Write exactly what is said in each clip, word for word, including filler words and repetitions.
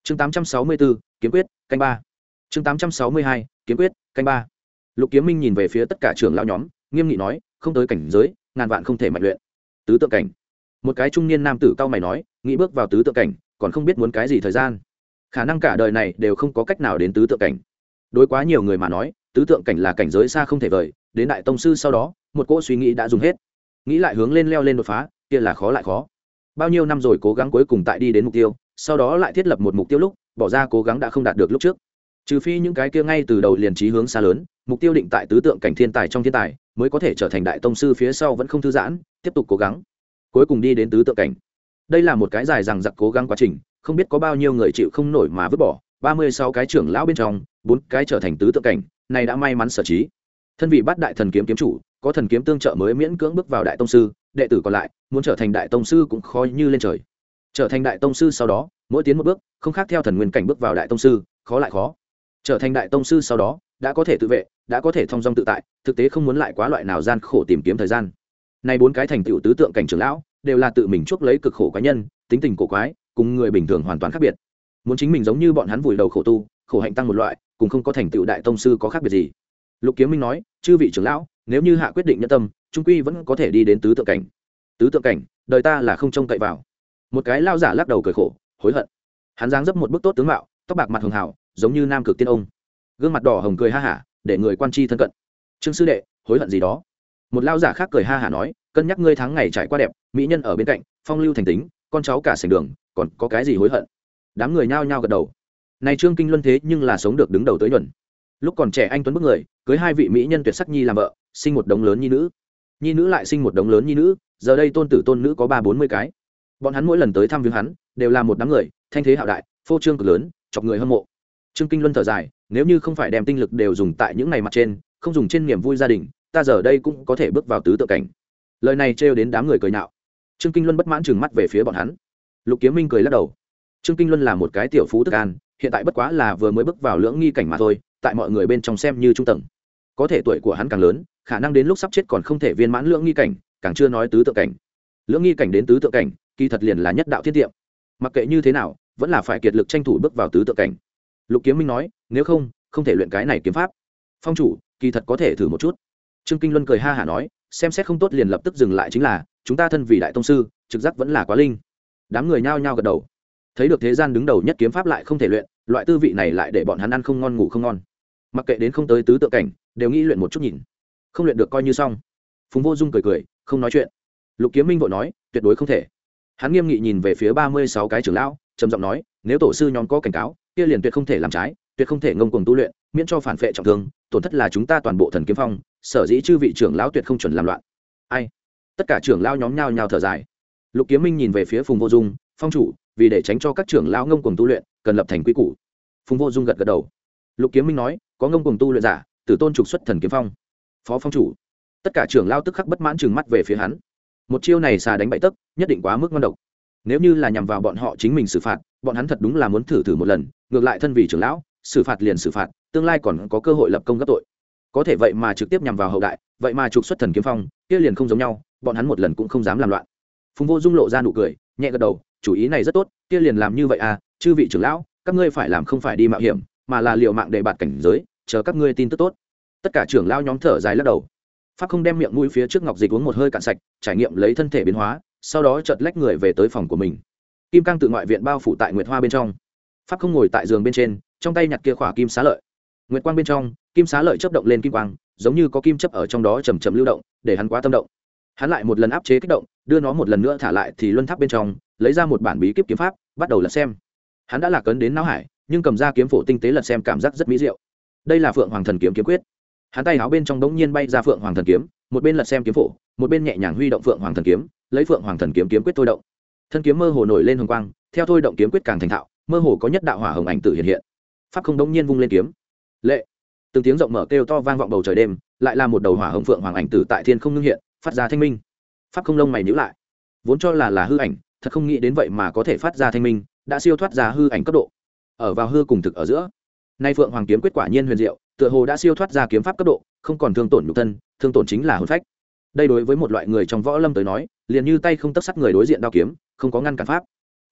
chương tám trăm sáu mươi bốn kiếm quyết canh ba. chương tám trăm sáu mươi hai kiếm quyết canh ba. Lục Kiếm Minh nhìn về phía tất cả trưởng lão nhóm, nghiêm nghị nói, không tới cảnh giới ngàn vạn không thể mạnh luyện. Tứ tượng cảnh. Một cái trung niên nam tử cao mày nói, nghĩ bước vào tứ tượng cảnh còn không biết muốn cái gì thời gian, khả năng cả đời này đều không có cách nào đến tứ tượng cảnh. Đối quá nhiều người mà nói, tứ tượng cảnh là cảnh giới xa không thể vời, đến đại tông sư sau đó một cỗ suy nghĩ đã dùng hết, nghĩ lại hướng lên leo lên đột phá kia là khó lại khó. Bao nhiêu năm rồi cố gắng cuối cùng tại đi đến mục tiêu, sau đó lại thiết lập một mục tiêu lúc bỏ ra cố gắng đã không đạt được lúc trước. Trừ phi những cái kia ngay từ đầu liền trí hướng xa lớn, mục tiêu định tại tứ tượng cảnh thiên tài trong thiên tài, mới có thể trở thành đại tông sư, phía sau vẫn không thư giãn, tiếp tục cố gắng, cuối cùng đi đến tứ tượng cảnh. Đây là một cái dài dằng dặc cố gắng quá trình, không biết có bao nhiêu người chịu không nổi mà vứt bỏ. ba mươi sáu cái trưởng lão bên trong, bốn cái trở thành tứ tượng cảnh, này đã may mắn sở trí. Thân vị bát đại thần kiếm kiếm chủ, có thần kiếm tương trợ mới miễn cưỡng bước vào đại tông sư, đệ tử còn lại muốn trở thành đại tông sư cũng khó như lên trời. Trở thành đại tông sư sau đó, mỗi tiến một bước, không khác theo thần nguyên cảnh bước vào đại tông sư, khó lại khó. Trở thành đại tông sư sau đó, đã có thể tự vệ, đã có thể thông dong tự tại, thực tế không muốn lại quá loại nào gian khổ tìm kiếm thời gian. Này bốn cái thành tựu tứ tượng cảnh trưởng lão, đều là tự mình chuốc lấy cực khổ quái nhân, tính tình cổ quái, cùng người bình thường hoàn toàn khác biệt. Muốn chính mình giống như bọn hắn vùi đầu khổ tu, khổ hạnh tăng một loại, cùng không có thành tựu đại tông sư có khác biệt gì. Lục Kiếm Minh nói, chư vị trưởng lão, nếu như hạ quyết định nhân tâm, trung quy vẫn có thể đi đến tứ tượng cảnh. Tứ tượng cảnh, đời ta là không trông cậy vào. Một cái lao giả lắc đầu cười khổ, hối hận. Hắn dáng dấp một bức tốt tướng mạo, tóc bạc mặt hường hảo, giống như nam cực tiên ông, gương mặt đỏ hồng cười ha hả, để người quan chi thân cận. Trương sư đệ, hối hận gì đó? Một lao giả khác cười ha hả nói, cân nhắc ngươi tháng ngày trải qua đẹp, mỹ nhân ở bên cạnh, phong lưu thành tính, con cháu cả sành đường, còn có cái gì hối hận? Đám người nhao nhao gật đầu. Này Trương Kinh Luân thế nhưng là sống được đứng đầu tới nhuần. Lúc còn trẻ anh tuấn bức người, cưới hai vị mỹ nhân tuyệt sắc nhi làm vợ, sinh một đống lớn nhi nữ, nhi nữ lại sinh một đống lớn nhi nữ, giờ đây tôn tử tôn nữ có ba bốn mươi cái. Bọn hắn mỗi lần tới thăm viếng hắn, đều là một đám người, thanh thế hạo đại, phô trương cực lớn, chọc người hâm mộ. Trương Kinh Luân thở dài, nếu như không phải đem tinh lực đều dùng tại những ngày mặt trên, không dùng trên niềm vui gia đình, ta giờ đây cũng có thể bước vào tứ tượng cảnh. Lời này trêu đến đám người cười nhạo. Trương Kinh Luân bất mãn trừng mắt về phía bọn hắn. Lục Kiếm Minh cười lắc đầu. Trương Kinh Luân là một cái tiểu phú tức an, hiện tại bất quá là vừa mới bước vào lưỡng nghi cảnh mà thôi, tại mọi người bên trong xem như trung tầng. Có thể tuổi của hắn càng lớn, khả năng đến lúc sắp chết còn không thể viên mãn lưỡng nghi cảnh, càng chưa nói tứ tượng cảnh. Lưỡng nghi cảnh đến tứ tượng cảnh, kỳ thật liền là nhất đạo thiên tiệm. Mặc kệ như thế nào, vẫn là phải kiệt lực tranh thủ bước vào tứ tượng cảnh. Lục Kiếm Minh nói, nếu không, không thể luyện cái này kiếm pháp. Phong chủ, kỳ thật có thể thử một chút. Trương Kinh Luân cười ha hả nói, xem xét không tốt liền lập tức dừng lại chính là, chúng ta thân vì đại tông sư, trực giác vẫn là quá linh. Đám người nhao nhao gật đầu. Thấy được thế gian đứng đầu nhất kiếm pháp lại không thể luyện, loại tư vị này lại để bọn hắn ăn không ngon ngủ không ngon. Mặc kệ đến không tới tứ tượng cảnh, đều nghĩ luyện một chút nhìn. Không luyện được coi như xong. Phùng Vô Dung cười cười, không nói chuyện. Lục Kiếm Minh vội nói, tuyệt đối không thể. Hắn nghiêm nghị nhìn về phía ba mươi sáu cái trưởng lão, trầm giọng nói, nếu tổ sư nhóm có cảnh cáo, kia liền tuyệt không thể làm trái, tuyệt không thể ngông cuồng tu luyện, miễn cho phản phệ trọng thương, tổn thất là chúng ta toàn bộ thần kiếm phong, sở dĩ chư vị trưởng lão tuyệt không chuẩn làm loạn. Ai? Tất cả trưởng lão nhóm nhao nhao thở dài. Lục Kiếm Minh nhìn về phía Phùng Vô Dung, phong chủ, vì để tránh cho các trưởng lão ngông cuồng tu luyện, cần lập thành quy củ. Phùng Vô Dung gật gật đầu. Lục Kiếm Minh nói, có ngông cuồng tu luyện giả, tử tôn trục xuất thần kiếm phong. Phó phong chủ. Tất cả trưởng lão tức khắc bất mãn trừng mắt về phía hắn. Một chiêu này xà đánh bậy tấc, nhất định quá mức ngon độc. Nếu như là nhằm vào bọn họ chính mình xử phạt, bọn hắn thật đúng là muốn thử thử một lần, ngược lại thân vì trưởng lão, xử phạt liền xử phạt, tương lai còn có cơ hội lập công gấp tội. Có thể vậy mà trực tiếp nhằm vào hậu đại, vậy mà trục xuất thần kiếm phong, kia liền không giống nhau, bọn hắn một lần cũng không dám làm loạn. Phùng Vô Dung lộ ra nụ cười, nhẹ gật đầu, chủ ý này rất tốt, kia liền làm như vậy à, chư vị trưởng lão, các ngươi phải làm không phải đi mạo hiểm, mà là liều mạng để bạt cảnh giới, chờ các ngươi tin tức tốt. Tất cả trưởng lão nhóm thở dài lắc đầu. Pháp không đem miệng mũi phía trước ngọc dịch uống một hơi cạn sạch, trải nghiệm lấy thân thể biến hóa, sau đó chợt lách người về tới phòng của mình. Kim cang tự ngoại viện bao phủ tại nguyệt hoa bên trong. Pháp không ngồi tại giường bên trên, trong tay nhặt kia khỏa kim xá lợi. Nguyệt quang bên trong, kim xá lợi chớp động lên kim quang, giống như có kim chấp ở trong đó chầm chậm lưu động, để hắn quá tâm động. Hắn lại một lần áp chế kích động, đưa nó một lần nữa thả lại thì luân tháp bên trong, lấy ra một bản bí kíp kiếm pháp, bắt đầu lật xem. Hắn đã lạc ấn đến não hải, nhưng cầm ra kiếm phổ tinh tế lật xem cảm giác rất mỹ diệu. Đây là Phượng Hoàng Thần Kiếm kiếm quyết. Hắn tay áo bên trong đống nhiên bay ra Phượng Hoàng Thần Kiếm, một bên lật xem kiếm phổ, một bên nhẹ nhàng huy động Phượng Hoàng Thần Kiếm, lấy Phượng Hoàng Thần Kiếm kiếm quyết thôi động. Thân kiếm mơ hồ nổi lên hồng quang, theo thôi động kiếm quyết càng thành thạo, mơ hồ có nhất đạo hỏa hồng ảnh tự hiện hiện. Pháp không đống nhiên vung lên kiếm. Lệ. Từng tiếng rộng mở kêu to vang vọng bầu trời đêm, lại là một đầu hỏa hồng phượng hoàng ảnh tử tại thiên không ngưng hiện, phát ra thanh minh. Pháp không lông mày nhíu lại. Vốn cho là là hư ảnh, thật không nghĩ đến vậy mà có thể phát ra thanh minh, đã siêu thoát ra hư ảnh cấp độ. Ở vào hư cùng thực ở giữa. Nay Phượng Hoàng kiếm quyết quả nhiên huyền diệu, tựa hồ đã siêu thoát ra kiếm pháp cấp độ, không còn thương tổn nhục thân, thương tổn chính là hồn phách. Đây đối với một loại người trong võ lâm tới nói, liền như tay không tấc sắt người đối diện đao kiếm, không có ngăn cản pháp.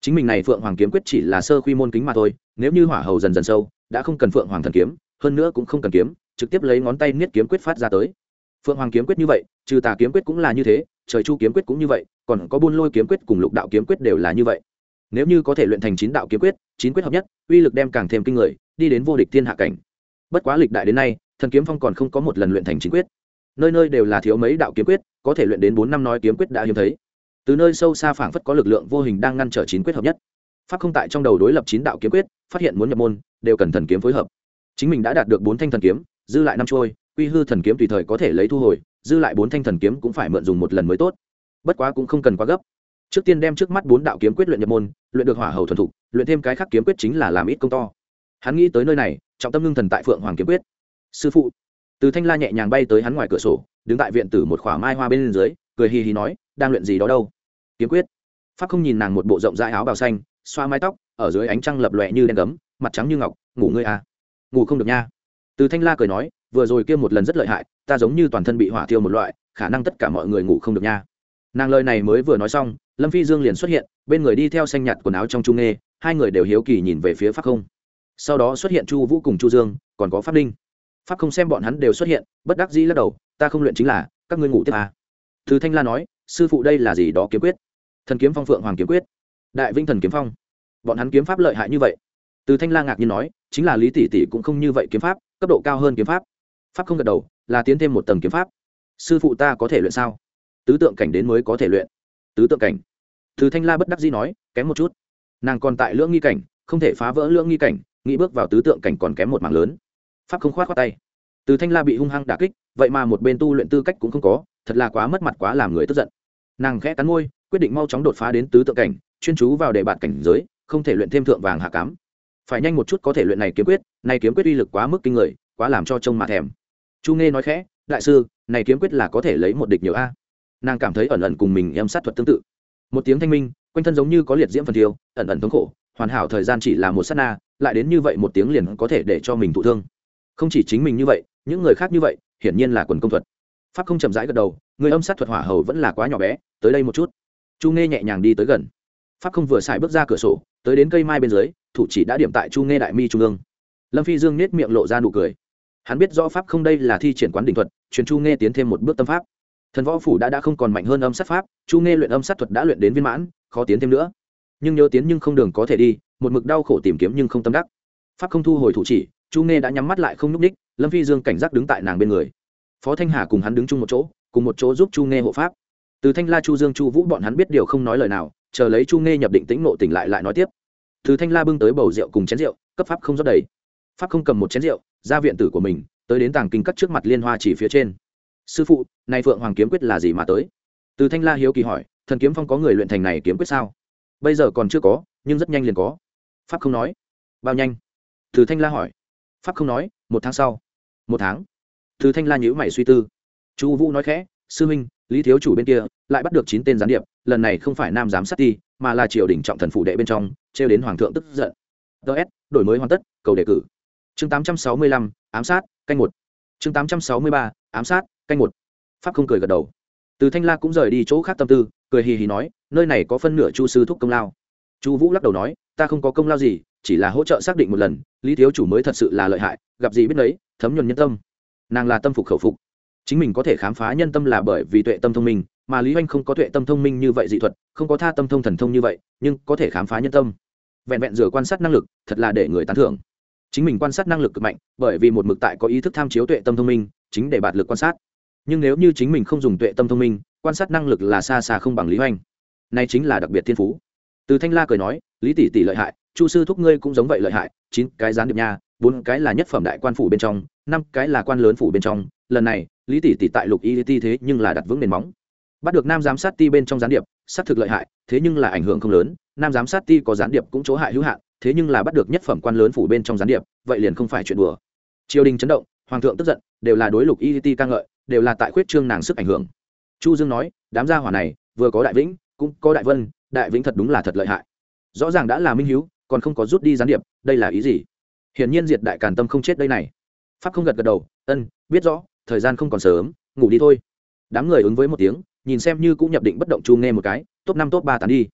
chính mình này phượng hoàng kiếm quyết chỉ là sơ quy môn kính mà thôi, nếu như hỏa hầu dần dần sâu đã không cần phượng hoàng thần kiếm, hơn nữa cũng không cần kiếm, trực tiếp lấy ngón tay niết kiếm quyết phát ra tới. Phượng hoàng kiếm quyết như vậy, trừ tà kiếm quyết cũng là như thế, trời chu kiếm quyết cũng như vậy, còn có buôn lôi kiếm quyết cùng lục đạo kiếm quyết đều là như vậy. Nếu như có thể luyện thành chín đạo kiếm quyết, chín quyết hợp nhất, uy lực đem càng thêm kinh người, đi đến vô địch thiên hạ cảnh. Bất quá lịch đại đến nay, thần kiếm phong còn không có một lần luyện thành chín quyết, nơi nơi đều là thiếu mấy đạo kiếm quyết, có thể luyện đến bốn năm nói kiếm quyết đã hiếm thấy. Từ nơi sâu xa phảng phất có lực lượng vô hình đang ngăn trở chín quyết hợp nhất. Pháp không tại trong đầu đối lập chín đạo kiếm quyết, phát hiện muốn nhập môn đều cần thần kiếm phối hợp. Chính mình đã đạt được bốn thanh thần kiếm, dư lại năm trôi, quy hư thần kiếm tùy thời có thể lấy thu hồi, dư lại bốn thanh thần kiếm cũng phải mượn dùng một lần mới tốt. Bất quá cũng không cần quá gấp. Trước tiên đem trước mắt bốn đạo kiếm quyết luyện nhập môn, luyện được hỏa hầu thuần thục, luyện thêm cái khác kiếm quyết chính là làm ít công to. Hắn nghĩ tới nơi này, trọng tâm ngưng thần tại Phượng Hoàng kiếm quyết. Sư phụ. Từ Thanh La nhẹ nhàng bay tới hắn ngoài cửa sổ, đứng tại viện tử một khỏa mai hoa bên dưới, cười hì hì nói, đang luyện gì đó đâu? Kiếm quyết. Pháp không nhìn nàng một bộ rộng rãi áo bào xanh, xoa mái tóc, ở dưới ánh trăng lập lòe như đen gấm, mặt trắng như ngọc, ngủ ngươi à? Ngủ không được nha. Từ Thanh La cười nói, vừa rồi kia một lần rất lợi hại, ta giống như toàn thân bị hỏa thiêu một loại, khả năng tất cả mọi người ngủ không được nha. Nàng lời này mới vừa nói xong, Lâm Phi Dương liền xuất hiện, bên người đi theo xanh nhạt quần áo trong trung nghê, hai người đều hiếu kỳ nhìn về phía Pháp không. Sau đó xuất hiện Chu Vũ cùng Chu Dương, còn có Pháp Ninh. Pháp không xem bọn hắn đều xuất hiện, bất đắc dĩ lắc đầu, ta không luyện chính là, các ngươi ngủ tiếp à? Từ Thanh La nói, sư phụ đây là gì đó kiếm quyết? Thần kiếm phong Phượng Hoàng kiếm quyết, Đại Vinh thần kiếm phong. Bọn hắn kiếm pháp lợi hại như vậy? Từ Thanh La ngạc nhiên nói, chính là Lý tỷ tỷ cũng không như vậy kiếm pháp, cấp độ cao hơn kiếm pháp. Pháp không gật đầu, là tiến thêm một tầng kiếm pháp. Sư phụ ta có thể luyện sao? Tứ tượng cảnh đến mới có thể luyện. Tứ tượng cảnh? Từ Thanh La bất đắc dĩ nói, kém một chút. Nàng còn tại lưỡng nghi cảnh, không thể phá vỡ lưỡng nghi cảnh, nghĩ bước vào tứ tượng cảnh còn kém một mảng lớn. Pháp không khoát khoát tay. Từ Thanh La bị hung hăng đả kích, vậy mà một bên tu luyện tư cách cũng không có, thật là quá mất mặt, quá làm người tức giận. Nàng khẽ cắn môi, quyết định mau chóng đột phá đến tứ tượng cảnh, chuyên chú vào đề bạt cảnh giới, không thể luyện thêm thượng vàng hạ cám. Phải nhanh một chút có thể luyện này kiếm quyết, này kiếm quyết uy lực quá mức kinh người, quá làm cho trông mà thèm. Chu Nghe nói khẽ, đại sư, này kiếm quyết là có thể lấy một địch nhiều a. Nàng cảm thấy ẩn ẩn cùng mình em sát thuật tương tự. Một tiếng thanh minh, quanh thân giống như có liệt diễm phần thiêu, ẩn ẩn thống khổ, hoàn hảo thời gian chỉ là một sát na, lại đến như vậy một tiếng liền có thể để cho mình thụ thương. Không chỉ chính mình như vậy, những người khác như vậy, hiển nhiên là quần công thuật. Pháp không chậm rãi gật đầu, người âm sát thuật hỏa hầu vẫn là quá nhỏ bé, tới đây một chút. Chu Nghe nhẹ nhàng đi tới gần. Pháp không vừa xài bước ra cửa sổ, tới đến cây mai bên dưới, thủ chỉ đã điểm tại Chu Nghe đại mi trung ương. Lâm Phi Dương nhếch miệng lộ ra nụ cười. Hắn biết rõ pháp không đây là thi triển quán đỉnh thuật, truyền Chu Nghe tiến thêm một bước tâm pháp. Thần võ phủ đã đã không còn mạnh hơn âm sát pháp, Chu Nghe luyện âm sát thuật đã luyện đến viên mãn, khó tiến thêm nữa. Nhưng nhớ tiến nhưng không đường có thể đi, một mực đau khổ tìm kiếm nhưng không tâm đắc. Pháp không thu hồi thủ chỉ, Chu Nghe đã nhắm mắt lại không nhúc nhích, Lâm Phi Dương cảnh giác đứng tại nàng bên người. Phó Thanh Hà cùng hắn đứng chung một chỗ, cùng một chỗ giúp Chu Nghe hộ pháp. Từ Thanh La, Chu Dương, Chu Vũ bọn hắn biết điều không nói lời nào, chờ lấy Chu Nghe nhập định tĩnh nộ tỉnh lại lại nói tiếp. Từ Thanh La bưng tới bầu rượu cùng chén rượu, cấp pháp không rót đầy. Pháp không cầm một chén rượu, ra viện tử của mình, tới đến tàng kinh cắt trước mặt liên hoa chỉ phía trên. Sư phụ, này Phượng Hoàng kiếm quyết là gì mà tới? Từ Thanh La hiếu kỳ hỏi, thần kiếm phong có người luyện thành này kiếm quyết sao? Bây giờ còn chưa có, nhưng rất nhanh liền có. Pháp không nói. Bao nhanh? Từ Thanh La hỏi. Pháp không nói, một tháng sau. Một tháng. Từ Thanh La nhíu mày suy tư. Chu Vũ nói khẽ, sư huynh, Lý thiếu chủ bên kia lại bắt được chín tên gián điệp, lần này không phải nam giám sát ti, mà là triều đình trọng thần phủ đệ bên trong, trêu đến hoàng thượng tức giận. ds đổi mới hoàn tất, cầu đề cử. Chương tám trăm sáu mươi lăm, ám sát, canh một. Chương tám trăm sáu mươi ba, ám sát, canh một. Pháp không cười gật đầu. Từ Thanh La cũng rời đi chỗ khác tâm tư, cười hì hì nói, nơi này có phân nửa Chu sư thúc công lao. Chu Vũ lắc đầu nói, ta không có công lao gì, chỉ là hỗ trợ xác định một lần, Lý thiếu chủ mới thật sự là lợi hại, gặp gì biết đấy, thấm nhuần nhân tâm. Nàng là tâm phục khẩu phục. Chính mình có thể khám phá nhân tâm là bởi vì tuệ tâm thông minh, mà Lý Hoành không có tuệ tâm thông minh như vậy dị thuật, không có tha tâm thông thần thông như vậy, nhưng có thể khám phá nhân tâm. Vẹn vẹn rửa quan sát năng lực, thật là để người tán thưởng. Chính mình quan sát năng lực cực mạnh, bởi vì một mực tại có ý thức tham chiếu tuệ tâm thông minh, chính để bạt lực quan sát. Nhưng nếu như chính mình không dùng tuệ tâm thông minh, quan sát năng lực là xa xa không bằng Lý Hoành. Này chính là đặc biệt thiên phú. Từ Thanh La cười nói, Lý tỷ tỷ lợi hại, Chu sư thúc ngươi cũng giống vậy lợi hại, chín cái gián điệp nha, bốn cái là nhất phẩm đại quan phủ bên trong, năm cái là quan lớn phủ bên trong, lần này Lý tỷ tỷ tại Lục Y Ti thế nhưng là đặt vững nền móng. Bắt được nam giám sát ti bên trong gián điệp, sát thực lợi hại, thế nhưng là ảnh hưởng không lớn, nam giám sát ti có gián điệp cũng chỗ hại hữu hạn, thế nhưng là bắt được nhất phẩm quan lớn phủ bên trong gián điệp, vậy liền không phải chuyện đùa. Triều đình chấn động, hoàng thượng tức giận, đều là đối Lục Y Ti ca ngợi, đều là tại khuyết trương nàng sức ảnh hưởng. Chu Dương nói, đám gia hỏa này, vừa có Đại Vĩnh, cũng có Đại Vân, Đại Vĩnh thật đúng là thật lợi hại. Rõ ràng đã là minh hiếu, còn không có rút đi gián điệp, đây là ý gì? Hiển nhiên diệt đại càn tâm không chết đây này. Pháp không gật gật đầu, ân, biết rõ, thời gian không còn sớm, ngủ đi thôi. Đám người ứng với một tiếng, nhìn xem như cũng nhập định bất động Chu Nghe một cái, top năm top ba tán đi.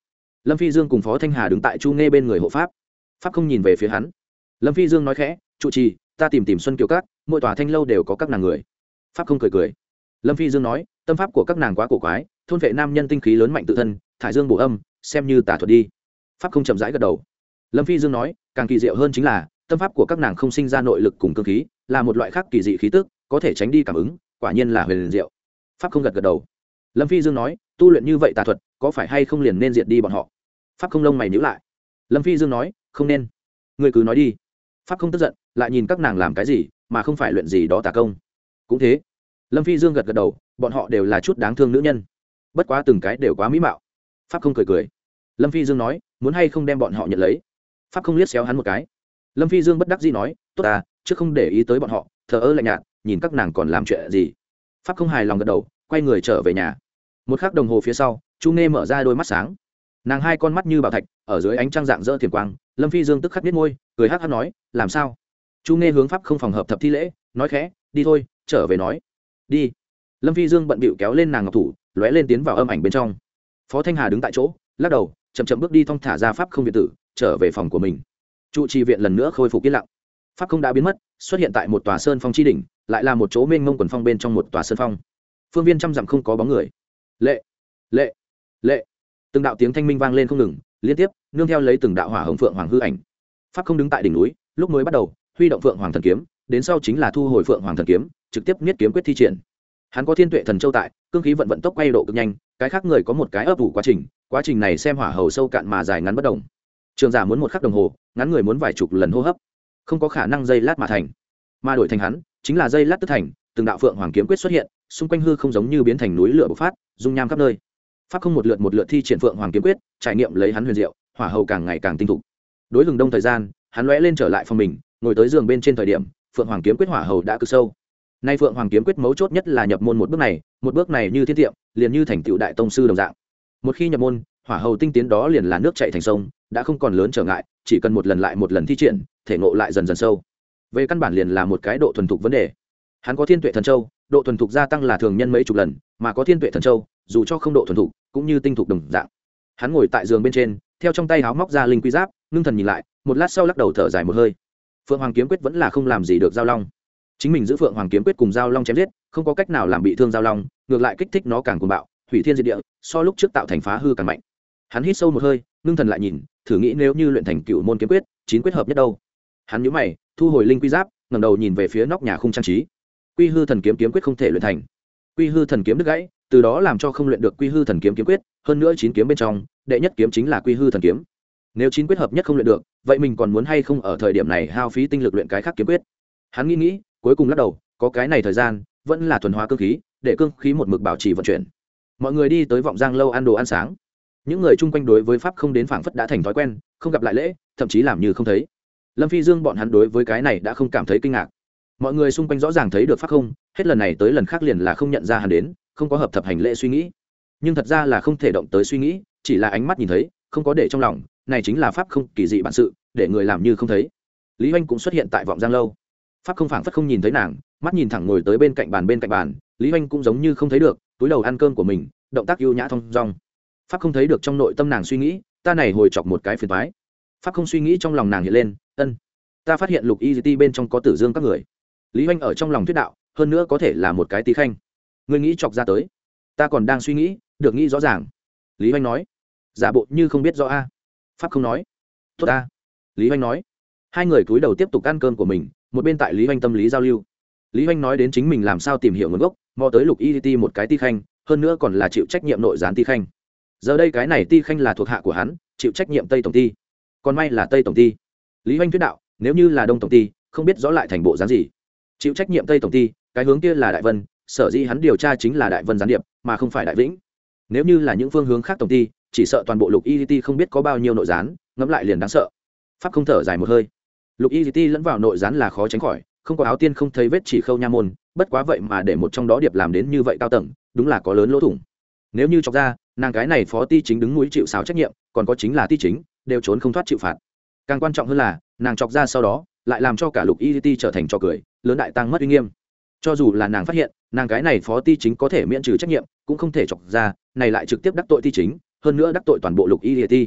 Lâm Phi Dương cùng Phó Thanh Hà đứng tại Chu Nghe bên người hộ pháp. Pháp không nhìn về phía hắn. Lâm Phi Dương nói khẽ, trụ trì, ta tìm tìm Xuân Kiều Các, mỗi tòa thanh lâu đều có các nàng người. Pháp không cười cười. Lâm Phi Dương nói, tâm pháp của các nàng quá cổ quái, thôn vệ nam nhân tinh khí lớn mạnh tự thân, thải dương bổ âm, xem như tà thuật đi. Pháp không chậm rãi gật đầu. Lâm Phi Dương nói, càng kỳ diệu hơn chính là tâm pháp của các nàng không sinh ra nội lực cùng cương khí, là một loại khác kỳ dị khí tức, có thể tránh đi cảm ứng, quả nhiên là huyền diệu. Pháp không gật gật đầu. Lâm Phi Dương nói, tu luyện như vậy tà thuật, có phải hay không liền nên diệt đi bọn họ? Pháp không lông mày nhíu lại. Lâm Phi Dương nói, không nên. Ngươi cứ nói đi. Pháp không tức giận, lại nhìn các nàng làm cái gì, mà không phải luyện gì đó tà công. Cũng thế. Lâm Phi Dương gật gật đầu, bọn họ đều là chút đáng thương nữ nhân, bất quá từng cái đều quá mỹ mạo. Pháp không cười cười. Lâm Phi Dương nói, muốn hay không đem bọn họ nhận lấy? Pháp không liếc xéo hắn một cái. Lâm Phi Dương bất đắc dĩ nói, tốt à, chứ không để ý tới bọn họ, thờ ơ lạnh nhạt, nhìn các nàng còn làm chuyện gì. Pháp không hài lòng gật đầu, quay người trở về nhà. Một khắc đồng hồ phía sau, Chu Nghe mở ra đôi mắt sáng, nàng hai con mắt như bảo thạch, ở dưới ánh trăng dạng dỡ thiền quang. Lâm Phi Dương tức khắc biết môi, cười hắc hắc nói, làm sao? Chu Nghe hướng Pháp không phòng hợp thập thi lễ, nói khẽ, đi thôi, trở về nói. Đi. Lâm Phi Dương bận bịu kéo lên nàng ngọc thủ, lóe lên tiến vào âm ảnh bên trong. Phó Thanh Hà đứng tại chỗ, lắc đầu, chậm chậm bước đi thong thả ra Pháp không viện tử, trở về phòng của mình. Trụ trì viện lần nữa khôi phục yên lặng. Pháp không đã biến mất, xuất hiện tại một tòa sơn phong chi đỉnh, lại là một chỗ mênh mông quần phong bên trong một tòa sơn phong. Phương viên trăm dặm không có bóng người. Lệ, lệ, lệ. Từng đạo tiếng thanh minh vang lên không ngừng, liên tiếp nương theo lấy từng đạo hỏa hồng phượng hoàng hư ảnh. Pháp không đứng tại đỉnh núi, lúc mới bắt đầu huy động phượng hoàng thần kiếm, đến sau chính là thu hồi phượng hoàng thần kiếm, trực tiếp niết kiếm quyết thi triển. Hắn có thiên tuệ thần châu tại, cương khí vận vận tốc quay độ cực nhanh, cái khác người có một cái ấp ủ quá trình, quá trình này xem hỏa hầu sâu cạn mà dài ngắn bất đồng. Trường giả muốn một khắc đồng hồ, ngắn người muốn vài chục lần hô hấp, không có khả năng dây lát mà thành, mà đổi thành hắn chính là dây lát tức thành. Từng đạo phượng hoàng kiếm quyết xuất hiện, xung quanh hư không giống như biến thành núi lửa bộc phát, dung nham khắp nơi. Pháp không một lượt một lượt thi triển phượng hoàng kiếm quyết, trải nghiệm lấy hắn huyền diệu, hỏa hầu càng ngày càng tinh thục. Đối lừng đông thời gian, hắn lóe lên trở lại phòng mình, ngồi tới giường bên trên thời điểm, phượng hoàng kiếm quyết hỏa hầu đã cực sâu. Nay phượng hoàng kiếm quyết mấu chốt nhất là nhập môn một bước này, một bước này như thiên tiệm, liền như thành tựu đại tông sư đồng dạng. Một khi nhập môn, hỏa hầu tinh tiến đó liền là nước chảy thành sông, đã không còn lớn trở ngại, chỉ cần một lần lại một lần thi triển, thể ngộ lại dần dần sâu. Về căn bản liền là một cái độ thuần thục vấn đề. Hắn có thiên tuệ thần châu, độ thuần thục gia tăng là thường nhân mấy chục lần, mà có thiên tuệ thần châu, dù cho không độ thuần thục, cũng như tinh thục đồng dạng. Hắn ngồi tại giường bên trên, theo trong tay háo móc ra linh quy giáp, ngưng thần nhìn lại, một lát sau lắc đầu thở dài một hơi. Phượng hoàng kiếm quyết vẫn là không làm gì được giao long. Chính mình giữ phượng hoàng kiếm quyết cùng giao long chém giết, không có cách nào làm bị thương giao long, ngược lại kích thích nó càng cuồng bạo, hủy thiên diệt địa, so lúc trước tạo thành phá hư càng mạnh. Hắn hít sâu một hơi, ngưng thần lại nhìn, thử nghĩ nếu như luyện thành cựu môn kiếm quyết, chín quyết hợp nhất đâu. Hắn nhíu mày, thu hồi linh quy giáp, ngẩng đầu nhìn về phía nóc nhà khung trang trí. Quy hư thần kiếm kiếm quyết không thể luyện thành. Quy hư thần kiếm đứt gãy, từ đó làm cho không luyện được quy hư thần kiếm kiếm quyết, hơn nữa chín kiếm bên trong, đệ nhất kiếm chính là quy hư thần kiếm. Nếu chín quyết hợp nhất không luyện được, vậy mình còn muốn hay không ở thời điểm này hao phí tinh lực luyện cái khác kiếm quyết? Hắn nghĩ nghĩ, cuối cùng lắc đầu, có cái này thời gian, vẫn là thuần hóa cương khí, để cương khí một mực bảo trì vận chuyển. Mọi người đi tới vọng giang lâu ăn đồ ăn sáng. Những người chung quanh đối với pháp không đến phảng phất đã thành thói quen, không gặp lại lễ, thậm chí làm như không thấy. Lâm Phi Dương bọn hắn đối với cái này đã không cảm thấy kinh ngạc. Mọi người xung quanh rõ ràng thấy được pháp không, hết lần này tới lần khác liền là không nhận ra hắn đến, không có hợp thập hành lễ suy nghĩ. Nhưng thật ra là không thể động tới suy nghĩ, chỉ là ánh mắt nhìn thấy, không có để trong lòng, này chính là pháp không kỳ dị bản sự, để người làm như không thấy. Lý Hoành cũng xuất hiện tại vọng giang lâu. Pháp không phảng phất không nhìn thấy nàng, mắt nhìn thẳng ngồi tới bên cạnh bàn bên cạnh bàn, Lý Hoành cũng giống như không thấy được, túi đầu ăn cơm của mình, động tác ưu nhã thong dong. Pháp không thấy được trong nội tâm nàng suy nghĩ, ta này hồi chọc một cái phiền toái. Pháp không suy nghĩ trong lòng nàng hiện lên, ân, ta phát hiện lục y bên trong có tử dương các người. Lý Hoành ở trong lòng thuyết đạo, hơn nữa có thể là một cái tí khanh. Ngươi nghĩ chọc ra tới, ta còn đang suy nghĩ, được nghĩ rõ ràng. Lý Hoành nói, giả bộ như không biết rõ a. Pháp không nói, tốt a. Lý Hoành nói, hai người cúi đầu tiếp tục ăn cơm của mình, một bên tại Lý Hoành tâm lý giao lưu. Lý Hoành nói đến chính mình làm sao tìm hiểu nguồn gốc, mò tới lục y một cái ti khanh, hơn nữa còn là chịu trách nhiệm nội gián ti khanh. Giờ đây cái này ti khanh là thuộc hạ của hắn, chịu trách nhiệm tây tổng ty, còn may là tây tổng ty. Lý Hoành thuyết đạo, nếu như là đông tổng ty, không biết rõ lại thành bộ dáng gì. Chịu trách nhiệm tây tổng ty, cái hướng kia là đại vân, sở dĩ hắn điều tra chính là đại vân gián điệp, mà không phải đại vĩnh. Nếu như là những phương hướng khác tổng ty, chỉ sợ toàn bộ lục y t không biết có bao nhiêu nội gián, ngẫm lại liền đáng sợ. Pháp không thở dài một hơi. Lục y t lẫn vào nội gián là khó tránh khỏi, không có áo tiên không thấy vết chỉ khâu nha môn, bất quá vậy mà để một trong đó điệp làm đến như vậy cao tầng, đúng là có lớn lỗ thủng. Nếu như chọc ra, nàng cái này phó ti chính đứng mũi chịu sáo trách nhiệm, còn có chính là ti chính, đều trốn không thoát chịu phạt. Càng quan trọng hơn là, nàng chọc ra sau đó, lại làm cho cả lục y t trở thành trò cười, lớn đại tăng mất uy nghiêm. Cho dù là nàng phát hiện, nàng cái này phó ti chính có thể miễn trừ trách nhiệm, cũng không thể chọc ra, này lại trực tiếp đắc tội ti chính, hơn nữa đắc tội toàn bộ lục y t.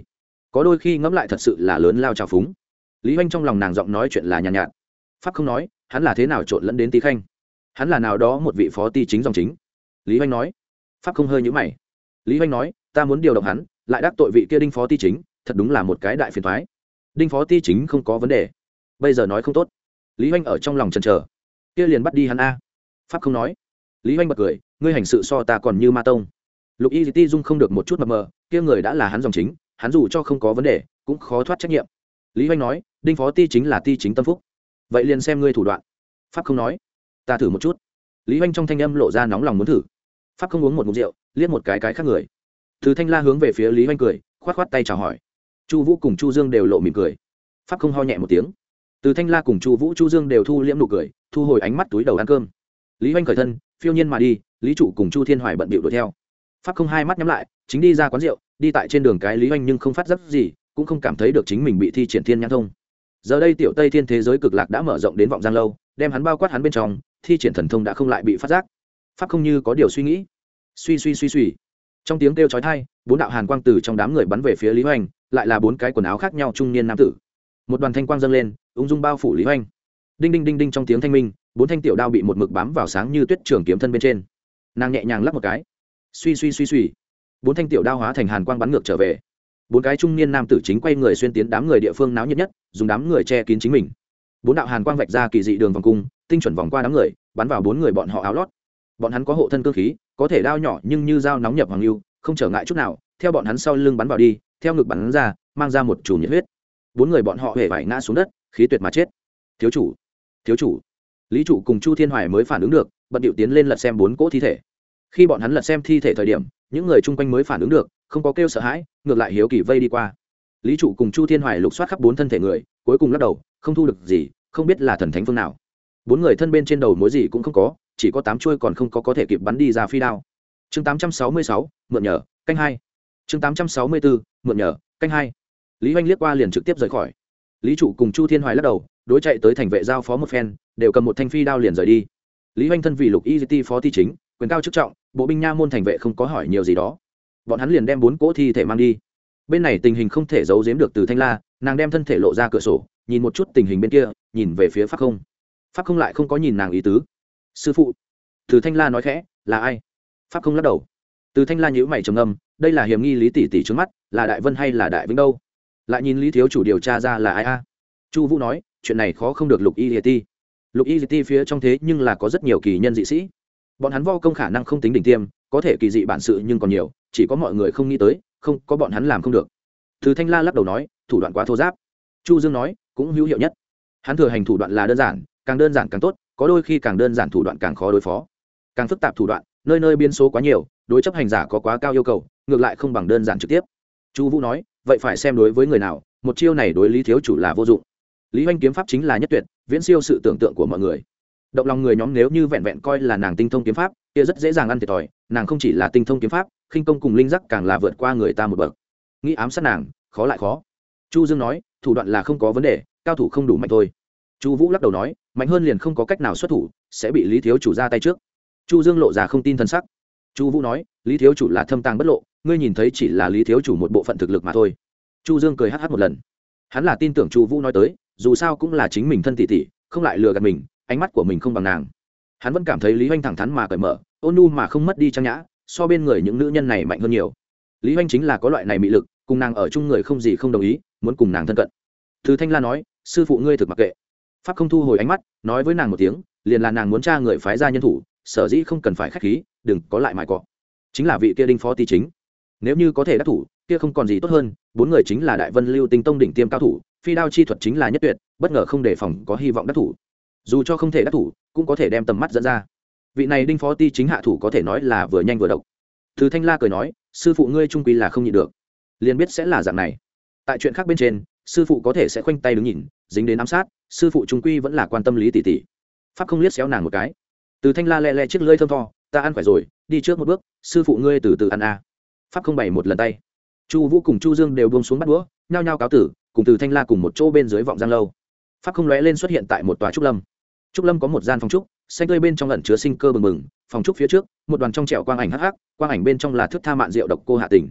có đôi khi ngẫm lại thật sự là lớn lao trào phúng. Lý Hoành trong lòng nàng giọng nói chuyện là nhàn nhạt, nhạt pháp không nói hắn là thế nào trộn lẫn đến Tý Khanh, hắn là nào đó một vị phó ty chính dòng chính. Lý Hoành nói. Pháp không hơi nhíu mày. Lý Hoành nói ta muốn điều động hắn lại đắc tội vị kia đinh phó ty chính, thật đúng là một cái đại phiền toái. Đinh phó ty chính không có vấn đề, bây giờ nói không tốt. Lý Hoành ở trong lòng chần chờ, kia liền bắt đi hắn a. Pháp không nói. Lý Hoành bật cười, ngươi hành sự so ta còn như ma tông. Lục Y Ti Dung không được một chút mập mờ, kia người đã là hắn dòng chính, hắn dù cho không có vấn đề cũng khó thoát trách nhiệm. Lý Hoành nói đinh phó ty chính là ty chính tâm phúc, vậy liền xem ngươi thủ đoạn. Pháp không nói. Ta thử một chút. Lý Hoành trong thanh âm lộ ra nóng lòng muốn thử. Pháp không uống một ngụm rượu liếc một cái cái khác người. Từ Thanh La hướng về phía Lý Hoành cười khoát khoát tay chào hỏi. Chu Vũ cùng Chu Dương đều lộ mỉm cười. Pháp không ho nhẹ một tiếng. Từ Thanh La cùng Chu Vũ Chu Dương đều thu liễm nụ cười, thu hồi ánh mắt túi đầu ăn cơm. Lý Hoành khởi thân phiêu nhiên mà đi, Lý Trụ cùng Chu Thiên Hoài bận bịu đuổi theo. Pháp không hai mắt nhắm lại chính đi ra quán rượu, đi tại trên đường cái Lý Hoành nhưng không phát giác gì, cũng không cảm thấy được chính mình bị thi triển thiên nhãn thông. Giờ đây tiểu Tây Thiên thế giới cực lạc đã mở rộng đến vọng giang lâu, đem hắn bao quát hắn bên trong, thi triển thần thông đã không lại bị phát giác. Pháp không như có điều suy nghĩ, suy suy suy suy, trong tiếng kêu chói tai, bốn đạo hàn quang từ trong đám người bắn về phía Lý Hoành, lại là bốn cái quần áo khác nhau trung niên nam tử. Một đoàn thanh quang dâng lên, ung dung bao phủ Lý Hoành. Đinh đinh đinh đinh trong tiếng thanh minh, bốn thanh tiểu đao bị một mực bám vào sáng như tuyết trường kiếm thân bên trên. Nàng nhẹ nhàng lắc một cái, suy suy suy suy, bốn thanh tiểu đao hóa thành hàn quang bắn ngược trở về. Bốn cái trung niên nam tử chính quay người xuyên tiến đám người địa phương náo nhiệt nhất, dùng đám người che kín chính mình. Bốn đạo hàn quang vạch ra kỳ dị đường vòng cung, tinh chuẩn vòng qua đám người, bắn vào bốn người bọn họ áo lót. Bọn hắn có hộ thân cương khí, có thể đao nhỏ nhưng như dao nóng nhập hoàng lưu, không trở ngại chút nào, theo bọn hắn sau lưng bắn vào đi, theo ngực bắn ra, mang ra một chùm nhiệt huyết. Bốn người bọn họ hề vải ngã xuống đất, khí tuyệt mà chết. Thiếu chủ, thiếu chủ. Lý Trụ cùng Chu Thiên Hoài mới phản ứng được, bận điệu tiến lên lật xem bốn cỗ thi thể. Khi bọn hắn lật xem thi thể thời điểm, những người chung quanh mới phản ứng được, không có kêu sợ hãi, ngược lại hiếu kỳ vây đi qua. Lý Trụ cùng Chu Thiên Hoài lục soát khắp bốn thân thể người, cuối cùng lắc đầu, không thu được gì, không biết là thần thánh phương nào. Bốn người thân bên trên đầu mối gì cũng không có, chỉ có tám chuôi còn không có có thể kịp bắn đi ra phi đao. Chương tám trăm sáu mươi sáu, mượn nhờ, canh hai. Chương tám trăm sáu mươi bốn, mượn nhờ, canh hai. Lý Hoành liếc qua liền trực tiếp rời khỏi. Lý Trụ cùng Chu Thiên Hoài lắc đầu, đối chạy tới thành vệ giao phó một phen, đều cầm một thanh phi đao liền rời đi. Lý Hoành thân vì Lục Y Ti phó ty chính, quyền cao chức trọng, bộ binh nha môn thành vệ không có hỏi nhiều gì đó. Bọn hắn liền đem bốn cỗ thi thể mang đi. Bên này tình hình không thể giấu giếm được Từ Thanh La, nàng đem thân thể lộ ra cửa sổ, nhìn một chút tình hình bên kia, nhìn về phía Pháp Không. Pháp Không lại không có nhìn nàng ý tứ. Sư phụ. Từ Thanh La nói khẽ, là ai? Pháp Không lắc đầu. Từ Thanh La nhíu mày trầm ngâm, đây là hiểm nghi Lý tỷ tỷ trước mắt, là Đại Vân hay là Đại Vĩnh đâu? Lại nhìn Lý thiếu chủ điều tra ra là ai a? Chu Vũ nói, chuyện này khó không được Lục Y Ti. Lục Y Ti phía trong thế nhưng là có rất nhiều kỳ nhân dị sĩ. Bọn hắn vo công khả năng không tính đỉnh tiêm, có thể kỳ dị bản sự nhưng còn nhiều, chỉ có mọi người không nghĩ tới, không có bọn hắn làm không được. Từ Thanh La lắc đầu nói, thủ đoạn quá thô ráp. Chu Dương nói, cũng hữu hiệu nhất. Hắn thừa hành thủ đoạn là đơn giản, càng đơn giản càng tốt, có đôi khi càng đơn giản thủ đoạn càng khó đối phó. Càng phức tạp thủ đoạn, nơi nơi biến số quá nhiều, đối chấp hành giả có quá cao yêu cầu, ngược lại không bằng đơn giản trực tiếp. Chu Vũ nói, vậy phải xem đối với người nào, một chiêu này đối Lý thiếu chủ là vô dụng. Lý Hoành kiếm pháp chính là nhất tuyệt, viễn siêu sự tưởng tượng của mọi người. Động lòng người nhóm nếu như vẹn vẹn coi là nàng tinh thông kiếm pháp, kia rất dễ dàng ăn thiệt thòi, nàng không chỉ là tinh thông kiếm pháp, khinh công cùng linh giác càng là vượt qua người ta một bậc. Nghĩ ám sát nàng, khó lại khó. Chu Dương nói, thủ đoạn là không có vấn đề, cao thủ không đủ mạnh thôi. Chu Vũ lắc đầu nói, mạnh hơn liền không có cách nào xuất thủ, sẽ bị Lý thiếu chủ ra tay trước. Chu Dương lộ ra không tin thần sắc. Chu Vũ nói, Lý thiếu chủ là thâm tàng bất lộ, ngươi nhìn thấy chỉ là Lý thiếu chủ một bộ phận thực lực mà thôi. Chu Dương cười hắc hắc một lần. Hắn là tin tưởng Chu Vũ nói tới, dù sao cũng là chính mình thân tỷ tỷ, không lại lừa gạt mình, ánh mắt của mình không bằng nàng. Hắn vẫn cảm thấy Lý Hoành thẳng thắn mà cởi mở, ôn nhu mà không mất đi trang nhã, so bên người những nữ nhân này mạnh hơn nhiều. Lý Hoành chính là có loại này mị lực, cùng nàng ở chung người không gì không đồng ý, muốn cùng nàng thân cận. Từ Thanh La nói, sư phụ ngươi thực mặc kệ. Pháp Không thu hồi ánh mắt, nói với nàng một tiếng, liền là nàng muốn tra người phái ra nhân thủ, sở dĩ không cần phải khách khí, đừng có lại mài cọ. Chính là vị kia Đinh phó ty chính, nếu như có thể đắc thủ, kia không còn gì tốt hơn, bốn người chính là Đại Vân Lưu Tinh Tông đỉnh tiêm cao thủ, phi đao chi thuật chính là nhất tuyệt, bất ngờ không đề phòng có hy vọng đắc thủ. Dù cho không thể đắc thủ, cũng có thể đem tầm mắt dẫn ra. Vị này Đinh phó ty chính hạ thủ có thể nói là vừa nhanh vừa độc. Từ Thanh La cười nói, sư phụ ngươi trung quy là không nhịn được, liền biết sẽ là dạng này. Tại chuyện khác bên trên, sư phụ có thể sẽ khoanh tay đứng nhìn, dính đến ám sát, sư phụ trung quy vẫn là quan tâm Lý tỷ tỷ. Pháp Không liếc xéo nàng một cái. Từ Thanh La le le chiếc lưỡi thơm tho, ta ăn khỏe rồi, đi trước một bước, sư phụ ngươi từ từ ăn a. Pháp Không bày một lần tay. Chu Vũ cùng Chu Dương đều buông xuống bắt đũa, nhao nhao cáo tử, cùng Từ Thanh La cùng một chỗ bên dưới vọng giang lâu. Pháp Không lóe lên xuất hiện tại một tòa trúc lâm. Trúc lâm có một gian phòng trúc, xanh tươi bên trong ẩn chứa sinh cơ bừng bừng, phòng trúc phía trước, một đoàn trong trẻo quang ảnh hắc hắc, quang ảnh bên trong là thước tha mạn rượu độc cô Hạ Tình.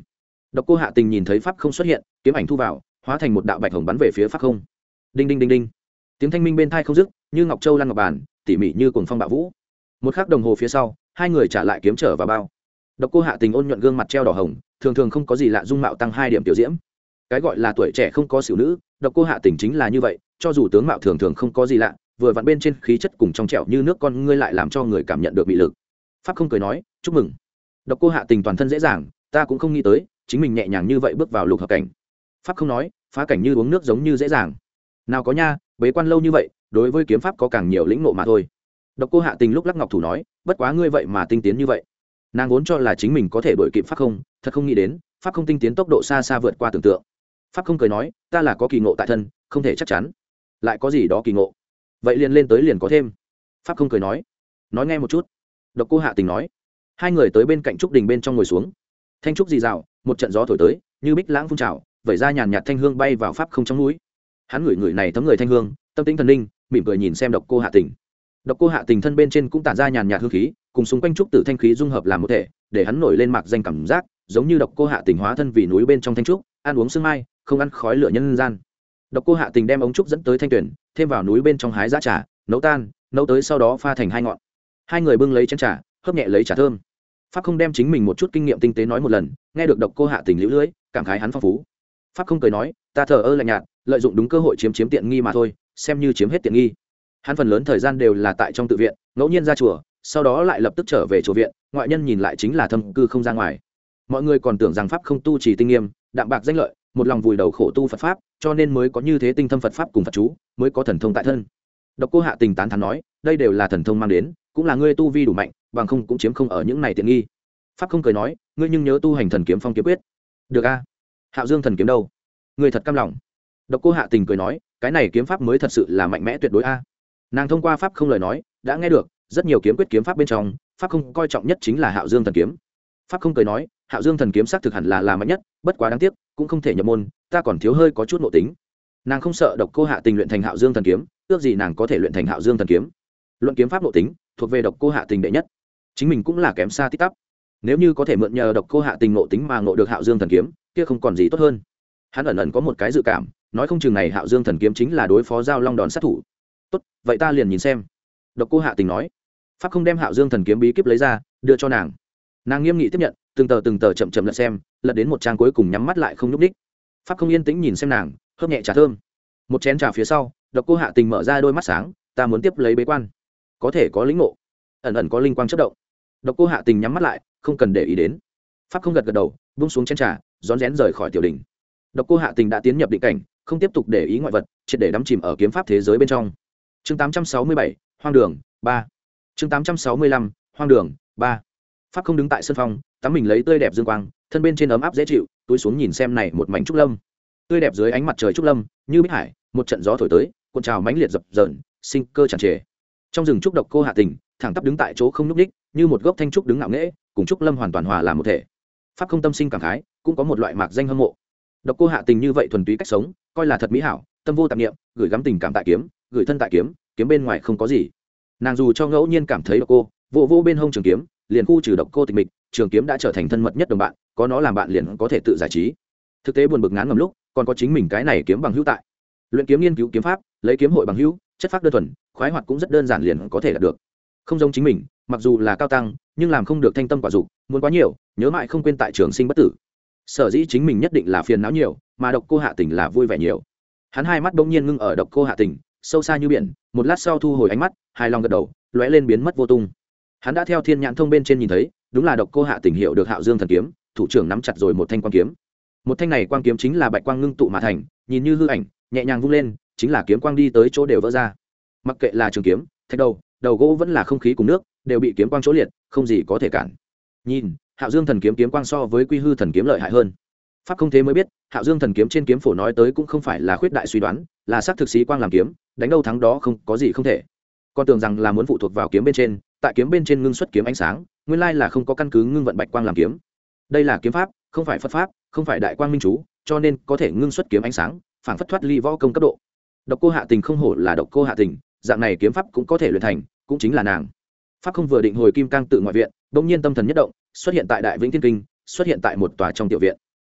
Độc Cô Hạ Tình nhìn thấy pháp không xuất hiện, kiếm ảnh thu vào, hóa thành một đạo bạch hồng bắn về phía pháp không. Đinh đinh đinh đinh, tiếng thanh minh bên tai không dứt, như ngọc châu lăn ngọc bàn, tỉ mỉ như cuồng phong bạo vũ. Một khắc đồng hồ phía sau, hai người trả lại kiếm trở vào bao. Độc Cô Hạ Tình ôn nhuận gương mặt treo đỏ hồng, thường thường không có gì lạ, dung mạo tăng hai điểm tiểu diễm. Cái gọi là tuổi trẻ không có xỉu nữ, Độc Cô Hạ Tình chính là như vậy, cho dù tướng mạo thường thường không có gì lạ, vừa vặn bên trên khí chất cùng trong trẻo như nước con ngươi lại làm cho người cảm nhận được bị lực. Pháp không cười nói, chúc mừng. Độc Cô Hạ Tình toàn thân dễ dàng, ta cũng không nghĩ tới chính mình nhẹ nhàng như vậy bước vào lục hợp cảnh. Pháp không nói, phá cảnh như uống nước giống như dễ dàng. Nào có nha, bế quan lâu như vậy, đối với kiếm pháp có càng nhiều lĩnh ngộ mà thôi. Độc Cô Hạ Tình lúc lắc ngọc thủ nói, bất quá ngươi vậy mà tinh tiến như vậy. Nàng vốn cho là chính mình có thể đuổi kịp pháp không, thật không nghĩ đến pháp không tinh tiến tốc độ xa xa vượt qua tưởng tượng. Pháp không cười nói, ta là có kỳ ngộ tại thân, không thể chắc chắn. Lại có gì đó kỳ ngộ, vậy liền lên tới liền có thêm. Pháp không cười nói, nói nghe một chút. Độc Cô Hạ Tình nói. Hai người tới bên cạnh trúc đình bên trong ngồi xuống. Thanh trúc dì rào, một trận gió thổi tới, như bích lãng phun trào, vẩy ra nhàn nhạt thanh hương bay vào pháp không trong núi. Hắn ngửi người này thấm người thanh hương, tâm tĩnh thần linh, mỉm cười nhìn xem Độc Cô Hạ Tình. Độc Cô Hạ Tình thân bên trên cũng tản ra nhàn nhạt hương khí, cùng xung quanh trúc tử thanh khí dung hợp làm một thể, để hắn nổi lên mạc danh cảm giác, giống như Độc Cô Hạ Tình hóa thân vì núi bên trong thanh trúc, ăn uống sương mai, không ăn khói lửa nhân gian. Độc Cô Hạ Tình đem ống trúc dẫn tới thanh tuyển, thêm vào núi bên trong hái giá trà, nấu tan, nấu tới sau đó pha thành hai ngọn. Hai người bưng lấy chén trà, hớp nhẹ lấy trà thơm. Pháp không đem chính mình một chút kinh nghiệm tinh tế nói một lần, nghe được Độc Cô Hạ Tình liễu lưỡi, cảm khái hắn phong phú. Pháp không cười nói, ta thờ ơ lạnh nhạt, lợi dụng đúng cơ hội chiếm chiếm tiện nghi mà thôi, xem như chiếm hết tiện nghi. Hắn phần lớn thời gian đều là tại trong tự viện, ngẫu nhiên ra chùa, sau đó lại lập tức trở về chùa viện, ngoại nhân nhìn lại chính là thâm cư không ra ngoài. Mọi người còn tưởng rằng pháp không tu trì tinh nghiêm, đạm bạc danh lợi, một lòng vùi đầu khổ tu Phật pháp, cho nên mới có như thế tinh thâm Phật pháp cùng Phật chú, mới có thần thông tại thân. Độc Cô Hạ Tình tán thán nói, đây đều là thần thông mang đến, cũng là ngươi tu vi đủ mạnh, bằng không cũng chiếm không ở những này tiện nghi. Pháp không cười nói, ngươi nhưng nhớ tu hành thần kiếm phong kiếm quyết. Được a. Hạo Dương thần kiếm đâu? Ngươi thật cam lòng. Độc Cô Hạ Tình cười nói, cái này kiếm pháp mới thật sự là mạnh mẽ tuyệt đối a. Nàng thông qua pháp không lời nói, đã nghe được rất nhiều kiếm quyết kiếm pháp bên trong, pháp không coi trọng nhất chính là Hạo Dương thần kiếm. Pháp không cười nói, Hạo Dương thần kiếm xác thực hẳn là là mạnh nhất, bất quá đáng tiếc, cũng không thể nhập môn, ta còn thiếu hơi có chút nội tính. Nàng không sợ Độc Cô Hạ Tình luyện thành Hạo Dương thần kiếm, ước gì nàng có thể luyện thành Hạo Dương thần kiếm. Luận kiếm pháp nội tính, thuộc về Độc Cô Hạ Tình đệ nhất. Chính mình cũng là kém xa tít tắp. Nếu như có thể mượn nhờ Độc Cô Hạ Tình nội tính mà ngộ được Hạo Dương thần kiếm, kia không còn gì tốt hơn. Hắn ẩn ẩn có một cái dự cảm, nói không chừng này Hạo Dương thần kiếm chính là đối phó giao long đòn sát thủ. Tốt, vậy ta liền nhìn xem. Độc Cô Hạ Tình nói. Pháp không đem Hạo Dương thần kiếm bí kíp lấy ra, đưa cho nàng. Nàng nghiêm nghị tiếp nhận, từng tờ từng tờ chậm chậm lật xem, lật đến một trang cuối cùng nhắm mắt lại không nhúc ních. Pháp không yên tĩnh nhìn xem nàng, hớp nhẹ trà thơm. Một chén trà phía sau, Độc Cô Hạ Tình mở ra đôi mắt sáng, ta muốn tiếp lấy bế quan, có thể có lĩnh ngộ, ẩn ẩn có linh quang chớp động. Độc Cô Hạ Tình nhắm mắt lại, không cần để ý đến. Pháp không gật gật đầu, buông xuống chén trà, rón rén rời khỏi tiểu đỉnh. Độc Cô Hạ Tình đã tiến nhập định cảnh, không tiếp tục để ý ngoại vật, triệt để đắm chìm ở kiếm pháp thế giới bên trong. Chương tám trăm sáu mươi bảy, hoang đường ba. Chương tám trăm sáu mươi lăm, hoang đường ba. Pháp không đứng tại sân phong, tắm mình lấy tươi đẹp dương quang, thân bên trên ấm áp dễ chịu, túi xuống nhìn xem này một mảnh trúc lâm. Tươi đẹp dưới ánh mặt trời trúc lâm, như bích hải, một trận gió thổi tới, cuộn trào mãnh liệt dập dờn, sinh cơ tràn trề. Trong rừng trúc Độc Cô Hạ Tình, thẳng tắp đứng tại chỗ không nhúc nhích, như một gốc thanh trúc đứng ngạo nghễ, cùng trúc lâm hoàn toàn hòa làm một thể. Pháp không tâm sinh cảm khái, cũng có một loại mạc danh hâm mộ. Độc Cô Hạ Tình như vậy thuần túy cách sống, coi là thật mỹ hảo, tâm vô tạp niệm, gửi gắm tình cảm tại kiếm, gửi thân tại kiếm, kiếm bên ngoài không có gì. Nàng dù cho ngẫu nhiên cảm thấy Độc Cô, vô vô bên hông trường kiếm, liền khu trừ Độc Cô tịch mịch, trường kiếm đã trở thành thân mật nhất đồng bạn, có nó làm bạn liền có thể tự giải trí. Thực tế buồn bực ngán ngầm lúc, còn có chính mình cái này kiếm bằng hữu tại. Luyện kiếm nghiên cứu kiếm pháp, lấy kiếm hội bằng hữu, chất phác đơn thuần, khoái hoạt cũng rất đơn giản liền có thể đạt được. Không giống chính mình, mặc dù là cao tăng, nhưng làm không được thanh tâm quả dục, muốn quá nhiều, nhớ mãi không quên tại trường sinh bất tử. Sở dĩ chính mình nhất định là phiền não nhiều, mà Độc Cô Hạ Tình là vui vẻ nhiều. Hắn hai mắt bỗng nhiên ngưng ở Độc Cô Hạ Tình, sâu xa như biển, một lát sau thu hồi ánh mắt, hài lòng gật đầu, lóe lên biến mất vô tung. Hắn đã theo thiên nhãn thông bên trên nhìn thấy, đúng là Độc Cô Hạ Tình hiểu được Hạo Dương thần kiếm, thủ trưởng nắm chặt rồi một thanh quang kiếm. Một thanh này quang kiếm chính là bạch quang ngưng tụ mà thành, nhìn như hư ảnh, nhẹ nhàng vung lên, chính là kiếm quang đi tới chỗ đều vỡ ra. Mặc kệ là trường kiếm, thạch đầu, đầu gỗ vẫn là không khí cùng nước, đều bị kiếm quang chỗ liệt, không gì có thể cản. Nhìn, Hạo Dương thần kiếm kiếm quang so với Quy Hư thần kiếm lợi hại hơn. Pháp không thế mới biết, Hạo Dương thần kiếm trên kiếm phổ nói tới cũng không phải là khuyết đại suy đoán, là xác thực sĩ quang làm kiếm, đánh đâu thắng đó không có gì không thể. Con tưởng rằng là muốn phụ thuộc vào kiếm bên trên, tại kiếm bên trên ngưng xuất kiếm ánh sáng, nguyên lai là không có căn cứ ngưng vận bạch quang làm kiếm. Đây là kiếm pháp, không phải Phật pháp, không phải đại quang minh chú, cho nên có thể ngưng xuất kiếm ánh sáng, phảng phất thoát ly võ công cấp độ. Độc Cô Hạ Tình không hổ là Độc Cô Hạ Tình, dạng này kiếm pháp cũng có thể luyện thành, cũng chính là nàng. Pháp không vừa định hồi kim cang tự ngoại viện, bỗng nhiên tâm thần nhất động, xuất hiện tại Đại Vĩnh Thiên Kinh, xuất hiện tại một tòa trong tiểu viện.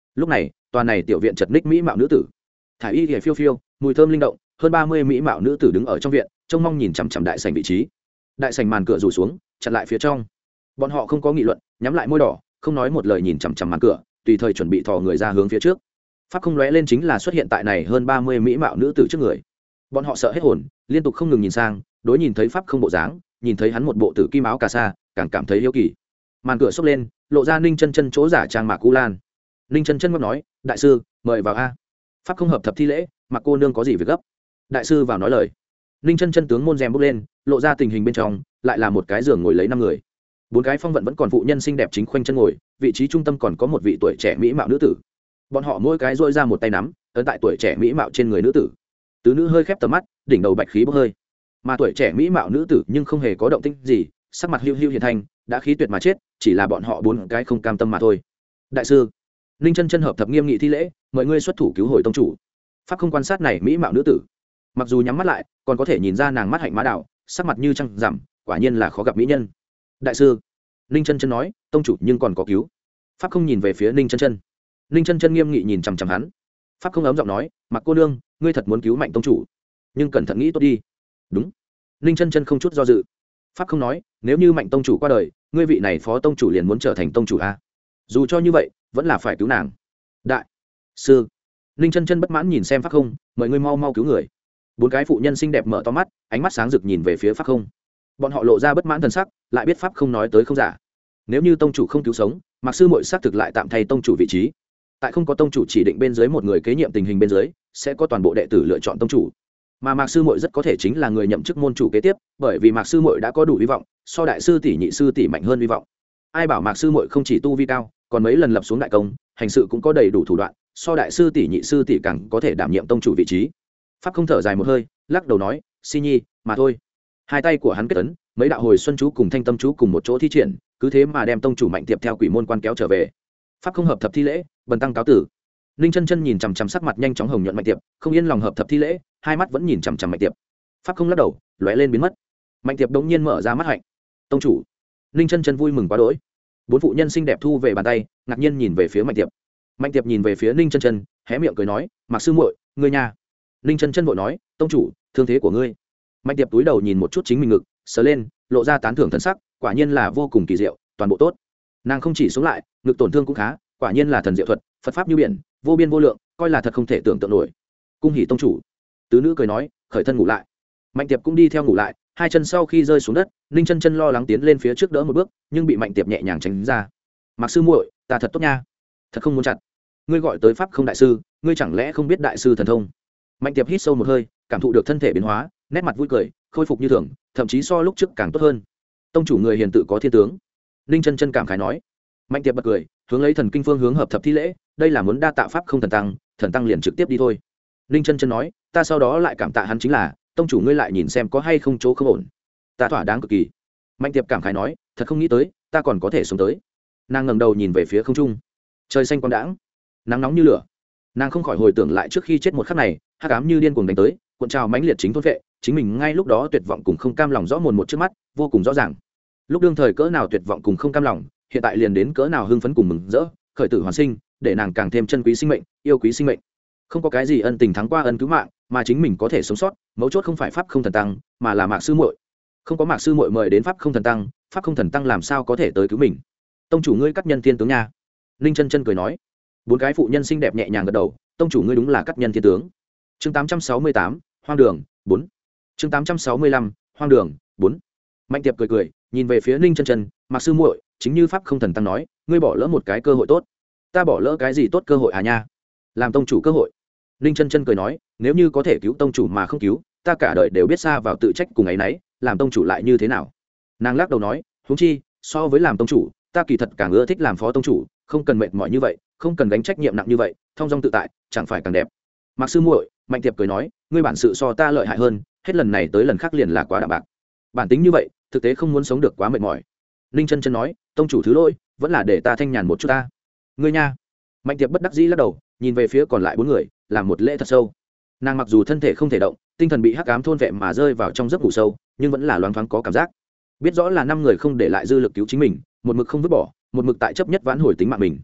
lúc này tòa này tiểu viện chật ních mỹ mạo nữ tử thả y thì phiêu phiêu mùi thơm linh động, hơn ba mươi mỹ mạo nữ tử đứng ở trong viện trông mong nhìn chằm chằm đại sảnh vị trí. Đại sảnh màn cửa rủ xuống chặn lại phía trong, bọn họ không có nghị luận, nhắm lại môi đỏ không nói một lời nhìn chằm chằm màn cửa, tùy thời chuẩn bị thò người ra hướng phía trước. Pháp không lóe lên chính là xuất hiện tại này hơn ba mươi mỹ mạo nữ tử trước người. Bọn họ sợ hết hồn, liên tục không ngừng nhìn sang, đối nhìn thấy Pháp không bộ dáng, nhìn thấy hắn một bộ tử kim áo cà sa, càng cảm thấy yêu kỳ. Màn cửa xốc lên, lộ ra Ninh Chân Chân chỗ giả trang Mạc Cú Lan. Ninh Chân Chân ngấp nói, đại sư mời vào a. Pháp không hợp thập thi lễ, Mạc cô nương có gì việc gấp? Đại sư vào nói lời. Ninh Chân Chân tướng môn rèm bước lên, lộ ra tình hình bên trong, lại là một cái giường ngồi lấy năm người. Bốn cái phong vận vẫn còn phụ nhân xinh đẹp chính khoanh chân ngồi, vị trí trung tâm còn có một vị tuổi trẻ mỹ mạo nữ tử. Bọn họ mỗi cái duỗi ra một tay nắm, ấn tại tuổi trẻ mỹ mạo trên người nữ tử. Tứ nữ hơi khép tầm mắt, đỉnh đầu bạch khí bốc hơi. Mà tuổi trẻ mỹ mạo nữ tử nhưng không hề có động tĩnh gì, sắc mặt hiu hiu hiền thành, đã khí tuyệt mà chết, chỉ là bọn họ bốn cái không cam tâm mà thôi. Đại sư, Ninh Chân Chân hợp thập nghiêm nghị thi lễ, mời ngươi xuất thủ cứu hồi tông chủ. Pháp không quan sát này mỹ mạo nữ tử, mặc dù nhắm mắt lại, còn có thể nhìn ra nàng mắt hạnh má đào, sắc mặt như trăng rằm, quả nhiên là khó gặp mỹ nhân. Đại sư, Ninh Chân Chân nói, tông chủ nhưng còn có cứu. Pháp không nhìn về phía Ninh Chân Chân. Ninh Chân Chân nghiêm nghị nhìn chằm chằm hắn. Pháp không ấm giọng nói, mặc cô nương, ngươi thật muốn cứu mạnh tông chủ, nhưng cẩn thận nghĩ tốt đi. Đúng. Ninh Chân Chân không chút do dự. Pháp không nói, nếu như mạnh tông chủ qua đời, ngươi vị này phó tông chủ liền muốn trở thành tông chủ a. Dù cho như vậy, vẫn là phải cứu nàng. Đại sư, Ninh Chân Chân bất mãn nhìn xem Pháp không, mời ngươi mau mau cứu người. Bốn cái phụ nhân xinh đẹp mở to mắt, ánh mắt sáng rực nhìn về phía Pháp không. Bọn họ lộ ra bất mãn thần sắc, lại biết Pháp không nói tới không giả. Nếu như tông chủ không cứu sống, Mạc sư muội xác thực lại tạm thay tông chủ vị trí. Tại không có tông chủ chỉ định bên dưới một người kế nhiệm tình hình bên dưới, sẽ có toàn bộ đệ tử lựa chọn tông chủ. Mà Mạc sư muội rất có thể chính là người nhậm chức môn chủ kế tiếp, bởi vì Mạc sư muội đã có đủ hy vọng, so đại sư tỷ nhị sư tỷ mạnh hơn hy vọng. Ai bảo Mạc sư muội không chỉ tu vi cao, còn mấy lần lập xuống đại công, hành sự cũng có đầy đủ thủ đoạn, so đại sư tỷ nhị sư tỷ càng có thể đảm nhiệm tông chủ vị trí. Pháp không thở dài một hơi, lắc đầu nói, si nhi mà thôi. Hai tay của hắn kết ấn, mấy đạo hồi xuân chú cùng thanh tâm chú cùng một chỗ thi triển, cứ thế mà đem tông chủ mạnh tiệp theo quỷ môn quan kéo trở về. Pháp không hợp thập thi lễ, bần tăng cáo tử. Ninh Chân Chân nhìn chằm chằm sắc mặt nhanh chóng hồng nhuận mạnh tiệp, không yên lòng hợp thập thi lễ, hai mắt vẫn nhìn chằm chằm mạnh tiệp. Pháp không lắc đầu, lóe lên biến mất. Mạnh tiệp đống nhiên mở ra mắt hạnh. Tông chủ. Ninh Chân Chân vui mừng quá đỗi. Bốn phụ nhân xinh đẹp thu về bàn tay, ngạc nhiên nhìn về phía mạnh tiệp. Mạnh tiệp nhìn về phía Ninh Chân Chân, hé miệng cười nói, Mạc sư muội, ngươi nhà. Ninh Chân Chân vội nói, tông chủ, thương thế của ngươi. Mạnh tiệp túi đầu nhìn một chút chính mình ngực, sờ lên, lộ ra tán thưởng thần sắc, quả nhiên là vô cùng kỳ diệu, toàn bộ tốt. Nàng không chỉ sống lại, ngực tổn thương cũng khá, quả nhiên là thần diệu thuật, Phật pháp như biển, vô biên vô lượng, coi là thật không thể tưởng tượng nổi. Cung hỉ tông chủ. Tứ nữ cười nói, khởi thân ngủ lại. Mạnh tiệp cũng đi theo ngủ lại, hai chân sau khi rơi xuống đất, Ninh Chân Chân lo lắng tiến lên phía trước đỡ một bước, nhưng bị mạnh tiệp nhẹ nhàng tránh ra. Mạc sư muội, ta thật tốt nha. Thật không muốn chặt. Ngươi gọi tới pháp không đại sư, ngươi chẳng lẽ không biết đại sư thần thông? Mạnh tiệp hít sâu một hơi, cảm thụ được thân thể biến hóa, nét mặt vui cười, khôi phục như thường, thậm chí so lúc trước càng tốt hơn. Tông chủ người hiền tự có thiên tướng. Ninh Chân Chân cảm khái nói. Mạnh tiệp bật cười, hướng lấy thần kinh phương hướng hợp thập thi lễ, đây là muốn đa tạ pháp không thần tăng, thần tăng liền trực tiếp đi thôi. Ninh Chân Chân nói, ta sau đó lại cảm tạ hắn chính là, tông chủ ngươi lại nhìn xem có hay không chỗ không ổn. Ta thỏa đáng cực kỳ. Mạnh tiệp cảm khái nói, thật không nghĩ tới, ta còn có thể sống tới. Nàng ngẩng đầu nhìn về phía không trung, trời xanh quang đãng, nắng nóng như lửa. Nàng không khỏi hồi tưởng lại trước khi chết một khắc này, hắc ám như điên cuồng đánh tới, cuộn trào mãnh liệt chính thôn vệ, chính mình ngay lúc đó tuyệt vọng cùng không cam lòng rõ mồn một trước mắt, vô cùng rõ ràng. Lúc đương thời cỡ nào tuyệt vọng cùng không cam lòng, hiện tại liền đến cỡ nào hưng phấn cùng mừng rỡ, khởi tử hoàn sinh, để nàng càng thêm trân quý sinh mệnh, yêu quý sinh mệnh. Không có cái gì ân tình thắng qua ân cứu mạng, mà chính mình có thể sống sót, mấu chốt không phải pháp không thần tăng, mà là Mạc sư muội. Không có Mạc sư muội mời đến pháp không thần tăng, pháp không thần tăng làm sao có thể tới cứu mình? Tông chủ ngươi cắt nhân thiên tướng nha. Ninh Chân Chân cười nói. Bốn cái phụ nhân xinh đẹp nhẹ nhàng gật đầu, tông chủ ngươi đúng là cắt nhân thiên tướng. Chương tám trăm sáu mươi tám, hoang đường, bốn. Chương tám trăm sáu mươi lăm, hoang đường, bốn. Mạnh tiệp cười cười, nhìn về phía Ninh Chân Chân, Mạc sư muội, chính như pháp không thần tăng nói, ngươi bỏ lỡ một cái cơ hội tốt. Ta bỏ lỡ cái gì tốt cơ hội à nha? Làm tông chủ cơ hội. Ninh Chân Chân cười nói, nếu như có thể cứu tông chủ mà không cứu, ta cả đời đều biết xa vào tự trách cùng ấy nấy, làm tông chủ lại như thế nào? Nàng lắc đầu nói, huống chi, so với làm tông chủ, ta kỳ thật càng ưa thích làm phó tông chủ, không cần mệt mỏi như vậy, không cần gánh trách nhiệm nặng như vậy, thông dong tự tại, chẳng phải càng đẹp. Mạc sư muội, Mạnh tiệp cười nói, ngươi bản sự so ta lợi hại hơn, hết lần này tới lần khác liền là quá đạm bạc. Bản tính như vậy, thực tế không muốn sống được quá mệt mỏi. Ninh Chân Chân nói, tông chủ thứ lỗi, vẫn là để ta thanh nhàn một chút ta. Ngươi nha. Mạnh tiệp bất đắc dĩ lắc đầu, nhìn về phía còn lại bốn người, làm một lễ thật sâu. Nàng mặc dù thân thể không thể động, tinh thần bị hắc ám thôn vệ mà rơi vào trong giấc ngủ sâu, nhưng vẫn là loáng thoáng có cảm giác. Biết rõ là năm người không để lại dư lực cứu chính mình, một mực không vứt bỏ, một mực tại chấp nhất vãn hồi tính mạng mình.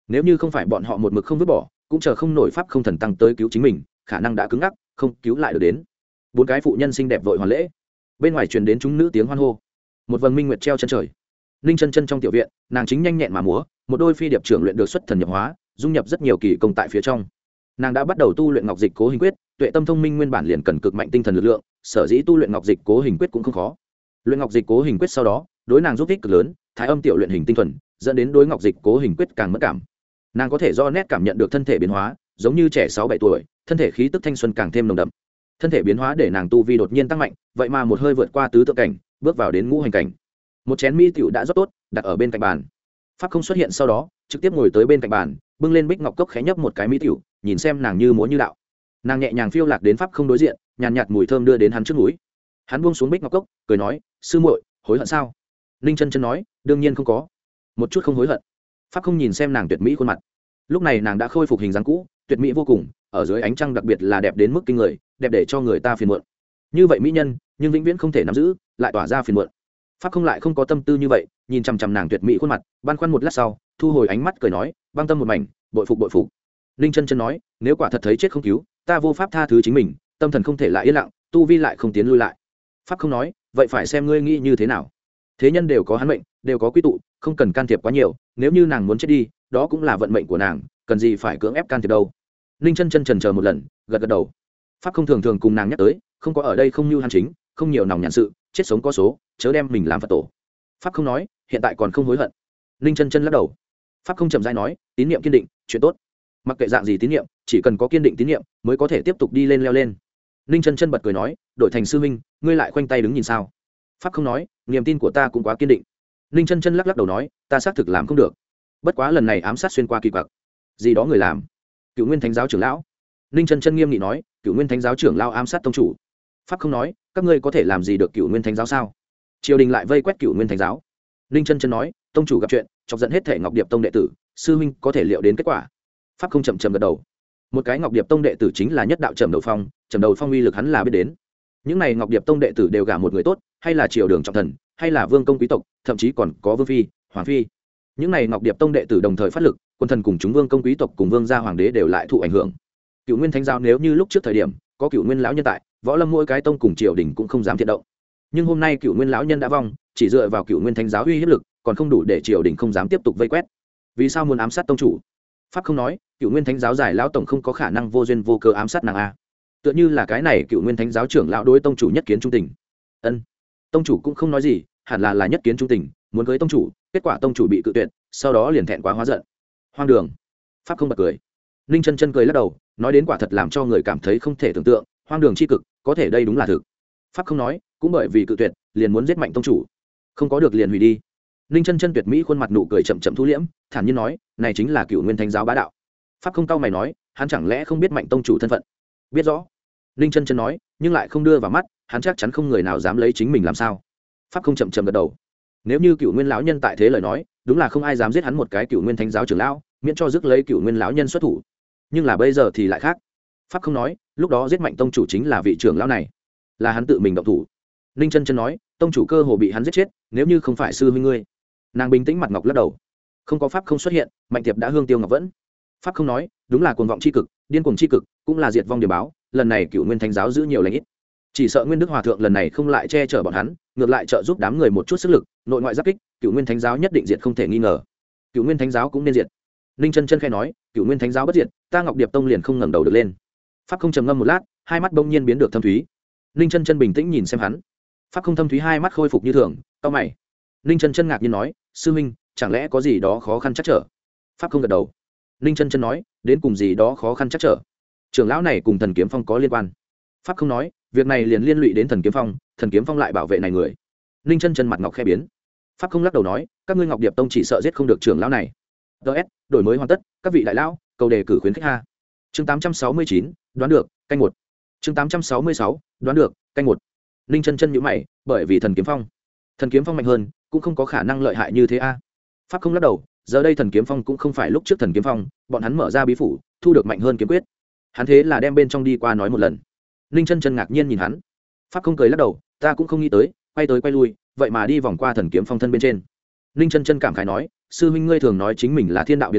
nếu như không phải bọn họ một mực không vứt bỏ cũng chờ không nổi pháp không thần tăng tới cứu chính mình, khả năng đã cứng ngắc không cứu lại được đến. Bốn cái phụ nhân xinh đẹp vội hoàn lễ, bên ngoài truyền đến chúng nữ tiếng hoan hô. Một vầng minh nguyệt treo chân trời. Ninh chân chân trong tiểu viện, nàng chính nhanh nhẹn mà múa, một đôi phi điệp trưởng luyện được xuất thần nhập hóa, dung nhập rất nhiều kỳ công tại phía trong. Nàng đã bắt đầu tu luyện ngọc dịch cố hình quyết, tuệ tâm thông minh nguyên bản liền cần cực mạnh tinh thần lực lượng, sở dĩ tu luyện ngọc dịch cố hình quyết cũng không khó. Luyện ngọc dịch cố hình quyết sau đó, đối nàng giúp ích cực lớn, thái âm tiểu luyện hình tinh thuần, dẫn đến đối ngọc dịch cố hình quyết càng mất cảm. Nàng có thể do nét cảm nhận được thân thể biến hóa, giống như trẻ sáu bảy tuổi, thân thể khí tức thanh xuân càng thêm nồng đậm. Thân thể biến hóa để nàng tu vi đột nhiên tăng mạnh, vậy mà một hơi vượt qua tứ tượng cảnh, bước vào đến ngũ hành cảnh. Một chén mỹ tiểu đã rất tốt, đặt ở bên cạnh bàn. Pháp không xuất hiện sau đó, trực tiếp ngồi tới bên cạnh bàn, bưng lên bích ngọc cốc khẽ nhấp một cái mỹ tiểu, nhìn xem nàng như múa như đạo. Nàng nhẹ nhàng phiêu lạc đến pháp không đối diện, nhàn nhạt mùi thơm đưa đến hắn trước mũi. Hắn buông xuống bích ngọc cốc, cười nói, sư muội, hối hận sao? Ninh chân chân nói, đương nhiên không có, một chút không hối hận. Pháp không nhìn xem nàng tuyệt mỹ khuôn mặt, lúc này nàng đã khôi phục hình dáng cũ, tuyệt mỹ vô cùng, ở dưới ánh trăng đặc biệt là đẹp đến mức kinh người, đẹp để cho người ta phiền muộn. Như vậy mỹ nhân, nhưng vĩnh viễn không thể nắm giữ, lại tỏa ra phiền muộn. Pháp không lại không có tâm tư như vậy, nhìn chằm chằm nàng tuyệt mỹ khuôn mặt, băn khoăn một lát sau, thu hồi ánh mắt cười nói, băng tâm một mảnh, bội phục bội phục. Ninh chân chân nói, nếu quả thật thấy chết không cứu, ta vô pháp tha thứ chính mình, tâm thần không thể lại yên lặng, tu vi lại không tiến lui lại. Pháp không nói, vậy phải xem ngươi nghĩ như thế nào. Thế nhân đều có hắn mệnh, đều có quy tụ, không cần can thiệp quá nhiều, nếu như nàng muốn chết đi, đó cũng là vận mệnh của nàng, cần gì phải cưỡng ép can thiệp đâu. Ninh chân chân chần chờ một lần, gật gật đầu. Pháp không thường thường cùng nàng nhắc tới, không có ở đây không như hắn chính, không nhiều nòng nhàn sự, chết sống có số, chớ đem mình làm phật tổ. Pháp không nói, hiện tại còn không hối hận. Ninh chân chân lắc đầu. Pháp không chậm rãi nói, tín niệm kiên định, chuyện tốt. Mặc kệ dạng gì tín niệm, chỉ cần có kiên định tín niệm, mới có thể tiếp tục đi lên leo lên. Ninh chân chân bật cười nói, đổi thành sư huynh, ngươi lại khoanh tay đứng nhìn sao? Pháp không nói, niềm tin của ta cũng quá kiên định. Ninh chân chân lắc lắc đầu nói, ta xác thực làm không được. Bất quá lần này ám sát xuyên qua kỳ quặc, gì đó người làm? Cựu Nguyên Thánh giáo trưởng lão. Ninh chân chân nghiêm nghị nói, Cựu Nguyên Thánh giáo trưởng lão ám sát tông chủ. Pháp không nói, các ngươi có thể làm gì được Cựu Nguyên Thánh giáo sao? Triều đình lại vây quét Cựu Nguyên Thánh giáo. Ninh chân chân nói, tông chủ gặp chuyện, chọc giận hết thể Ngọc Điệp tông đệ tử, sư huynh có thể liệu đến kết quả. Pháp không chậm chậm gật đầu. Một cái Ngọc Điệp tông đệ tử chính là nhất đạo trầm đầu phong, trầm đầu phong uy lực hắn là biết đến. Những này Ngọc Điệp tông đệ tử đều gả một người tốt, hay là triều đường trọng thần, hay là vương công quý tộc, thậm chí còn có vương phi, hoàng phi. Những này Ngọc Điệp tông đệ tử đồng thời phát lực, quân thần cùng chúng vương công quý tộc cùng vương gia hoàng đế đều lại thụ ảnh hưởng. Cựu Nguyên Thánh giáo nếu như lúc trước thời điểm có Cựu Nguyên lão nhân tại, võ lâm mỗi cái tông cùng triều đình cũng không dám thiện động. Nhưng hôm nay Cựu Nguyên lão nhân đã vong, chỉ dựa vào Cựu Nguyên Thánh giáo uy hiếp lực, còn không đủ để triều đình không dám tiếp tục vây quét. Vì sao muốn ám sát tông chủ? Pháp không nói, Cựu Nguyên Thánh giáo giải lão tổng không có khả năng vô duyên vô cớ ám sát nàng a. Tựa như là cái này Cựu Nguyên Thánh giáo trưởng lão đối tông chủ nhất kiến trung tình. Ân. Tông chủ cũng không nói gì, hẳn là là nhất kiến trung tình, muốn cưới tông chủ, kết quả tông chủ bị cự tuyệt, sau đó liền thẹn quá hóa giận. Hoang đường. Pháp không bật cười. Ninh chân chân cười lắc đầu, nói đến quả thật làm cho người cảm thấy không thể tưởng tượng, hoang đường chi cực, có thể đây đúng là thực. Pháp không nói, cũng bởi vì cự tuyệt, liền muốn giết mạnh tông chủ. Không có được liền hủy đi. Ninh chân chân tuyệt mỹ khuôn mặt nụ cười chậm chậm thu liễm, thản nhiên nói, này chính là Cựu Nguyên Thánh giáo bá đạo. Pháp không cau mày nói, hắn chẳng lẽ không biết mạnh tông chủ thân phận? Biết rõ. Ninh chân chân nói, nhưng lại không đưa vào mắt, hắn chắc chắn không người nào dám lấy chính mình làm sao. Pháp không chậm chậm gật đầu. Nếu như Cựu Nguyên lão nhân tại thế lời nói, đúng là không ai dám giết hắn một cái Cựu Nguyên Thánh giáo trưởng lão, miễn cho rước lấy Cựu Nguyên lão nhân xuất thủ. Nhưng là bây giờ thì lại khác. Pháp không nói, lúc đó giết mạnh tông chủ chính là vị trưởng lão này, là hắn tự mình động thủ. Ninh chân chân nói, tông chủ cơ hồ bị hắn giết chết, nếu như không phải sư huynh ngươi. Nàng bình tĩnh mặt ngọc lắc đầu. Không có pháp không xuất hiện, mạnh tiệp đã hương tiêu ngọc vẫn. Pháp không nói, đúng là cuồng vọng chi cực, điên cuồng chi cực, cũng là diệt vong điểm báo, lần này Cựu Nguyên Thánh giáo giữ nhiều lãnh ít. Chỉ sợ Nguyên Đức Hòa thượng lần này không lại che chở bọn hắn, ngược lại trợ giúp đám người một chút sức lực, nội ngoại giáp kích, Cựu Nguyên Thánh giáo nhất định diệt không thể nghi ngờ. Cựu Nguyên Thánh giáo cũng nên diệt. Ninh chân chân khẽ nói, Cựu Nguyên Thánh giáo bất diệt, ta Ngọc Điệp tông liền không ngẩng đầu được lên. Pháp không trầm ngâm một lát, hai mắt bỗng nhiên biến được thâm thúy. Ninh chân chân bình tĩnh nhìn xem hắn. Pháp không thâm thúy hai mắt khôi phục như thường, cau mày. Ninh chân chân ngạc nhiên nói, sư huynh, chẳng lẽ có gì đó khó khăn chắc trở? Pháp không gật đầu. Ninh chân chân nói, đến cùng gì đó khó khăn chắc trở? Trưởng lão này cùng Thần Kiếm Phong có liên quan. Pháp không nói, việc này liền liên lụy đến Thần Kiếm Phong, Thần Kiếm Phong lại bảo vệ này người. Ninh chân chân mặt ngọc khẽ biến. Pháp không lắc đầu nói, các ngươi Ngọc Điệp tông chỉ sợ giết không được trưởng lão này. ds đổi mới hoàn tất, các vị đại lão cầu đề cử khuyến khích ha. Chương tám trăm sáu mươi chín, đoán được, canh một. Chương tám trăm sáu mươi sáu, đoán được, canh một. Ninh chân chân nhíu mày, bởi vì Thần Kiếm Phong, Thần Kiếm Phong mạnh hơn, cũng không có khả năng lợi hại như thế a. Pháp không lắc đầu, giờ đây Thần Kiếm Phong cũng không phải lúc trước Thần Kiếm Phong, bọn hắn mở ra bí phủ, thu được mạnh hơn kiếm quyết. Hắn thế là đem bên trong đi qua nói một lần. Ninh chân chân ngạc nhiên nhìn hắn. Pháp không cười lắc đầu, ta cũng không nghĩ tới, quay tới quay lui, vậy mà đi vòng qua Thần Kiếm Phong thân bên trên. Ninh chân chân cảm khái nói, sư huynh ngươi thường nói chính mình là thiên đạo biến số,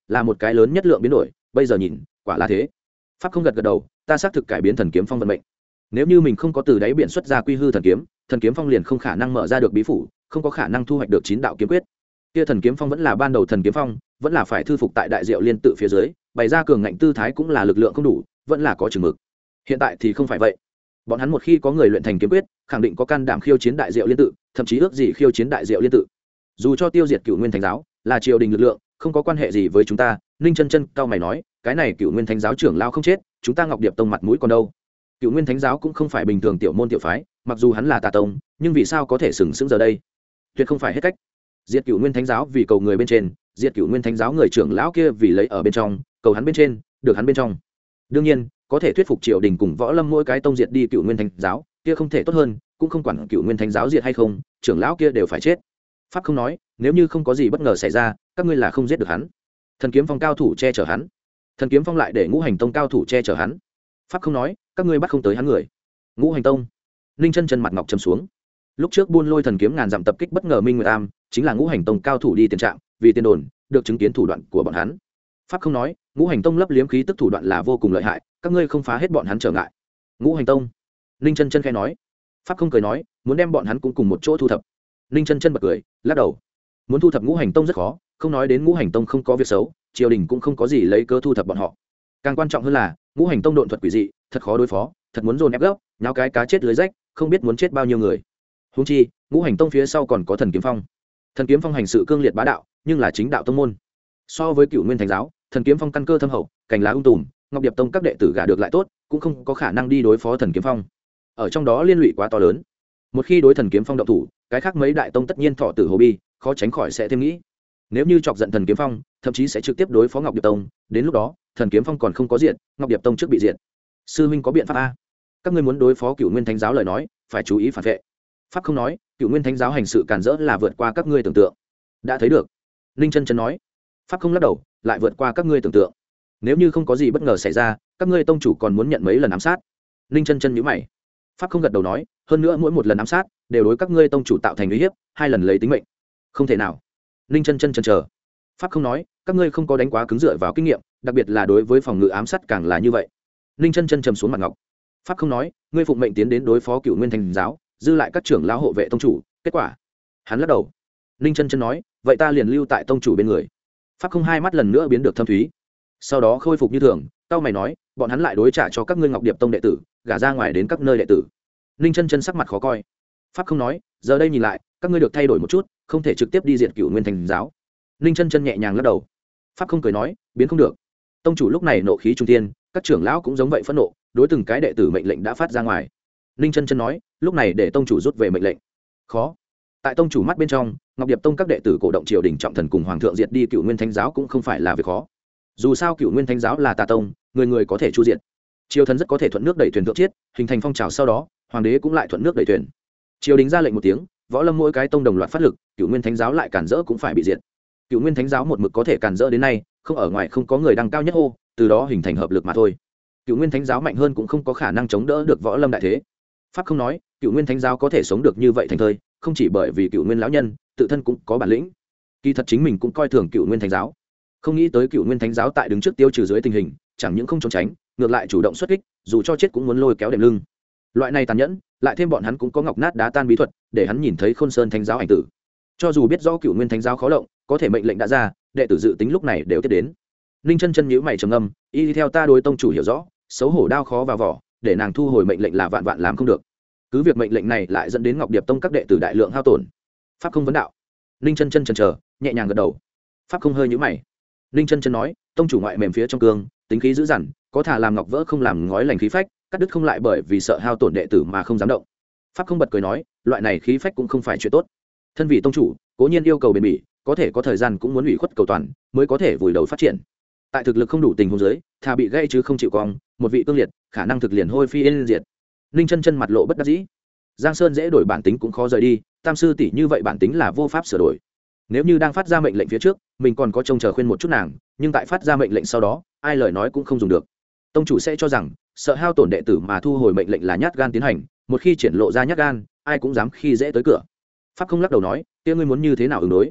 là một cái lớn nhất lượng biến đổi, bây giờ nhìn quả là thế. Pháp không gật gật đầu, ta xác thực cải biến thần kiếm phong vận mệnh. Nếu như mình không có từ đáy biển xuất ra quy hư thần kiếm, thần kiếm phong liền không khả năng mở ra được bí phủ, không có khả năng thu hoạch được chín đạo kiếm quyết. Kia thần kiếm phong vẫn là ban đầu thần kiếm phong, vẫn là phải thư phục tại đại diệu liên tự phía dưới, bày ra cường ngạnh tư thái cũng là lực lượng không đủ, vẫn là có chừng mực. Hiện tại thì không phải vậy. Bọn hắn một khi có người luyện thành kiếm quyết, khẳng định có can đảm khiêu chiến đại diệu liên tự, thậm chí ước gì khiêu chiến đại diệu liên tự. Dù cho tiêu diệt Cửu Nguyên Thánh giáo, là triều đình lực lượng, không có quan hệ gì với chúng ta. Ninh Chân Chân cao mày nói, cái này Cửu Nguyên Thánh giáo trưởng lao không chết, chúng ta Ngọc Điệp tông mặt mũi còn đâu? Cửu Nguyên Thánh giáo cũng không phải bình thường tiểu môn tiểu phái, mặc dù hắn là tà tông, nhưng vì sao có thể sừng sững giờ đây? Tuyệt không phải hết cách. Diệt Cửu Nguyên Thánh giáo vì cầu người bên trên, diệt Cửu Nguyên Thánh giáo người trưởng lão kia vì lấy ở bên trong, cầu hắn bên trên, được hắn bên trong. Đương nhiên, có thể thuyết phục triều đình cùng võ lâm mỗi cái tông diệt đi Cửu Nguyên Thánh giáo, kia không thể tốt hơn, cũng không quản Cửu Nguyên Thánh giáo diệt hay không, trưởng lão kia đều phải chết. Pháp không nói, nếu như không có gì bất ngờ xảy ra, các ngươi là không giết được hắn. Thần kiếm phong cao thủ che chở hắn, thần kiếm phong lại để ngũ hành tông cao thủ che chở hắn. Pháp không nói, các ngươi bắt không tới hắn người. Ngũ hành tông. Ninh Chân Chân mặt ngọc trầm xuống. Lúc trước buôn lôi thần kiếm ngàn dặm tập kích bất ngờ Minh Nguyệt Am, chính là ngũ hành tông cao thủ đi tiền trạng, vì tiền đồn, được chứng kiến thủ đoạn của bọn hắn. Pháp không nói, ngũ hành tông lấp liếm khí tức thủ đoạn là vô cùng lợi hại, các ngươi không phá hết bọn hắn trở ngại. Ngũ hành tông. Ninh Chân Chân khẽ nói. Pháp không cười nói, muốn đem bọn hắn cũng cùng một chỗ thu thập. Ninh Chân Chân bật cười, lắc đầu. Muốn thu thập ngũ hành tông rất khó, không nói đến ngũ hành tông không có việc xấu, triều đình cũng không có gì lấy cớ thu thập bọn họ. Càng quan trọng hơn là, ngũ hành tông độn thuật quỷ dị, thật khó đối phó, thật muốn dồn ép gấp, nháo cái cá chết lưới rách, không biết muốn chết bao nhiêu người. Huống chi, ngũ hành tông phía sau còn có thần kiếm phong. Thần kiếm phong hành sự cương liệt bá đạo, nhưng là chính đạo tông môn. So với Cửu Nguyên Thánh giáo, thần kiếm phong căn cơ thâm hậu, cành lá ung tùm, Ngọc Điệp tông các đệ tử gả được lại tốt, cũng không có khả năng đi đối phó thần kiếm phong. Ở trong đó liên lụy quá to lớn. Một khi đối thần kiếm phong động thủ, cái khác mấy đại tông tất nhiên thọ tử hồ bi, khó tránh khỏi sẽ thêm nghĩ. Nếu như chọc giận thần kiếm phong, thậm chí sẽ trực tiếp đối phó Ngọc Điệp tông, đến lúc đó, thần kiếm phong còn không có diện, Ngọc Điệp tông trước bị diệt. Sư huynh có biện pháp a? Các ngươi muốn đối phó Cửu Nguyên Thánh giáo lời nói, phải chú ý phản vệ. Pháp không nói, Cửu Nguyên Thánh giáo hành sự càn rỡ là vượt qua các ngươi tưởng tượng. Đã thấy được. Ninh Chân Chân nói. Pháp không lắc đầu, lại vượt qua các ngươi tưởng tượng. Nếu như không có gì bất ngờ xảy ra, các ngươi tông chủ còn muốn nhận mấy lần ám sát. Ninh Chân Chân nhíu mày. Pháp không gật đầu nói, hơn nữa mỗi một lần ám sát đều đối các ngươi tông chủ tạo thành uy hiếp, hai lần lấy tính mệnh. Không thể nào. Ninh Chân Chân chần chờ. Pháp không nói, các ngươi không có đánh quá cứng dựa vào kinh nghiệm, đặc biệt là đối với phòng ngự ám sát càng là như vậy. Ninh Chân Chân trầm xuống mặt ngọc. Pháp không nói, ngươi phụng mệnh tiến đến đối phó Cửu Nguyên Thánh giáo, dư lại các trưởng lão hộ vệ tông chủ, kết quả. Hắn lắc đầu. Ninh Chân Chân nói, vậy ta liền lưu tại tông chủ bên người. Pháp không hai mắt lần nữa biến được thâm thúy, sau đó khôi phục như thường. Tao mày nói, bọn hắn lại đối trả cho các ngươi Ngọc Điệp tông đệ tử, gả ra ngoài đến các nơi đệ tử. Ninh Chân Chân sắc mặt khó coi. Pháp không nói, giờ đây nhìn lại, các ngươi được thay đổi một chút, không thể trực tiếp đi diệt Cửu Nguyên Thánh giáo. Ninh Chân Chân nhẹ nhàng lắc đầu. Pháp không cười nói, biến không được. Tông chủ lúc này nộ khí trung thiên, các trưởng lão cũng giống vậy phẫn nộ, đối từng cái đệ tử mệnh lệnh đã phát ra ngoài. Ninh Chân Chân nói, lúc này để tông chủ rút về mệnh lệnh. Khó. Tại tông chủ mắt bên trong, Ngọc Điệp tông các đệ tử cổ động triều đình trọng thần cùng hoàng thượng diệt đi Cửu Nguyên Thánh giáo cũng không phải là việc khó. Dù sao Cửu Nguyên Thánh giáo là tà tông, người người có thể chu diệt. Triều thần rất có thể thuận nước đẩy thuyền thượng chiết, hình thành phong trào, sau đó hoàng đế cũng lại thuận nước đẩy thuyền. Triều đình ra lệnh một tiếng, võ lâm mỗi cái tông đồng loạt phát lực, Cửu Nguyên Thánh giáo lại cản rỡ cũng phải bị diệt. Cửu Nguyên Thánh giáo một mực có thể cản rỡ đến nay, không ở ngoài không có người đăng cao nhất hô, từ đó hình thành hợp lực mà thôi. Cửu Nguyên Thánh giáo mạnh hơn cũng không có khả năng chống đỡ được võ lâm đại thế. Pháp không nói, Cửu Nguyên Thánh giáo có thể sống được như vậy thành thơi, không chỉ bởi vì Cửu Nguyên lão nhân tự thân cũng có bản lĩnh, kỳ thật chính mình cũng coi thường Cửu Nguyên Thánh giáo. Không nghĩ tới Cửu Nguyên Thánh giáo tại đứng trước tiêu trừ dưới tình hình, chẳng những không trốn tránh, ngược lại chủ động xuất kích, dù cho chết cũng muốn lôi kéo đệm lưng. Loại này tàn nhẫn, lại thêm bọn hắn cũng có ngọc nát đá tan bí thuật, để hắn nhìn thấy Khôn Sơn Thánh giáo ảnh tử. Cho dù biết rõ Cửu Nguyên Thánh giáo khó lộng, có thể mệnh lệnh đã ra, đệ tử dự tính lúc này đều tiếp đến. Ninh Chân Chân nhíu mày trầm ngâm, y theo ta đối tông chủ hiểu rõ, xấu hổ đao khó vào vỏ, để nàng thu hồi mệnh lệnh là vạn vạn làm không được. Cứ việc mệnh lệnh này lại dẫn đến Ngọc Điệp tông các đệ tử đại lượng hao tổn. Pháp không vấn đạo. Ninh Chân Chân chần chờ, nhẹ nhàng gật đầu. Pháp không hơi nhíu mày. Ninh Chân Chân nói, tông chủ ngoại mềm phía trong cương, tính khí dữ dằn, có thà làm ngọc vỡ không làm ngói lành khí phách, cắt đứt không lại bởi vì sợ hao tổn đệ tử mà không dám động. Pháp không bật cười nói, loại này khí phách cũng không phải chuyện tốt. Thân vị tông chủ, cố nhiên yêu cầu bền bỉ, có thể có thời gian cũng muốn ủy khuất cầu toàn, mới có thể vùi đầu phát triển. Tại thực lực không đủ tình huống dưới, thà bị gây chứ không chịu cong, một vị cương liệt, khả năng thực liền hôi phi yên diệt. Ninh Chân Chân mặt lộ bất đắc dĩ. Giang Sơn dễ đổi bản tính cũng khó rời đi, tam sư tỷ như vậy bản tính là vô pháp sửa đổi. Nếu như đang phát ra mệnh lệnh phía trước, mình còn có trông chờ khuyên một chút nàng, nhưng tại phát ra mệnh lệnh sau đó, ai lời nói cũng không dùng được. Tông chủ sẽ cho rằng, sợ hao tổn đệ tử mà thu hồi mệnh lệnh là nhát gan tiến hành, một khi triển lộ ra nhát gan, ai cũng dám khi dễ tới cửa. Pháp không lắc đầu nói, kia ngươi muốn như thế nào ứng đối?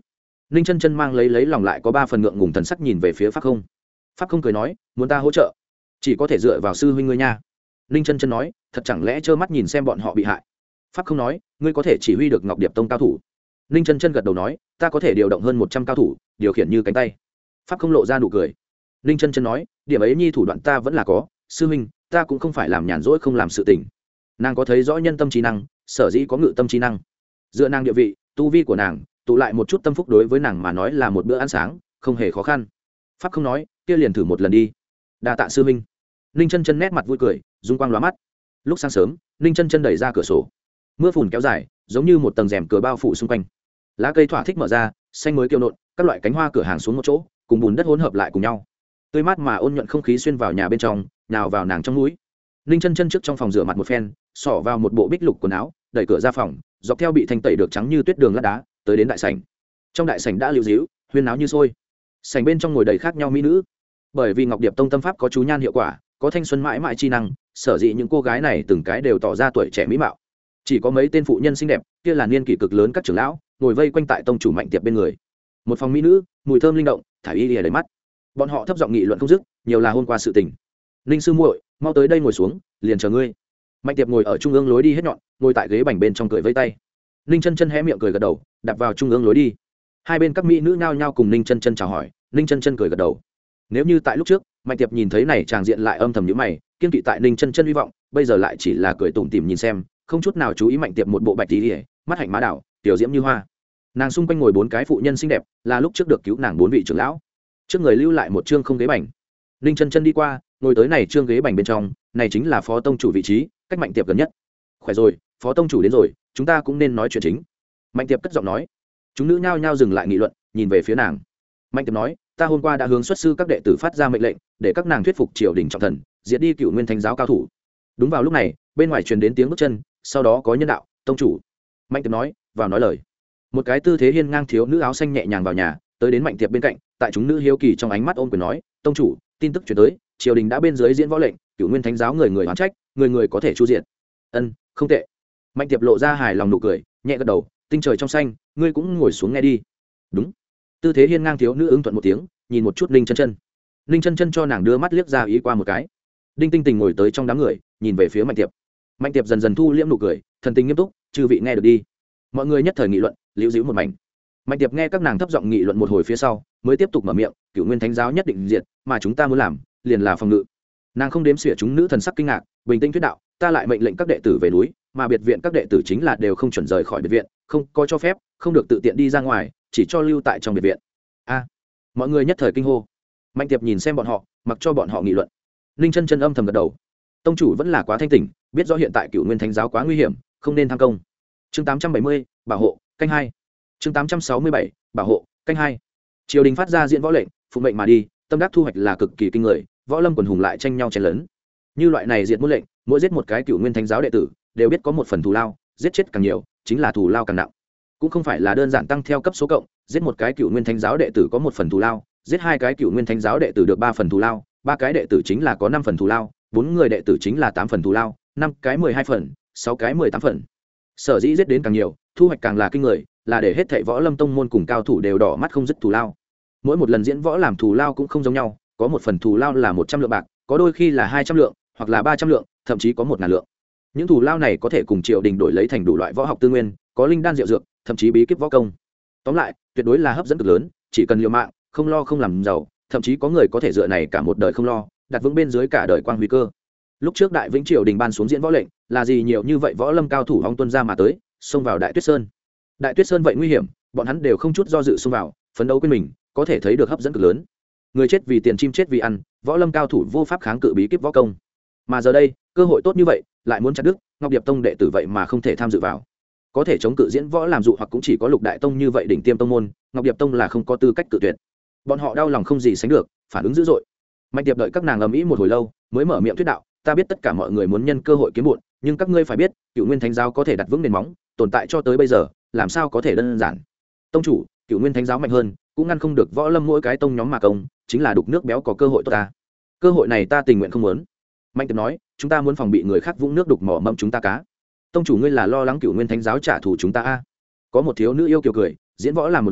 ninh chân chân mang lấy lấy lòng lại có ba phần ngượng ngùng thần sắc nhìn về phía pháp không. Pháp không cười nói, muốn ta hỗ trợ chỉ có thể dựa vào sư huynh ngươi nha. ninh chân chân nói, thật chẳng lẽ trơ mắt nhìn xem bọn họ bị hại. Pháp không nói, ngươi có thể chỉ huy được Ngọc Điệp Tông cao thủ. ninh chân chân gật đầu nói, ta có thể điều động hơn một trăm cao thủ, điều khiển như cánh tay. Pháp không lộ ra nụ cười. ninh chân chân nói, điểm ấy nhi thủ đoạn ta vẫn là có, sư huynh ta cũng không phải làm nhàn rỗi không làm sự tình. Nàng có thấy rõ nhân tâm trí năng, sở dĩ có ngự tâm trí năng. Dựa nàng địa vị tu vi của nàng, tụ lại một chút tâm phúc đối với nàng mà nói là một bữa ăn sáng, không hề khó khăn. Pháp không nói, kia liền thử một lần đi. Đa tạ sư huynh. ninh chân chân nét mặt vui cười, dung quang lóa mắt. Lúc sáng sớm, ninh chân chân đẩy ra cửa sổ, mưa phùn kéo dài giống như một tầng rèm cửa bao phủ xung quanh. Lá cây thỏa thích mở ra, xanh mới kiêu nộn, các loại cánh hoa cửa hàng xuống một chỗ, cùng bùn đất hỗn hợp lại cùng nhau, tươi mát mà ôn nhuận không khí xuyên vào nhà bên trong, nào vào nàng trong núi. ninh chân chân trước trong phòng rửa mặt một phen, xỏ vào một bộ bích lục quần áo, đẩy cửa ra phòng, dọc theo bị thanh tẩy được trắng như tuyết đường lát đá, tới đến đại sảnh. Trong đại sảnh đã lưu díu, huyên náo như sôi. Sảnh bên trong ngồi đầy khác nhau mỹ nữ. Bởi vì Ngọc Điệp Tông tâm pháp có chú nhan hiệu quả, có thanh xuân mãi mãi chi năng, sở dĩ những cô gái này từng cái đều tỏ ra tuổi trẻ mỹ mạo. Chỉ có mấy tên phụ nhân xinh đẹp, kia là niên kỷ cực lớn các trưởng lão, ngồi vây quanh tại tông chủ Mạnh Tiệp bên người. Một phòng mỹ nữ, mùi thơm linh động, thải y lìa đầy mắt. Bọn họ thấp giọng nghị luận không dứt, nhiều là hôm qua sự tình. Ninh sư muội, mau tới đây ngồi xuống, liền chờ ngươi. Mạnh Tiệp ngồi ở trung ương lối đi hết nhọn, ngồi tại ghế bành bên trong cười vây tay. Ninh chân chân hé miệng cười gật đầu, đặt vào trung ương lối đi. Hai bên các mỹ nữ nhao nhao cùng Ninh chân chân chào hỏi, Ninh chân chân cười gật đầu. Nếu như tại lúc trước, Mạnh Tiệp nhìn thấy này tràng diện lại âm thầm nhíu mày, kiên kỵ tại Ninh chân chân hy vọng, bây giờ lại chỉ là cười tủm tỉm nhìn xem, không chút nào chú ý Mạnh Tiệp một bộ bạch tí, mắt hạnh má đảo, tiểu diễm như hoa. Nàng xung quanh ngồi bốn cái phụ nhân xinh đẹp, là lúc trước được cứu nàng bốn vị trưởng lão. Trước người lưu lại một trương không ghế bành. Ninh chân chân đi qua, ngồi tới này trương ghế bành bên trong, này chính là phó tông chủ vị trí, cách Mạnh Tiệp gần nhất. Khỏe rồi, phó tông chủ đến rồi, chúng ta cũng nên nói chuyện chính. Mạnh Tiệp cất giọng nói. Chúng nữ nhao nhao dừng lại nghị luận, nhìn về phía nàng. Mạnh Tiệp nói, ta hôm qua đã hướng xuất sư các đệ tử phát ra mệnh lệnh, để các nàng thuyết phục triều đình trọng thần, diệt đi Cửu Nguyên Thánh giáo cao thủ. Đúng vào lúc này, bên ngoài truyền đến tiếng bước chân, sau đó có nhân đạo, tông chủ. Mạnh Tiệp nói, vào nói lời. Một cái tư thế hiên ngang thiếu nữ áo xanh nhẹ nhàng vào nhà, tới đến Mạnh Tiệp bên cạnh, tại chúng nữ hiếu kỳ trong ánh mắt ôm quyền nói, tông chủ, tin tức truyền tới, triều đình đã bên dưới diễn võ lệnh, Cửu Nguyên Thánh giáo người người oán trách, người người có thể chu diện. Ân, không tệ. Mạnh Tiệp lộ ra hài lòng nụ cười, nhẹ gật đầu, tinh trời trong xanh, ngươi cũng ngồi xuống nghe đi. Đúng. Tư thế hiên ngang thiếu nữ ứng thuận một tiếng, nhìn một chút Ninh chân chân. Ninh chân chân cho nàng đưa mắt liếc ra ý qua một cái. Đinh Tinh Tình ngồi tới trong đám người, nhìn về phía Mạnh Tiệp. Mạnh Tiệp dần dần thu liễm nụ cười, thần tình nghiêm túc, chư vị nghe được đi. Mọi người nhất thời nghị luận, liễu díu một mảnh. Mạnh Tiệp nghe các nàng thấp giọng nghị luận một hồi phía sau, mới tiếp tục mở miệng, Cửu Nguyên Thánh giáo nhất định diệt, mà chúng ta muốn làm, liền là phòng ngự. Nàng không đếm xỉa chúng nữ thần sắc kinh ngạc, bình tĩnh thuyết đạo, ta lại mệnh lệnh các đệ tử về núi, mà biệt viện các đệ tử chính là đều không chuẩn rời khỏi biệt viện, không có cho phép, không được tự tiện đi ra ngoài, chỉ cho lưu tại trong biệt viện. A! Mọi người nhất thời kinh hô. Mạnh Tiệp nhìn xem bọn họ, mặc cho bọn họ nghị luận. Ninh chân chân âm thầm gật đầu. Tông chủ vẫn là quá thanh tỉnh, biết rõ hiện tại Cửu Nguyên Thánh giáo quá nguy hiểm, không nên tham công. Chương tám trăm bảy mươi, bảo hộ, canh hai. Chương tám trăm sáu mươi bảy, bảo hộ, canh hai. Triều đình phát ra diễn võ lệnh, phụng mệnh mà đi, tâm đắc thu hoạch là cực kỳ kinh người, võ lâm quần hùng lại tranh nhau chen lớn. Như loại này diệt môn lệnh, mỗi giết một cái Cửu Nguyên Thánh giáo đệ tử, đều biết có một phần thù lao, giết chết càng nhiều, chính là thù lao càng nặng. Cũng không phải là đơn giản tăng theo cấp số cộng, giết một cái Cửu Nguyên Thánh giáo đệ tử có một phần thù lao, giết hai cái Cửu Nguyên Thánh giáo đệ tử được ba phần thù lao, ba cái đệ tử chính là có năm phần thù lao, bốn người đệ tử chính là tám phần thù lao, năm cái mười hai phần, sáu cái mười tám phần. Sở dĩ giết đến càng nhiều, thu hoạch càng là kinh người, là để hết thảy võ lâm tông môn cùng cao thủ đều đỏ mắt không dứt thù lao. Mỗi một lần diễn võ làm thù lao cũng không giống nhau, có một phần thù lao là một trăm lượng bạc, có đôi khi là hai trăm lượng, hoặc là ba trăm lượng, thậm chí có một ngàn lượng. Những thù lao này có thể cùng triều đình đổi lấy thành đủ loại võ học tư nguyên, có linh đan diệu dược, thậm chí bí kíp võ công. Tóm lại, tuyệt đối là hấp dẫn cực lớn, chỉ cần liều mạng, không lo không làm giàu, thậm chí có người có thể dựa này cả một đời không lo, đặt vững bên dưới cả đời quang huy cơ. Lúc trước Đại Vĩnh triều đình ban xuống diễn võ lệnh, là gì nhiều như vậy võ lâm cao thủ hong tuân ra mà tới, xông vào Đại Tuyết Sơn. Đại Tuyết Sơn vậy nguy hiểm, bọn hắn đều không chút do dự xông vào, phấn đấu quên mình, có thể thấy được hấp dẫn cực lớn. Người chết vì tiền, chim chết vì ăn, võ lâm cao thủ vô pháp kháng cự bí kíp võ công. Mà giờ đây, cơ hội tốt như vậy, lại muốn chặt đứt, Ngọc Điệp Tông đệ tử vậy mà không thể tham dự vào. Có thể chống cự diễn võ làm dụ hoặc cũng chỉ có Lục Đại Tông như vậy đỉnh tiêm tông môn, Ngọc Điệp Tông là không có tư cách cự tuyệt. Bọn họ đau lòng không gì sánh được, phản ứng dữ dội. Mạnh Tiệp đợi các nàng ầm ĩ một hồi lâu, mới mở miệng thuyết đạo, ta biết tất cả mọi người muốn nhân cơ hội kiếm bộn, nhưng các ngươi phải biết, Cửu Nguyên Thánh giáo có thể đặt vững nền móng, tồn tại cho tới bây giờ, làm sao có thể đơn giản. Tông chủ, Cửu Nguyên Thánh giáo mạnh hơn, cũng ngăn không được võ lâm mỗi cái tông nhóm mà công, chính là đục nước béo có cơ hội tốt ta. Cơ hội này ta tình nguyện không muốn. Mạnh Tiệp nói, chúng ta muốn phòng bị người khác vũng nước đục mỏ mâm chúng ta cá. Tông chủ ngươi là lo lắng Cửu Nguyên Thánh giáo trả thù chúng ta a? Có một thiếu nữ yêu kiều cười, diễn võ làm một lần,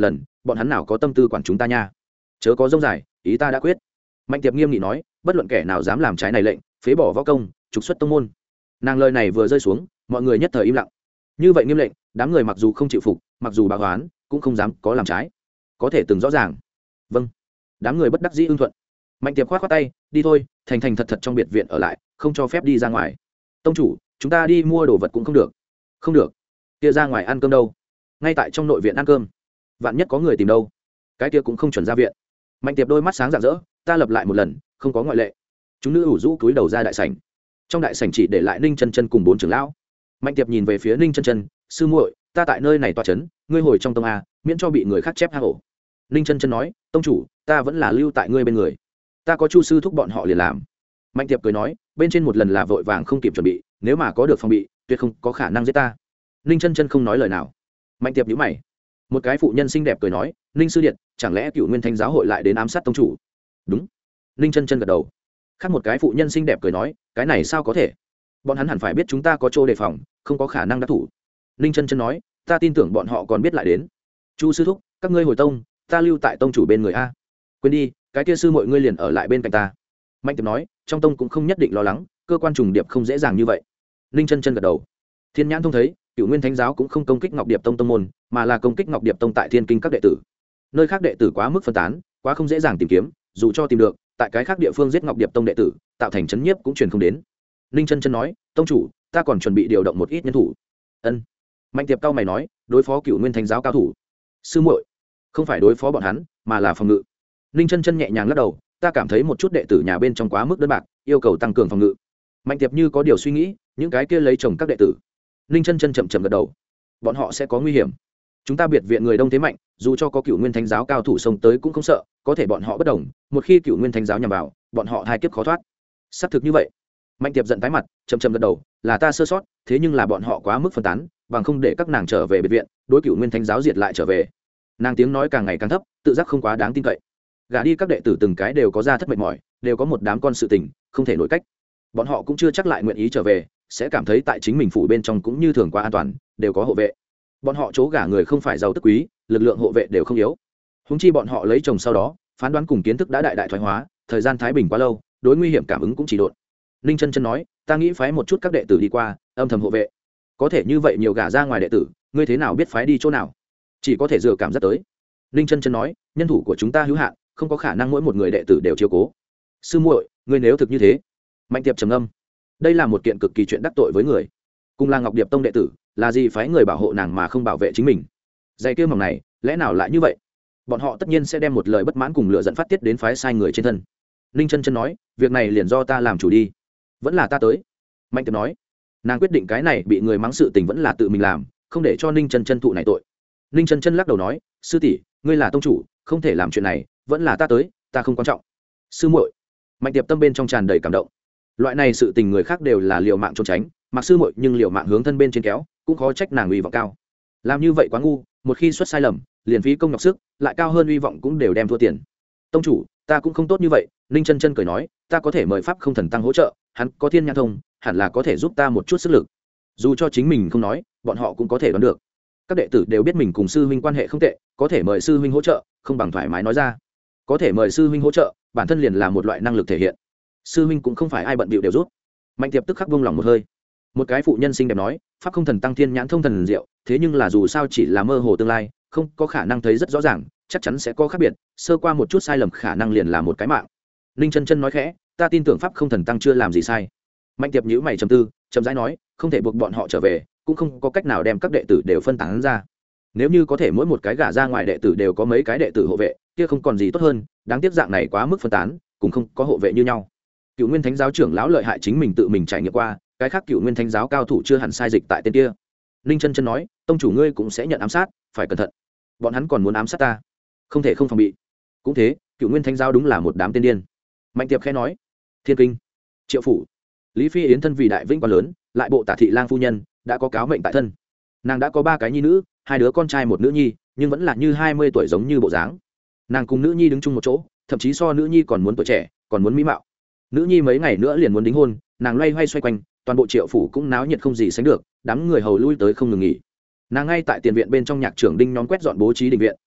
bọn hắn nào có tâm tư quản chúng ta nha. Chớ có rông dài, ý ta đã quyết. Mạnh tiệp nghiêm nghị nói, bất luận kẻ nào dám làm trái này lệnh, phế bỏ võ công, trục xuất tông môn. Nàng lời này vừa rơi xuống, mọi người nhất thời im lặng. Như vậy nghiêm lệnh, đám người mặc dù không chịu phục, mặc dù bạc hoán, cũng không dám có làm trái. Có thể từng rõ ràng. Vâng. Đám người bất đắc dĩ ưng thuận. Mạnh tiệp khoát khoát tay, đi thôi, thành thành thật thật trong biệt viện ở lại, không cho phép đi ra ngoài. Tông chủ, chúng ta đi mua đồ vật cũng không được. Không được. Kia ra ngoài ăn cơm đâu? Ngay tại trong nội viện ăn cơm. Vạn nhất có người tìm đâu? Cái kia cũng không chuẩn ra viện. Mạnh tiệp đôi mắt sáng rạng rỡ, ta lập lại một lần, không có ngoại lệ. Chúng nữ ủ rũ cúi đầu ra đại sảnh. Trong đại sảnh chỉ để lại Ninh Chân Chân cùng bốn trưởng lão. Mạnh tiệp nhìn về phía Ninh Chân Chân, sư muội, ta tại nơi này tọa chấn, ngươi hồi trong tông a, miễn cho bị người khác chép hang ổ. Ninh Chân Chân nói, tông chủ, ta vẫn là lưu tại ngươi bên người, ta có chu sư thúc bọn họ liền làm. Mạnh tiệp cười nói, bên trên một lần là vội vàng không kịp chuẩn bị, nếu mà có được phòng bị, tuyệt không có khả năng giết ta. Ninh Chân Chân không nói lời nào. Mạnh tiệp nhíu mày. Một cái phụ nhân xinh đẹp cười nói, Ninh sư điện, chẳng lẽ Cựu Nguyên Thánh giáo hội lại đến ám sát tông chủ? Đúng. Ninh Chân Chân gật đầu. Khác một cái phụ nhân xinh đẹp cười nói, cái này sao có thể? Bọn hắn hẳn phải biết chúng ta có chỗ đề phòng, không có khả năng đắc thủ. Ninh Chân Chân nói, ta tin tưởng bọn họ còn biết lại đến. Chu sư thúc, các ngươi hồi tông, ta lưu tại tông chủ bên người a. Quên đi, cái kia sư mọi ngươi liền ở lại bên cạnh ta. Mạnh tiệp nói, trong tông cũng không nhất định lo lắng, cơ quan trùng điệp không dễ dàng như vậy. Ninh Chân Chân gật đầu. Thiên nhãn thông thấy, Cựu Nguyên Thánh giáo cũng không công kích Ngọc Điệp tông tông môn, mà là công kích Ngọc Điệp tông tại Thiên Kinh các đệ tử. Nơi khác đệ tử quá mức phân tán, quá không dễ dàng tìm kiếm, dù cho tìm được, tại cái khác địa phương giết Ngọc Điệp tông đệ tử, tạo thành chấn nhiếp cũng truyền không đến. Ninh Chân Chân nói, tông chủ, ta còn chuẩn bị điều động một ít nhân thủ. Ân. Mạnh tiệp cao mày nói, đối phó Cựu Nguyên Thánh giáo cao thủ. Sư muội, không phải đối phó bọn hắn, mà là phòng ngự. Ninh Chân Chân nhẹ nhàng lắc đầu, ta cảm thấy một chút đệ tử nhà bên trong quá mức đơn bạc, yêu cầu tăng cường phòng ngự. Mạnh tiệp như có điều suy nghĩ, những cái kia lấy chồng các đệ tử. Ninh Chân Chân chậm chậm gật đầu, bọn họ sẽ có nguy hiểm. Chúng ta biệt viện người đông thế mạnh, dù cho có Cựu Nguyên Thánh giáo cao thủ xông tới cũng không sợ, có thể bọn họ bất đồng, một khi Cựu Nguyên Thánh giáo nhằm vào, bọn họ hai kiếp khó thoát. Xác thực như vậy. Mạnh tiệp giận tái mặt, chậm chậm gật đầu, là ta sơ sót, thế nhưng là bọn họ quá mức phân tán, bằng không để các nàng trở về biệt viện, đối Cựu Nguyên Thánh giáo diệt lại trở về. Nàng tiếng nói càng ngày càng thấp, tự giác không quá đáng tin cậy. Gả đi các đệ tử từng cái đều có ra thất mệt mỏi, đều có một đám con sự tình, không thể nổi cách. Bọn họ cũng chưa chắc lại nguyện ý trở về, sẽ cảm thấy tại chính mình phủ bên trong cũng như thường quá an toàn, đều có hộ vệ. Bọn họ chỗ gả người không phải giàu tức quý, lực lượng hộ vệ đều không yếu. Húng chi bọn họ lấy chồng sau đó, phán đoán cùng kiến thức đã đại đại thoái hóa, thời gian thái bình quá lâu, đối nguy hiểm cảm ứng cũng chỉ độn. Ninh Chân Chân nói, ta nghĩ phái một chút các đệ tử đi qua, âm thầm hộ vệ. Có thể như vậy nhiều gả ra ngoài đệ tử, ngươi thế nào biết phái đi chỗ nào? Chỉ có thể dựa cảm giác tới. Ninh Chân Chân nói, nhân thủ của chúng ta hữu hạn, không có khả năng mỗi một người đệ tử đều chiếu cố. Sư muội, ngươi nếu thực như thế. Mạnh tiệp trầm ngâm. Đây là một kiện cực kỳ chuyện đắc tội với người. Cùng là Ngọc Điệp tông đệ tử, là gì phái người bảo hộ nàng mà không bảo vệ chính mình? Dây kia mỏng này, lẽ nào lại như vậy? Bọn họ tất nhiên sẽ đem một lời bất mãn cùng lửa giận phát tiết đến phái sai người trên thân. Ninh Chân Chân nói, việc này liền do ta làm chủ đi. Vẫn là ta tới. Mạnh tiệp nói, nàng quyết định cái này bị người mắng sự tình vẫn là tự mình làm, không để cho Ninh Chân Chân thụ này tội. Ninh Chân Chân lắc đầu nói, sư tỷ, ngươi là tông chủ, không thể làm chuyện này, vẫn là ta tới, ta không quan trọng. Sư muội. Mạnh tiệp tâm bên trong tràn đầy cảm động. Loại này sự tình người khác đều là liều mạng trốn tránh, mặc sư muội nhưng liều mạng hướng thân bên trên kéo, cũng khó trách nàng uy vọng cao. Làm như vậy quá ngu, một khi xuất sai lầm, liền phí công nhọc sức, lại cao hơn uy vọng cũng đều đem thua tiền. Tông chủ, ta cũng không tốt như vậy. Ninh Chân Chân cười nói, ta có thể mời pháp không thần tăng hỗ trợ, hắn có thiên nhãn thông, hẳn là có thể giúp ta một chút sức lực. Dù cho chính mình không nói, bọn họ cũng có thể đoán được. Các đệ tử đều biết mình cùng sư huynh quan hệ không tệ, có thể mời sư huynh hỗ trợ, không bằng thoải mái nói ra. Có thể mời sư huynh hỗ trợ, bản thân liền là một loại năng lực thể hiện. Sư huynh cũng không phải ai bận bịu đều giúp. Mạnh tiệp tức khắc buông lòng một hơi. Một cái phụ nhân xinh đẹp nói, pháp không thần tăng thiên nhãn thông thần diệu, thế nhưng là dù sao chỉ là mơ hồ tương lai, không có khả năng thấy rất rõ ràng, chắc chắn sẽ có khác biệt, sơ qua một chút sai lầm khả năng liền là một cái mạng. Ninh Chân Chân nói khẽ, ta tin tưởng pháp không thần tăng chưa làm gì sai. Mạnh tiệp nhíu mày trầm tư, chậm rãi nói, không thể buộc bọn họ trở về, cũng không có cách nào đem các đệ tử đều phân tán ra. Nếu như có thể mỗi một cái gả ra ngoài đệ tử đều có mấy cái đệ tử hộ vệ, kia không còn gì tốt hơn, đáng tiếc dạng này quá mức phân tán, cũng không có hộ vệ như nhau. Cựu Nguyên Thánh giáo trưởng lão lợi hại chính mình tự mình trải nghiệm qua, cái khác Cựu Nguyên Thánh giáo cao thủ chưa hẳn sai dịch tại tên kia. Ninh Chân Chân nói, tông chủ ngươi cũng sẽ nhận ám sát, phải cẩn thận. Bọn hắn còn muốn ám sát ta, không thể không phòng bị. Cũng thế, Cựu Nguyên Thánh giáo đúng là một đám tên điên. Mạnh tiệp khẽ nói, Thiên Kinh, Triệu phủ, Lý Phi Yến thân vì đại vinh quá lớn, lại bộ Tả thị lang phu nhân đã có cáo mệnh tại thân. Nàng đã có ba cái nhi nữ, hai đứa con trai một nữ nhi, nhưng vẫn là như hai mươi tuổi giống như bộ dáng. Nàng cùng nữ nhi đứng chung một chỗ, thậm chí so nữ nhi còn muốn tuổi trẻ, còn muốn mỹ mạo. Nữ nhi mấy ngày nữa liền muốn đính hôn, nàng loay hoay xoay quanh, toàn bộ Triệu phủ cũng náo nhiệt không gì sánh được, đám người hầu lui tới không ngừng nghỉ. Nàng ngay tại tiền viện bên trong nhạc trưởng đinh nhóm quét dọn bố trí đình viện,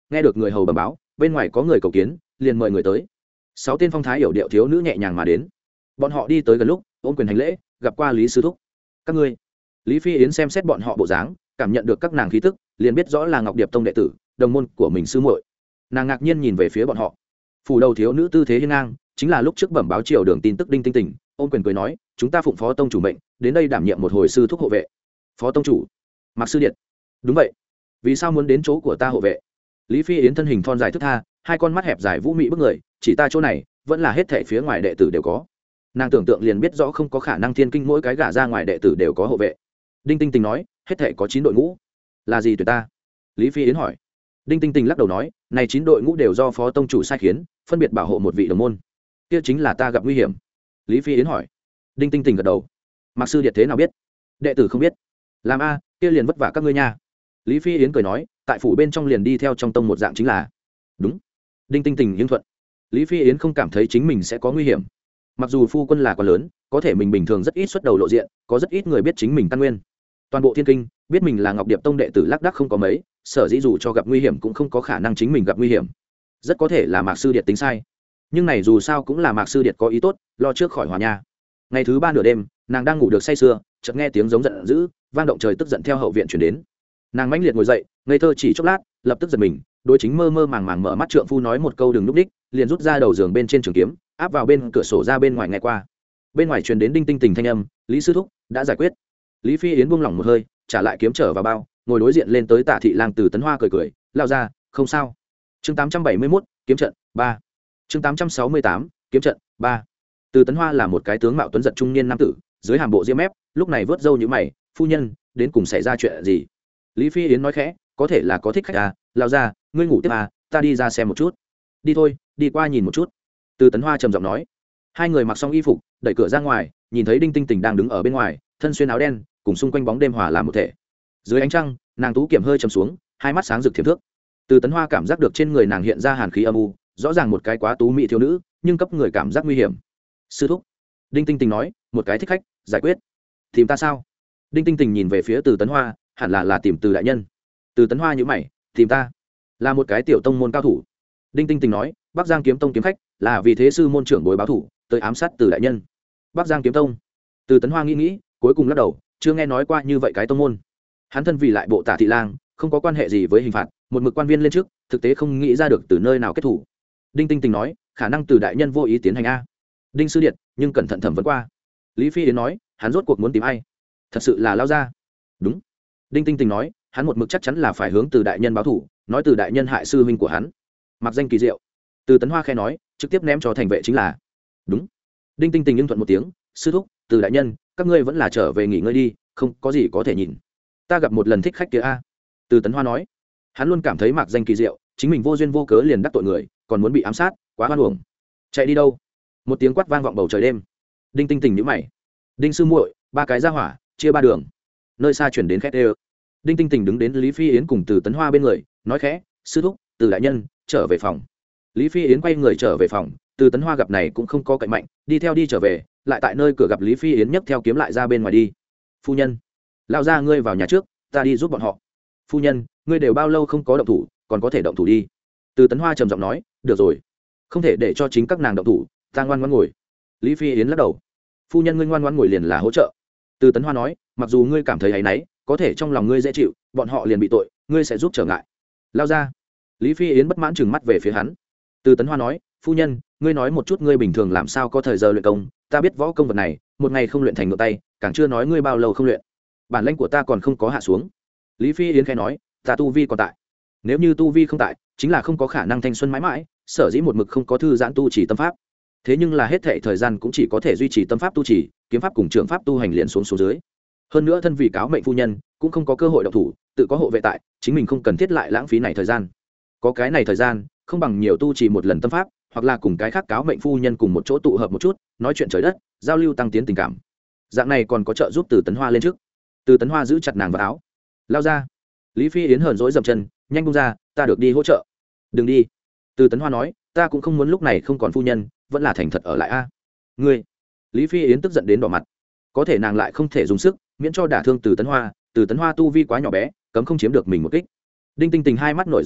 nghe được người hầu bẩm báo bên ngoài có người cầu kiến, liền mời người tới. Sáu tên phong thái hiểu điệu thiếu nữ nhẹ nhàng mà đến. Bọn họ đi tới gần lúc ôm quyền hành lễ, gặp qua Lý sư thúc. Các ngươi. Lý Phi Yến xem xét bọn họ bộ dáng, cảm nhận được các nàng khí tức, liền biết rõ là Ngọc Điệp tông đệ tử, đồng môn của mình sư muội. Nàng ngạc nhiên nhìn về phía bọn họ. Phủ đầu thiếu nữ tư thế hiên ngang, chính là lúc trước bẩm báo triều đường tin tức Đinh Tinh Tỉnh, ôm quyền cười nói, chúng ta phụng phó tông chủ mệnh, đến đây đảm nhiệm một hồi sư thúc hộ vệ. Phó tông chủ? Mạc sư điện. Đúng vậy. Vì sao muốn đến chỗ của ta hộ vệ? Lý Phi Yến thân hình thon dài thức tha, hai con mắt hẹp dài vũ mị bức người, chỉ ta chỗ này, vẫn là hết thảy phía ngoài đệ tử đều có. Nàng tưởng tượng liền biết rõ không có khả năng thiên kinh mỗi cái gả ra ngoài đệ tử đều có hộ vệ. Đinh Tinh Tình nói, hết thảy có chín đội ngũ. Là gì tuyệt ta? Lý Phi Yến hỏi. Đinh Tinh Tình lắc đầu nói, này chín đội ngũ đều do phó tông chủ sai khiến, phân biệt bảo hộ một vị đồng môn. Kia chính là ta gặp nguy hiểm. Lý Phi Yến hỏi. Đinh Tinh Tình gật đầu. Mạc sư điệt thế nào biết? Đệ tử không biết. Làm a, kia liền vất vả các ngươi nha. Lý Phi Yến cười nói, tại phủ bên trong liền đi theo trong tông một dạng chính là. Đúng. Đinh Tinh Tình nghiêng thuận. Lý Phi Yến không cảm thấy chính mình sẽ có nguy hiểm. Mặc dù phu quân là quá lớn, có thể mình bình thường rất ít xuất đầu lộ diện, có rất ít người biết chính mình căn nguyên. Toàn bộ thiên kinh biết mình là Ngọc Điệp tông đệ tử lác đác không có mấy, sở dĩ dù cho gặp nguy hiểm cũng không có khả năng chính mình gặp nguy hiểm. Rất có thể là Mạc sư điệt tính sai, nhưng này dù sao cũng là Mạc sư điệt có ý tốt, lo trước khỏi hòa nha. Ngày thứ ba nửa đêm, nàng đang ngủ được say sưa, chợt nghe tiếng giống giận dữ, vang động trời tức giận theo hậu viện truyền đến. Nàng mãnh liệt ngồi dậy, ngây thơ chỉ chốc lát, lập tức giật mình, đối chính mơ mơ màng màng mở mắt trượng phu nói một câu đừng núp đích, liền rút ra đầu giường bên trên trường kiếm, áp vào bên cửa sổ ra bên ngoài nghe qua. Bên ngoài truyền đến Đinh Tinh Tình thanh âm, Lý sư thúc đã giải quyết. Lý Phi Yến buông lỏng một hơi, trả lại kiếm trở vào bao, ngồi đối diện lên tới Tạ thị lang Từ Tấn Hoa cười cười, lao ra, không sao. Chương tám trăm bảy mươi mốt, kiếm trận ba. Chương tám trăm sáu mươi tám, kiếm trận ba. Từ Tấn Hoa là một cái tướng mạo tuấn giật trung niên nam tử, dưới hàm bộ diêm mép, lúc này vớt râu như mày, phu nhân, đến cùng xảy ra chuyện gì? Lý Phi Yến nói khẽ, có thể là có thích khách à, lao ra, ngươi ngủ tiếp à, ta đi ra xem một chút. Đi thôi, đi qua nhìn một chút. Từ Tấn Hoa trầm giọng nói. Hai người mặc xong y phục, đẩy cửa ra ngoài, nhìn thấy Đinh Tinh Tình đang đứng ở bên ngoài, thân xuyên áo đen, cùng xung quanh bóng đêm hòa làm một thể. Dưới ánh trăng, nàng tú kiểm hơi trầm xuống, hai mắt sáng rực thiểm thước. Từ Tấn Hoa cảm giác được trên người nàng hiện ra hàn khí âm u, rõ ràng một cái quá tú mỹ thiếu nữ, nhưng cấp người cảm giác nguy hiểm. Sư thúc, Đinh Tinh Tình nói, một cái thích khách, giải quyết. Tìm ta sao? Đinh Tinh Tình nhìn về phía Từ Tấn Hoa, hẳn là là tìm Từ đại nhân. Từ Tấn Hoa nhíu mày, tìm ta? Là một cái tiểu tông môn cao thủ. Đinh Tinh Tình nói, Bắc Giang kiếm tông kiếm khách, là vì thế sư môn trưởng bối báo thủ, tới ám sát Từ đại nhân. Bắc Giang kiếm tông. Từ Tấn Hoa nghĩ nghĩ, cuối cùng lắc đầu, chưa nghe nói qua như vậy cái tông môn. Hắn thân vì lại bộ Tạ thị lang, không có quan hệ gì với hình phạt, một mực quan viên lên trước, thực tế không nghĩ ra được từ nơi nào kết thủ. Đinh Tinh Tình nói, khả năng Từ đại nhân vô ý tiến hành a. Đinh sư điện, nhưng cẩn thận thẩm vấn qua. Lý Phi Yến nói, hắn rốt cuộc muốn tìm ai? Thật sự là lao ra. Đúng. Đinh Tinh Tình nói, hắn một mực chắc chắn là phải hướng Từ đại nhân báo thủ, nói Từ đại nhân hại sư huynh của hắn. Mặc danh kỳ diệu. Từ Tấn Hoa khẽ nói, trực tiếp ném cho thành vệ chính là. Đúng. Đinh Tinh Tình nhưng thuận một tiếng, sư thúc, Từ đại nhân, các ngươi vẫn là trở về nghỉ ngơi đi, không có gì có thể nhìn. Ta gặp một lần thích khách kia a. Từ Tấn Hoa nói, hắn luôn cảm thấy mạc danh kỳ diệu, chính mình vô duyên vô cớ liền đắc tội người, còn muốn bị ám sát, quá hoan uổng. Chạy đi đâu? Một tiếng quát vang vọng bầu trời đêm. Đinh Tinh Tình nhíu mày. Đinh sư muội, ba cái ra hỏa, chia ba đường. Nơi xa chuyển đến khét ê. Đinh Tinh Tình đứng đến Lý Phi Yến cùng Từ Tấn Hoa bên người, nói khẽ, sư thúc, Từ đại nhân, trở về phòng. Lý Phi Yến quay người trở về phòng, Từ Tấn Hoa gặp này cũng không có cậy mạnh, đi theo đi trở về, lại tại nơi cửa gặp Lý Phi Yến nhấc theo kiếm lại ra bên ngoài đi. Phu nhân, lao ra ngươi vào nhà trước, ta đi giúp bọn họ. Phu nhân, ngươi đều bao lâu không có động thủ, còn có thể động thủ đi. Từ Tấn Hoa trầm giọng nói, được rồi, không thể để cho chính các nàng động thủ, ta ngoan ngoãn ngồi. Lý Phi Yến lắc đầu. Phu nhân ngươi ngoan ngoãn ngồi liền là hỗ trợ. Từ Tấn Hoa nói, mặc dù ngươi cảm thấy áy náy, có thể trong lòng ngươi dễ chịu, bọn họ liền bị tội, ngươi sẽ giúp trở ngại. Lao ra. Lý Phi Yến bất mãn trừng mắt về phía hắn. Từ Tấn Hoa nói, phu nhân, ngươi nói một chút ngươi bình thường làm sao có thời giờ luyện công, ta biết võ công vật này, một ngày không luyện thành ngược tay, càng chưa nói ngươi bao lâu không luyện. Bản lĩnh của ta còn không có hạ xuống. Lý Phi Yến khẽ nói, ta tu vi còn tại. Nếu như tu vi không tại, chính là không có khả năng thanh xuân mãi mãi, sở dĩ một mực không có thư giãn tu trì tâm pháp. Thế nhưng là hết thảy thời gian cũng chỉ có thể duy trì tâm pháp tu trì, kiếm pháp cùng trường pháp tu hành liền xuống xuống dưới. Hơn nữa thân vị cáo mệnh phu nhân, cũng không có cơ hội động thủ, tự có hộ vệ tại, chính mình không cần thiết lại lãng phí này thời gian. Có cái này thời gian, không bằng nhiều tu trì một lần tâm pháp, hoặc là cùng cái khác cáo mệnh phu nhân cùng một chỗ tụ hợp một chút, nói chuyện trời đất, giao lưu tăng tiến tình cảm. Dạng này còn có trợ giúp Từ Tấn Hoa lên trước. Từ Tấn Hoa giữ chặt nàng vào áo, lao ra. Lý Phi Yến hờn dỗi dậm chân, nhanh buông ra, ta được đi hỗ trợ. Đừng đi. Từ Tấn Hoa nói, ta cũng không muốn lúc này không còn phu nhân, vẫn là thành thật ở lại a. Ngươi. Lý Phi Yến tức giận đến đỏ mặt, có thể nàng lại không thể dùng sức, miễn cho đả thương Từ Tấn Hoa. Từ Tấn Hoa tu vi quá nhỏ bé, cấm không chiếm được mình một kích. Đinh Tinh Tình hai mắt nổi rộng mở,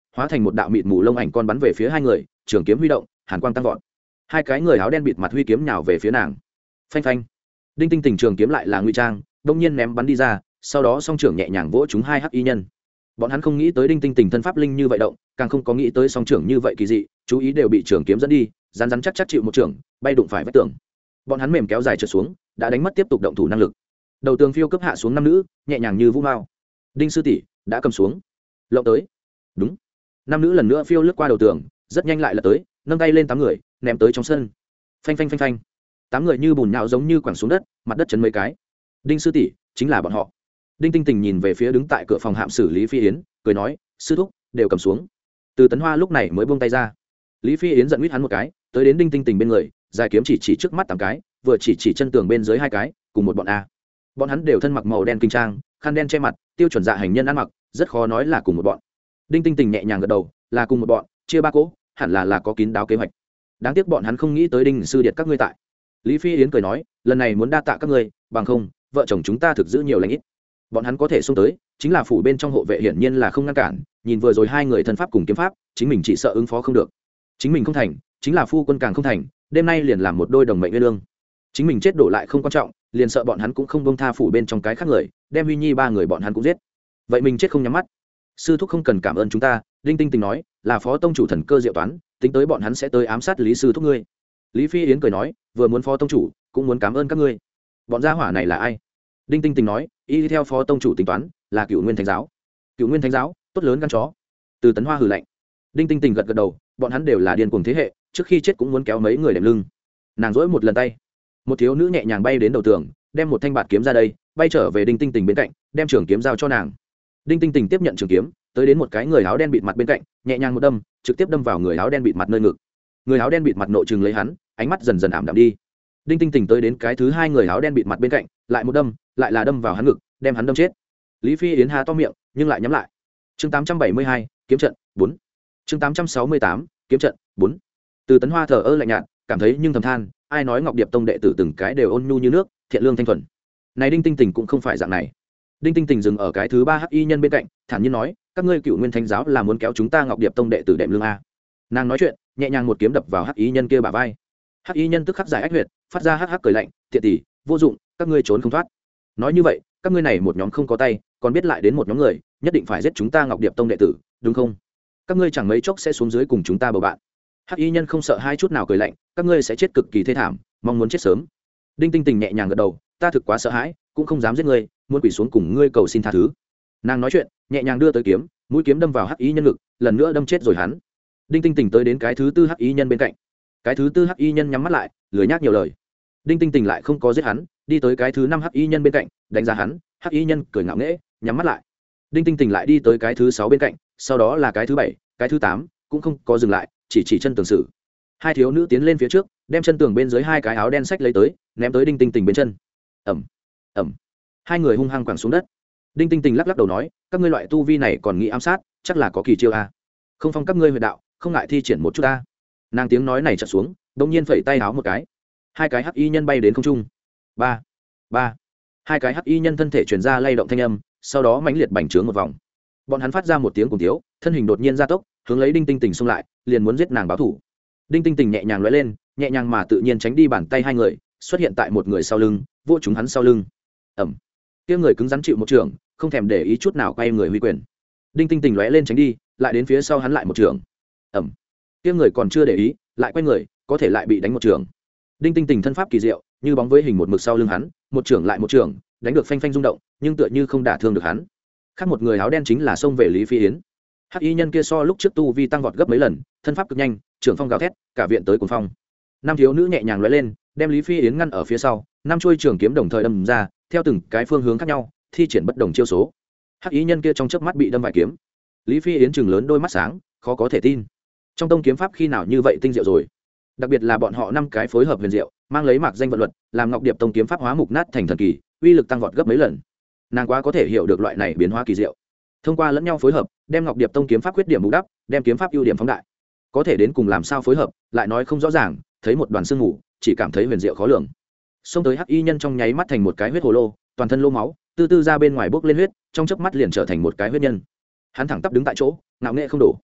hóa thành một đạo mịt mù lông ảnh con bắn về phía hai người, trường kiếm huy động, hàn quang tăng vọt. Hai cái người áo đen bịt mặt huy kiếm nhào về phía nàng. Phanh phanh. Đinh Tinh Tình trường kiếm lại là ngụy trang, đông nhiên ném bắn đi ra, sau đó song trưởng nhẹ nhàng vỗ chúng hai hắc y nhân. Bọn hắn không nghĩ tới Đinh Tinh Tình thân pháp linh như vậy động, càng không có nghĩ tới song trưởng như vậy kỳ dị, chú ý đều bị trường kiếm dẫn đi, rắn rắn chắc chắc chịu một trưởng, bay đụng phải vách tường. Bọn hắn mềm kéo dài trượt xuống, đã đánh mất tiếp tục động thủ năng lực. Đầu tường phiêu cấp hạ xuống năm nữ, nhẹ nhàng như vũ mao. Đinh sư tỷ đã cầm xuống, lộng tới. Đúng. Năm nữ lần nữa phiêu lướt qua đầu tường, rất nhanh lại là tới, nâng tay lên tám người, ném tới trong sân. Phanh phanh phanh phanh. Tám người như bùn nhão giống như quẳng xuống đất, mặt đất chấn mấy cái. Đinh sư tỷ chính là bọn họ. Đinh Tinh Tình nhìn về phía đứng tại cửa phòng hạm xử Lý Phi Yến, cười nói, sư thúc đều cầm xuống. Từ Tấn Hoa lúc này mới buông tay ra. Lý Phi Yến giận huýt hắn một cái, tới đến Đinh Tinh Tình bên người, dài kiếm chỉ chỉ trước mắt tám cái, vừa chỉ chỉ chân tường bên dưới hai cái, cùng một bọn a. Bọn hắn đều thân mặc màu đen kinh trang, khăn đen che mặt, tiêu chuẩn dạ hành nhân ăn mặc, rất khó nói là cùng một bọn. Đinh Tinh Tình nhẹ nhàng gật đầu, là cùng một bọn, chia ba cỗ, hẳn là là có kín đáo kế hoạch. Đáng tiếc bọn hắn không nghĩ tới Đinh sư điệt các ngươi tại. Lý Phi Yến cười nói, lần này muốn đa tạ các ngươi, bằng không, vợ chồng chúng ta thực giữ nhiều lãnh ít. Bọn hắn có thể xông tới, chính là phủ bên trong hộ vệ hiển nhiên là không ngăn cản, nhìn vừa rồi hai người thân pháp cùng kiếm pháp, chính mình chỉ sợ ứng phó không được. Chính mình không thành, chính là phu quân càng không thành, đêm nay liền làm một đôi đồng mệnh nguyên lương. Chính mình chết đổ lại không quan trọng, liền sợ bọn hắn cũng không buông tha phủ bên trong cái khác người, đem Huy Nhi ba người bọn hắn cũng giết. Vậy mình chết không nhắm mắt. Sư thúc không cần cảm ơn chúng ta, Đinh Tinh Tình nói, là phó tông chủ thần cơ diệu toán, tính tới bọn hắn sẽ tới ám sát Lý sư thúc ngươi. Lý Phi Yến cười nói, vừa muốn phó tông chủ, cũng muốn cảm ơn các ngươi. Bọn gia hỏa này là ai? Đinh Tinh Tình nói, y theo phó tông chủ tính toán, là Cựu Nguyên Thánh giáo. Cựu Nguyên Thánh giáo, tốt lớn gan chó. Từ Tấn Hoa hừ lạnh. Đinh Tinh Tình gật gật đầu, bọn hắn đều là điên cuồng thế hệ, trước khi chết cũng muốn kéo mấy người đệm lưng. Nàng dỗi một lần tay, một thiếu nữ nhẹ nhàng bay đến đầu tường, đem một thanh bạt kiếm ra đây, bay trở về Đinh Tinh Tình bên cạnh, đem trường kiếm giao cho nàng. Đinh Tinh Tình tiếp nhận trường kiếm, tới đến một cái người áo đen bịt mặt bên cạnh, nhẹ nhàng một đâm, trực tiếp đâm vào người áo đen bịt mặt nơi ngực. Người áo đen bịt mặt nội trừng lấy hắn, ánh mắt dần dần ảm đạm đi. Đinh Tinh Tình tới đến cái thứ hai người áo đen bịt mặt bên cạnh, lại một đâm, lại là đâm vào hắn ngực, đem hắn đâm chết. Lý Phi Yến há to miệng, nhưng lại nhắm lại. Chương tám trăm bảy mươi hai, kiếm trận bốn. Chương tám trăm sáu mươi tám, kiếm trận bốn. Từ Tấn Hoa thở ơ lạnh nhạt, cảm thấy nhưng thầm than, ai nói Ngọc Điệp tông đệ tử từng cái đều ôn nhu như nước, thiện lương thanh thuần. Này Đinh Tinh Tình cũng không phải dạng này. Đinh Tinh Tình dừng ở cái thứ ba hắc y nhân bên cạnh, thản nhiên nói, các ngươi Cựu Nguyên Thánh giáo là muốn kéo chúng ta Ngọc Điệp tông đệ tử đệm lương a. Nàng nói chuyện, nhẹ nhàng một kiếm đập vào hắc y nhân kia bả vai. Hắc y nhân tức khắc giải ách huyệt, phát ra hắc hắc cười lạnh, thiện tỷ, vô dụng, các ngươi trốn không thoát. Nói như vậy, các ngươi này một nhóm không có tay, còn biết lại đến một nhóm người, nhất định phải giết chúng ta Ngọc Điệp tông đệ tử, đúng không? Các ngươi chẳng mấy chốc sẽ xuống dưới cùng chúng ta bầu bạn. Hắc y nhân không sợ hai chút nào cười lạnh, các ngươi sẽ chết cực kỳ thê thảm, mong muốn chết sớm. Đinh Tinh Tình nhẹ nhàng gật đầu, ta thực quá sợ hãi, cũng không dám giết ngươi, muốn quỳ xuống cùng ngươi cầu xin tha thứ. Nàng nói chuyện, nhẹ nhàng đưa tới kiếm, mũi kiếm đâm vào hắc y nhân ngực, lần nữa đâm chết rồi hắn. Đinh Tinh Tình tới đến cái thứ tư hắc y nhân bên cạnh. Cái thứ tư hắc y nhân nhắm mắt lại, lười nhác nhiều lời. Đinh Tinh Tình lại không có giết hắn, đi tới cái thứ năm hắc y nhân bên cạnh, đánh giá hắn. Hắc y nhân cười ngạo nghễ, nhắm mắt lại. Đinh Tinh Tình lại đi tới cái thứ sáu bên cạnh, sau đó là cái thứ bảy, cái thứ tám, cũng không có dừng lại, chỉ chỉ chân tường sử. Hai thiếu nữ tiến lên phía trước, đem chân tường bên dưới hai cái áo đen sách lấy tới, ném tới Đinh Tinh Tình bên chân. Ầm, ầm. Hai người hung hăng quẳng xuống đất. Đinh Tinh Tình lắc lắc đầu nói, các ngươi loại tu vi này còn nghĩ ám sát, chắc là có kỳ chiêu a. Không phong các ngươi huyệt đạo, không ngại thi triển một chút a. Nàng tiếng nói này chợt xuống, đột nhiên phẩy tay áo một cái. Hai cái hắc y nhân bay đến không trung. Ba, ba. Hai cái hắc y nhân thân thể truyền ra lay động thanh âm, sau đó mãnh liệt bành trướng một vòng. Bọn hắn phát ra một tiếng cùng thiếu, thân hình đột nhiên gia tốc, hướng lấy Đinh Tinh Tình xông lại, liền muốn giết nàng báo thủ. Đinh Tinh Tình nhẹ nhàng lóe lên, nhẹ nhàng mà tự nhiên tránh đi bàn tay hai người, xuất hiện tại một người sau lưng, vỗ chúng hắn sau lưng. Ầm. Kia người cứng rắn chịu một trường, không thèm để ý chút nào quay người huy quyền. Đinh Tinh Tình lóe lên tránh đi, lại đến phía sau hắn lại một trường. Ầm. Kia người còn chưa để ý, lại quay người, có thể lại bị đánh một trường. Đinh Tinh Tình thân pháp kỳ diệu, như bóng với hình một mực sau lưng hắn, một trường lại một trường, đánh được phanh phanh rung động, nhưng tựa như không đả thương được hắn. Khác một người áo đen chính là xông về Lý Phi Yến. Hắc y nhân kia so lúc trước tu vi tăng vọt gấp mấy lần, thân pháp cực nhanh, trưởng phong gào thét, cả viện tới cuồng phong. Năm thiếu nữ nhẹ nhàng lóe lên, đem Lý Phi Yến ngăn ở phía sau, năm chuôi trường kiếm đồng thời đâm ra, theo từng cái phương hướng khác nhau, thi triển bất đồng chiêu số. Hắc y nhân kia trong chớp mắt bị đâm vài kiếm. Lý Phi Yến trừng lớn đôi mắt sáng, khó có thể tin. Trong tông kiếm pháp khi nào như vậy tinh diệu rồi? Đặc biệt là bọn họ năm cái phối hợp huyền diệu, mang lấy mạc danh vận luật, làm Ngọc Điệp tông kiếm pháp hóa mục nát thành thần kỳ, uy lực tăng vọt gấp mấy lần. Nàng quá có thể hiểu được loại này biến hóa kỳ diệu. Thông qua lẫn nhau phối hợp, đem Ngọc Điệp tông kiếm pháp khuyết điểm bù đắp, đem kiếm pháp ưu điểm phóng đại. Có thể đến cùng làm sao phối hợp, lại nói không rõ ràng, thấy một đoàn sương mù, chỉ cảm thấy huyền diệu khó lường. Xông tới hắc y nhân trong nháy mắt thành một cái huyết hồ lô, toàn thân lô máu, từ từ ra bên ngoài bốc lên huyết, trong chớp mắt liền trở thành một cái huyết nhân. Hắn thẳng tắp đứng tại chỗ, ngạo nghệ không đổ.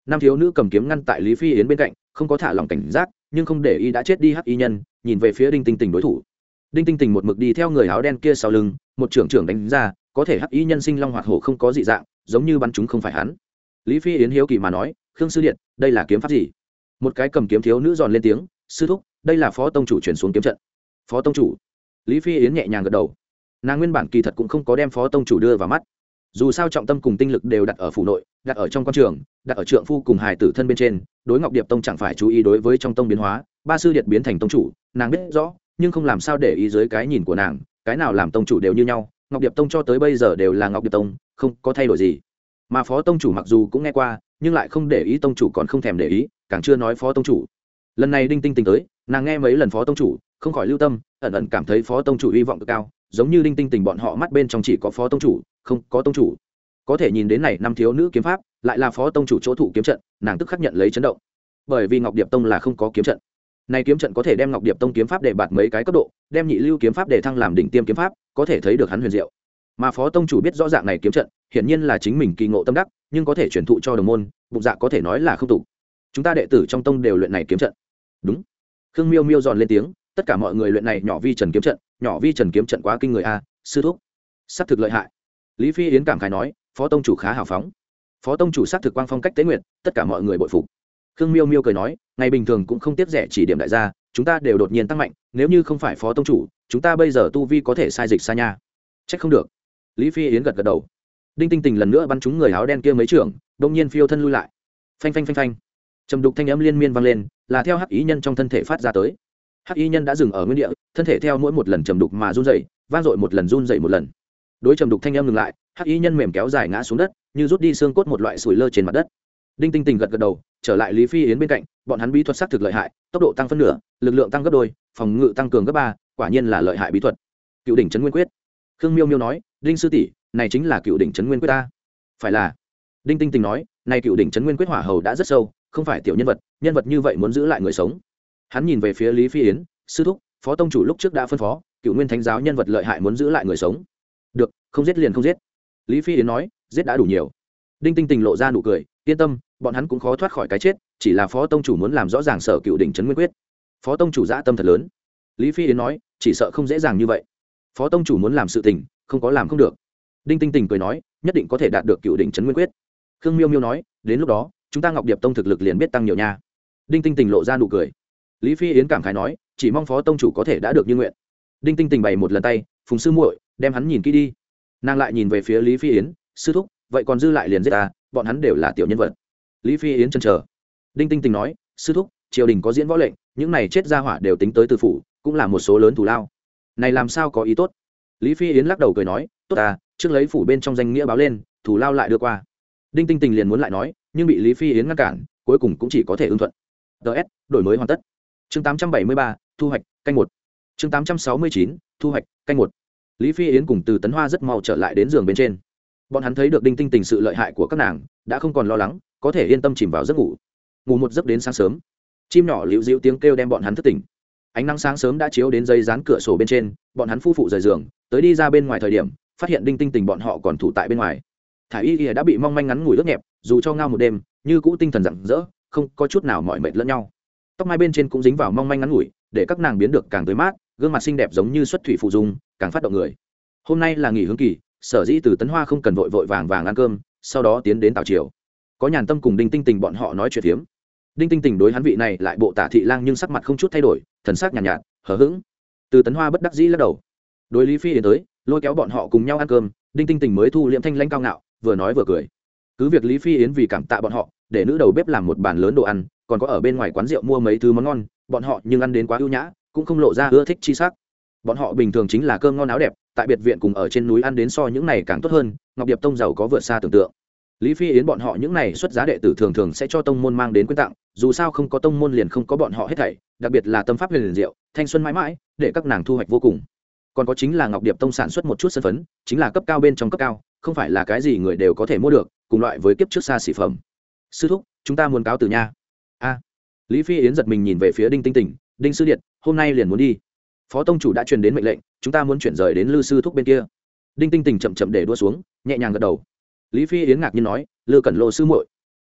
nam thiếu nữ cầm kiếm ngăn tại lý phi yến bên cạnh, không có thả lòng cảnh giác, nhưng không để ý đã chết đi hắc y nhân, nhìn về phía đinh tinh tình đối thủ. Đinh tinh tình một mực đi theo người áo đen kia sau lưng, một trưởng trưởng đánh ra, có thể hắc y nhân sinh long hoạt hổ không có dị dạng, giống như bắn chúng không phải hắn. Lý phi yến hiếu kỳ mà nói, khương sư điện, đây là kiếm pháp gì? Một cái cầm kiếm thiếu nữ giòn lên tiếng, sư thúc, đây là phó tông chủ chuyển xuống kiếm trận. Phó tông chủ? Lý phi yến nhẹ nhàng gật đầu. Nàng nguyên bản kỳ thật cũng không có đem phó tông chủ đưa vào mắt, dù sao trọng tâm cùng tinh lực đều đặt ở phủ nội, đặt ở trong quan trường, đặt ở trượng phu cùng hài tử thân bên trên. Đối Ngọc Điệp tông chẳng phải chú ý đối với trong tông biến hóa, ba sư điệt biến thành tông chủ, nàng biết rõ, nhưng không làm sao để ý dưới cái nhìn của nàng, cái nào làm tông chủ đều như nhau. Ngọc Điệp tông cho tới bây giờ đều là Ngọc Điệp tông, không có thay đổi gì. Mà phó tông chủ mặc dù cũng nghe qua, nhưng lại không để ý, tông chủ còn không thèm để ý, càng chưa nói phó tông chủ. Lần này đinh tinh tình tới, nàng nghe mấy lần phó tông chủ, không khỏi lưu tâm, ẩn ẩn cảm thấy phó tông chủ hy vọng cực cao, giống như đinh tinh tình bọn họ mắt bên trong chỉ có phó tông chủ, không có tông chủ. Có thể nhìn đến này năm thiếu nữ kiếm pháp, lại là phó tông chủ chỗ thủ kiếm trận, nàng tức khắc nhận lấy chấn động. Bởi vì Ngọc Điệp tông là không có kiếm trận. Này kiếm trận có thể đem Ngọc Điệp tông kiếm pháp để bạt mấy cái cấp độ, đem nhị lưu kiếm pháp để thăng làm đỉnh tiêm kiếm pháp, có thể thấy được hắn huyền diệu. Mà phó tông chủ biết rõ dạng này kiếm trận, hiển nhiên là chính mình kỳ ngộ tâm đắc, nhưng có thể truyền thụ cho đồng môn, bụng dạ có thể nói là không tụ. Chúng ta đệ tử trong tông đều luyện này kiếm trận. Đúng. Khương Miêu Miêu giòn lên tiếng, tất cả mọi người luyện này nhỏ vi trần kiếm trận, nhỏ vi trần kiếm trận quá kinh người a, sư thúc. Sắc thực lợi hại. Lý Phi Yến cảm khái nói, phó tông chủ khá hào phóng. Phó tông chủ sắc thực quang phong cách tế nguyện, tất cả mọi người bội phục. Khương Miêu Miêu cười nói, ngày bình thường cũng không tiếc rẻ chỉ điểm đại gia, chúng ta đều đột nhiên tăng mạnh, nếu như không phải phó tông chủ, chúng ta bây giờ tu vi có thể sai dịch xa nha. Trách không được. Lý Phi Yến gật gật đầu. Đinh tinh tình lần nữa bắn trúng người áo đen kia mấy trưởng, đột nhiên phiêu thân lui lại. Phanh phanh phanh phanh. Trầm đục thanh âm liên miên vang lên, là theo hắc ý nhân trong thân thể phát ra tới. Hắc y nhân đã dừng ở nguyên địa, thân thể theo mỗi một lần trầm đục mà run rẩy, vang dội một lần run rẩy một lần. Đối trầm đục thanh âm ngừng lại, hắc y nhân mềm kéo dài ngã xuống đất, như rút đi xương cốt một loại sủi lơ trên mặt đất. Đinh tinh tình gật gật đầu, trở lại Lý Phi Yến bên cạnh, bọn hắn bí thuật sắc thực lợi hại, tốc độ tăng phân nửa, lực lượng tăng gấp đôi, phòng ngự tăng cường gấp ba, quả nhiên là lợi hại bí thuật. Cựu đỉnh trấn nguyên quyết. Khương Miêu Miêu nói, Đinh sư tỷ, này chính là cựu đỉnh trấn nguyên quyết ta. Phải là. Đinh tinh tình nói, này cựu đỉnh trấn nguyên quyết hỏa hầu đã rất sâu, không phải tiểu nhân vật, nhân vật như vậy muốn giữ lại người sống. Hắn nhìn về phía Lý Phi Yến, sư thúc, phó tông chủ lúc trước đã phân phó, cựu nguyên thánh giáo nhân vật lợi hại muốn giữ lại người sống. Được, không giết liền không giết. Lý Phi Yến nói, giết đã đủ nhiều. Đinh tinh tình lộ ra nụ cười, yên tâm, bọn hắn cũng khó thoát khỏi cái chết, chỉ là phó tông chủ muốn làm rõ ràng sở cựu đỉnh trấn nguyên quyết. Phó tông chủ dã tâm thật lớn. Lý Phi Yến nói, chỉ sợ không dễ dàng như vậy. Phó tông chủ muốn làm sự tình, không có làm không được. Đinh tinh tình cười nói, nhất định có thể đạt được cựu đỉnh trấn nguyên quyết. Khương Miêu Miêu nói, đến lúc đó, chúng ta Ngọc Điệp tông thực lực liền biết tăng nhiều nha. Đinh tinh tình lộ ra nụ cười. Lý Phi Yến cảm khái nói, chỉ mong phó tông chủ có thể đã được như nguyện. Đinh tinh tình bày một lần tay, Phùng sư muội, đem hắn nhìn kỹ đi. Nàng lại nhìn về phía Lý Phi Yến, sư thúc, vậy còn dư lại liền giết ta, bọn hắn đều là tiểu nhân vật. Lý Phi Yến chần chờ. Đinh tinh tình nói, sư thúc, triều đình có diễn võ lệnh, những này chết ra hỏa đều tính tới từ phủ, cũng là một số lớn thù lao. Này làm sao có ý tốt? Lý Phi Yến lắc đầu cười nói, tốt à, trước lấy phủ bên trong danh nghĩa báo lên, thù lao lại đưa qua. Đinh tinh tình liền muốn lại nói, nhưng bị Lý Phi Yến ngăn cản, cuối cùng cũng chỉ có thể ưng thuận. ds đổi mới hoàn tất. Chương tám trăm bảy mươi ba, thu hoạch, canh một. Chương tám trăm sáu mươi chín, thu hoạch, canh một. Lý Phi Yến cùng Từ Tấn Hoa rất mau trở lại đến giường bên trên. Bọn hắn thấy được Đinh tinh tình sự lợi hại của các nàng, đã không còn lo lắng, có thể yên tâm chìm vào giấc ngủ. Ngủ một giấc đến sáng sớm, chim nhỏ liễu diễu tiếng kêu đem bọn hắn thức tỉnh. Ánh nắng sáng sớm đã chiếu đến dây dán cửa sổ bên trên, bọn hắn phu phụ rời giường, tới đi ra bên ngoài thời điểm, phát hiện Đinh tinh tình bọn họ còn thủ tại bên ngoài. Thải Y Y đã bị mong manh ngắn ngủi ướt nhẹp, dù cho ngao một đêm, như cũ tinh thần rạng rỡ, không có chút nào mỏi mệt lẫn nhau. Tóc mai bên trên cũng dính vào mong manh ngắn ngủi, để các nàng biến được càng tươi mát, gương mặt xinh đẹp giống như xuất thủy phụ dung, càng phát động người. Hôm nay là nghỉ hướng kỳ, sở dĩ Từ Tấn Hoa không cần vội vội vàng vàng ăn cơm, sau đó tiến đến tào triều. Có Nhàn Tâm cùng Đinh tinh tình bọn họ nói chuyện phiếm. Đinh tinh tình đối hắn vị này lại bộ tả thị lang nhưng sắc mặt không chút thay đổi, thần sắc nhàn nhạt, nhạt hờ hững. Từ Tấn Hoa bất đắc dĩ lắc đầu. Đối Lý Phi Yến tới, lôi kéo bọn họ cùng nhau ăn cơm, Đinh tinh tình mới thu liệm thanh lãnh cao ngạo, vừa nói vừa cười. Cứ việc Lý Phi Yến vì cảm tạ bọn họ, để nữ đầu bếp làm một bàn lớn đồ ăn, còn có ở bên ngoài quán rượu mua mấy thứ món ngon, bọn họ nhưng ăn đến quá ưu nhã, cũng không lộ ra ưa thích chi sắc. Bọn họ bình thường chính là cơm ngon áo đẹp, tại biệt viện cùng ở trên núi ăn đến so những này càng tốt hơn, Ngọc Điệp tông giàu có vượt xa tưởng tượng. Lý Phi Yến bọn họ những này xuất giá đệ tử thường thường sẽ cho tông môn mang đến quyên tặng, dù sao không có tông môn liền không có bọn họ hết thảy, đặc biệt là tâm pháp huyền diệu, thanh xuân mãi mãi, để các nàng thu hoạch vô cùng. Còn có chính là Ngọc Điệp tông sản xuất một chút sân phấn, chính là cấp cao bên trong cấp cao, không phải là cái gì người đều có thể mua được, cùng loại với kiếp trước xa xỉ phẩm. Sư thúc, chúng ta muốn cáo từ nha. A. Lý Phi Yến giật mình nhìn về phía Đinh tinh tình, Đinh sư điện, hôm nay liền muốn đi. Phó tông chủ đã truyền đến mệnh lệnh, chúng ta muốn chuyển rời đến Lư sư thúc bên kia. Đinh tinh tình chậm chậm để đua xuống, nhẹ nhàng gật đầu. Lý Phi Yến ngạc nhiên nói, Lư Cẩn Lô sư muội.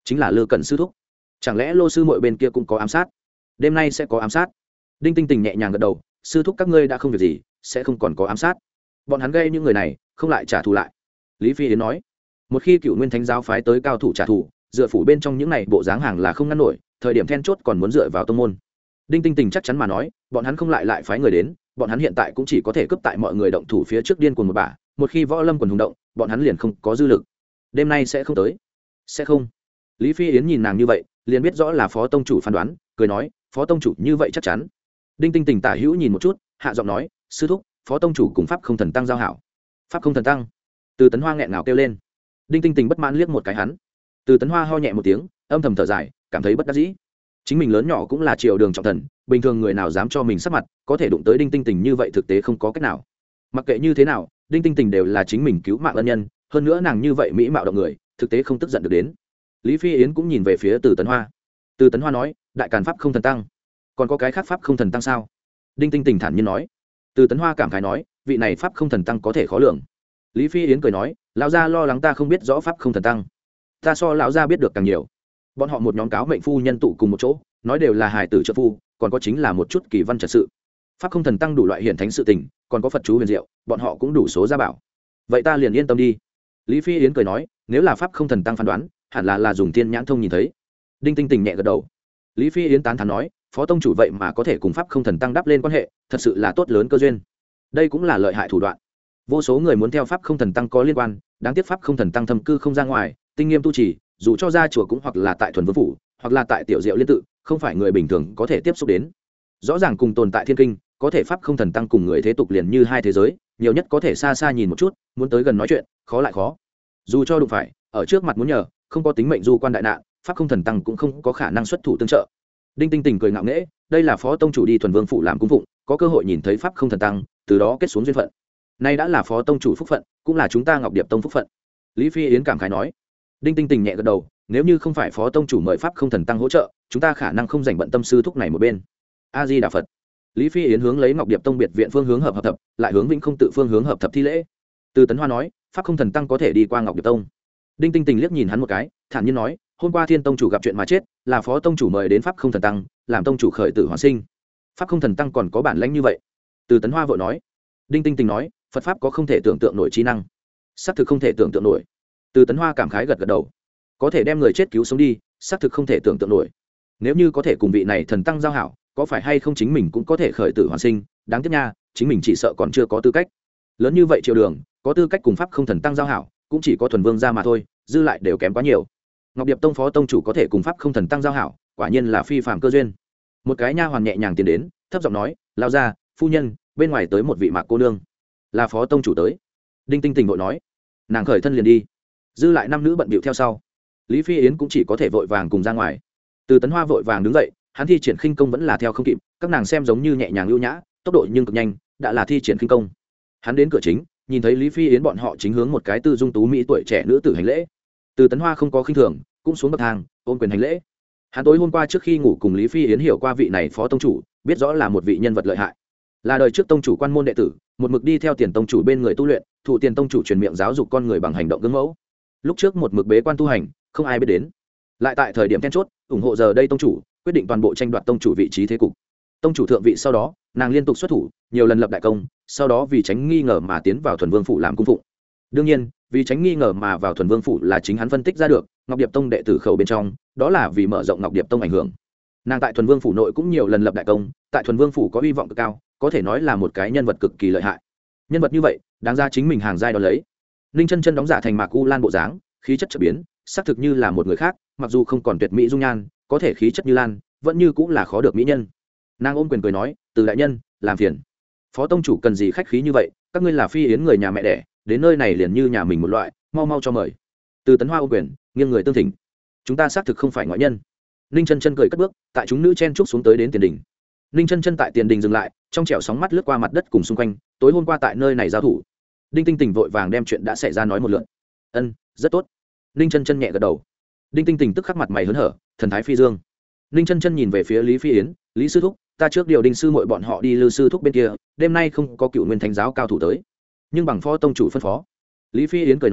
chính là lư cận sư thúc. Chẳng lẽ lô sư muội bên kia cũng có ám sát? Đêm nay sẽ có ám sát? Đinh Tinh Tình nhẹ nhàng gật đầu, sư thúc các ngươi đã không việc gì, sẽ không còn có ám sát. Bọn hắn gây những người này không lại trả thù lại. Lý Phi Yến nói, một khi Cựu Nguyên Thánh giáo phái tới cao thủ trả thù, dựa phủ bên trong những này bộ dáng hàng là không ngăn nổi, thời điểm then chốt còn muốn dựa vào tông môn. Đinh Tinh Tình chắc chắn mà nói, bọn hắn không lại lại phái người đến, bọn hắn hiện tại cũng chỉ có thể cướp tại mọi người động thủ phía trước điên cuồng một bả, một khi võ lâm quần hùng động, bọn hắn liền không có dư lực. Đêm nay sẽ không tới. Sẽ không. Lý Phi Yến nhìn nàng như vậy, liền biết rõ là phó tông chủ phán đoán, cười nói, phó tông chủ như vậy chắc chắn. Đinh Tinh Tình tả hữu nhìn một chút, hạ giọng nói, sư thúc, phó tông chủ cùng pháp không thần tăng giao hảo. Pháp không thần tăng? Từ Tấn Hoa nghẹn ngào kêu lên. Đinh Tinh Tình bất mãn liếc một cái hắn. Từ Tấn Hoa ho nhẹ một tiếng, âm thầm thở dài, cảm thấy bất đắc dĩ. Chính mình lớn nhỏ cũng là triều đường trọng thần, bình thường người nào dám cho mình sắc mặt, có thể đụng tới Đinh Tinh Tình như vậy thực tế không có cách nào. Mặc kệ như thế nào, Đinh Tinh Tình đều là chính mình cứu mạng ân nhân, hơn nữa nàng như vậy mỹ mạo động người, thực tế không tức giận được đến. Lý Phi Yến cũng nhìn về phía Từ Tấn Hoa. Từ Tấn Hoa nói, đại càn pháp không thần tăng, còn có cái khác pháp không thần tăng sao? Đinh Tinh Tình thản nhiên nói. Từ Tấn Hoa cảm khái nói, vị này pháp không thần tăng có thể khó lường. Lý Phi Yến cười nói, lão gia lo lắng ta không biết rõ pháp không thần tăng, ta so lão gia biết được càng nhiều. Bọn họ một nhóm cáo mệnh phu nhân tụ cùng một chỗ, nói đều là hài tử trợ phu, còn có chính là một chút kỳ văn trật sự. Pháp không thần tăng đủ loại hiển thánh sự tình, còn có Phật chú huyền diệu, bọn họ cũng đủ số gia bảo. Vậy ta liền yên tâm đi. Lý Phi Yến cười nói, nếu là pháp không thần tăng phán đoán, hẳn là là dùng thiên nhãn thông nhìn thấy. Đinh Tinh Tình nhẹ gật đầu. Lý Phi Yến tán thán nói, phó tông chủ vậy mà có thể cùng pháp không thần tăng đắp lên quan hệ, thật sự là tốt lớn cơ duyên. Đây cũng là lợi hại thủ đoạn. Vô số người muốn theo pháp không thần tăng có liên quan, đáng tiếc pháp không thần tăng thâm cư không ra ngoài, tinh nghiêm tu trì, dù cho ra chùa cũng hoặc là tại thuần vương phủ, hoặc là tại tiểu diệu liên tự, không phải người bình thường có thể tiếp xúc đến. Rõ ràng cùng tồn tại thiên kinh, có thể pháp không thần tăng cùng người thế tục liền như hai thế giới, nhiều nhất có thể xa xa nhìn một chút, muốn tới gần nói chuyện, khó lại khó. Dù cho đụng phải, ở trước mặt muốn nhờ, không có tính mệnh du quan đại nạn, pháp không thần tăng cũng không có khả năng xuất thủ tương trợ. Đinh Tinh Tình cười ngạo nghễ, đây là phó tông chủ đi thuần vương phủ làm cung phụng, có cơ hội nhìn thấy pháp không thần tăng, từ đó kết xuống duyên phận. Nay đã là phó tông chủ phúc phận, cũng là chúng ta Ngọc Điệp tông phúc phận. Lý Phi Yến cảm khái nói. Đinh Tinh Tình nhẹ gật đầu, nếu như không phải phó tông chủ mời pháp không thần tăng hỗ trợ, chúng ta khả năng không dành bận tâm sư thúc này một bên. A Di Đà Phật. Lý Phi Yến hướng lấy Ngọc Điệp tông biệt viện phương hướng hợp hợp thập, lại hướng Vĩnh Không tự phương hướng hợp thập thi lễ. Từ Tấn Hoa nói, pháp không thần tăng có thể đi qua Ngọc Điệp tông. Đinh Tinh Tình liếc nhìn hắn một cái, thản nhiên nói, hôm qua Thiên tông chủ gặp chuyện mà chết, là phó tông chủ mời đến pháp không thần tăng, làm tông chủ khởi tử hoàn sinh. Pháp không thần tăng còn có bản lãnh như vậy? Từ Tấn Hoa vội nói. Đinh Tinh Tình nói, Phật pháp có không thể tưởng tượng nổi trí năng, xác thực không thể tưởng tượng nổi. Từ Tấn Hoa cảm khái gật gật đầu, có thể đem người chết cứu sống đi, xác thực không thể tưởng tượng nổi. Nếu như có thể cùng vị này thần tăng giao hảo, có phải hay không chính mình cũng có thể khởi tử hoàn sinh? Đáng tiếc nha, chính mình chỉ sợ còn chưa có tư cách. Lớn như vậy triều đường, có tư cách cùng pháp không thần tăng giao hảo, cũng chỉ có thuần vương gia mà thôi, dư lại đều kém quá nhiều. Ngọc Điệp tông phó tông chủ có thể cùng pháp không thần tăng giao hảo, quả nhiên là phi phàm cơ duyên. Một cái nha hoàn nhẹ nhàng tiến đến, thấp giọng nói, lao ra, phu nhân, bên ngoài tới một vị mạc cô nương. Là phó tông chủ tới. Đinh Tinh Tình vội nói. Nàng khởi thân liền đi, dư lại năm nữ bận bịu theo sau. Lý Phi Yến cũng chỉ có thể vội vàng cùng ra ngoài. Từ Tấn Hoa vội vàng đứng dậy, hắn thi triển khinh công vẫn là theo không kịp, các nàng xem giống như nhẹ nhàng lưu nhã, tốc độ nhưng cực nhanh, đã là thi triển khinh công. Hắn đến cửa chính, nhìn thấy Lý Phi Yến bọn họ chính hướng một cái tư dung tú mỹ tuổi trẻ nữ tử hành lễ. Từ Tấn Hoa không có khinh thường, cũng xuống bậc thang, ôm quyền hành lễ. Hắn tối hôm qua trước khi ngủ cùng Lý Phi Yến hiểu qua vị này phó tông chủ, biết rõ là một vị nhân vật lợi hại, là đời trước tông chủ quan môn đệ tử, một mực đi theo tiền tông chủ bên người tu luyện, thụ tiền tông chủ truyền miệng giáo dục con người bằng hành động gương mẫu. Lúc trước một mực bế quan tu hành, không ai biết đến, lại tại thời điểm then chốt ủng hộ giờ đây tông chủ, quyết định toàn bộ tranh đoạt tông chủ vị trí thế cục. Tông chủ thượng vị sau đó, nàng liên tục xuất thủ, nhiều lần lập đại công, sau đó vì tránh nghi ngờ mà tiến vào thuần vương phủ làm cung phụng. Đương nhiên, vì tránh nghi ngờ mà vào thuần vương phủ là chính hắn phân tích ra được, Ngọc Điệp tông đệ tử khẩu bên trong, đó là vì mở rộng Ngọc Điệp tông ảnh hưởng. Nàng tại thuần vương phủ nội cũng nhiều lần lập đại công, tại thuần vương phủ có hy vọng cực cao, có thể nói là một cái nhân vật cực kỳ lợi hại. Nhân vật như vậy, đáng ra chính mình hàng giai đó lấy. Ninh Chân Chân đóng giả thành Mạc U Lan bộ dáng, khí chất trở biến, xác thực như là một người khác, mặc dù không còn tuyệt mỹ dung nhan, có thể khí chất như lan, vẫn như cũng là khó được mỹ nhân. Nàng ôm quyền cười nói, từ đại nhân, làm phiền. Phó tông chủ cần gì khách khí như vậy, các ngươi là Phi Yến người nhà mẹ đẻ, đến nơi này liền như nhà mình một loại, mau mau cho mời. Từ Tấn Hoa ôm quyền, nghiêng người tương thỉnh. Chúng ta xác thực không phải ngoại nhân. Ninh Chân Chân cười cất bước, tại chúng nữ chen chúc xuống tới đến tiền đình. Ninh Chân Chân tại tiền đình dừng lại, trong trẻo sóng mắt lướt qua mặt đất cùng xung quanh, tối hôm qua tại nơi này giao thủ. Đinh Tinh Tình vội vàng đem chuyện đã xảy ra nói một lượt. Ân, rất tốt. Ninh Chân Chân nhẹ gật đầu. Đinh Tinh Tình tức khắc mặt mày hớn hở, thần thái phi dương. Ninh Chân Chân nhìn về phía Lý Phi Yến, Lý sư thúc, ta trước điều Đinh sư muội bọn họ đi Lư sư thúc bên kia, đêm nay không có Cựu Nguyên Thánh giáo cao thủ tới, nhưng bằng phó tông chủ phân phó. Lý Phi Yến cười nói,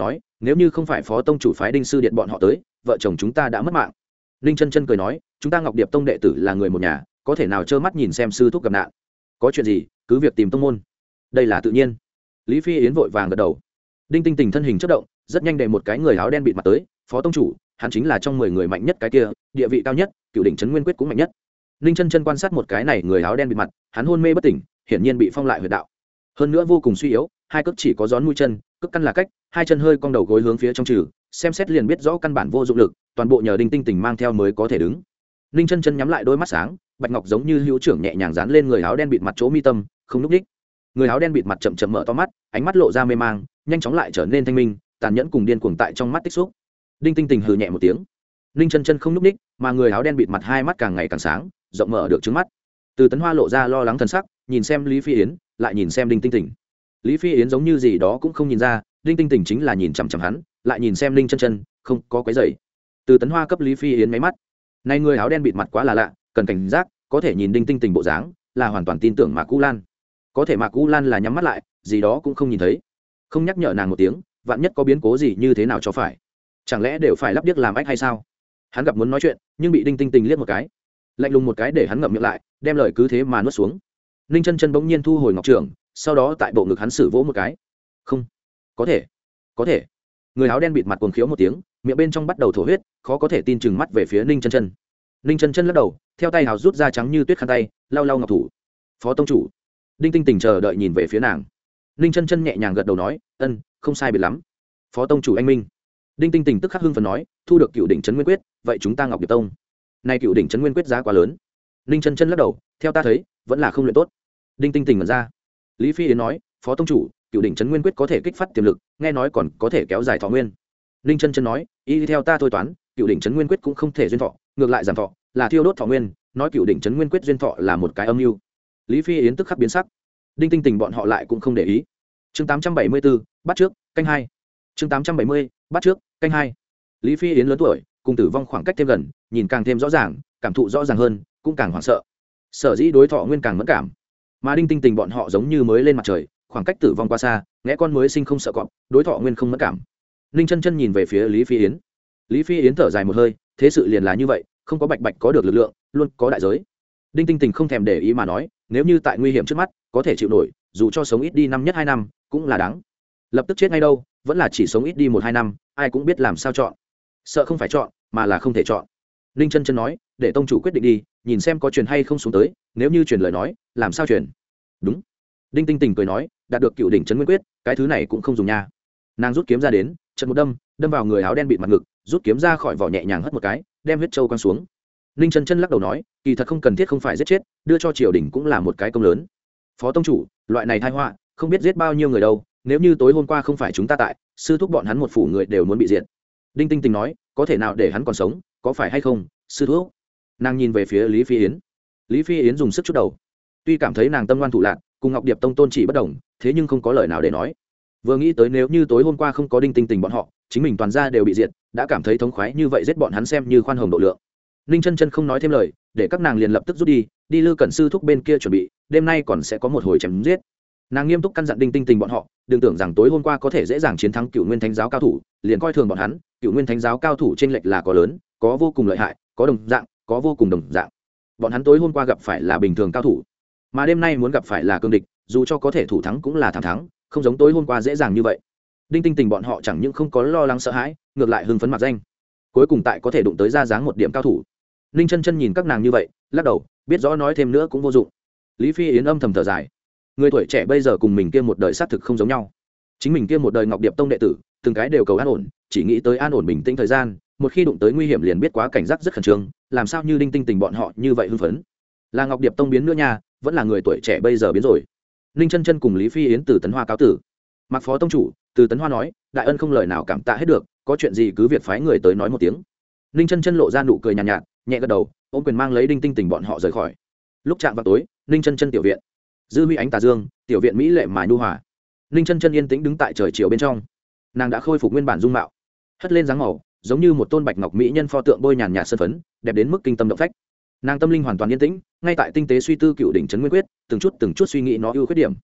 nếu như không phải phó tông chủ phái đinh sư điện bọn họ tới vợ chồng chúng ta đã mất mạng. Ninh chân chân cười nói, chúng ta Ngọc Điệp tông đệ tử là người một nhà, có thể nào trơ mắt nhìn xem sư thúc gặp nạn. Có chuyện gì cứ việc tìm tông môn, đây là tự nhiên. Lý Phi Yến vội vàng gật đầu. Đinh Tinh Tình thân hình chất động, rất nhanh để một cái người áo đen bịt mặt tới. Phó tông chủ, hắn chính là trong mười người mạnh nhất cái kia, địa vị cao nhất, cựu đỉnh trấn nguyên quyết cũng mạnh nhất. Ninh chân chân quan sát một cái này người áo đen bịt mặt, hắn hôn mê bất tỉnh, hiển nhiên bị phong lại huyệt đạo, hơn nữa vô cùng suy yếu, hai cước chỉ có gión mũi chân, cước căn là cách, hai chân hơi cong đầu gối hướng phía trong trừ, xem xét liền biết rõ căn bản vô dụng lực, toàn bộ nhờ Đinh Tinh Tình mang theo mới có thể đứng. Ninh chân chân nhắm lại đôi mắt sáng, bạch ngọc giống như hữu trưởng nhẹ nhàng dán lên người áo đen bịt mặt chỗ mi tâm, không lúc đích. Người áo đen bịt mặt chậm chậm mở to mắt, ánh mắt lộ ra mê mang, nhanh chóng lại trở nên thanh minh, tàn nhẫn cùng điên cuồng tại trong mắt tích xúc. Đinh Tinh Tình hừ nhẹ một tiếng. Ninh chân chân không lúc đích, mà người áo đen bịt mặt hai mắt càng ngày càng sáng, rộng mở được trứng mắt. Từ Tấn Hoa lộ ra lo lắng thần sắc, nhìn xem Lý Phi Yến, lại nhìn xem Đinh Tinh Tình. Lý Phi Yến giống như gì đó cũng không nhìn ra, Đinh Tinh Tình chính là nhìn chằm chằm hắn, lại nhìn xem Ninh chân chân, không có quấy rầy. Từ Tấn Hoa cấp Lý Phi Yến mấy mắt. Này người áo đen bịt mặt quá là lạ, cần cảnh giác, có thể nhìn Đinh Tinh Tình bộ dáng, là hoàn toàn tin tưởng Mạc Cú Lan. Có thể Mạc Cú Lan là nhắm mắt lại, gì đó cũng không nhìn thấy. Không nhắc nhở nàng một tiếng, vạn nhất có biến cố gì như thế nào cho phải. Chẳng lẽ đều phải lắp điếc làm ách hay sao? Hắn gặp muốn nói chuyện, nhưng bị Đinh Tinh Tình liếc một cái. Lạnh lùng một cái để hắn ngậm miệng lại, đem lời cứ thế mà nuốt xuống. Ninh chân chân bỗng nhiên thu hồi ngọc trưởng, sau đó tại bộ ngực hắn sử vỗ một cái. Không, có thể, có thể. Người áo đen bịt mặt cuồng khiếu một tiếng, miệng bên trong bắt đầu thổ huyết, khó có thể tin chừng mắt về phía Ninh chân chân. Ninh chân chân lắc đầu, theo tay hào rút ra trắng như tuyết khăn tay, lau lau ngọc thủ. Phó tông chủ. Đinh Tinh Tình chờ đợi nhìn về phía nàng. Ninh chân chân nhẹ nhàng gật đầu nói, ân, không sai biệt lắm. Phó tông chủ anh minh. Đinh Tinh Tình tức khắc hưng phấn nói, thu được cựu đỉnh trấn nguyên quyết, vậy chúng ta Ngọc Điệp tông. Nay cựu đỉnh trấn nguyên quyết giá quá lớn. Ninh chân chân lắc đầu, theo ta thấy, vẫn là không luyện tốt. Đinh Tinh Tình ngẩn ra. Lý Phi Yến nói, phó tông chủ, cựu đỉnh trấn nguyên quyết có thể kích phát tiềm lực, nghe nói còn có thể kéo dài thọ nguyên. Ninh chân chân nói, y theo ta thôi toán, cựu đỉnh trấn nguyên quyết cũng không thể duyên thọ, ngược lại giảm thọ, là thiêu đốt thọ nguyên, nói cựu đỉnh trấn nguyên quyết duyên thọ là một cái âm mưu. Lý Phi Yến tức khắc biến sắc. Đinh Tinh Tình bọn họ lại cũng không để ý. Chương tám trăm bảy mươi bốn, bắt trước, canh hai. Chương tám trăm bảy mươi, bắt trước, canh hai. Lý Phi Yến lớn tuổi, cùng tử vong khoảng cách thêm gần, nhìn càng thêm rõ ràng, cảm thụ rõ ràng hơn, cũng càng hoảng sợ. Sở dĩ đối thọ nguyên càng mẫn cảm. Mà Đinh Tinh Tình bọn họ giống như mới lên mặt trời, khoảng cách tử vong quá xa, nghe con mới sinh không sợ cọp, đối thọ nguyên không mẫn cảm. Ninh chân chân nhìn về phía Lý Phi Yến. Lý Phi Yến thở dài một hơi, thế sự liền là như vậy, không có bạch bạch có được lực lượng, luôn có đại giới. Đinh Tinh Tình không thèm để ý mà nói, nếu như tại nguy hiểm trước mắt, có thể chịu nổi, dù cho sống ít đi năm nhất hai năm, cũng là đáng. Lập tức chết ngay đâu, vẫn là chỉ sống ít đi một hai năm, ai cũng biết làm sao chọn. Sợ không phải chọn, mà là không thể chọn. Ninh chân chân nói, để tông chủ quyết định đi, nhìn xem có truyền hay không xuống tới, nếu như truyền lời nói, làm sao truyền? Đúng. Đinh Tinh Tình cười nói, đạt được cựu đỉnh trấn nguyên quyết, cái thứ này cũng không dùng nha. Nàng rút kiếm ra đến, chật một đâm, đâm vào người áo đen bịt mặt ngực, rút kiếm ra khỏi vỏ nhẹ nhàng hất một cái, đem huyết châu quăng xuống. Ninh chân chân lắc đầu nói, kỳ thật không cần thiết không phải giết chết, đưa cho triều đình cũng là một cái công lớn. Phó tông chủ, loại này tai họa, không biết giết bao nhiêu người đâu, nếu như tối hôm qua không phải chúng ta tại, sư thúc bọn hắn một phủ người đều muốn bị diệt. Đinh Tinh Tình nói, có thể nào để hắn còn sống, có phải hay không, sư thúc? Nàng nhìn về phía Lý Phi Yến. Lý Phi Yến dùng sức chút đầu. Tuy cảm thấy nàng tâm ngoan thủ lạc, cùng Ngọc Điệp tông tôn chỉ bất đồng, thế nhưng không có lời nào để nói. Vừa nghĩ tới nếu như tối hôm qua không có Đinh Tinh Tình bọn họ, chính mình toàn ra đều bị diệt, đã cảm thấy thống khoái như vậy giết bọn hắn xem như khoan hồng độ lượng. Ninh chân chân không nói thêm lời, để các nàng liền lập tức rút đi, đi Lư Cẩn sư thúc bên kia chuẩn bị, đêm nay còn sẽ có một hồi chém giết. Nàng nghiêm túc căn dặn Đinh Tinh Tình bọn họ, đừng tưởng rằng tối hôm qua có thể dễ dàng chiến thắng Cựu Nguyên Thánh giáo cao thủ, liền coi thường bọn hắn. Cựu Nguyên Thánh giáo cao thủ trên lệch là có lớn, có vô cùng lợi hại, có đồng dạng, có vô cùng đồng dạng. Bọn hắn tối hôm qua gặp phải là bình thường cao thủ, mà đêm nay muốn gặp phải là cương địch, dù cho có thể thủ thắng cũng là thắng thắng, không giống tối hôm qua dễ dàng như vậy. Đinh Tinh Tình bọn họ chẳng những không có lo lắng sợ hãi, ngược lại hưng phấn mặc danh. Cuối cùng tại có thể đụng tới ra dáng một điểm cao thủ. Ninh chân chân nhìn các nàng như vậy, lắc đầu, biết rõ nói thêm nữa cũng vô dụng. Lý Phi Yến âm thầm thở dài. Người tuổi trẻ bây giờ cùng mình kia một đời xác thực không giống nhau. Chính mình kia một đời Ngọc Điệp tông đệ tử, từng cái đều cầu an ổn, chỉ nghĩ tới an ổn bình tĩnh thời gian, một khi đụng tới nguy hiểm liền biết quá cảnh giác rất khẩn trương, làm sao như Đinh Tinh Tình bọn họ như vậy hưng phấn. Là Ngọc Điệp tông biến nữa nha, vẫn là người tuổi trẻ bây giờ biến rồi. Ninh chân chân cùng Lý Phi Yến từ Tấn Hoa cáo tử. Mặc phó tông chủ, từ Tấn Hoa nói, đại ân không lời nào cảm tạ hết được, có chuyện gì cứ việc phái người tới nói một tiếng. Ninh chân chân lộ ra nụ cười nhàn nhạt, nhạt, nhẹ gật đầu, ôm quyền mang lấy Đinh Tinh Tình bọn họ rời khỏi. Lúc chạm vào tối, Ninh chân chân tiểu viện, dư huy ánh tà dương, tiểu viện mỹ lệ mà nhu hòa. Ninh chân chân yên tĩnh đứng tại trời chiều bên trong, nàng đã khôi phục nguyên bản dung mạo, hất lên dáng màu, giống như một tôn bạch ngọc mỹ nhân pho tượng bôi nhàn nhạt sơn phấn, đẹp đến mức kinh tâm động phách. Nàng tâm linh hoàn toàn yên tĩnh, ngay tại tinh tế suy tư cựu đỉnh trấn nguyên quyết, từng chút từng chút suy nghĩ nó ưu khuyết điểm.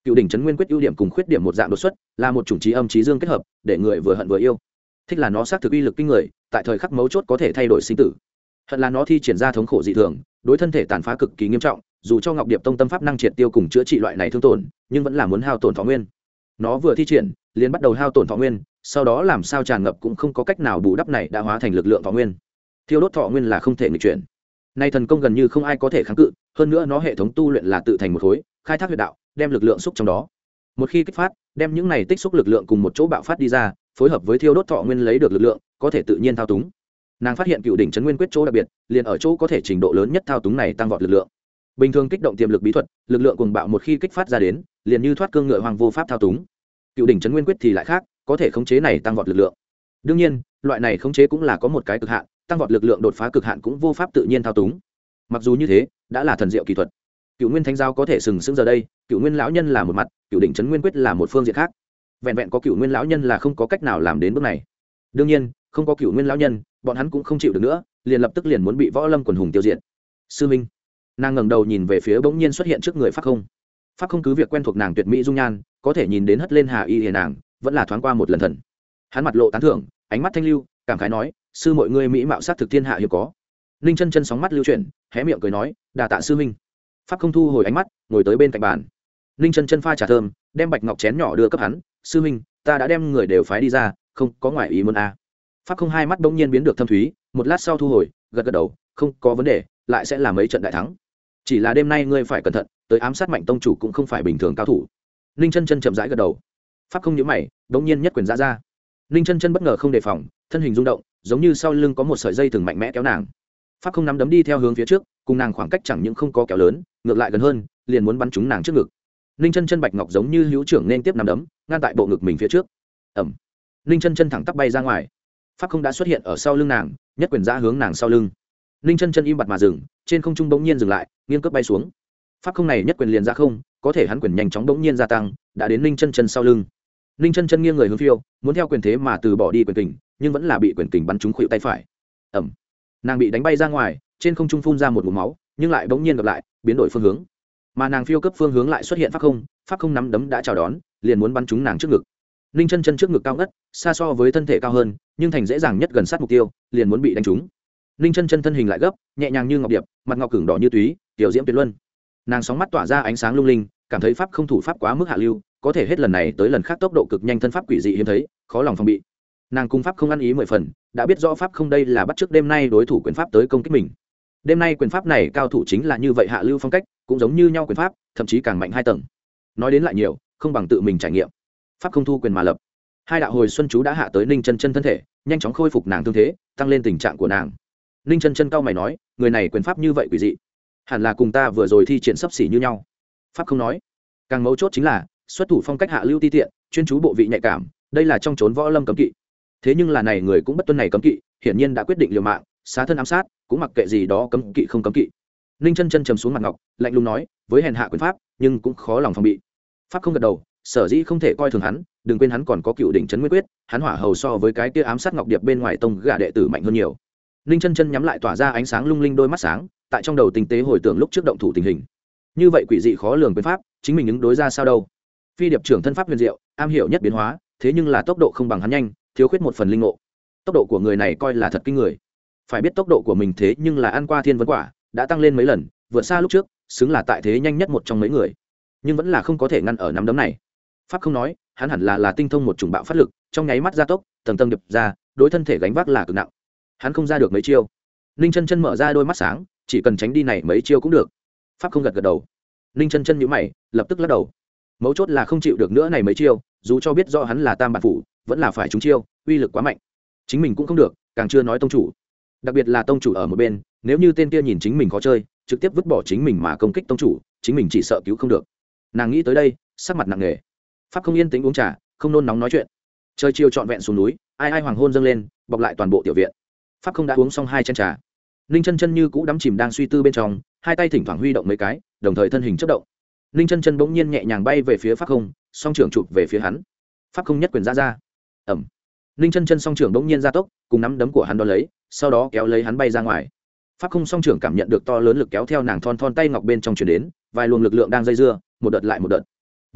cựu đỉnh trấn nguyên quyết ưu điểm cùng khuyết điểm một dạng đột xuất, là một chủng trí âm trí dương kết hợp, để người vừa hận vừa yêu. Thích là nó xác thực uy lực kinh người, tại thời khắc mấu chốt có thể thay đổi sinh tử. Hận là nó thi triển ra thống khổ dị thường, đối thân thể tàn phá cực kỳ nghiêm trọng, dù cho Ngọc Điệp Tông tâm pháp năng triệt tiêu cùng chữa trị loại này thương tổn, nhưng vẫn là muốn hao tổn thọ nguyên. Nó vừa thi triển, liền bắt đầu hao tổn thọ nguyên, sau đó làm sao tràn ngập cũng không có cách nào bù đắp, này đã hóa thành lực lượng thọ nguyên. Thiêu đốt thọ nguyên là không thể nghịch chuyển. Nay thần công gần như không ai có thể kháng cự, hơn nữa nó hệ thống tu luyện là tự thành một khối, khai thác huyết đạo, đem lực lượng xúc trong đó. Một khi kích phát, đem những này tích xúc lực lượng cùng một chỗ bạo phát đi ra, phối hợp với thiêu đốt thọ nguyên lấy được lực lượng, có thể tự nhiên thao túng. Nàng phát hiện cựu đỉnh trấn nguyên quyết chỗ đặc biệt, liền ở chỗ có thể trình độ lớn nhất thao túng này tăng vọt lực lượng. Bình thường kích động tiềm lực bí thuật, lực lượng cuồng bạo một khi kích phát ra đến, liền như thoát cương ngựa hoàng vô pháp thao túng. Cựu đỉnh trấn nguyên quyết thì lại khác, có thể khống chế này tăng vọt lực lượng. Đương nhiên, loại này khống chế cũng là có một cái cực hạn, tăng vọt lực lượng đột phá cực hạn cũng vô pháp tự nhiên thao túng. Mặc dù như thế, đã là thần diệu kỳ thuật. Cựu nguyên thánh giáo có thể sừng sững giờ đây, cựu nguyên lão nhân là một mặt, cựu đỉnh trấn nguyên quyết là một phương diện khác. Vẹn vẹn có cựu nguyên lão nhân là không có cách nào làm đến bước này. Đương nhiên, không có cựu nguyên lão nhân, bọn hắn cũng không chịu được nữa, liền lập tức liền muốn bị võ lâm quần hùng tiêu diệt. Sư minh, nàng ngẩng đầu nhìn về phía bỗng nhiên xuất hiện trước người pháp không. Pháp không cứ việc quen thuộc nàng tuyệt mỹ dung nhan, có thể nhìn đến hất lên hà y hiền nàng, vẫn là thoáng qua một lần thần. Hắn mặt lộ tán thưởng, ánh mắt thanh lưu, cảm khái nói, sư mọi người mỹ mạo sát thực thiên hạ hiếm có. Ninh chân chân sóng mắt lưu chuyển, hé miệng cười nói, đà tạ sư minh. Pháp không thu hồi ánh mắt, ngồi tới bên cạnh bàn. Ninh chân chân pha trà thơm, đem bạch ngọc chén nhỏ đưa cấp hắn, sư minh, ta đã đem người đều phái đi ra, không có ngoại ý muốn a. À. Pháp không hai mắt bỗng nhiên biến được thâm thúy, một lát sau thu hồi, gật gật đầu, không có vấn đề, lại sẽ là mấy trận đại thắng. Chỉ là đêm nay ngươi phải cẩn thận, tới ám sát mạnh tông chủ cũng không phải bình thường cao thủ. Ninh chân chân chậm rãi gật đầu. Pháp không nhíu mày, bỗng nhiên nhất quyền ra ra. Ninh chân chân bất ngờ không đề phòng, thân hình rung động, giống như sau lưng có một sợi dây thừng mạnh mẽ kéo nàng. Pháp không nắm đấm đi theo hướng phía trước, cùng nàng khoảng cách chẳng những không có kéo lớn, ngược lại gần hơn, liền muốn bắn trúng nàng trước ngực. Ninh chân chân bạch ngọc giống như hữu trưởng nên tiếp nắm đấm, ngăn tại bộ ngực mình phía trước. Ẩm. Ninh chân chân thẳng tắp bay ra ngoài. Pháp không đã xuất hiện ở sau lưng nàng, nhất quyền ra hướng nàng sau lưng. Ninh chân chân im bặt mà dừng, trên không trung bỗng nhiên dừng lại, nghiêng cướp bay xuống. Pháp không này nhất quyền liền ra không, có thể hắn quyền nhanh chóng bỗng nhiên gia tăng, đã đến Ninh chân chân sau lưng. Ninh chân chân nghiêng người hướng phiêu, muốn theo quyền thế mà từ bỏ đi quyền kình, nhưng vẫn là bị quyền kình bắn trúng khuỷu tay phải. Ẩm. Nàng bị đánh bay ra ngoài, trên không trung phun ra một ngụm máu, nhưng lại bỗng nhiên gặp lại, biến đổi phương hướng. Mà nàng phiêu cấp phương hướng lại xuất hiện pháp không, pháp không nắm đấm đã chào đón, liền muốn bắn trúng nàng trước ngực. Ninh chân chân trước ngực cao ngất, xa so với thân thể cao hơn, nhưng thành dễ dàng nhất gần sát mục tiêu, liền muốn bị đánh trúng. Ninh chân chân thân hình lại gấp, nhẹ nhàng như ngọc điệp, mặt ngọc cứng đỏ như túy, tiểu diễm tuyệt luân. Nàng sóng mắt tỏa ra ánh sáng lung linh, cảm thấy pháp không thủ pháp quá mức hạ lưu, có thể hết lần này tới lần khác tốc độ cực nhanh, thân pháp quỷ dị hiếm thấy, khó lòng phòng bị. Nàng cung pháp không ăn ý mười phần, đã biết rõ pháp không đây là bắt trước đêm nay đối thủ quyền pháp tới công kích mình. Đêm nay quyền pháp này cao thủ chính là như vậy hạ lưu phong cách, cũng giống như nhau quyền pháp, thậm chí càng mạnh hai tầng. Nói đến lại nhiều, không bằng tự mình trải nghiệm. Pháp không thu quyền mà lập. Hai đạo hồi xuân chú đã hạ tới Ninh chân chân thân thể, nhanh chóng khôi phục nàng thương thế, tăng lên tình trạng của nàng. Ninh chân chân cau mày nói, người này quyền pháp như vậy quỷ dị, hẳn là cùng ta vừa rồi thi triển sấp xỉ như nhau. Pháp không nói, càng mấu chốt chính là xuất thủ phong cách hạ lưu ti tiện, chuyên chú bộ vị nhạy cảm, đây là trong chốn võ lâm cấm kỵ. Thế nhưng là này người cũng bất tuân này cấm kỵ, hiển nhiên đã quyết định liều mạng, xá thân ám sát, cũng mặc kệ gì đó cấm kỵ không cấm kỵ. Ninh chân chân trầm xuống mặt ngọc, lạnh lùng nói, với hèn hạ quyền pháp, nhưng cũng khó lòng phòng bị. Pháp không gật đầu, sở dĩ không thể coi thường hắn, đừng quên hắn còn có cựu đỉnh trấn nguyên quyết, hắn hỏa hầu so với cái kia ám sát ngọc điệp bên ngoài tông gã đệ tử mạnh hơn nhiều. Ninh chân chân nhắm lại tỏa ra ánh sáng lung linh đôi mắt sáng, tại trong đầu tinh tế hồi tưởng lúc trước động thủ tình hình. Như vậy quỷ dị khó lường quyền pháp, chính mình ứng đối ra sao đâu? Phi điệp trưởng thân pháp huyền diệu, am hiểu nhất biến hóa, thế nhưng là tốc độ không bằng hắn nhanh, thiếu khuyết một phần linh ngộ. Tốc độ của người này coi là thật kinh người. Phải biết tốc độ của mình thế nhưng là ăn qua thiên vấn quả, đã tăng lên mấy lần, vượt xa lúc trước, xứng là tại thế nhanh nhất một trong mấy người. Nhưng vẫn là không có thể ngăn ở nắm đấm này. Pháp không nói, hắn hẳn là là tinh thông một chủng bạo phát lực, trong nháy mắt gia tốc, tầng tầng điệp ra, đối thân thể gánh vác là cực nặng. Hắn không ra được mấy chiêu. Ninh chân chân mở ra đôi mắt sáng, chỉ cần tránh đi này mấy chiêu cũng được. Pháp không gật gật đầu. Ninh chân chân nhíu mày, lập tức lắc đầu. Mấu chốt là không chịu được nữa này mấy chiêu, dù cho biết rõ hắn là tam bản phủ, vẫn là phải trúng chiêu, uy lực quá mạnh. Chính mình cũng không được, càng chưa nói tông chủ. Đặc biệt là tông chủ ở một bên, nếu như tên kia nhìn chính mình khó chơi, trực tiếp vứt bỏ chính mình mà công kích tông chủ, chính mình chỉ sợ cứu không được. Nàng nghĩ tới đây, sắc mặt nặng nề. Pháp không yên tĩnh uống trà, không nôn nóng nói chuyện. Trời chiều trọn vẹn xuống núi, ai ai hoàng hôn dâng lên, bọc lại toàn bộ tiểu viện. Pháp không đã uống xong hai chén trà. Ninh chân chân như cũ đắm chìm đang suy tư bên trong, hai tay thỉnh thoảng huy động mấy cái, đồng thời thân hình chớp động. Ninh chân chân bỗng nhiên nhẹ nhàng bay về phía Pháp không, song trưởng chụp về phía hắn. Pháp không nhất quyền ra ra. Ẩm. Ninh chân chân song trưởng bỗng nhiên gia tốc, cùng nắm đấm của hắn đón lấy, sau đó kéo lấy hắn bay ra ngoài. Pháp không song trưởng cảm nhận được to lớn lực kéo theo nàng thon thon tay ngọc bên trong truyền đến, vài luồng lực lượng đang dây dưa, một đợt lại một đợt.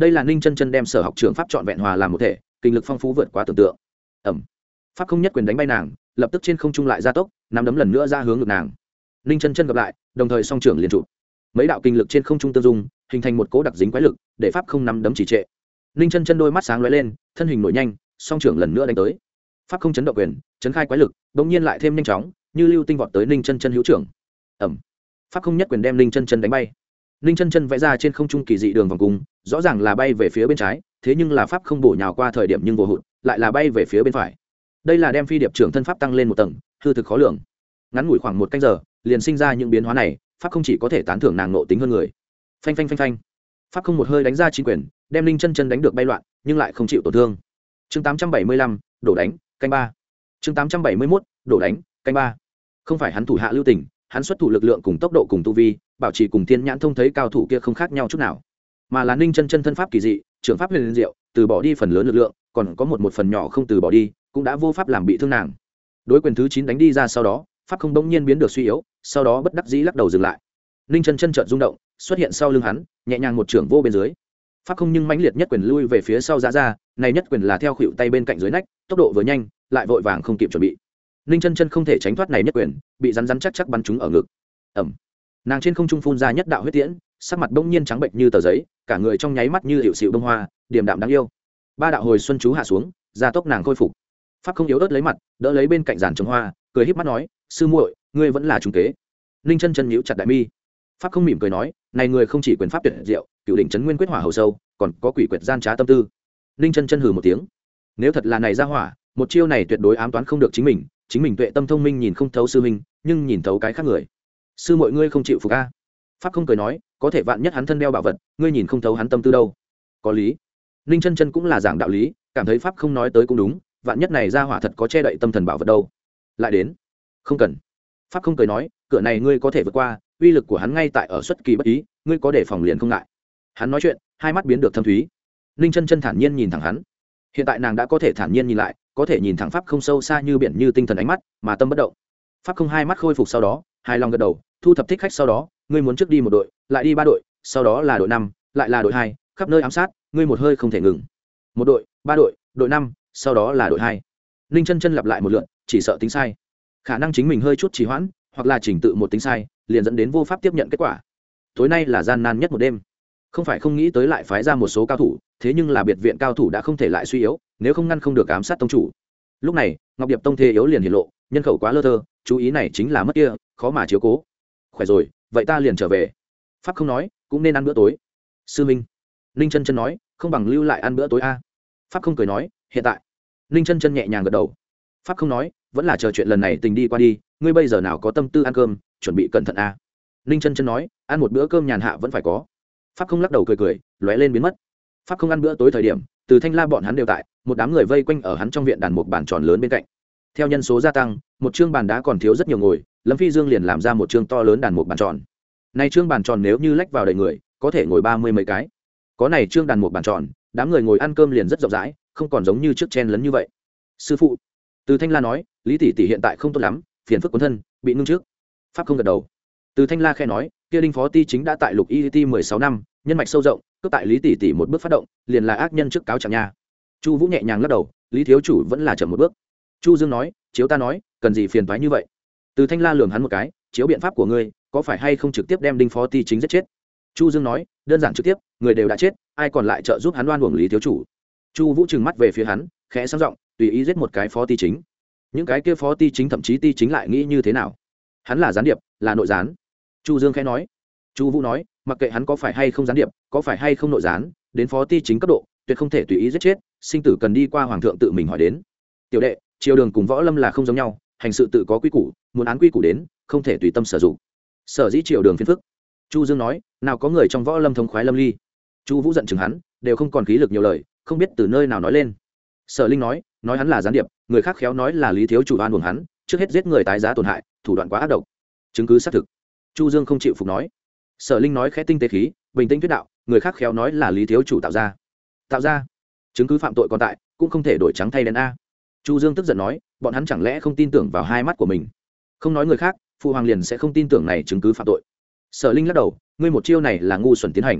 đây là ninh chân chân đem sở học trường pháp trọn vẹn hòa làm một thể, kinh lực phong phú vượt quá tưởng tượng. Ẩm. Pháp không nhất quyền đánh bay nàng, lập tức trên không trung lại gia tốc, nắm đấm lần nữa ra hướng ngực nàng. Ninh chân chân gặp lại, đồng thời song trưởng liền trụ, mấy đạo kinh lực trên không trung tương dung, hình thành một cỗ đặc dính quái lực, để pháp không nắm đấm chỉ trệ. Ninh chân chân đôi mắt sáng lóe lên, thân hình nổi nhanh, song trưởng lần nữa đánh tới. Pháp không chấn động quyền, chấn khai quái lực, bỗng nhiên lại thêm nhanh chóng, như lưu tinh vọt tới Ninh chân chân hữu trưởng. Ẩm. Pháp không nhất quyền đem Ninh chân chân đánh bay. Ninh chân chân vẽ ra trên không trung kỳ dị đường vòng cung, rõ ràng là bay về phía bên trái, thế nhưng là pháp không bổ nhào qua thời điểm nhưng vô hụt, lại là bay về phía bên phải. Đây là đem phi điệp trưởng thân pháp tăng lên một tầng, hư thực khó lường. Ngắn ngủi khoảng một canh giờ, liền sinh ra những biến hóa này, pháp không chỉ có thể tán thưởng nàng nộ tính hơn người. Phanh phanh phanh phanh. Pháp không một hơi đánh ra chín quyền, đem Ninh chân chân đánh được bay loạn, nhưng lại không chịu tổn thương. Chương tám trăm bảy mươi lăm, đổ đánh, canh ba. Chương tám trăm bảy mươi mốt, đổ đánh, canh ba. Không phải hắn thủ hạ lưu tình, hắn xuất thủ lực lượng cùng tốc độ cùng tu vi, bảo trì cùng thiên nhãn thông thấy cao thủ kia không khác nhau chút nào, mà là Ninh chân chân thân pháp kỳ dị, trưởng pháp huyền diệu, từ bỏ đi phần lớn lực lượng, còn có một một phần nhỏ không từ bỏ đi, cũng đã vô pháp làm bị thương nàng. Đối quyền thứ chín đánh đi ra sau đó, pháp không bỗng nhiên biến được suy yếu, sau đó bất đắc dĩ lắc đầu dừng lại. Ninh chân chân chợt rung động, xuất hiện sau lưng hắn, nhẹ nhàng một trưởng vô bên dưới. Pháp không nhưng mãnh liệt nhất quyền lui về phía sau ra ra, này nhất quyền là theo khuỷu tay bên cạnh dưới nách, tốc độ vừa nhanh, lại vội vàng không kịp chuẩn bị. Ninh chân chân không thể tránh thoát này nhất quyền, bị rắn rắn chắc chắc bắn trúng ở ngực. Ẩm. Nàng trên không trung phun ra nhất đạo huyết tiễn, sắc mặt bỗng nhiên trắng bệnh như tờ giấy, cả người trong nháy mắt như hiệu xịu bông hoa, điềm đạm đáng yêu. Ba đạo hồi xuân chú hạ xuống, gia tốc nàng khôi phục. Pháp không yếu ớt lấy mặt, đỡ lấy bên cạnh giàn trồng hoa, cười híp mắt nói, sư muội, ngươi vẫn là trùng kế. Ninh chân chân nhíu chặt đại mi. Pháp không mỉm cười nói, này người không chỉ quyền pháp tuyệt diệu, cựu đỉnh chấn nguyên quyết hỏa hầu sâu, còn có quỷ quyệt gian trá tâm tư. Ninh chân chân hừ một tiếng, nếu thật là này ra hỏa, một chiêu này tuyệt đối ám toán không được chính mình, chính mình tuệ tâm thông minh nhìn không thấu sư huynh, nhưng nhìn thấu cái khác người. Sư muội ngươi không chịu phục a? Pháp không cười nói, có thể vạn nhất hắn thân đeo bảo vật, ngươi nhìn không thấu hắn tâm tư đâu. Có lý. Ninh chân chân cũng là giảng đạo lý, cảm thấy pháp không nói tới cũng đúng, vạn nhất này ra hỏa thật có che đậy tâm thần bảo vật đâu. Lại đến. Không cần. Pháp không cười nói, cửa này ngươi có thể vượt qua, uy lực của hắn ngay tại ở xuất kỳ bất ý, ngươi có để phòng liền không ngại. Hắn nói chuyện, hai mắt biến được thâm thúy. Ninh chân chân thản nhiên nhìn thẳng hắn. Hiện tại nàng đã có thể thản nhiên nhìn lại, có thể nhìn thẳng pháp không sâu xa như biển như tinh thần ánh mắt, mà tâm bất động. Pháp không hai mắt khôi phục sau đó, hài lòng gật đầu, thu thập thích khách sau đó, ngươi muốn trước đi một đội, lại đi ba đội, sau đó là đội năm, lại là đội hai, khắp nơi ám sát, ngươi một hơi không thể ngừng. Một đội, ba đội, đội năm, sau đó là đội hai. Ninh chân chân lặp lại một lượt, chỉ sợ tính sai. Khả năng chính mình hơi chút trì hoãn, hoặc là chỉnh tự một tính sai, liền dẫn đến vô pháp tiếp nhận kết quả. Tối nay là gian nan nhất một đêm. Không phải không nghĩ tới lại phái ra một số cao thủ, thế nhưng là biệt viện cao thủ đã không thể lại suy yếu, nếu không ngăn không được ám sát tông chủ. Lúc này, Ngọc Điệp tông thế yếu liền hiển lộ, nhân khẩu quá lơ thơ, chú ý này chính là mất kia, khó mà chiếu cố. Khỏe rồi, vậy ta liền trở về. Pháp không nói, cũng nên ăn bữa tối. Sư minh. Ninh chân chân nói, không bằng lưu lại ăn bữa tối a. Pháp không cười nói, hiện tại. Ninh chân chân nhẹ nhàng gật đầu. Pháp không nói, vẫn là chờ chuyện lần này tình đi qua đi, ngươi bây giờ nào có tâm tư ăn cơm, chuẩn bị cẩn thận a. Ninh chân chân nói, ăn một bữa cơm nhàn hạ vẫn phải có. Pháp không lắc đầu cười cười, lóe lên biến mất. Pháp không ăn bữa tối thời điểm, từ Thanh La bọn hắn đều tại, một đám người vây quanh ở hắn trong viện đàn một bàn tròn lớn bên cạnh. Theo nhân số gia tăng, một chương bàn đá còn thiếu rất nhiều ngồi, Lâm Phi Dương liền làm ra một chương to lớn đàn một bàn tròn. Này chương bàn tròn nếu như lách vào đầy người, có thể ngồi ba mươi mấy cái. Có này chương đàn một bàn tròn, đám người ngồi ăn cơm liền rất rộng rãi, không còn giống như trước chen lấn như vậy. Sư phụ, từ Thanh La nói, Lý tỷ tỷ hiện tại không tốt lắm, phiền phức cuốn thân, bị ngưng trước. Pháp không gật đầu. Từ Thanh La khẽ nói, kia Đinh phó ti chính đã tại Lục Y Ti mười sáu năm, nhân mạch sâu rộng, cướp tại Lý tỷ tỷ một bước phát động, liền là ác nhân trước cáo trạng nha. Chu Vũ nhẹ nhàng lắc đầu, Lý thiếu chủ vẫn là chậm một bước. Chu Dương nói, chiếu ta nói, cần gì phiền toái như vậy. Từ Thanh La lườm hắn một cái, chiếu biện pháp của ngươi, có phải hay không trực tiếp đem Đinh phó ti chính giết chết. Chu Dương nói, đơn giản trực tiếp, người đều đã chết, ai còn lại trợ giúp hắn oan uổng Lý thiếu chủ. Chu Vũ trừng mắt về phía hắn, khẽ sang giọng, tùy ý giết một cái phó ti chính. Những cái kia phó ti chính thậm chí ti chính lại nghĩ như thế nào? Hắn là gián điệp, là nội gián. Chu Dương khẽ nói. Chu Vũ nói, mặc kệ hắn có phải hay không gián điệp, có phải hay không nội gián, đến phó ti chính cấp độ, tuyệt không thể tùy ý giết chết, sinh tử cần đi qua hoàng thượng tự mình hỏi đến. Tiểu đệ, triều đường cùng võ lâm là không giống nhau, hành sự tự có quy củ, muốn án quy củ đến, không thể tùy tâm sử dụng. Sở dĩ triều đường phiền phức. Chu Dương nói, nào có người trong võ lâm thống khoái lâm ly. Chu Vũ giận chừng hắn, đều không còn khí lực nhiều lời, không biết từ nơi nào nói lên. Sở Linh nói, nói hắn là gián điệp, người khác khéo nói là Lý thiếu chủ oan uổng hắn, trước hết giết người tái giá tổn hại, thủ đoạn quá ác độc. Chứng cứ xác thực. Chu Dương không chịu phục nói. Sở Linh nói khẽ tinh tế khí, bình tĩnh thuyết đạo, người khác khéo nói là Lý thiếu chủ tạo ra. Tạo ra? Chứng cứ phạm tội còn tại, cũng không thể đổi trắng thay đen a. Chu Dương tức giận nói, bọn hắn chẳng lẽ không tin tưởng vào hai mắt của mình? Không nói người khác, phụ hoàng liền sẽ không tin tưởng này chứng cứ phạm tội. Sở Linh lắc đầu, ngươi một chiêu này là ngu xuẩn tiến hành.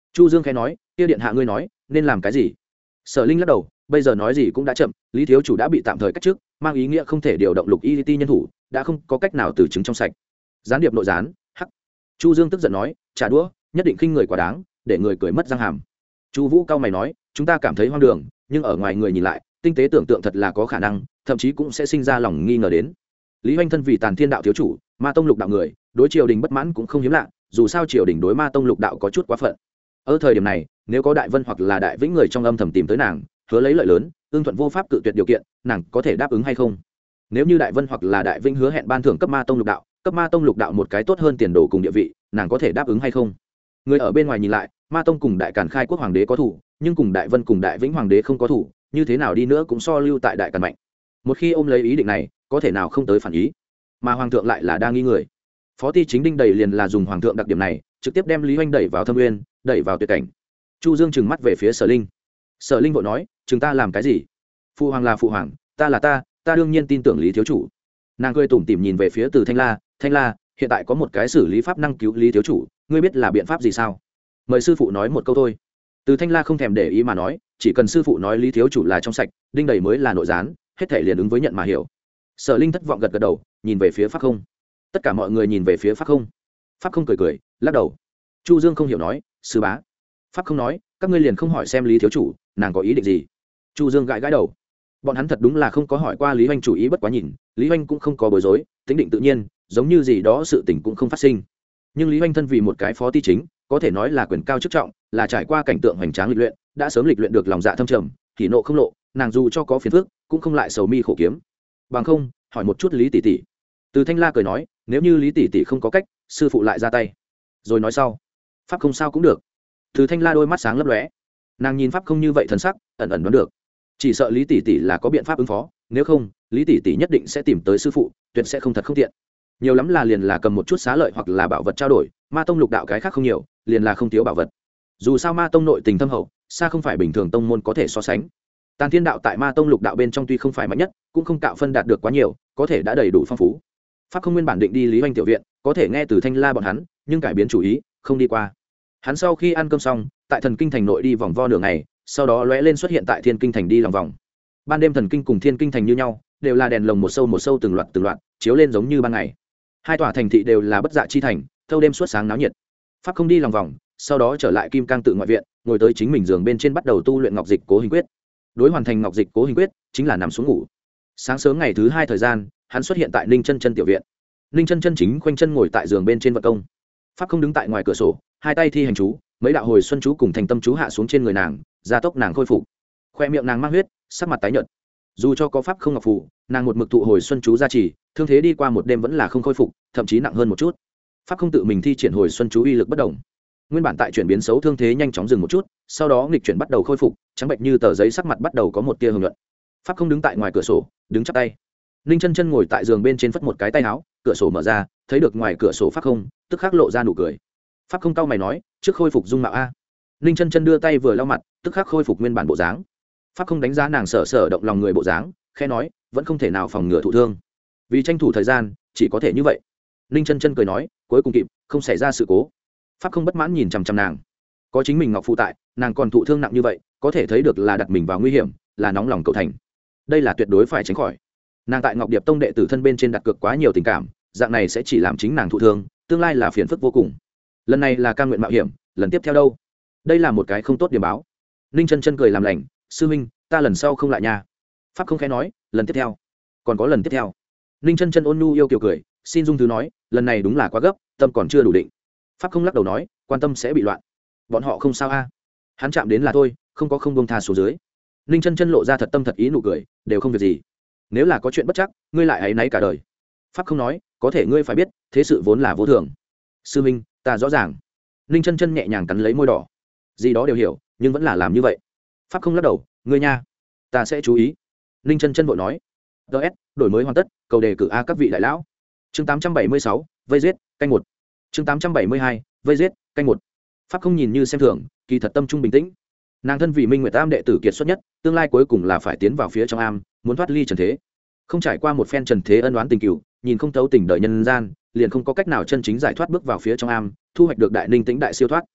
Chu Dương khẽ nói, kia điện hạ ngươi nói nên làm cái gì? Sở Linh lắc đầu, bây giờ nói gì cũng đã chậm, Lý thiếu chủ đã bị tạm thời cách chức, mang ý nghĩa không thể điều động Lục Y Ti nhân thủ, đã không có cách nào từ chứng trong sạch. Gián điệp nội gián, hắc. Chu Dương tức giận nói, trả đũa, nhất định khinh người quá đáng, để người cười mất răng hàm. Chu Vũ cao mày nói, chúng ta cảm thấy hoang đường, nhưng ở ngoài người nhìn lại, tinh tế tưởng tượng thật là có khả năng, thậm chí cũng sẽ sinh ra lòng nghi ngờ đến. Lý Hoành thân vì Tàn Thiên đạo thiếu chủ, Ma tông lục đạo người, đối triều đình bất mãn cũng không hiếm lạ, dù sao triều đình đối Ma tông lục đạo có chút quá phận. Ở thời điểm này, nếu có Đại Vân hoặc là Đại Vĩnh người trong âm thầm tìm tới nàng, hứa lấy lợi lớn, ương thuận vô pháp cự tuyệt điều kiện, nàng có thể đáp ứng hay không? Nếu như Đại Vân hoặc là Đại Vĩnh hứa hẹn ban thưởng cấp Ma tông lục đạo, cấp Ma tông lục đạo một cái tốt hơn tiền đồ cùng địa vị, nàng có thể đáp ứng hay không? Người ở bên ngoài nhìn lại, Ma tông cùng Đại Càn Khai quốc hoàng đế có thủ, nhưng cùng Đại Vân cùng Đại Vĩnh hoàng đế không có thủ, như thế nào đi nữa cũng so lưu tại Đại Càn mạnh. Một khi ôm lấy ý định này, có thể nào không tới phản ý? Mà hoàng thượng lại là đang nghi người. Phó Ti Chính Đinh đầy liền là dùng hoàng thượng đặc điểm này, trực tiếp đem Lý Hoành đẩy vào thâm nguyên, đẩy vào tuyệt cảnh. Chu Dương trừng mắt về phía Sở Linh. Sở Linh vội nói, chúng ta làm cái gì? Phụ hoàng là phụ hoàng, ta là ta, ta đương nhiên tin tưởng Lý thiếu chủ. Nàng cười tủm tỉm nhìn về phía Từ Thanh La, Thanh La, hiện tại có một cái xử lý pháp năng cứu Lý thiếu chủ, ngươi biết là biện pháp gì sao? Mời sư phụ nói một câu thôi. Từ Thanh La không thèm để ý mà nói, chỉ cần sư phụ nói Lý thiếu chủ là trong sạch, Đinh đầy mới là nội gián, hết thể liền ứng với nhận mà hiểu. Sở Linh thất vọng gật gật đầu, nhìn về phía Pháp Không. Tất cả mọi người nhìn về phía Pháp Không. Pháp Không cười cười, lắc đầu. Chu Dương không hiểu nói, sư bá. Pháp Không nói, các ngươi liền không hỏi xem Lý thiếu chủ nàng có ý định gì? Chu Dương gãi gãi đầu. Bọn hắn thật đúng là không có hỏi qua Lý Hoành chủ ý, bất quá nhìn Lý Hoành cũng không có bối rối, tính định tự nhiên, giống như gì đó sự tình cũng không phát sinh. Nhưng Lý Hoành thân vì một cái phó ti chính, có thể nói là quyền cao chức trọng, là trải qua cảnh tượng hoành tráng lịch luyện, đã sớm lịch luyện được lòng dạ thâm trầm, thì nộ không lộ, nàng dù cho có phiền phức cũng không lại sầu mi khổ kiếm. Bằng không, hỏi một chút Lý tỷ tỷ. Từ Thanh La cười nói, nếu như Lý tỷ tỷ không có cách, sư phụ lại ra tay. Rồi nói sau, pháp không sao cũng được. Từ Thanh La đôi mắt sáng lấp lóe, nàng nhìn pháp không như vậy thần sắc, ẩn ẩn đoán được, chỉ sợ Lý tỷ tỷ là có biện pháp ứng phó, nếu không Lý tỷ tỷ nhất định sẽ tìm tới sư phụ, tuyệt sẽ không thật không tiện. Nhiều lắm là liền là cầm một chút xá lợi hoặc là bảo vật trao đổi, Ma tông lục đạo cái khác không nhiều, liền là không thiếu bảo vật. Dù sao Ma tông nội tình thâm hậu, xa không phải bình thường tông môn có thể so sánh. Tàn Thiên đạo tại Ma tông lục đạo bên trong tuy không phải mạnh nhất, cũng không cạo phân đạt được quá nhiều, có thể đã đầy đủ phong phú. Pháp không nguyên bản định đi Lý Hoành tiểu viện, có thể nghe từ Thanh La bọn hắn, nhưng cải biến chủ ý, không đi qua. Hắn sau khi ăn cơm xong, tại Thần Kinh thành nội đi vòng vo nửa ngày, sau đó lóe lên xuất hiện tại Thiên Kinh thành đi lòng vòng. Ban đêm Thần Kinh cùng Thiên Kinh thành như nhau, đều là đèn lồng một sâu một sâu từng loạt từng loạt, chiếu lên giống như ban ngày. Hai tòa thành thị đều là bất dạ chi thành, thâu đêm suốt sáng náo nhiệt. Pháp không đi lòng vòng, sau đó trở lại Kim Cang tự ngoại viện, ngồi tới chính mình giường bên trên bắt đầu tu luyện Ngọc Dịch Cố Hình Quyết. Đối hoàn thành Ngọc Dịch Cố Hình Quyết, chính là nằm xuống ngủ. Sáng sớm ngày thứ hai thời gian, hắn xuất hiện tại Ninh Chân Chân tiểu viện. Ninh Chân Chân chính khoanh chân ngồi tại giường bên trên vận công. Pháp không đứng tại ngoài cửa sổ, hai tay thi hành chú, mấy đạo hồi xuân chú cùng thành tâm chú hạ xuống trên người nàng, gia tốc nàng khôi phục. Khoe miệng nàng mang huyết, sắc mặt tái nhợt. Dù cho có pháp không ngọc phù, nàng một mực tụ hồi xuân chú gia trì, thương thế đi qua một đêm vẫn là không khôi phục, thậm chí nặng hơn một chút. Pháp không tự mình thi triển hồi xuân chú uy lực bất động. Nguyên bản tại chuyển biến xấu thương thế nhanh chóng dừng một chút, sau đó nghịch chuyển bắt đầu khôi phục, trắng bệnh như tờ giấy, sắc mặt bắt đầu có một tia hồng nhuận. Pháp không đứng tại ngoài cửa sổ, đứng chắp tay. Ninh Chân Chân ngồi tại giường bên trên phất một cái tay áo, cửa sổ mở ra, thấy được ngoài cửa sổ pháp không, tức khắc lộ ra nụ cười. Pháp không cau mày nói, trước khôi phục dung mạo a. Ninh Chân Chân đưa tay vừa lau mặt, tức khắc khôi phục nguyên bản bộ dáng. Pháp không đánh giá nàng sở sở động lòng người bộ dáng, khẽ nói, vẫn không thể nào phòng ngừa thụ thương, vì tranh thủ thời gian chỉ có thể như vậy. Ninh Chân Chân cười nói, cuối cùng kịp, không xảy ra sự cố. Pháp không bất mãn nhìn chằm chằm nàng, có chính mình ngọc phụ tại, nàng còn thụ thương nặng như vậy, có thể thấy được là đặt mình vào nguy hiểm, là nóng lòng cầu thành, đây là tuyệt đối phải tránh khỏi. Nàng tại Ngọc Điệp tông đệ tử thân bên trên đặt cược quá nhiều tình cảm, dạng này sẽ chỉ làm chính nàng thụ thương, tương lai là phiền phức vô cùng. Lần này là cam nguyện mạo hiểm, lần tiếp theo đâu? Đây là một cái không tốt điểm báo. Ninh Chân Chân cười làm lành, sư huynh, ta lần sau không lại nha. Pháp không khẽ nói, lần tiếp theo, còn có lần tiếp theo. Ninh Chân Chân ôn nhu yêu kiều cười, xin dung thứ nói, lần này đúng là quá gấp, tâm còn chưa đủ định. Pháp không lắc đầu nói, quan tâm sẽ bị loạn, bọn họ không sao a. Hắn chạm đến là thôi, không có không buông tha số dưới. Ninh Chân Chân lộ ra thật tâm thật ý nụ cười, đều không việc gì. Nếu là có chuyện bất chắc, ngươi lại áy náy cả đời. Pháp không nói, có thể ngươi phải biết, thế sự vốn là vô thường. Sư minh, ta rõ ràng. Ninh Chân Chân nhẹ nhàng cắn lấy môi đỏ, gì đó đều hiểu, nhưng vẫn là làm như vậy. Pháp không lắc đầu, ngươi nha, ta sẽ chú ý. Ninh Chân Chân vội nói, ts đổi mới hoàn tất, cầu đề cử a các vị đại lão. Chương tám trăm bảy mươi sáu, vây giết, canh một. Chương tám trăm bảy mươi hai, vây giết, canh một. Pháp không nhìn như xem thường, kỳ thật tâm trung bình tĩnh. Nàng thân vì Minh Nguyệt Am đệ tử kiệt xuất nhất, tương lai cuối cùng là phải tiến vào phía trong am, muốn thoát ly trần thế. Không trải qua một phen trần thế ân oán tình cừu, nhìn không thấu tình đời nhân gian, liền không có cách nào chân chính giải thoát bước vào phía trong am, thu hoạch được đại ninh tĩnh đại siêu thoát.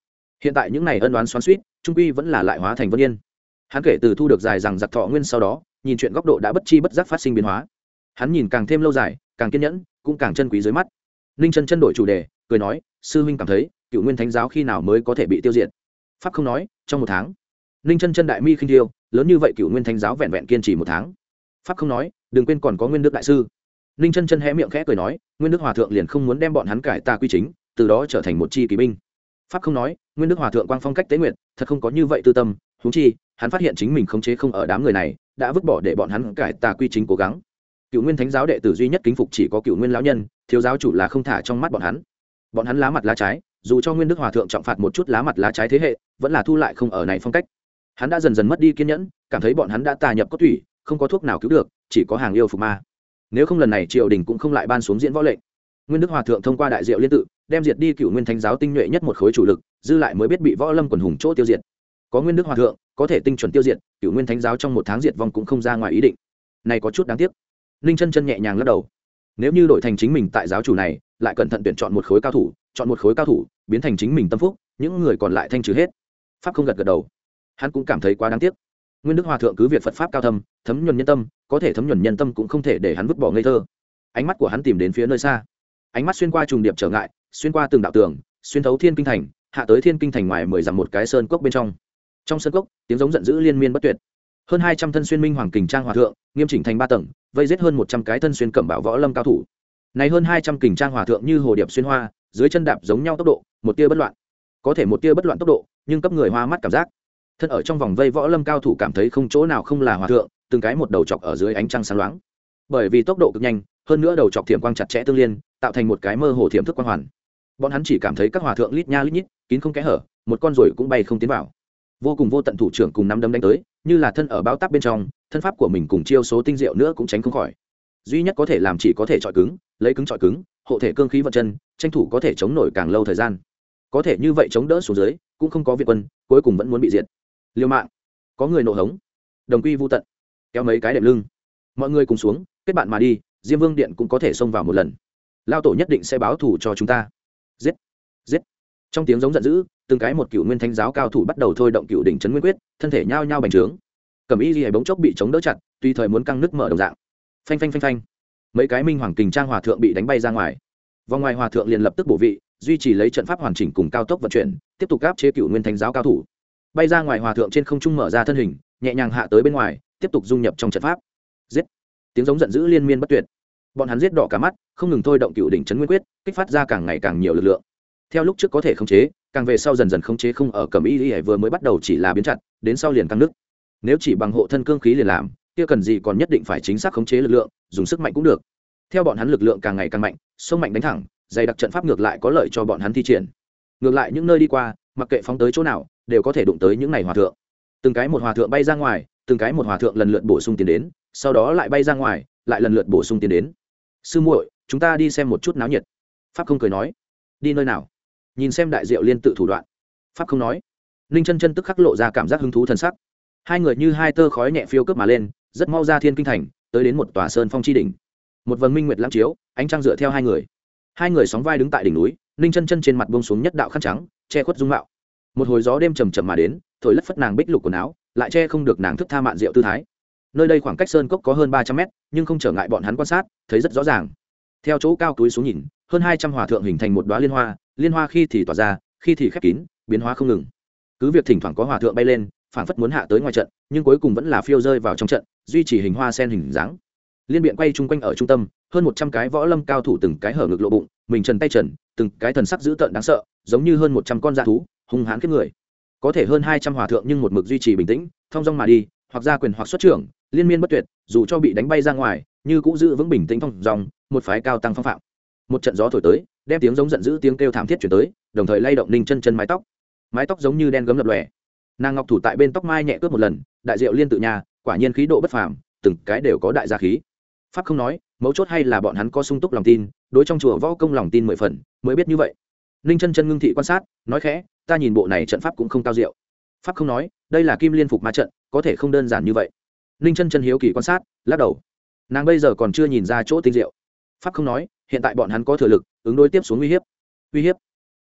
hiện tại những này ân đoán xoắn suýt trung quy vẫn là lại hóa thành vân yên. Hắn kể từ thu được dài rằng giặc thọ nguyên sau đó nhìn chuyện góc độ đã bất chi bất giác phát sinh biến hóa. Hắn nhìn càng thêm lâu dài càng kiên nhẫn cũng càng chân quý dưới mắt. Ninh chân chân đổi chủ đề cười nói, sư huynh cảm thấy cựu nguyên thánh giáo khi nào mới có thể bị tiêu diệt? Pháp không nói, trong một tháng. Ninh chân chân đại mi khinh thiêu, lớn như vậy cựu nguyên thánh giáo vẹn vẹn kiên trì một tháng. Pháp không nói, đừng quên còn có nguyên đức đại sư. Ninh chân chân hé miệng khẽ cười nói, nguyên đức hòa thượng liền không muốn đem bọn hắn cải tà quy chính, từ đó trở thành một chi kỳ binh. Pháp không nói, nguyên đức hòa thượng quang phong cách tế nguyện thật không có như vậy tư tâm, huống chi hắn phát hiện chính mình khống chế không ở đám người này, đã vứt bỏ để bọn hắn cải tà quy chính cố gắng. Cựu nguyên thánh giáo đệ tử duy nhất kính phục chỉ có cựu nguyên lão nhân, thiếu giáo chủ là không thả trong mắt bọn hắn. Bọn hắn lá mặt lá trái, dù cho nguyên đức hòa thượng trọng phạt một chút lá mặt lá trái thế hệ, vẫn là thu lại không ở này phong cách. Hắn đã dần dần mất đi kiên nhẫn, cảm thấy bọn hắn đã tà nhập cốt thủy, không có thuốc nào cứu được, chỉ có hàng yêu phục ma. Nếu không lần này triều đình cũng không lại ban xuống diễn võ lệnh. Nguyên đức hòa thượng thông qua đại diệu liên tự đem diệt đi cựu nguyên thánh giáo tinh nhuệ nhất một khối chủ lực, dư lại mới biết bị võ lâm quần hùng chỗ tiêu diệt. Có nguyên đức hòa thượng có thể tinh chuẩn tiêu diệt cựu nguyên thánh giáo trong một tháng diệt vong cũng không ra ngoài ý định. Này có chút đáng tiếc. Ninh chân chân nhẹ nhàng lắc đầu. Nếu như đổi thành chính mình tại giáo chủ này, lại cẩn thận tuyển chọn một khối cao thủ, chọn một khối cao thủ biến thành chính mình tâm phúc, những người còn lại thanh trừ hết. Pháp không gật gật đầu. Hắn cũng cảm thấy quá đáng tiếc. Nguyên đức hòa thượng cứ việc Phật pháp cao thâm, thấm nhuần nhân tâm, có thể thấm nhuần nhân tâm cũng không thể để hắn vứt bỏ ngây thơ. Ánh mắt của hắn tìm đến phía nơi xa. Ánh mắt xuyên qua trùng điệp trở ngại, xuyên qua từng đạo tường, xuyên thấu thiên kinh thành, hạ tới thiên kinh thành ngoài mười dặm một cái sơn cốc bên trong. Trong sơn cốc, tiếng giống giận dữ liên miên bất tuyệt. Hơn hai trăm thân xuyên minh hoàng kình trang hòa thượng, nghiêm chỉnh thành ba tầng, vây giết hơn một trăm cái thân xuyên cẩm bảo võ lâm cao thủ. Này hơn hai trăm kình trang hòa thượng như hồ điệp xuyên hoa, dưới chân đạp giống nhau tốc độ, một tia bất loạn. Có thể một tia bất loạn tốc độ, nhưng cấp người hoa mắt cảm giác. Thân ở trong vòng vây võ lâm cao thủ cảm thấy không chỗ nào không là hòa thượng, từng cái một đầu chọc ở dưới ánh trăng sáng loáng. Bởi vì tốc độ cực nhanh, hơn nữa đầu chọc thiểm quang chặt chẽ tương liên, tạo thành một cái mơ hồ thiểm thức quang hoàn. Bọn hắn chỉ cảm thấy các hòa thượng lít nha lít nhít, kín không kẽ hở, một con ruồi cũng bay không tiến vào. Vô cùng vô tận thủ trưởng cùng nắm đấm đánh tới, như là thân ở bao táp bên trong, thân pháp của mình cùng chiêu số tinh diệu nữa cũng tránh không khỏi. Duy nhất có thể làm chỉ có thể chọi cứng, lấy cứng chọi cứng, hộ thể cương khí vận chân, tranh thủ có thể chống nổi càng lâu thời gian. Có thể như vậy chống đỡ xuống dưới, cũng không có viện quân, cuối cùng vẫn muốn bị diệt. Liêu mạng, có người nộ hống, đồng quy vu tận, kéo mấy cái đệm lưng, mọi người cùng xuống, kết bạn mà đi, Diêm Vương điện cũng có thể xông vào một lần. Lao tổ nhất định sẽ báo thù cho chúng ta. Giết, giết. Trong tiếng giống giận dữ, từng cái một cựu nguyên thánh giáo cao thủ bắt đầu thôi động cựu đỉnh trấn nguyên quyết, thân thể nhao nhao bành trướng. Cẩm y liễu bỗng chốc bị chống đỡ chặt, tùy thời muốn căng nứt mở đồng dạng. Phanh phanh phanh phanh. Mấy cái minh hoàng kình trang hòa thượng bị đánh bay ra ngoài. Vòng ngoài hòa thượng liền lập tức bổ vị, duy trì lấy trận pháp hoàn chỉnh cùng cao tốc vận chuyển, tiếp tục áp chế cựu nguyên thánh giáo cao thủ. Bay ra ngoài hòa thượng trên không trung mở ra thân hình, nhẹ nhàng hạ tới bên ngoài, tiếp tục dung nhập trong trận pháp. Giết. Tiếng giống giận dữ liên miên bất tuyệt. Bọn hắn giết đỏ cả mắt, không ngừng thôi động cựu đỉnh trấn nguyên quyết, kích phát ra càng ngày càng nhiều lực lượng. Theo lúc trước có thể khống chế, càng về sau dần dần khống chế không ở. Cẩm y liễu vừa mới bắt đầu chỉ là biến chặt, đến sau liền căng nứt. Nếu chỉ bằng hộ thân cương khí liền làm, kia cần gì còn nhất định phải chính xác khống chế lực lượng, dùng sức mạnh cũng được. Theo bọn hắn lực lượng càng ngày càng mạnh, sông mạnh đánh thẳng, dày đặc trận pháp ngược lại có lợi cho bọn hắn thi triển. Ngược lại những nơi đi qua, mặc kệ phóng tới chỗ nào, đều có thể đụng tới những này hòa thượng. Từng cái một hòa thượng bay ra ngoài, từng cái một hòa thượng lần lượt bổ sung tiến đến, sau đó lại bay ra ngoài, lại lần lượt bổ sung tiến đến. Sư muội, chúng ta đi xem một chút náo nhiệt. Pháp không cười nói. Đi nơi nào? Nhìn xem đại diệu liên tự thủ đoạn. Pháp không nói. Ninh chân chân tức khắc lộ ra cảm giác hứng thú thần sắc. Hai người như hai tơ khói nhẹ phiêu cướp mà lên, rất mau ra thiên kinh thành, tới đến một tòa sơn phong chi đỉnh. Một vầng minh nguyệt lãng chiếu, ánh trăng dựa theo hai người. Hai người sóng vai đứng tại đỉnh núi, Ninh chân chân trên mặt buông xuống nhất đạo khăn trắng, che khuất dung mạo. Một hồi gió đêm trầm trầm mà đến, thổi lất phất nàng bích lục quần áo, lại che không được nàng thức tha mạn diệu tư thái. Nơi đây khoảng cách sơn cốc có hơn ba trăm mét, nhưng không trở ngại bọn hắn quan sát, thấy rất rõ ràng. Theo chỗ cao túi xuống nhìn, hơn hai trăm hòa thượng hình thành một đóa liên hoa, liên hoa khi thì tỏa ra, khi thì khép kín, biến hóa không ngừng. Cứ việc thỉnh thoảng có hòa thượng bay lên, phảng phất muốn hạ tới ngoài trận, nhưng cuối cùng vẫn là phiêu rơi vào trong trận, duy trì hình hoa sen hình dáng. Liên biện quay chung quanh ở trung tâm, hơn một trăm cái võ lâm cao thủ từng cái hở ngực lộ bụng, mình trần tay trần, từng cái thần sắc dữ tợn đáng sợ, giống như hơn một trăm con dã thú, hung hãn kiếp người. Có thể hơn hai trăm hòa thượng nhưng một mực duy trì bình tĩnh, thong dong mà đi, hoặc ra quyền hoặc xuất trưởng, liên miên bất tuyệt, dù cho bị đánh bay ra ngoài, như cũng giữ vững bình tĩnh thong dong, một phái cao tăng phong phạm. Một trận gió thổi tới, đem tiếng giống giận dữ tiếng kêu thảm thiết truyền tới, đồng thời lay động Ninh chân chân mái tóc. Mái tóc giống như đen gấm lập lòe. Nàng ngọc thủ tại bên tóc mai nhẹ cướp một lần, đại diệu liên tự nhà, quả nhiên khí độ bất phàm, từng cái đều có đại gia khí. Pháp không nói, mấu chốt hay là bọn hắn có sung túc lòng tin, đối trong chùa võ công lòng tin mười phần, mới biết như vậy. Ninh chân chân ngưng thị quan sát, nói khẽ, ta nhìn bộ này trận pháp cũng không cao diệu. Pháp không nói, đây là kim liên phục ma trận, có thể không đơn giản như vậy. Ninh chân chân hiếu kỳ quan sát, lắc đầu. Nàng bây giờ còn chưa nhìn ra chỗ tinh diệu. Pháp không nói, hiện tại bọn hắn có thừa lực ứng đối tiếp xuống uy hiếp. Uy hiếp?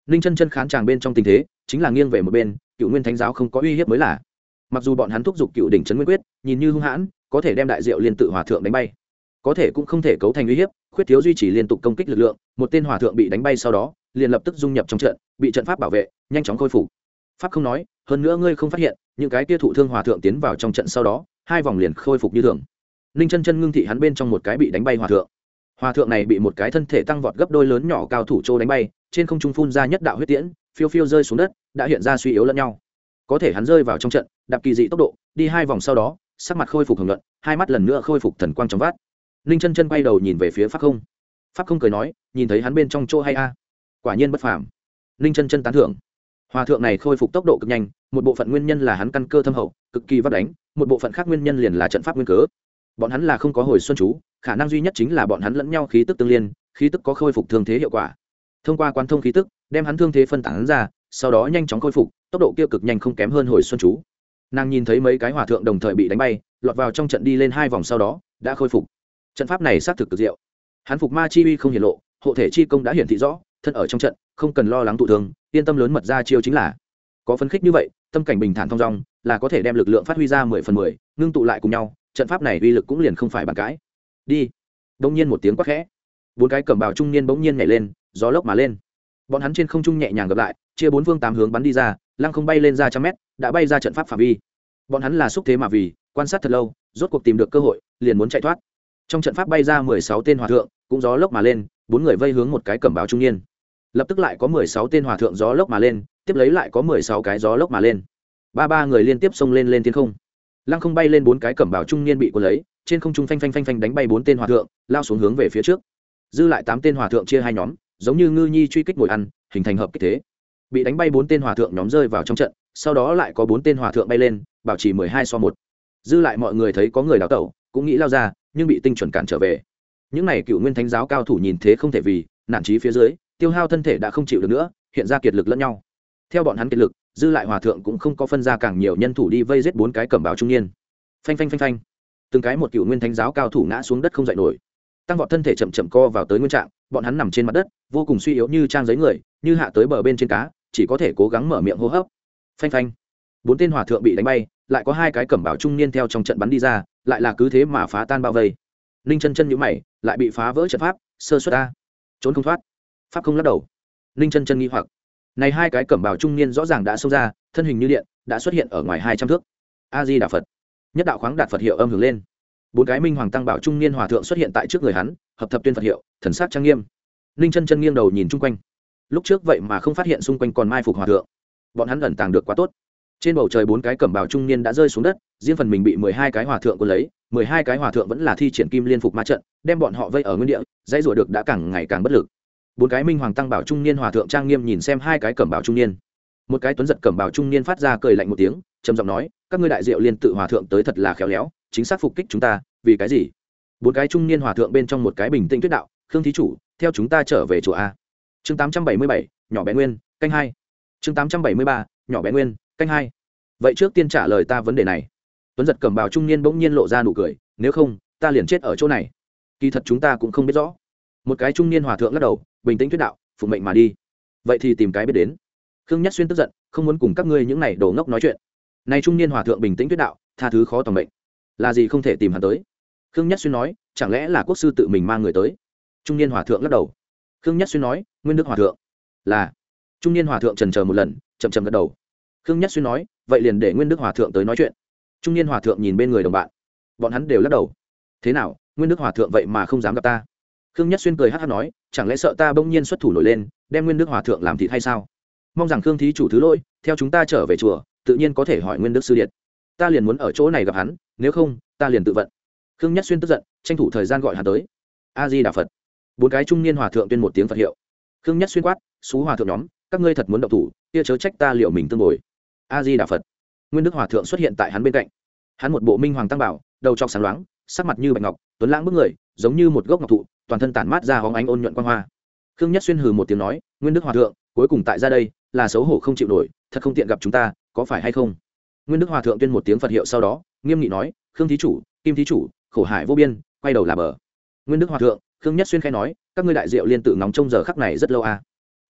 ninh chân chân khán tràng bên trong tình thế chính là nghiêng về một bên, cựu nguyên thánh giáo không có uy hiếp mới là. Mặc dù bọn hắn thúc giục cựu đỉnh trấn nguyên quyết nhìn như hung hãn, có thể đem đại diệu liên tự hòa thượng đánh bay, có thể cũng không thể cấu thành uy hiếp, khuyết thiếu duy trì liên tục công kích lực lượng. Một tên hòa thượng bị đánh bay sau đó liền lập tức dung nhập trong trận, bị trận pháp bảo vệ, nhanh chóng khôi phục. Pháp không nói, hơn nữa ngươi không phát hiện những cái kia thụ thương hòa thượng tiến vào trong trận sau đó hai vòng liền khôi phục như thường. Ninh chân chân ngưng thị hắn bên trong một cái bị đánh bay hòa thượng. Hòa thượng này bị một cái thân thể tăng vọt gấp đôi lớn nhỏ cao thủ trô đánh bay, trên không trung phun ra nhất đạo huyết tiễn, phiêu phiêu rơi xuống đất, đã hiện ra suy yếu lẫn nhau. Có thể hắn rơi vào trong trận, đạp kỳ dị tốc độ, đi hai vòng sau đó, sắc mặt khôi phục hồng nhuận, hai mắt lần nữa khôi phục thần quang trong vát. Ninh chân chân quay đầu nhìn về phía Pháp Không. Pháp Không cười nói, nhìn thấy hắn bên trong chỗ hay a, quả nhiên bất phàm. Ninh chân chân tán thưởng. Hòa thượng này khôi phục tốc độ cực nhanh, một bộ phận nguyên nhân là hắn căn cơ thâm hậu, cực kỳ vắt đánh, một bộ phận khác nguyên nhân liền là trận pháp nguyên cớ. Bọn hắn là không có hồi xuân chú, khả năng duy nhất chính là bọn hắn lẫn nhau khí tức tương liên, khí tức có khôi phục thương thế hiệu quả. Thông qua quán thông khí tức, đem hắn thương thế phân tán ra, sau đó nhanh chóng khôi phục, tốc độ kia cực nhanh không kém hơn hồi xuân chú. Nàng nhìn thấy mấy cái hòa thượng đồng thời bị đánh bay, lọt vào trong trận đi lên hai vòng sau đó đã khôi phục. Trận pháp này xác thực cực diệu. Hắn phục ma chi uy không hiển lộ, hộ thể chi công đã hiển thị rõ, thân ở trong trận không cần lo lắng tụ thương, yên tâm lớn mật ra chiêu chính là. Có phấn khích như vậy, tâm cảnh bình thản thong dong, là có thể đem lực lượng phát huy ra mười phần mười, ngưng tụ lại cùng nhau, trận pháp này uy lực cũng liền không phải bàn cãi. Đi. Đông nhiên một tiếng quát khẽ, bốn cái cẩm bào trung niên bỗng nhiên nhảy lên, gió lốc mà lên. Bọn hắn trên không trung nhẹ nhàng gập lại, chia bốn phương tám hướng bắn đi ra, lăng không bay lên ra trăm mét, đã bay ra trận pháp phạm vi. Bọn hắn là xúc thế mà vì, quan sát thật lâu, rốt cuộc tìm được cơ hội, liền muốn chạy thoát. Trong trận pháp bay ra mười sáu tên hòa thượng, cũng gió lốc mà lên, bốn người vây hướng một cái cẩm bào trung niên. Lập tức lại có mười sáu tên hòa thượng gió lốc mà lên, tiếp lấy lại có mười sáu cái gió lốc mà lên. Ba ba người liên tiếp xông lên lên thiên không. Lăng không bay lên bốn cái cẩm bào trung niên bị cuốn lấy, trên không trung phanh phanh phanh phanh đánh bay bốn tên hòa thượng, lao xuống hướng về phía trước. Dư lại tám tên hòa thượng chia hai nhóm, giống như ngư nhi truy kích ngồi ăn, hình thành hợp kích thế. Bị đánh bay bốn tên hòa thượng nhóm rơi vào trong trận, sau đó lại có bốn tên hòa thượng bay lên, bảo trì mười hai so một. Dư lại mọi người thấy có người đào tẩu, cũng nghĩ lao ra, nhưng bị tinh chuẩn cản trở về. Những này cựu nguyên thánh giáo cao thủ nhìn thế không thể vì, nản chí phía dưới, tiêu hao thân thể đã không chịu được nữa, hiện ra kiệt lực lẫn nhau. Theo bọn hắn kiệt lực, dư lại hòa thượng cũng không có phân ra càng nhiều nhân thủ đi vây giết bốn cái cẩm bào trung niên. Phanh phanh phanh phanh, từng cái một cựu nguyên thánh giáo cao thủ ngã xuống đất không dậy nổi, tăng vọt thân thể chậm chậm co vào tới nguyên trạng, bọn hắn nằm trên mặt đất, vô cùng suy yếu như trang giấy người, như hạ tới bờ bên trên cá, chỉ có thể cố gắng mở miệng hô hấp. Phanh phanh, bốn tên hòa thượng bị đánh bay, lại có hai cái cẩm bào trung niên theo trong trận bắn đi ra, lại là cứ thế mà phá tan bao vây. Ninh chân chân nhíu mày, lại bị phá vỡ trận pháp, sơ suất a, trốn không thoát. Pháp không lắc đầu. Ninh chân chân nghi hoặc, này hai cái cẩm bào trung niên rõ ràng đã xông ra, thân hình như điện, đã xuất hiện ở ngoài hai trăm thước. A Di Đà Phật. Nhất đạo khoáng đạt Phật hiệu âm hưởng lên. Bốn cái minh hoàng tăng bảo trung niên hòa thượng xuất hiện tại trước người hắn, hợp thập tuyên Phật hiệu, thần sắc trang nghiêm. Ninh chân chân nghiêng đầu nhìn chung quanh. Lúc trước vậy mà không phát hiện xung quanh còn mai phục hòa thượng. Bọn hắn ẩn tàng được quá tốt. Trên bầu trời bốn cái cẩm bào trung niên đã rơi xuống đất, riêng phần mình bị mười hai cái hòa thượng cuốn lấy, mười hai cái hòa thượng vẫn là thi triển kim liên phục ma trận, đem bọn họ vây ở nguyên địa, dãy rủa được đã càng ngày càng bất lực. Bốn cái minh hoàng tăng bảo trung niên hòa thượng trang nghiêm nhìn xem hai cái cẩm bào trung niên. Một cái tuấn giật cẩm bào trung niên phát ra cười lạnh một tiếng, trầm giọng nói, các ngươi đại diệu liên tự hòa thượng tới thật là khéo léo, chính xác phục kích chúng ta, vì cái gì? Bốn cái trung niên hòa thượng bên trong một cái bình tĩnh tuyết đạo, Khương thí chủ, theo chúng ta trở về chùa a. Chương tám trăm bảy mươi bảy, nhỏ bé nguyên, canh hai. Chương tám trăm bảy mươi ba, nhỏ bé nguyên, canh hai. Vậy trước tiên trả lời ta vấn đề này. Tuấn giật cẩm bào trung niên bỗng nhiên lộ ra nụ cười, nếu không, ta liền chết ở chỗ này. Kỳ thật chúng ta cũng không biết rõ. Một cái trung niên hòa thượng lắc đầu, bình tĩnh tuyết đạo, phụng mệnh mà đi. Vậy thì tìm cái biết đến. Khương Nhất Xuyên tức giận, không muốn cùng các ngươi những này đồ ngốc nói chuyện. Này trung niên hòa thượng bình tĩnh tuyết đạo, tha thứ khó tòng mệnh. Là gì không thể tìm hắn tới? Khương Nhất Xuyên nói, chẳng lẽ là quốc sư tự mình mang người tới? Trung niên hòa thượng lắc đầu. Khương Nhất Xuyên nói, Nguyên Đức hòa thượng. Là. Trung niên hòa thượng trần chờ một lần, chậm chậm gật đầu. Khương Nhất Xuyên nói, vậy liền để Nguyên Đức hòa thượng tới nói chuyện. Trung niên hòa thượng nhìn bên người đồng bạn, bọn hắn đều lắc đầu. Thế nào, Nguyên Đức hòa thượng vậy mà không dám gặp ta? Khương Nhất Xuyên cười hắc hắc nói, chẳng lẽ sợ ta bỗng nhiên xuất thủ nổi lên, đem Nguyên Đức hòa thượng làm thịt hay sao? Mong rằng Khương thí chủ thứ lỗi, theo chúng ta trở về chùa, tự nhiên có thể hỏi Nguyên Đức sư điệt. Ta liền muốn ở chỗ này gặp hắn, nếu không, ta liền tự vận. Khương Nhất Xuyên tức giận, tranh thủ thời gian gọi hắn tới. A Di Đà Phật. Bốn cái trung niên hòa thượng tuyên một tiếng Phật hiệu. Khương Nhất Xuyên quát, xú hòa thượng nhóm, các ngươi thật muốn động thủ, kia chớ trách ta liệu mình tương bồi. A Di Đà Phật. Nguyên Đức hòa thượng xuất hiện tại hắn bên cạnh. Hắn một bộ minh hoàng tăng bảo, đầu trọc sáng loáng, sắc mặt như bạch ngọc, tuấn lãng bức người, giống như một gốc ngọc thụ, toàn thân tản mát ra hóng ánh ôn nhuận quang hoa. Khương Nhất Xuyên hừ một tiếng nói, Nguyên Đức hòa thượng, cuối cùng tại ra đây, là xấu hổ không chịu nổi, thật không tiện gặp chúng ta, có phải hay không? Nguyên Đức hòa thượng tuyên một tiếng Phật hiệu sau đó, nghiêm nghị nói, Khương thí chủ, Kim thí chủ, khổ hải vô biên, quay đầu là bờ. Nguyên Đức hòa thượng, Khương Nhất Xuyên khai nói, các ngươi đại diệu liên tự ngóng trông giờ khắc này rất lâu à?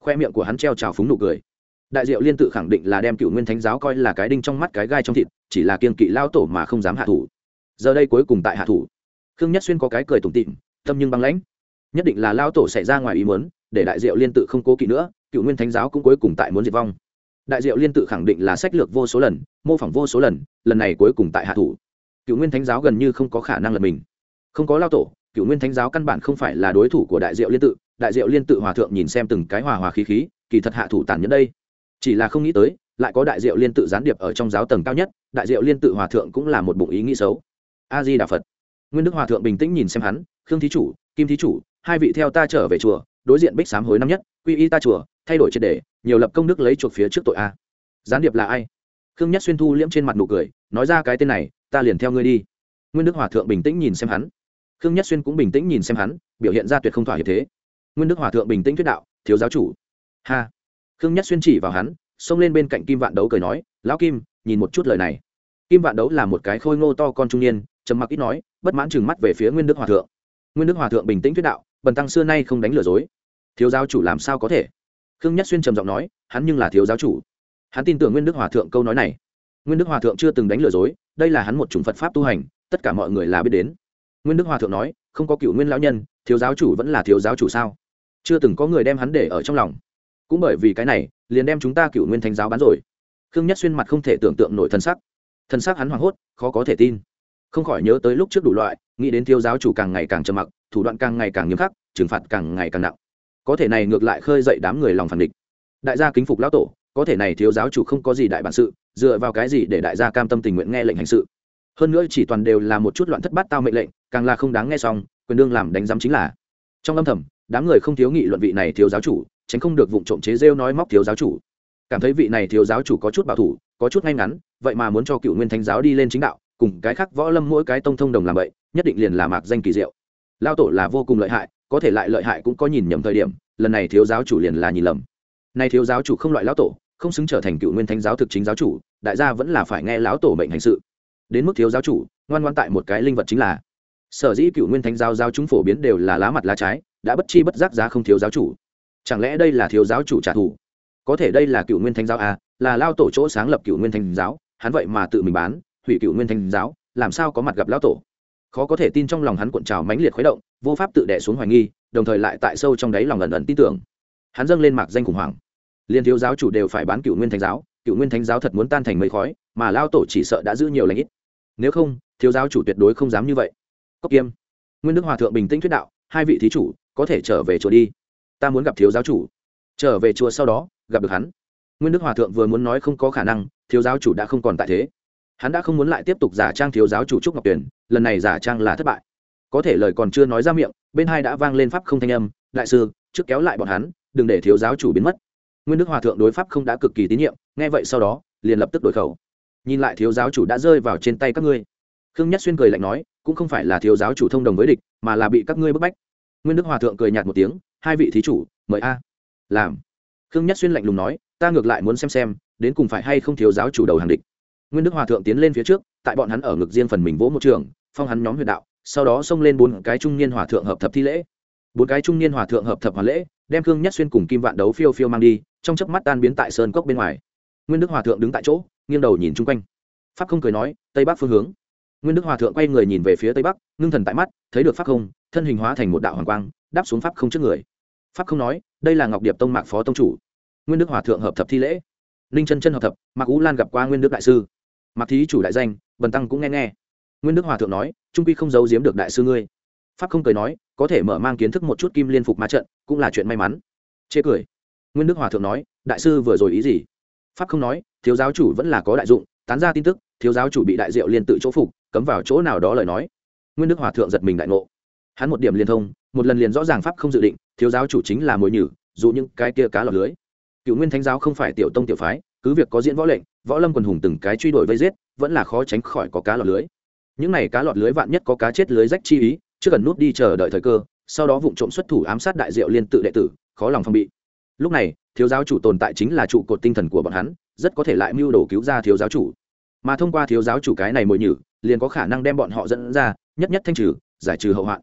khoe miệng của hắn treo trào phúng nụ cười. Đại Diệu Liên tự khẳng định là đem Cựu Nguyên Thánh giáo coi là cái đinh trong mắt cái gai trong thịt, chỉ là kiêng kỵ lao tổ mà không dám hạ thủ. Giờ đây cuối cùng tại hạ thủ. Khương Nhất Xuyên có cái cười tủm tỉm, tâm nhưng băng lãnh. Nhất định là lao tổ xảy ra ngoài ý muốn, để Đại Diệu Liên tự không cố kỵ nữa, Cựu Nguyên Thánh giáo cũng cuối cùng tại muốn diệt vong. Đại Diệu Liên tự khẳng định là sách lược vô số lần, mô phỏng vô số lần, lần này cuối cùng tại hạ thủ. Cựu Nguyên Thánh giáo gần như không có khả năng lật mình. Không có lao tổ, Cựu Nguyên Thánh giáo căn bản không phải là đối thủ của Đại Diệu Liên tự. Đại Diệu Liên tự hòa thượng nhìn xem từng cái hòa hòa khí khí, kỳ thật hạ thủ tàn nhẫn đây. Chỉ là không nghĩ tới, lại có Đại Diệu Liên tự gián điệp ở trong giáo tầng cao nhất. Đại Diệu Liên tự hòa thượng cũng là một bụng ý nghĩ xấu. A Di Đà Phật. Nguyên Đức hòa thượng bình tĩnh nhìn xem hắn, Khương thí chủ, Kim thí chủ, hai vị theo ta trở về chùa, đối diện bích sám hối năm nhất, quy y ta chùa, thay đổi triệt để, nhiều lập công đức lấy chuộc phía trước tội a. Gián điệp là ai? Khương Nhất Xuyên thu liễm trên mặt nụ cười, nói ra cái tên này, ta liền theo ngươi đi. Nguyên Đức hòa thượng bình tĩnh nhìn xem hắn. Khương Nhất Xuyên cũng bình tĩnh nhìn xem hắn, biểu hiện ra tuyệt không thỏa hiệp thế. Nguyên Đức hòa thượng bình tĩnh thuyết đạo, thiếu giáo chủ. Ha. Khương Nhất Xuyên chỉ vào hắn, xông lên bên cạnh Kim Vạn Đấu cười nói, lão Kim, nhìn một chút lời này. Kim Vạn Đấu là một cái khôi ngô to con trung niên, trầm mặc ít nói, bất mãn chừng mắt về phía Nguyên Đức hòa thượng. Nguyên Đức hòa thượng bình tĩnh thuyết đạo, bần tăng xưa nay không đánh lừa dối. Thiếu giáo chủ làm sao có thể? Khương Nhất Xuyên trầm giọng nói, hắn nhưng là thiếu giáo chủ. Hắn tin tưởng Nguyên Đức hòa thượng câu nói này. Nguyên Đức hòa thượng chưa từng đánh lừa dối, đây là hắn một chủng Phật pháp tu hành, tất cả mọi người là biết đến. Nguyên Đức hòa thượng nói, không có Cựu Nguyên lão nhân, thiếu giáo chủ vẫn là thiếu giáo chủ sao? Chưa từng có người đem hắn để ở trong lòng. Cũng bởi vì cái này, liền đem chúng ta Cựu Nguyên Thánh giáo bán rồi. Khương Nhất Xuyên mặt không thể tưởng tượng nổi thân sắc. Thân sắc hắn hoảng hốt, khó có thể tin. Không khỏi nhớ tới lúc trước đủ loại, nghĩ đến thiếu giáo chủ càng ngày càng trầm mặc, thủ đoạn càng ngày càng nghiêm khắc, trừng phạt càng ngày càng nặng. Có thể này ngược lại khơi dậy đám người lòng phản địch. Đại gia kính phục lão tổ, có thể này thiếu giáo chủ không có gì đại bản sự, dựa vào cái gì để đại gia cam tâm tình nguyện nghe lệnh hành sự? Hơn nữa chỉ toàn đều là một chút loạn thất bát tao mệnh lệnh, càng là không đáng nghe xong, quyền đương làm đánh giám chính là. Trong âm thầm, đám người không thiếu nghị luận vị này thiếu giáo chủ, tránh không được vụng trộm chế rêu nói móc thiếu giáo chủ. Cảm thấy vị này thiếu giáo chủ có chút bảo thủ, có chút ngay ngắn, vậy mà muốn cho Cựu Nguyên Thánh giáo đi lên chính đạo, cùng cái khác võ lâm mỗi cái tông thông đồng làm vậy, nhất định liền là mạc danh kỳ diệu. Lao tổ là vô cùng lợi hại, có thể lại lợi hại cũng có nhìn nhầm thời điểm, lần này thiếu giáo chủ liền là nhìn lầm. Nay thiếu giáo chủ không loại lão tổ, không xứng trở thành Cựu Nguyên Thánh giáo thực chính giáo chủ, đại gia vẫn là phải nghe lão tổ mệnh hành sự. Đến mức thiếu giáo chủ, ngoan ngoãn tại một cái linh vật chính là. Sở dĩ Cựu Nguyên Thánh giáo giáo chúng phổ biến đều là lá mặt lá trái, đã bất chi bất giác giá không thiếu giáo chủ. Chẳng lẽ đây là thiếu giáo chủ trả thù? Có thể đây là Cựu Nguyên Thánh giáo à, là lao tổ chỗ sáng lập Cựu Nguyên Thánh giáo, hắn vậy mà tự mình bán, hủy Cựu Nguyên Thánh giáo, làm sao có mặt gặp lão tổ? Khó có thể tin trong lòng hắn cuộn trào mãnh liệt khuấy động, vô pháp tự đè xuống hoài nghi, đồng thời lại tại sâu trong đáy lòng ẩn ẩn tin tưởng. Hắn dâng lên mạc danh khủng hoảng. Liên thiếu giáo chủ đều phải bán Cựu Nguyên Thánh giáo, Cựu Nguyên Thánh giáo thật muốn tan thành mây khói, mà lao tổ chỉ sợ đã giữ nhiều lành ít. Nếu không, thiếu giáo chủ tuyệt đối không dám như vậy. Cốc Kiêm, Nguyên Đức hòa thượng bình tĩnh thuyết đạo, hai vị thí chủ có thể trở về chùa đi. Ta muốn gặp thiếu giáo chủ. Trở về chùa sau đó, gặp được hắn. Nguyên Đức hòa thượng vừa muốn nói không có khả năng, thiếu giáo chủ đã không còn tại thế. Hắn đã không muốn lại tiếp tục giả trang thiếu giáo chủ Trúc Ngọc Tuyền, lần này giả trang là thất bại. Có thể lời còn chưa nói ra miệng, bên hai đã vang lên pháp không thanh âm, đại sư, trước kéo lại bọn hắn, đừng để thiếu giáo chủ biến mất. Nguyên Đức hòa thượng đối pháp không đã cực kỳ tín nhiệm, nghe vậy sau đó, liền lập tức đổi khẩu. Nhìn lại thiếu giáo chủ đã rơi vào trên tay các ngươi. Khương Nhất Xuyên cười lạnh nói, cũng không phải là thiếu giáo chủ thông đồng với địch, mà là bị các ngươi bức bách. Nguyên Đức hòa thượng cười nhạt một tiếng, hai vị thí chủ, mời a. Làm. Khương Nhất Xuyên lạnh lùng nói, ta ngược lại muốn xem xem, đến cùng phải hay không thiếu giáo chủ đầu hàng địch. Nguyên Đức hòa thượng tiến lên phía trước, tại bọn hắn ở ngực riêng phần mình vỗ một trường, phong hắn nhóm huyệt đạo, sau đó xông lên bốn cái trung niên hòa thượng hợp thập thi lễ. Bốn cái trung niên hòa thượng hợp thập hoàn lễ, đem Khương Nhất Xuyên cùng Kim Vạn Đấu phiêu phiêu mang đi, trong chớp mắt tan biến tại sơn cốc bên ngoài. Nguyên Đức hòa thượng đứng tại chỗ, nghiêng đầu nhìn chung quanh. Pháp không cười nói, tây bắc phương hướng. Nguyên Đức hòa thượng quay người nhìn về phía tây bắc, ngưng thần tại mắt, thấy được pháp không, thân hình hóa thành một đạo hoàng quang, đáp xuống pháp không trước người. Pháp không nói, đây là Ngọc Điệp tông Mạc phó tông chủ. Nguyên Đức hòa thượng hợp thập thi lễ. Ninh chân chân hợp thập, Mạc Ú Lan gặp qua Nguyên Đức đại sư. Mạc thí chủ đại danh, bần tăng cũng nghe nghe. Nguyên Đức hòa thượng nói, trung quy không giấu giếm được đại sư ngươi. Pháp không cười nói, có thể mở mang kiến thức một chút kim liên phục ma trận, cũng là chuyện may mắn. Chê cười. Nguyên Đức hòa thượng nói, đại sư vừa rồi ý gì? Pháp không nói, thiếu giáo chủ vẫn là có đại dụng, tán ra tin tức, thiếu giáo chủ bị đại diệu liên tự chỗ phục, cấm vào chỗ nào đó lời nói. Nguyên Đức hòa thượng giật mình đại ngộ. Hắn một điểm liên thông, một lần liền rõ ràng pháp không dự định, thiếu giáo chủ chính là mồi nhử, dụ những cái kia cá lọt lưới. Cựu Nguyên Thánh giáo không phải tiểu tông tiểu phái, cứ việc có diễn võ lệnh, võ lâm quần hùng từng cái truy đuổi vây giết, vẫn là khó tránh khỏi có cá lọt lưới. Những này cá lọt lưới vạn nhất có cá chết lưới rách chi ý, chưa cần nút đi chờ đợi thời cơ, sau đó vụng trộm xuất thủ ám sát đại diệu liên tự đệ tử, khó lòng phòng bị. Lúc này, thiếu giáo chủ tồn tại chính là trụ cột tinh thần của bọn hắn, rất có thể lại mưu đồ cứu ra thiếu giáo chủ. Mà thông qua thiếu giáo chủ cái này mồi nhử, liền có khả năng đem bọn họ dẫn ra, nhất nhất thanh trừ, giải trừ hậu hoạn.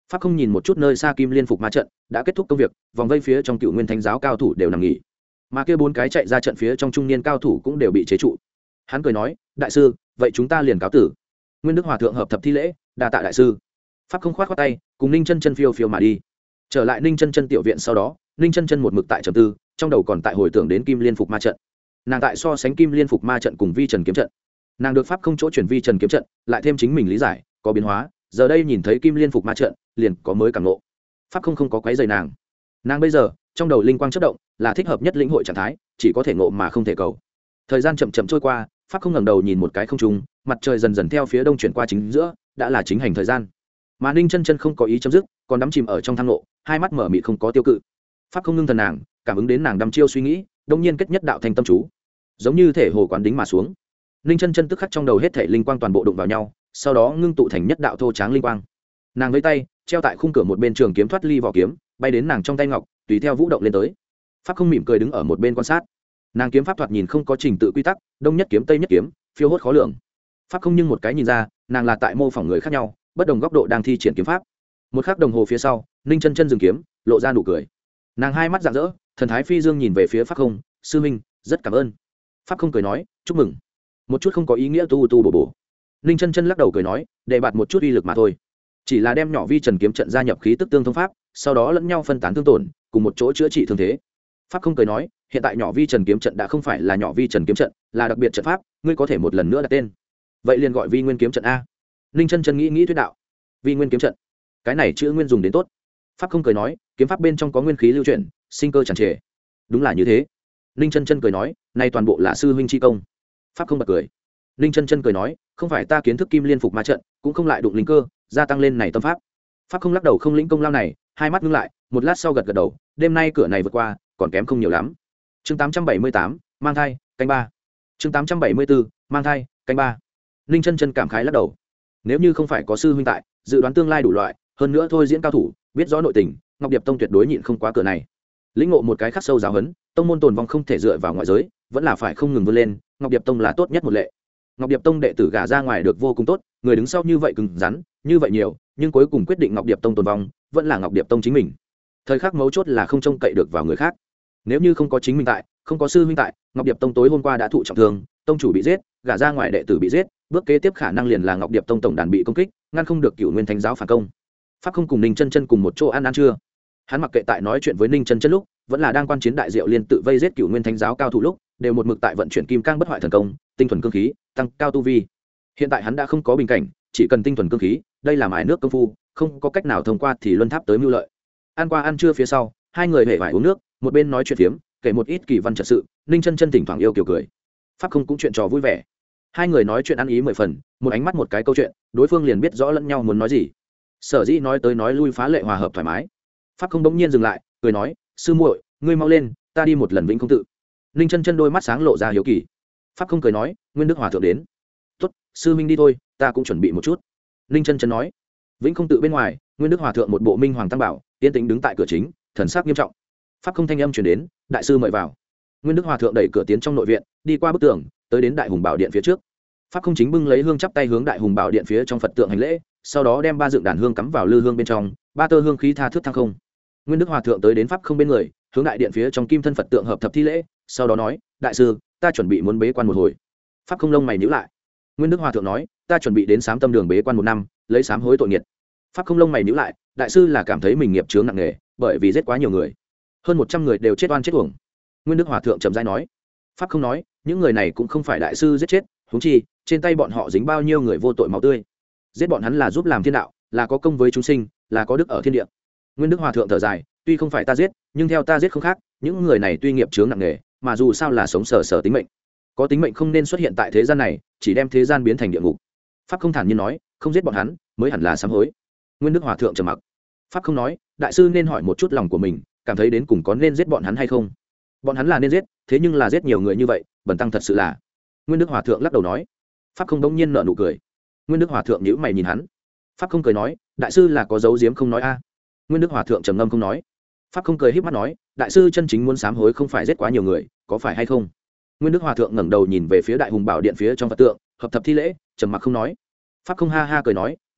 pháp không nhìn một chút nơi xa kim liên phục ma trận đã kết thúc công việc, vòng vây phía trong cựu nguyên thánh giáo cao thủ đều nằm nghỉ, mà kia bốn cái chạy ra trận phía trong trung niên cao thủ cũng đều bị chế trụ. Hắn cười nói, đại sư, vậy chúng ta liền cáo tử. Nguyên Đức Hòa thượng hợp thập thi lễ, đa tạ đại sư. Pháp không khoát khoát tay, cùng Ninh Chân Chân phiêu phiêu mà đi. Trở lại Ninh Chân Chân tiểu viện sau đó, Ninh Chân Chân một mực tại trầm tư, trong đầu còn tại hồi tưởng đến kim liên phục ma trận. Nàng tại so sánh kim liên phục ma trận cùng vi trần kiếm trận, nàng được pháp không chỗ chuyển vi trần kiếm trận, lại thêm chính mình lý giải có biến hóa, giờ đây nhìn thấy kim liên phục ma trận liền có mới cảm ngộ. Pháp không không có quấy rầy nàng, nàng bây giờ trong đầu linh quang chất động, là thích hợp nhất lĩnh hội trạng thái, chỉ có thể ngộ mà không thể cầu. Thời gian chậm chậm trôi qua, pháp không ngẩng đầu nhìn một cái không trung, mặt trời dần dần theo phía đông chuyển qua chính giữa, đã là chính hành thời gian. Mà Ninh Chân Chân không có ý chấm dứt, còn đắm chìm ở trong thang ngộ, hai mắt mở mịt không có tiêu cự. Pháp không ngưng thần nàng, cảm ứng đến nàng đăm chiêu suy nghĩ, đông nhiên kết nhất đạo thành tâm chú, giống như thể hồ quán đính mà xuống. Ninh Chân Chân tức khắc trong đầu hết thể linh quang toàn bộ đụng vào nhau, sau đó ngưng tụ thành nhất đạo thô tráng linh quang. Nàng với tay treo tại khung cửa một bên trường kiếm thoát ly vỏ kiếm, bay đến nàng trong tay ngọc, tùy theo vũ động lên tới. Pháp không mỉm cười đứng ở một bên quan sát. Nàng kiếm pháp thoạt nhìn không có trình tự quy tắc, đông nhất kiếm tây nhất kiếm, phiêu hốt khó lường. Pháp không nhưng một cái nhìn ra, nàng là tại mô phỏng người khác nhau, bất đồng góc độ đang thi triển kiếm pháp. Một khắc đồng hồ phía sau, Ninh Chân Chân dừng kiếm, lộ ra nụ cười. Nàng hai mắt rạng rỡ, thần thái phi dương nhìn về phía Pháp không, sư huynh, rất cảm ơn. Pháp không cười nói, chúc mừng. Một chút không có ý nghĩa tu tu bổ bổ. Ninh Chân Chân lắc đầu cười nói, để bạt một chút uy lực mà thôi, chỉ là đem nhỏ vi trần kiếm trận gia nhập khí tức tương thông pháp, sau đó lẫn nhau phân tán thương tổn, cùng một chỗ chữa trị thương thế. Pháp không cười nói, hiện tại nhỏ vi trần kiếm trận đã không phải là nhỏ vi trần kiếm trận, là đặc biệt trận pháp, ngươi có thể một lần nữa đặt tên, vậy liền gọi vi nguyên kiếm trận a. Ninh Chân Chân nghĩ nghĩ thuyết đạo, vi nguyên kiếm trận, cái này chữ nguyên dùng đến tốt. Pháp không cười nói, kiếm pháp bên trong có nguyên khí lưu chuyển, sinh cơ tràn trề. Đúng là như thế. Ninh Chân Chân cười nói, nay toàn bộ là sư huynh chi công. Pháp không bật cười. Ninh Chân Chân cười nói, không phải ta kiến thức kim liên phục ma trận, cũng không lại đụng linh cơ, gia tăng lên này tâm pháp. Pháp không lắc đầu không lĩnh công lao này, hai mắt ngưng lại, một lát sau gật gật đầu, đêm nay cửa này vượt qua, còn kém không nhiều lắm. Chương tám trăm bảy mươi tám, mang thai, canh ba. Chương tám trăm bảy mươi bốn, mang thai, canh ba. Ninh Chân Chân cảm khái lắc đầu. Nếu như không phải có sư huynh tại, dự đoán tương lai đủ loại, hơn nữa thôi diễn cao thủ, biết rõ nội tình, Ngọc Điệp Tông tuyệt đối nhịn không quá cửa này. Lĩnh ngộ một cái khắc sâu giáo huấn, tông môn tồn vong không thể dựa vào ngoại giới, vẫn là phải không ngừng vươn lên, Ngọc Điệp Tông là tốt nhất một lệ. Ngọc Điệp Tông đệ tử gả ra ngoài được vô cùng tốt, người đứng sau như vậy cứng rắn, như vậy nhiều, nhưng cuối cùng quyết định Ngọc Điệp Tông tồn vong, vẫn là Ngọc Điệp Tông chính mình. Thời khắc mấu chốt là không trông cậy được vào người khác. Nếu như không có chính mình tại, không có sư huynh tại, Ngọc Điệp Tông tối hôm qua đã thụ trọng thương, tông chủ bị giết, gả ra ngoài đệ tử bị giết, bước kế tiếp khả năng liền là Ngọc Điệp Tông tổng đàn bị công kích, ngăn không được Cửu Nguyên Thánh giáo phản công. Pháp không cùng Ninh Chân Chân cùng một chỗ ăn ăn trưa. Hắn mặc kệ tại nói chuyện với Ninh Chân Chân lúc, vẫn là đang quan chiến đại diệu liên tự vây giết Cửu Nguyên Thánh giáo cao thủ lúc, đều một mực tại vận chuyển kim cang bất hoại thần công, tinh thuần cương khí, tăng cao tu vi. Hiện tại hắn đã không có bình cảnh, chỉ cần tinh thuần cương khí, đây là mài nước công phu, không có cách nào thông qua thì luân tháp tới mưu lợi. Ăn qua ăn trưa phía sau, hai người hề phải uống nước, một bên nói chuyện phiếm, kể một ít kỳ văn trật sự. Ninh Chân Chân thỉnh thoảng yêu kiều cười, Pháp không cũng chuyện trò vui vẻ. Hai người nói chuyện ăn ý mười phần, một ánh mắt một cái câu chuyện, đối phương liền biết rõ lẫn nhau muốn nói gì. Sở dĩ nói tới nói lui phá lệ hòa hợp thoải mái. Pháp không bỗng nhiên dừng lại, cười nói, sư muội, ngươi mau lên, ta đi một lần Vĩnh Không Tự. Ninh Chân Chân đôi mắt sáng lộ ra hiếu kỳ. Pháp không cười nói, Nguyên Đức Hòa thượng đến. Tốt, sư minh đi thôi, ta cũng chuẩn bị một chút. Ninh Chân Chân nói. Vĩnh Không Tự bên ngoài, Nguyên Đức Hòa thượng một bộ minh hoàng tăng bảo, yên tĩnh đứng tại cửa chính, thần sắc nghiêm trọng. Pháp không thanh âm truyền đến, đại sư mời vào. Nguyên Đức Hòa thượng đẩy cửa tiến trong nội viện, đi qua bức tường, tới đến Đại Hùng Bảo Điện phía trước. Pháp không chính bưng lấy hương chắp tay hướng Đại Hùng Bảo Điện phía trong Phật tượng hành lễ, sau đó đem ba dựng đàn hương cắm vào lư hương bên trong, ba tơ hương khí tha thước thăng không. Nguyên Đức Hòa thượng tới đến Pháp không bên người, hướng đại điện phía trong kim thân Phật tượng hợp thập thi lễ, sau đó nói, đại sư, ta chuẩn bị muốn bế quan một hồi. Pháp không lông mày nhíu lại. Nguyên Đức Hòa thượng nói, ta chuẩn bị đến sám tâm đường bế quan một năm, lấy sám hối tội nghiệp. Pháp không lông mày nhíu lại, đại sư là cảm thấy mình nghiệp chướng nặng nề, bởi vì giết quá nhiều người, hơn một trăm người đều chết oan chết uổng. Nguyên Đức Hòa thượng trầm rãi nói. Pháp không nói, những người này cũng không phải đại sư giết chết, huống chi trên tay bọn họ dính bao nhiêu người vô tội máu tươi. Giết bọn hắn là giúp làm thiên đạo, là có công với chúng sinh, là có đức ở thiên địa. Nguyên Đức Hòa thượng thở dài, tuy không phải ta giết, nhưng theo ta giết không khác, những người này tuy nghiệp chướng nặng nề, mà dù sao là sống sờ sờ tính mệnh, có tính mệnh không nên xuất hiện tại thế gian này, chỉ đem thế gian biến thành địa ngục. Pháp không thản nhiên nói, không giết bọn hắn mới hẳn là sám hối. Nguyên Đức Hòa thượng trầm mặc. Pháp không nói, đại sư nên hỏi một chút lòng của mình, cảm thấy đến cùng có nên giết bọn hắn hay không. Bọn hắn là nên giết, thế nhưng là giết nhiều người như vậy, bần tăng thật sự là. Nguyên Đức Hòa thượng lắc đầu nói. Pháp không bỗng nhiên nở nụ cười. Nguyên Đức Hòa thượng nhíu mày nhìn hắn. Pháp không cười nói, đại sư là có dấu giếm không nói a. Nguyên Đức Hòa thượng trầm ngâm không nói. Pháp không cười híp mắt nói, đại sư chân chính muốn sám hối không phải giết quá nhiều người, có phải hay không? Nguyên Đức Hòa thượng ngẩng đầu nhìn về phía Đại Hùng Bảo Điện phía trong Phật tượng, hợp thập thi lễ, trầm mặc không nói. Pháp không ha ha cười nói,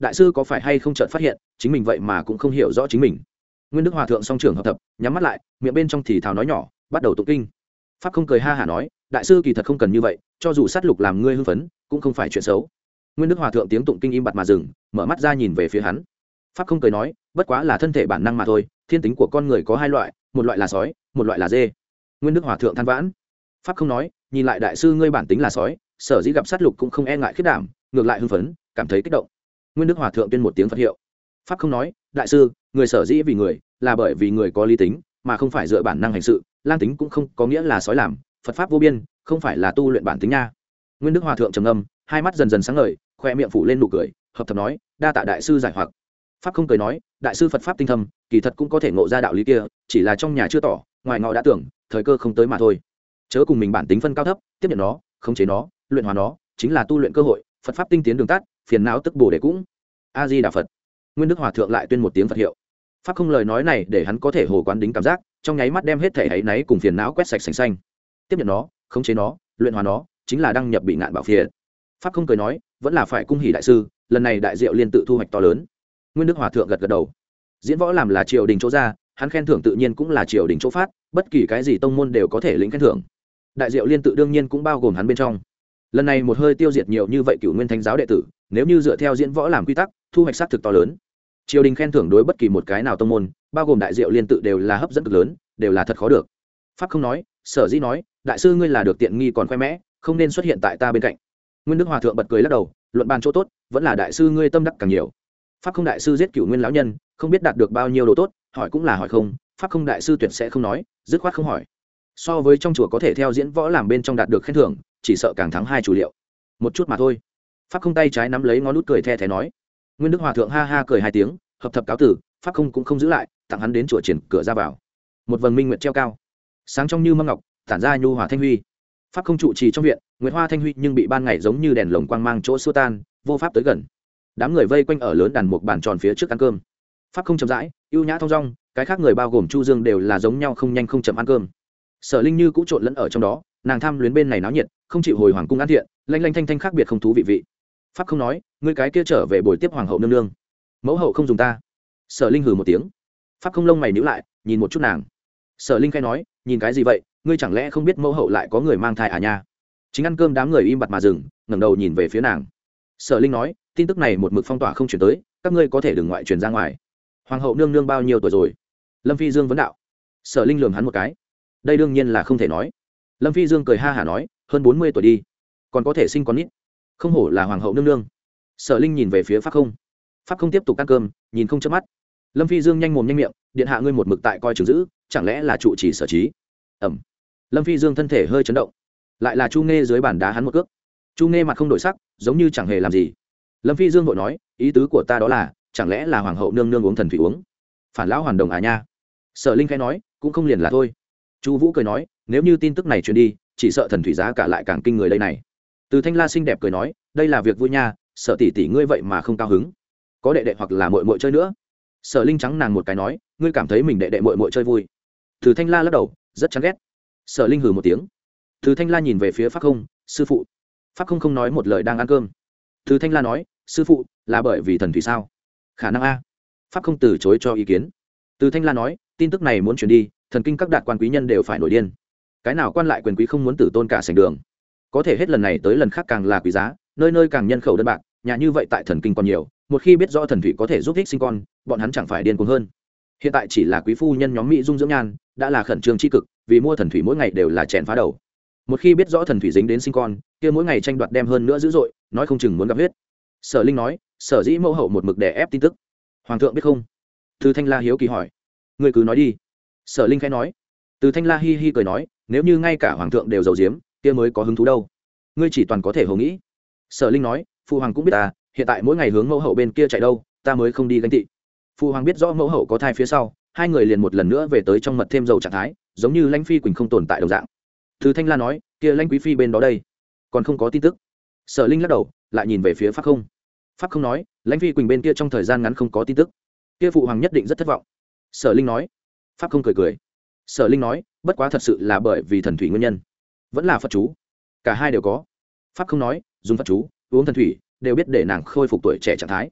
đại sư có phải hay không chợt phát hiện chính mình vậy mà cũng không hiểu rõ chính mình. Nguyên Đức Hòa thượng song trưởng hợp thập, nhắm mắt lại, miệng bên trong thì thào nói nhỏ, bắt đầu tụng kinh. Pháp không cười ha hả nói, đại sư kỳ thật không cần như vậy, cho dù sát lục làm ngươi hưng phấn cũng không phải chuyện xấu. Nguyên Đức Hòa thượng tiếng tụng kinh im bặt mà dừng, mở mắt ra nhìn về phía hắn. Pháp không cười nói, bất quá là thân thể bản năng mà thôi, thiên tính của con người có hai loại, một loại là sói, một loại là dê. Nguyên Đức Hòa thượng than vãn. Pháp không nói, nhìn lại đại sư ngươi bản tính là sói, sở dĩ gặp sát lục cũng không e ngại khiết đảm, ngược lại hưng phấn, cảm thấy kích động. Nguyên Đức Hòa thượng tuyên một tiếng Phật hiệu. Pháp không nói, đại sư, người sở dĩ vì người là bởi vì người có lý tính mà không phải dựa bản năng hành sự, lang tính cũng không có nghĩa là sói làm, Phật pháp vô biên, không phải là tu luyện bản tính nha. Nguyên Đức Hòa thượng trầm ngâm, hai mắt dần dần sáng ngời, khoe miệng phủ lên nụ cười, hợp thập nói, đa tạ đại sư giải hoặc. Pháp không cười nói, đại sư Phật pháp tinh thâm, kỳ thật cũng có thể ngộ ra đạo lý kia, chỉ là trong nhà chưa tỏ, ngoài ngọ đã tưởng, thời cơ không tới mà thôi. Chớ cùng mình bản tính phân cao thấp, tiếp nhận nó, khống chế nó, luyện hóa nó, chính là tu luyện cơ hội, Phật pháp tinh tiến đường tắt, phiền não tức bổ để cũng. A Di Đà Phật. Nguyên Đức Hòa thượng lại tuyên một tiếng Phật hiệu. Pháp không lời nói này để hắn có thể hồ quán đính cảm giác, trong nháy mắt đem hết thể ấy náy cùng phiền não quét sạch sành xanh. Tiếp nhận nó, khống chế nó, luyện hóa nó, chính là đăng nhập bị ngạn bảo phiền. Pháp không cười nói, vẫn là phải cung hỉ đại sư, lần này đại diệu liên tự thu hoạch to lớn. Nguyên Đức Hòa thượng gật gật đầu. Diễn võ làm là triều đình chỗ ra, hắn khen thưởng tự nhiên cũng là triều đình chỗ phát, bất kỳ cái gì tông môn đều có thể lĩnh khen thưởng. Đại diệu liên tự đương nhiên cũng bao gồm hắn bên trong. Lần này một hơi tiêu diệt nhiều như vậy cửu nguyên thánh giáo đệ tử, nếu như dựa theo diễn võ làm quy tắc, thu hoạch sát thực to lớn. Triều đình khen thưởng đối bất kỳ một cái nào tông môn, bao gồm đại diệu liên tự đều là hấp dẫn cực lớn, đều là thật khó được. Pháp không nói, sở dĩ nói, đại sư ngươi là được tiện nghi còn khoe mẽ, không nên xuất hiện tại ta bên cạnh. Nguyên Đức Hòa thượng bật cười lắc đầu, luận bàn chỗ tốt, vẫn là đại sư ngươi tâm đắc càng nhiều. Pháp không đại sư giết cửu nguyên lão nhân, không biết đạt được bao nhiêu đồ tốt, hỏi cũng là hỏi không, pháp không đại sư tuyệt sẽ không nói, dứt khoát không hỏi. So với trong chùa có thể theo diễn võ làm bên trong đạt được khen thưởng, chỉ sợ càng thắng hai chủ liệu. Một chút mà thôi. Pháp không tay trái nắm lấy ngón nút cười the thé nói. Nguyên Đức Hòa thượng ha ha cười hai tiếng, hợp thập cáo tử, pháp không cũng không giữ lại, tặng hắn đến chùa triển cửa ra vào. Một vầng minh nguyệt treo cao, sáng trong như mâm ngọc, tản ra nhu hòa thanh huy. Pháp không trụ trì trong viện, nguyệt hoa thanh huy nhưng bị ban ngày giống như đèn lồng quang mang chỗ xua tan, vô pháp tới gần. Đám người vây quanh ở lớn đàn một bàn tròn phía trước ăn cơm. Pháp không chậm rãi, ưu nhã thong dong, cái khác người bao gồm Chu Dương đều là giống nhau, không nhanh không chậm ăn cơm. Sở Linh Như cũng trộn lẫn ở trong đó, nàng tham luyến bên này náo nhiệt, không chịu hồi hoàng cung ăn thiện, lanh lanh thanh thanh khác biệt không thú vị vị. Pháp không nói, ngươi cái kia trở về buổi tiếp hoàng hậu nương nương. Mẫu hậu không dùng ta. Sở Linh hừ một tiếng. Pháp không lông mày nhíu lại, nhìn một chút nàng. Sở Linh khai nói, nhìn cái gì vậy, ngươi chẳng lẽ không biết mẫu hậu lại có người mang thai à nha? Chính ăn cơm đám người im bặt mà dừng, ngẩng đầu nhìn về phía nàng. Sở Linh nói, tin tức này một mực phong tỏa không chuyển tới, các ngươi có thể đừng ngoại truyền ra ngoài. Hoàng hậu nương nương bao nhiêu tuổi rồi? Lâm Phi Dương vấn đạo. Sở Linh lườm hắn một cái. Đây đương nhiên là không thể nói. Lâm Phi Dương cười ha hả nói, hơn bốn mươi tuổi đi, còn có thể sinh con nít, không hổ là hoàng hậu nương nương. Sở Linh nhìn về phía Pháp không. Pháp không tiếp tục ăn cơm, nhìn không chớp mắt. Lâm Phi Dương nhanh mồm nhanh miệng, điện hạ ngươi một mực tại coi chừng giữ, chẳng lẽ là trụ trì sở trí? Ẩm. Lâm Phi Dương thân thể hơi chấn động, lại là Chu Nghe dưới bàn đá hắn một cước. Chu Nghe mặt không đổi sắc, giống như chẳng hề làm gì. Lâm Phi Dương vội nói, ý tứ của ta đó là, chẳng lẽ là hoàng hậu nương nương uống thần thủy uống? Phản lão hoàn đồng à nha. Sở Linh khẽ nói, cũng không liền là thôi. Chu Vũ cười nói, nếu như tin tức này truyền đi, chỉ sợ thần thủy giá cả lại càng kinh người đây này. Từ Thanh La xinh đẹp cười nói, đây là việc vui nha, Sở tỷ tỷ ngươi vậy mà không cao hứng, có đệ đệ hoặc là muội muội chơi nữa. Sở Linh trắng nàng một cái nói, ngươi cảm thấy mình đệ đệ muội muội chơi vui. Từ Thanh La lắc đầu, rất chán ghét. Sở Linh hừ một tiếng. Từ Thanh La nhìn về phía Pháp không, sư phụ. Pháp không không nói một lời đang ăn cơm. Từ Thanh La nói, sư phụ, là bởi vì thần thủy sao? Khả năng a. Pháp không từ chối cho ý kiến. Từ Thanh La nói, tin tức này muốn truyền đi, thần kinh các đạt quan quý nhân đều phải nổi điên. Cái nào quan lại quyền quý không muốn tử tôn cả sảnh đường? Có thể hết lần này tới lần khác càng là quý giá, nơi nơi càng nhân khẩu đơn bạc, nhà như vậy tại thần kinh còn nhiều, một khi biết rõ thần thủy có thể giúp ích sinh con, bọn hắn chẳng phải điên cuồng hơn. Hiện tại chỉ là quý phu nhân nhóm mỹ dung dưỡng nhan, đã là khẩn trương chi cực, vì mua thần thủy mỗi ngày đều là chèn phá đầu. Một khi biết rõ thần thủy dính đến sinh con, kia mỗi ngày tranh đoạt đem hơn nữa dữ dội, nói không chừng muốn gặp huyết. Sở Linh nói, Sở dĩ mẫu hậu một mực đè ép tin tức. Hoàng thượng biết không? Từ Thanh La hiếu kỳ hỏi. Ngươi cứ nói đi. Sở Linh khẽ nói. Từ Thanh La hi hi cười nói, nếu như ngay cả hoàng thượng đều giấu giếm, kia mới có hứng thú đâu. Ngươi chỉ toàn có thể hồ nghĩ. Sở Linh nói, phụ hoàng cũng biết ta, hiện tại mỗi ngày hướng mẫu hậu bên kia chạy đâu, ta mới không đi gánh tị. Phụ hoàng biết rõ mẫu hậu có thai phía sau, hai người liền một lần nữa về tới trong mật thêm dầu trạng thái, giống như Lãnh Phi Quỳnh không tồn tại đồng dạng. Từ Thanh La nói, kia Lãnh quý phi bên đó đây, còn không có tin tức. Sở Linh lắc đầu, lại nhìn về phía Pháp không. Pháp không nói, Lãnh Phi Quỳnh bên kia trong thời gian ngắn không có tin tức, kia phụ hoàng nhất định rất thất vọng. Sở Linh nói. Pháp không cười cười. Sở Linh nói, bất quá thật sự là bởi vì thần thủy nguyên nhân, vẫn là Phật chú, cả hai đều có. Pháp không nói, dùng Phật chú, uống thần thủy, đều biết để nàng khôi phục tuổi trẻ trạng thái.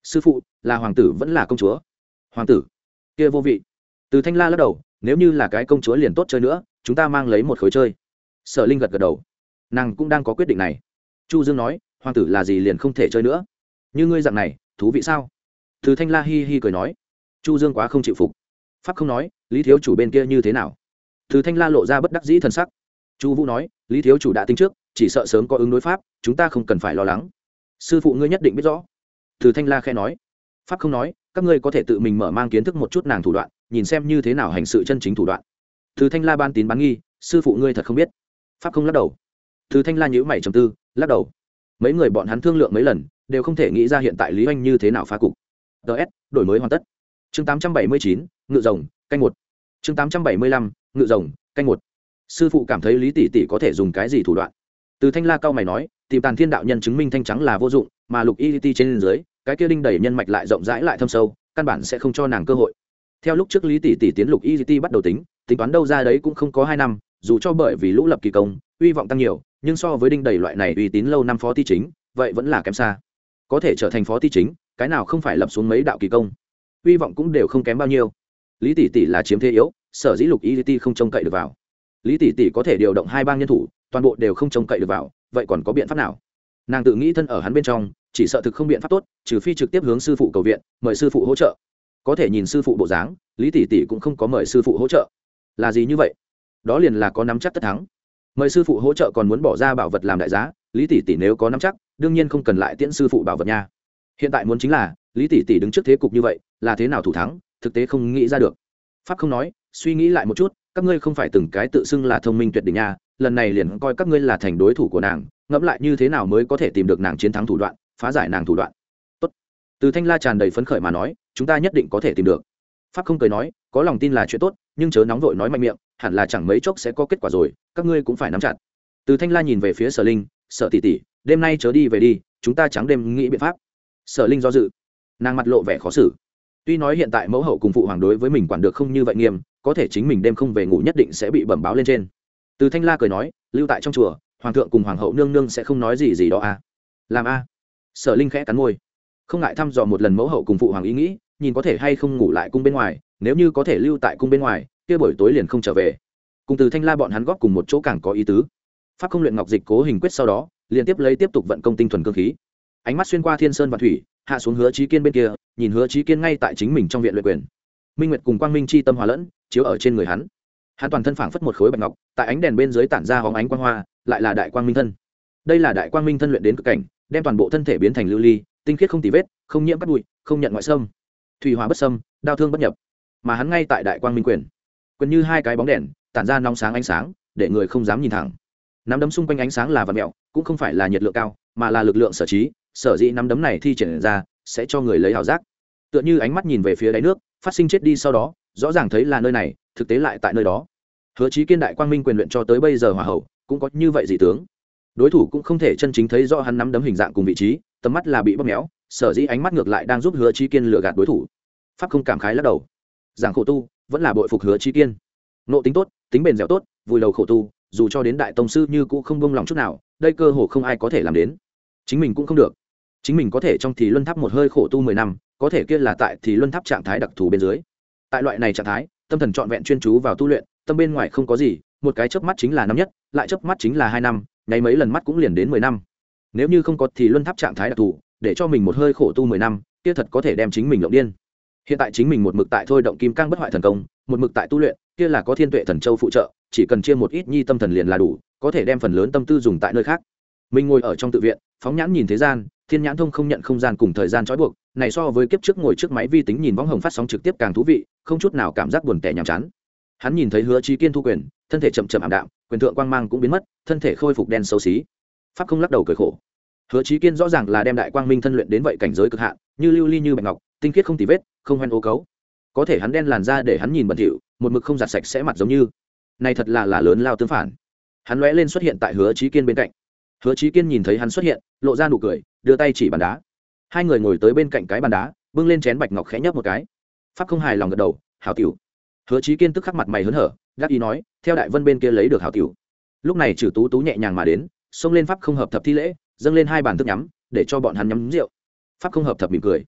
sư phụ là hoàng tử vẫn là công chúa? Hoàng tử kia vô vị. Từ Thanh La lắc đầu, nếu như là cái công chúa liền tốt chơi nữa, chúng ta mang lấy một khối chơi. Sở Linh gật gật đầu, nàng cũng đang có quyết định này. Chu Dương nói, hoàng tử là gì liền không thể chơi nữa. Như ngươi dạng này thú vị sao? Từ Thanh La hi hi cười nói. Chu Dương quá không chịu phục. Pháp không nói, Lý thiếu chủ bên kia như thế nào? Từ Thanh La lộ ra bất đắc dĩ thần sắc. Chu Vũ nói, Lý thiếu chủ đã tính trước, chỉ sợ sớm có ứng đối pháp, chúng ta không cần phải lo lắng. Sư phụ ngươi nhất định biết rõ. Từ Thanh La khẽ nói. Pháp không nói, các ngươi có thể tự mình mở mang kiến thức một chút nàng thủ đoạn, nhìn xem như thế nào hành sự chân chính thủ đoạn. Từ Thanh La ban tín bán nghi, sư phụ ngươi thật không biết. Pháp không lắc đầu. Từ Thanh La nhíu mày trầm tư, lắc đầu. Mấy người bọn hắn thương lượng mấy lần, đều không thể nghĩ ra hiện tại Lý Oanh như thế nào phá cục. ds đổi mới hoàn tất. Chương tám trăm bảy mươi chín, ngự rồng, canh một. Chương tám trăm bảy mươi lăm, ngự rồng, canh một. Sư phụ cảm thấy Lý tỷ tỷ có thể dùng cái gì thủ đoạn? Từ Thanh La cao mày nói, tìm Tàn Thiên đạo nhân chứng minh thanh trắng là vô dụng, mà Lục Y Ti trên dưới, cái kia đinh đẩy nhân mạch lại rộng rãi lại thâm sâu, căn bản sẽ không cho nàng cơ hội. Theo lúc trước Lý tỷ tỷ tiến Lục Y Ti bắt đầu tính, tính toán đâu ra đấy cũng không có hai năm, dù cho bởi vì lũ lập kỳ công, uy vọng tăng nhiều, nhưng so với đinh đẩy loại này uy tín lâu năm phó ti chính, vậy vẫn là kém xa. Có thể trở thành phó ti chính, cái nào không phải lập xuống mấy đạo kỳ công, uy vọng cũng đều không kém bao nhiêu. Lý tỷ tỷ là chiếm thế yếu, sở dĩ Lục Y Ti không trông cậy được vào. Lý tỷ tỷ có thể điều động hai bang nhân thủ, toàn bộ đều không trông cậy được vào, vậy còn có biện pháp nào? Nàng tự nghĩ thân ở hắn bên trong, chỉ sợ thực không biện pháp tốt, trừ phi trực tiếp hướng sư phụ cầu viện, mời sư phụ hỗ trợ. Có thể nhìn sư phụ bộ dáng, Lý tỷ tỷ cũng không có mời sư phụ hỗ trợ. Là gì như vậy? Đó liền là có nắm chắc tất thắng. Mời sư phụ hỗ trợ còn muốn bỏ ra bảo vật làm đại giá, Lý tỷ tỷ nếu có nắm chắc, đương nhiên không cần lại tiễn sư phụ bảo vật nha. Hiện tại muốn chính là, Lý tỷ tỷ đứng trước thế cục như vậy, là thế nào thủ thắng, thực tế không nghĩ ra được. Pháp không nói, suy nghĩ lại một chút, các ngươi không phải từng cái tự xưng là thông minh tuyệt đỉnh nha, lần này liền coi các ngươi là thành đối thủ của nàng, ngẫm lại như thế nào mới có thể tìm được nàng chiến thắng thủ đoạn, phá giải nàng thủ đoạn. Tốt. Từ Thanh La tràn đầy phấn khởi mà nói, chúng ta nhất định có thể tìm được. Pháp không cười nói, có lòng tin là chuyện tốt, nhưng chớ nóng vội nói mạnh miệng, hẳn là chẳng mấy chốc sẽ có kết quả rồi, các ngươi cũng phải nắm chặt. Từ Thanh La nhìn về phía Sở Linh, Sở tỷ tỷ, đêm nay chớ đi về đi, chúng ta trắng đêm nghĩ biện pháp. Sở Linh do dự, nàng mặt lộ vẻ khó xử. Tuy nói hiện tại mẫu hậu cùng phụ hoàng đối với mình quản được không như vậy nghiêm, có thể chính mình đêm không về ngủ nhất định sẽ bị bẩm báo lên trên. Từ Thanh La cười nói, lưu tại trong chùa, hoàng thượng cùng hoàng hậu nương nương sẽ không nói gì gì đó à? Làm a? À? Sở Linh khẽ cắn môi, không ngại thăm dò một lần mẫu hậu cùng phụ hoàng ý nghĩ, nhìn có thể hay không ngủ lại cung bên ngoài, nếu như có thể lưu tại cung bên ngoài, kia buổi tối liền không trở về. Cùng Từ Thanh La bọn hắn góp cùng một chỗ càng có ý tứ. Pháp không luyện ngọc dịch cố hình quyết sau đó, liên tiếp lấy tiếp tục vận công tinh thuần cương khí. Ánh mắt xuyên qua thiên sơn và thủy, hạ xuống Hứa Chí Kiên bên kia, nhìn Hứa Chí Kiên ngay tại chính mình trong viện luyện quyền. Minh Nguyệt cùng Quang Minh chi tâm hòa lẫn, chiếu ở trên người hắn. Hắn toàn thân phảng phất một khối bạch ngọc, tại ánh đèn bên dưới tản ra hóng ánh quang hoa, lại là đại quang minh thân. Đây là đại quang minh thân luyện đến cực cảnh, đem toàn bộ thân thể biến thành lưu ly, tinh khiết không tì vết, không nhiễm cát bụi, không nhận ngoại xâm. Thủy hỏa bất xâm, đao thương bất nhập. Mà hắn ngay tại đại quang minh quyền, quyền như hai cái bóng đèn, tản ra nóng sáng ánh sáng, để người không dám nhìn thẳng. Nắm đấm xung quanh ánh sáng là vặn mèo, cũng không phải là nhiệt lượng cao, mà là lực lượng sở trí, sở dĩ nắm đấm này thi triển ra, sẽ cho người lấy ảo giác. Tựa như ánh mắt nhìn về phía đáy nước, phát sinh chết đi sau đó, rõ ràng thấy là nơi này, thực tế lại tại nơi đó. Hứa Chí Kiên đại quang minh quyền luyện cho tới bây giờ hòa hậu, cũng có như vậy dị tướng. Đối thủ cũng không thể chân chính thấy rõ hắn nắm đấm hình dạng cùng vị trí, tầm mắt là bị bóp méo, sở dĩ ánh mắt ngược lại đang giúp Hứa Chí Kiên lừa gạt đối thủ. Pháp không cảm khái lắc đầu. Giảng khổ tu, vẫn là bội phục Hứa Chí Kiên. Nộ tính tốt, tính bền dẻo tốt, vui đầu khổ tu, dù cho đến đại tông sư như cũ không buông lòng chút nào, đây cơ hồ không ai có thể làm đến. Chính mình cũng không được. Chính mình có thể trong thì luân tháp một hơi khổ tu mười năm, có thể kia là tại thì luân tháp trạng thái đặc thù bên dưới. Tại loại này trạng thái, tâm thần trọn vẹn chuyên chú vào tu luyện, tâm bên ngoài không có gì, một cái chớp mắt chính là năm nhất, lại chớp mắt chính là hai năm, nháy mấy lần mắt cũng liền đến mười năm. Nếu như không có thì luân tháp trạng thái đặc thù, để cho mình một hơi khổ tu mười năm, kia thật có thể đem chính mình lộng điên. Hiện tại chính mình một mực tại thôi động kim cang bất hoại thần công, một mực tại tu luyện, kia là có thiên tuệ thần châu phụ trợ, chỉ cần chia một ít nhi tâm thần liền là đủ, có thể đem phần lớn tâm tư dùng tại nơi khác. Mình ngồi ở trong tự viện, phóng nhãn nhìn thế gian, thiên nhãn thông không nhận không gian cùng thời gian trói buộc, này so với kiếp trước ngồi trước máy vi tính nhìn võng hồng phát sóng trực tiếp càng thú vị, không chút nào cảm giác buồn tẻ nhàm chán. Hắn nhìn thấy Hứa Chí Kiên thu quyền, thân thể chậm chậm ảm đạm, quyền thượng quang mang cũng biến mất, thân thể khôi phục đen xấu xí. Pháp không lắc đầu cười khổ. Hứa Chí Kiên rõ ràng là đem đại quang minh thân luyện đến vậy cảnh giới cực hạn, như lưu ly như bạch ngọc, tinh khiết không tì vết, không hoen ô cấu. Có thể hắn đen làn da để hắn nhìn bẩn thỉu, một mực không giặt sạch sẽ mặt giống như. Này thật là là lớn lao tương phản. Hắn lóe lên xuất hiện tại Hứa Chí Kiên bên cạnh. Hứa Chí Kiên nhìn thấy hắn xuất hiện, lộ ra nụ cười, đưa tay chỉ bàn đá. Hai người ngồi tới bên cạnh cái bàn đá, bưng lên chén bạch ngọc khẽ nhấp một cái. Pháp không hài lòng gật đầu, hảo tiểu. Hứa Chí Kiên tức khắc mặt mày hớn hở, gác ý nói, theo đại vân bên kia lấy được hảo tiểu. Lúc này Trử Tú Tú nhẹ nhàng mà đến, xông lên Pháp không hợp thập thi lễ, dâng lên hai bàn thức nhắm, để cho bọn hắn nhắm rượu. Pháp không hợp thập mỉm cười,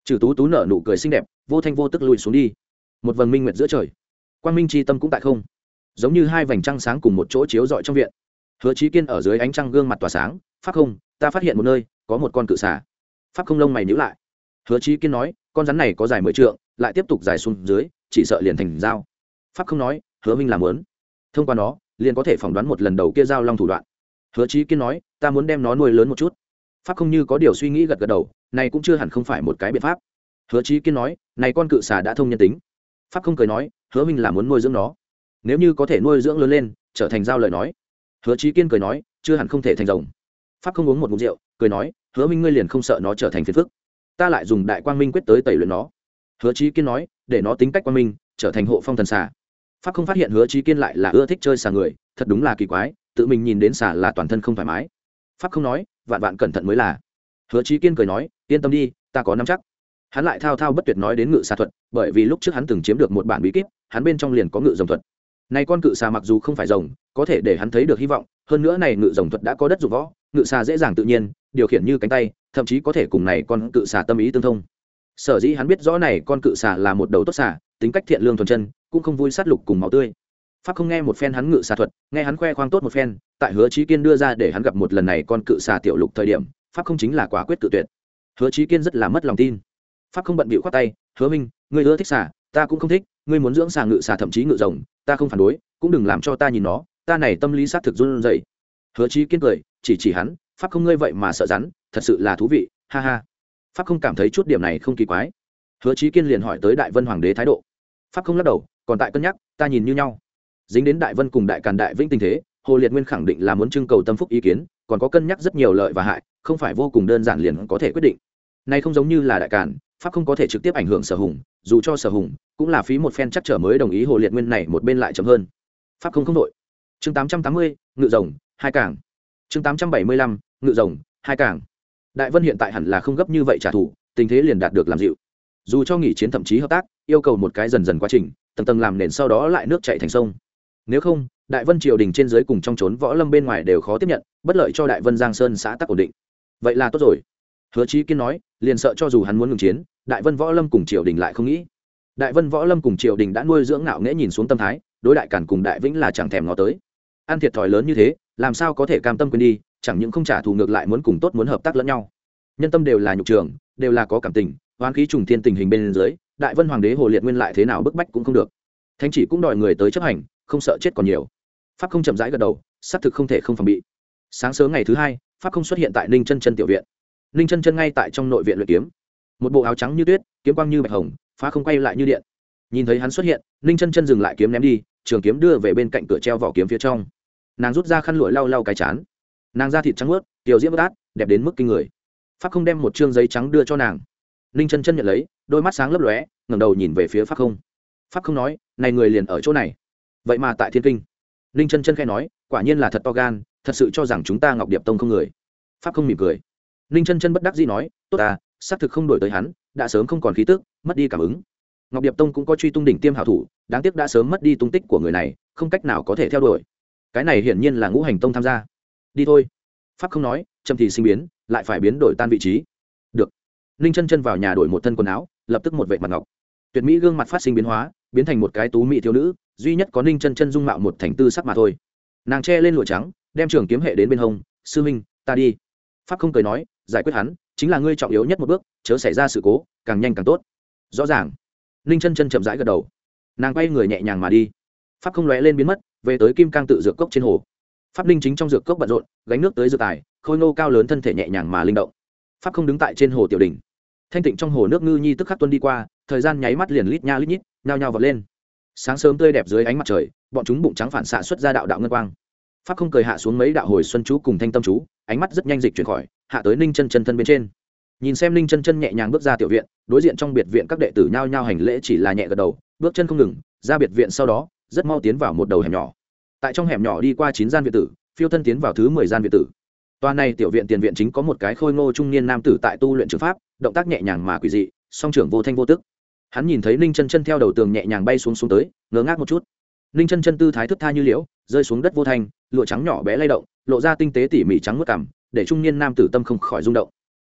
Trừ Tú Tú nở nụ cười xinh đẹp, vô thanh vô tức lùi xuống đi. Một vầng minh nguyệt giữa trời, quang minh chi tâm cũng tại không, giống như hai vành trăng sáng cùng một chỗ chiếu rọi trong viện. Hứa Chí Kiên ở dưới ánh trăng gương mặt tỏa sáng, "Pháp không, ta phát hiện một nơi, có một con cự xà." Pháp không lông mày nhíu lại. Hứa Chí Kiên nói, "Con rắn này có dài mười trượng, lại tiếp tục dài xuống dưới, chỉ sợ liền thành dao." Pháp không nói, "Hứa minh làm muốn, thông qua nó, liền có thể phỏng đoán một lần đầu kia dao long thủ đoạn." Hứa Chí Kiên nói, "Ta muốn đem nó nuôi lớn một chút." Pháp không như có điều suy nghĩ gật gật đầu, này cũng chưa hẳn không phải một cái biện pháp. Hứa Chí Kiên nói, "Này con cự xà đã thông nhân tính." Pháp không cười nói, "Hứa minh là muốn nuôi dưỡng nó, nếu như có thể nuôi dưỡng lớn lên, trở thành dao lời nói." Hứa Chí Kiên cười nói, "Chưa hẳn không thể thành rồng." Pháp không uống một ngụm rượu, cười nói, "Hứa minh ngươi liền không sợ nó trở thành phiền phức? Ta lại dùng đại quang minh quyết tới tẩy luyện nó." Hứa Chí Kiên nói, "Để nó tính cách quang minh, trở thành hộ phong thần xà." Pháp không phát hiện Hứa Chí Kiên lại là ưa thích chơi xà người, thật đúng là kỳ quái, tự mình nhìn đến xà là toàn thân không thoải mái. Pháp không nói, "Vạn vạn cẩn thận mới là." Hứa Chí Kiên cười nói, "Yên tâm đi, ta có nắm chắc." Hắn lại thao thao bất tuyệt nói đến ngự xà thuật, bởi vì lúc trước hắn từng chiếm được một bản bí kíp, hắn bên trong liền có ngự rồng thuật. Này con cự xà mặc dù không phải rồng, có thể để hắn thấy được hy vọng, hơn nữa này ngự rồng thuật đã có đất dụng võ, ngự xà dễ dàng tự nhiên, điều khiển như cánh tay, thậm chí có thể cùng này con cự xà tâm ý tương thông. Sở dĩ hắn biết rõ này con cự xà là một đầu tốt xà, tính cách thiện lương thuần chân, cũng không vui sát lục cùng máu tươi. Pháp không nghe một phen hắn ngự xà thuật, nghe hắn khoe khoang tốt một phen, tại Hứa Chí Kiên đưa ra để hắn gặp một lần này con cự xà tiểu lục thời điểm, Pháp không chính là quả quyết tự tuyệt. Hứa Chí Kiên rất là mất lòng tin. Pháp không bận bịu khoát tay, "Hứa minh, ngươi ưa thích xà, ta cũng không thích, ngươi muốn dưỡng xà ngự xà thậm chí ngự rồng, ta không phản đối, cũng đừng làm cho ta nhìn nó, ta này tâm lý sát thực run rẩy." Hứa Chí Kiên cười, chỉ chỉ hắn, "Pháp không ngươi vậy mà sợ rắn, thật sự là thú vị, ha ha." Pháp không cảm thấy chút điểm này không kỳ quái. Hứa Chí Kiên liền hỏi tới Đại Vân Hoàng đế thái độ. Pháp không lắc đầu, "Còn tại cân nhắc, ta nhìn như nhau." Dính đến Đại Vân cùng Đại Càn Đại Vĩnh tình thế, Hồ Liệt Nguyên khẳng định là muốn trưng cầu tâm phúc ý kiến, còn có cân nhắc rất nhiều lợi và hại, không phải vô cùng đơn giản liền có thể quyết định. Này không giống như là Đại Càn, Pháp không có thể trực tiếp ảnh hưởng Sở Hùng, dù cho Sở Hùng cũng là phí một phen chắc trở mới đồng ý Hồ Liệt Nguyên này một bên lại chậm hơn. Pháp không không đội. Chương tám trăm tám mươi, ngự rồng, hai cảng. Chương tám trăm bảy mươi lăm, ngự rồng, hai cảng. Đại Vân hiện tại hẳn là không gấp như vậy trả thù, tình thế liền đạt được làm dịu. Dù cho nghỉ chiến thậm chí hợp tác, yêu cầu một cái dần dần quá trình, tầng tầng làm nền sau đó lại nước chảy thành sông. Nếu không, Đại Vân triều đình trên dưới cùng trong trốn võ lâm bên ngoài đều khó tiếp nhận, bất lợi cho Đại Vân Giang Sơn xã tắc ổn định. Vậy là tốt rồi. Hứa Chí Kiên nói, liền sợ cho dù hắn muốn ngừng chiến, Đại Vân võ lâm cùng triều đình lại không nghĩ. Đại Vân võ lâm cùng triều đình đã nuôi dưỡng ngạo nghễ nhìn xuống tâm thái, đối Đại Càn cùng Đại Vĩnh là chẳng thèm ngó tới. Ăn thiệt thòi lớn như thế, làm sao có thể cam tâm quên đi, chẳng những không trả thù ngược lại muốn cùng tốt muốn hợp tác lẫn nhau. Nhân tâm đều là nhục trường, đều là có cảm tình, oán khí trùng thiên tình hình bên dưới, Đại Vân Hoàng đế Hồ Liệt Nguyên lại thế nào bức bách cũng không được. Thánh chỉ cũng đòi người tới chấp hành, không sợ chết còn nhiều. Pháp không chậm rãi gật đầu, xác thực không thể không phòng bị. Sáng sớm ngày thứ hai, Pháp không xuất hiện tại Ninh Chân Chân tiểu viện. Ninh Chân Chân ngay tại trong nội viện luyện kiếm, một bộ áo trắng như tuyết, kiếm quang như bạch hồng, phá không quay lại như điện. Nhìn thấy hắn xuất hiện, Ninh Chân Chân dừng lại kiếm ném đi, trường kiếm đưa về bên cạnh cửa treo vỏ kiếm phía trong. Nàng rút ra khăn lụa lau lau cái chán. Nàng da thịt trắng muốt, tiểu diễm bất át, đẹp đến mức kinh người. Pháp không đem một trương giấy trắng đưa cho nàng. Ninh Chân Chân nhận lấy, đôi mắt sáng lấp lóe, ngẩng đầu nhìn về phía Pháp không. Pháp không nói, "Này người liền ở chỗ này." "Vậy mà tại Thiên Kinh." Ninh Chân Chân khẽ nói, "Quả nhiên là thật to gan, thật sự cho rằng chúng ta Ngọc Điệp Tông không người." Pháp không mỉm cười. Ninh Chân Chân bất đắc dĩ nói, "Tốt à, xác thực không đổi tới hắn, đã sớm không còn khí tức, mất đi cảm ứng. Ngọc Điệp Tông cũng có truy tung đỉnh tiêm hảo thủ, đáng tiếc đã sớm mất đi tung tích của người này, không cách nào có thể theo đuổi. Cái này hiển nhiên là Ngũ Hành Tông tham gia. Đi thôi." Pháp không nói, châm thì sinh biến, lại phải biến đổi tan vị trí. Được. Ninh Chân Chân vào nhà đổi một thân quần áo, lập tức một vệt mặt ngọc. Tuyệt mỹ gương mặt phát sinh biến hóa, biến thành một cái tú mỹ thiếu nữ, duy nhất có Ninh Chân Chân dung mạo một thành tư sắc mà thôi. Nàng che lên lụa trắng, đem trường kiếm hệ đến bên hông, "Sư huynh, ta đi." Pháp không cười nói, "Giải quyết hắn, chính là ngươi trọng yếu nhất một bước, chớ xảy ra sự cố, càng nhanh càng tốt." Rõ ràng. Ninh Chân Chân chậm rãi gật đầu. Nàng quay người nhẹ nhàng mà đi. Pháp không lóe lên biến mất, về tới Kim Cang tự dược cốc trên hồ. Pháp Ninh chính trong dược cốc bận rộn, gánh nước tới dược tài, khôi ngô cao lớn thân thể nhẹ nhàng mà linh động. Pháp không đứng tại trên hồ tiểu đỉnh. Thanh tịnh trong hồ nước ngư nhi tức khắc tuôn đi qua, thời gian nháy mắt liền lít nha lít nhít, nhao nhao vọt lên. Sáng sớm tươi đẹp dưới ánh mặt trời, bọn chúng bụng trắng phản xạ xuất ra đạo đạo ngân quang. Pháp không cười hạ xuống mấy đạo hồi xuân chú cùng thanh tâm chú, ánh mắt rất nhanh dịch chuyển khỏi, hạ tới Ninh Chân Chân thân bên trên. Nhìn xem Ninh Chân Chân nhẹ nhàng bước ra tiểu viện, đối diện trong biệt viện các đệ tử nhao nhao hành lễ, chỉ là nhẹ gật đầu, bước chân không ngừng, ra biệt viện sau đó, rất mau tiến vào một đầu hẻm nhỏ. Tại trong hẻm nhỏ đi qua chín gian viện tử, phiêu thân tiến vào thứ mười gian viện tử. Toa này tiểu viện tiền viện chính có một cái khôi ngô trung niên nam tử tại tu luyện trường pháp, động tác nhẹ nhàng mà quỷ dị, song trưởng vô thanh vô tức. Hắn nhìn thấy Ninh Chân Chân theo đầu tường nhẹ nhàng bay xuống xuống tới, ngơ ngác một chút. Ninh Chân Chân tư thái thức tha như liễu, rơi xuống đất vô thanh, lụa trắng nhỏ bé lay động, lộ ra tinh tế tỉ mỉ trắng muốt cằm, để trung niên nam tử tâm không khỏi rung động.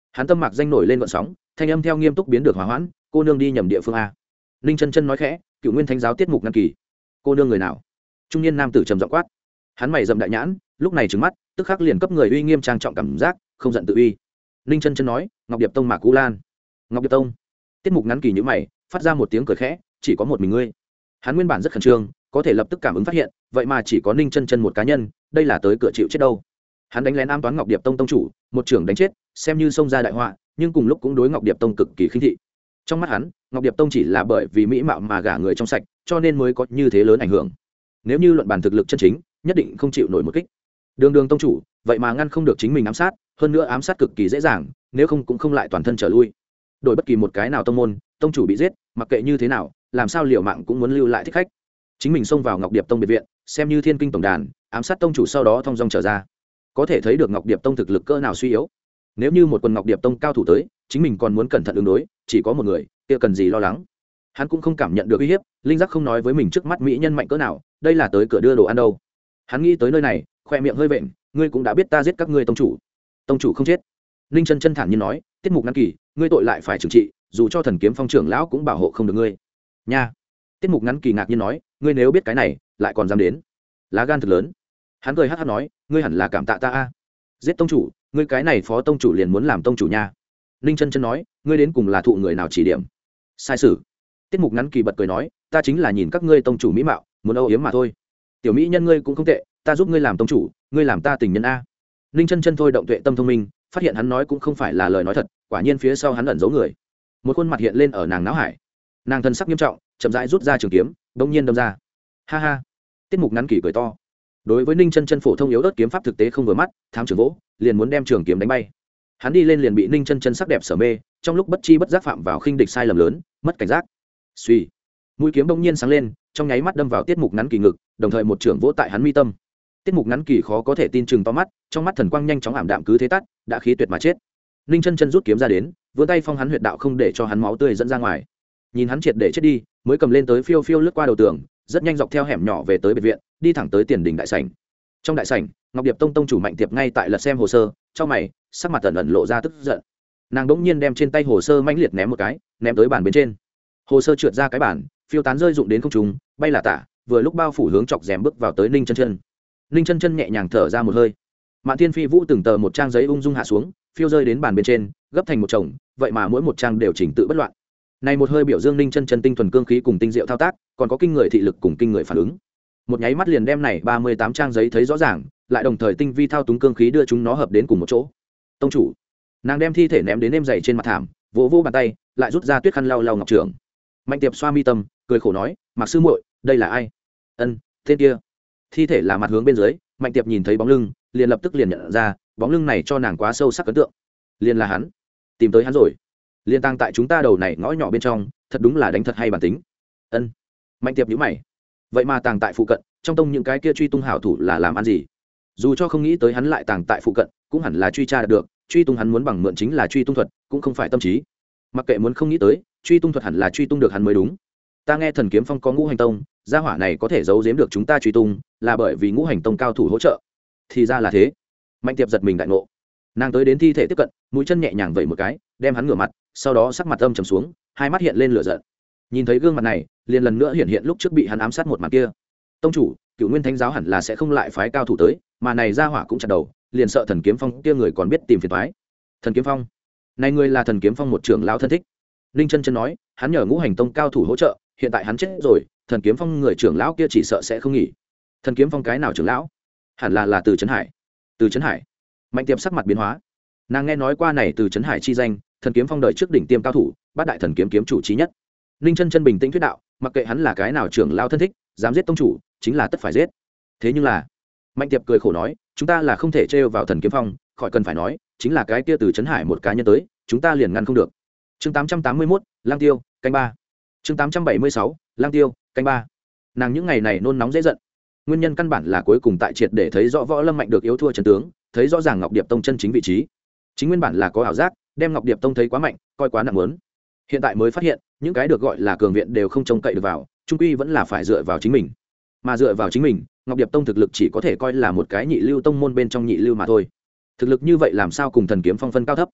hắn tâm mạc danh nổi lên vận sóng, thanh âm theo nghiêm túc biến được hòa hoãn. Cô nương đi nhầm địa phương a. Ninh chân chân nói khẽ. Cựu nguyên thánh giáo tiết mục ngăn kỳ. Cô nương người nào? Trung niên nam tử trầm giọng quát. Hắn mày rậm đại nhãn, lúc này trừng mắt, tức khắc liền cấp người uy nghiêm trang trọng cảm giác, không giận tự uy. Ninh chân chân nói. Ngọc điệp tông Mạc Cú Lan. Ngọc điệp tông. Tiết mục ngắn kỳ nhữ mày, phát ra một tiếng cười khẽ. Chỉ có một mình ngươi. Hắn nguyên bản rất khẩn trương, có thể lập tức cảm ứng phát hiện, vậy mà chỉ có Ninh chân chân một cá nhân, đây là tới cửa chịu chết đâu. Hắn đánh lén ám toán Ngọc điệp tông tông chủ, một trưởng đánh chết, xem như xông ra đại họa, nhưng cùng lúc cũng đối Ngọc điệp tông cực kỳ khinh thị. Trong mắt hắn, Ngọc điệp tông chỉ là bởi vì mỹ mạo mà gả người trong sạch, cho nên mới có như thế lớn ảnh hưởng. Nếu như luận bàn thực lực chân chính, nhất định không chịu nổi một kích. Đường đường tông chủ, vậy mà ngăn không được chính mình ám sát, hơn nữa ám sát cực kỳ dễ dàng, nếu không cũng không lại toàn thân trở lui. Đổi bất kỳ một cái nào tông môn, tông chủ bị giết, mặc kệ như thế nào, làm sao liều mạng cũng muốn lưu lại thích khách. Chính mình xông vào Ngọc điệp tông biệt viện, xem như thiên kinh tổng đàn, ám sát tông chủ sau đó thông dong trở ra, có thể thấy được Ngọc điệp tông thực lực cỡ nào suy yếu. Nếu như một quần Ngọc điệp tông cao thủ tới, chính mình còn muốn cẩn thận ứng đối, chỉ có một người, kia cần gì lo lắng. Hắn cũng không cảm nhận được uy hiếp, linh giác không nói với mình trước mắt mỹ nhân mạnh cỡ nào, đây là tới cửa đưa đồ ăn đâu. Hắn nghĩ tới nơi này, khoe miệng hơi vện. Ngươi cũng đã biết ta giết các ngươi tông chủ. Tông chủ không chết. Ninh chân chân thản nhiên nói. Tiết mục ngăn kỳ, ngươi tội lại phải trừng trị, dù cho thần kiếm phong trưởng lão cũng bảo hộ không được ngươi nha. Tiết mục ngắn kỳ ngạc nhiên nói. Ngươi nếu biết cái này, lại còn dám đến, lá gan thật lớn. Hắn cười hát hát nói. Ngươi hẳn là cảm tạ ta a. Giết tông chủ, ngươi cái này phó tông chủ liền muốn làm tông chủ nha. Ninh chân chân nói. Ngươi đến cùng là thụ người nào chỉ điểm? Sai sử. Tiết mục ngắn kỳ bật cười nói. Ta chính là nhìn các ngươi tông chủ mỹ mạo, muốn âu yếm mà thôi. Tiểu mỹ nhân ngươi cũng không tệ, ta giúp ngươi làm tông chủ, ngươi làm ta tình nhân a. Ninh chân chân thôi động tuệ tâm thông minh, phát hiện hắn nói cũng không phải là lời nói thật, quả nhiên phía sau hắn ẩn giấu người. Một khuôn mặt hiện lên ở nàng não hải, nàng thân sắc nghiêm trọng, chậm rãi rút ra trường kiếm, bỗng nhiên đâm ra. Ha ha. Tiết mục ngắn kỳ cười to. Đối với Ninh chân chân phổ thông yếu ớt kiếm pháp thực tế không vừa mắt, thám trưởng vỗ, liền muốn đem trường kiếm đánh bay. Hắn đi lên liền bị Ninh chân chân sắc đẹp sở mê, trong lúc bất chi bất giác phạm vào khinh địch sai lầm lớn, mất cảnh giác. Suy, mũi kiếm bỗng nhiên sáng lên, trong nháy mắt đâm vào Tiết mục ngắn kỳ ngực, đồng thời một trường vỗ tại hắn mi tâm. Tiết mục ngắn kỳ khó có thể tin chừng to mắt, trong mắt thần quang nhanh chóng ảm đạm cứ thế tắt, đã khí tuyệt mà chết. Ninh chân chân rút kiếm ra đến, vươn tay phong hắn huyệt đạo không để cho hắn máu tươi dẫn ra ngoài. Nhìn hắn triệt để chết đi, mới cầm lên tới phiêu phiêu lướt qua đầu tường, rất nhanh dọc theo hẻm nhỏ về tới biệt viện, đi thẳng tới tiền đình đại sảnh. Trong đại sảnh, Ngọc điệp tông tông chủ Mạnh Tiệp ngay tại lật xem hồ sơ, trong mày, sắc mặt ẩn ẩn lộ ra tức giận. Nàng đỗng nhiên đem trên tay hồ sơ mãnh liệt ném một cái, ném tới bàn bên trên. Hồ sơ trượt ra cái bàn, phiêu tán rơi rụng đến không trung, bay là tả, vừa lúc bao phủ hướng chọc rèm bước vào tới Ninh chân chân. Ninh chân chân nhẹ nhàng thở ra một hơi. Mạn Thiên Phi Vũ từng tờ một trang giấy ung dung hạ xuống, phiêu rơi đến bàn bên trên, gấp thành một chồng, vậy mà mỗi một trang đều chỉnh tự bất loạn. Này một hơi biểu dương Ninh chân chân tinh thuần cương khí cùng tinh diệu thao tác, còn có kinh người thị lực cùng kinh người phản ứng. Một nháy mắt liền đem này ba mươi tám trang giấy thấy rõ ràng, lại đồng thời tinh vi thao túng cương khí đưa chúng nó hợp đến cùng một chỗ. Tông chủ, nàng đem thi thể ném đến êm dày trên mặt thảm, vỗ vỗ bàn tay, lại rút ra tuyết khăn lau lau ngọc trưởng. Mạnh Tiệp xoa mi tâm, cười khổ nói, Mạc sư muội, đây là ai? Ân, tên kia. Thi thể là mặt hướng bên dưới, Mạnh Tiệp nhìn thấy bóng lưng, liền lập tức liền nhận ra, bóng lưng này cho nàng quá sâu sắc ấn tượng. Liền là hắn, tìm tới hắn rồi. Liên tăng tại chúng ta đầu này ngõ nhỏ bên trong, thật đúng là đánh thật hay bản tính. Ân. Mạnh Tiệp nhíu mày. Vậy mà tàng tại phụ cận, trong tông những cái kia truy tung hảo thủ là làm ăn gì? Dù cho không nghĩ tới hắn lại tàng tại phụ cận, cũng hẳn là truy tra được, truy tung hắn muốn bằng mượn chính là truy tung thuật, cũng không phải tâm trí. Mặc kệ muốn không nghĩ tới, truy tung thuật hẳn là truy tung được hắn mới đúng. Ta nghe Thần Kiếm Phong có Ngũ Hành Tông, gia hỏa này có thể giấu giếm được chúng ta truy tung, là bởi vì Ngũ Hành Tông cao thủ hỗ trợ. Thì ra là thế. Mạnh Tiệp giật mình đại ngộ. Nàng tới đến thi thể tiếp cận, mũi chân nhẹ nhàng vẩy một cái, đem hắn ngửa mặt, sau đó sắc mặt âm trầm xuống, hai mắt hiện lên lửa giận. Nhìn thấy gương mặt này, liền lần nữa hiện hiện lúc trước bị hắn ám sát một màn kia. Tông chủ, Cửu Nguyên Thánh giáo hẳn là sẽ không lại phái cao thủ tới, mà này gia hỏa cũng chặt đầu, liền sợ Thần Kiếm Phong kia người còn biết tìm phiền toái. Thần Kiếm Phong? Này người là Thần Kiếm Phong một trưởng lão thân thích. Ninh Chân Chân nói, hắn nhờ Ngũ Hành Tông cao thủ hỗ trợ, hiện tại hắn chết rồi, Thần Kiếm Phong người trưởng lão kia chỉ sợ sẽ không nghỉ. Thần Kiếm Phong cái nào trưởng lão? Hẳn là là Từ Trấn Hải. Từ Trấn Hải? Mạnh Tiệp sắc mặt biến hóa. Nàng nghe nói qua này Từ Trấn Hải chi danh, Thần Kiếm Phong đời trước đỉnh tiêm cao thủ, bát đại thần kiếm kiếm chủ chí nhất. Ninh Chân Chân bình tĩnh thuyết đạo, mặc kệ hắn là cái nào trưởng lão thân thích, dám giết tông chủ, chính là tất phải giết. Thế nhưng là, Mạnh Tiệp cười khổ nói, chúng ta là không thể trêu vào Thần Kiếm Phong, khỏi cần phải nói, chính là cái kia Từ Trấn Hải một cá nhân tới, chúng ta liền ngăn không được. Chương tám trăm tám mươi mốt, Lang Tiêu, canh ba. Chương tám trăm bảy mươi sáu, Lang Tiêu, canh ba. Nàng những ngày này nôn nóng dễ giận. Nguyên nhân căn bản là cuối cùng tại triệt để thấy rõ Võ Lâm Mạnh được yếu thua trận tướng, thấy rõ ràng Ngọc Điệp Tông chân chính vị trí. Chính nguyên bản là có ảo giác, đem Ngọc Điệp Tông thấy quá mạnh, coi quá nặng muốn. Hiện tại mới phát hiện, những cái được gọi là cường viện đều không trông cậy được vào, chung quy vẫn là phải dựa vào chính mình. Mà dựa vào chính mình, Ngọc Điệp Tông thực lực chỉ có thể coi là một cái nhị lưu tông môn bên trong nhị lưu mà thôi. Thực lực như vậy làm sao cùng Thần Kiếm Phong phân cao thấp?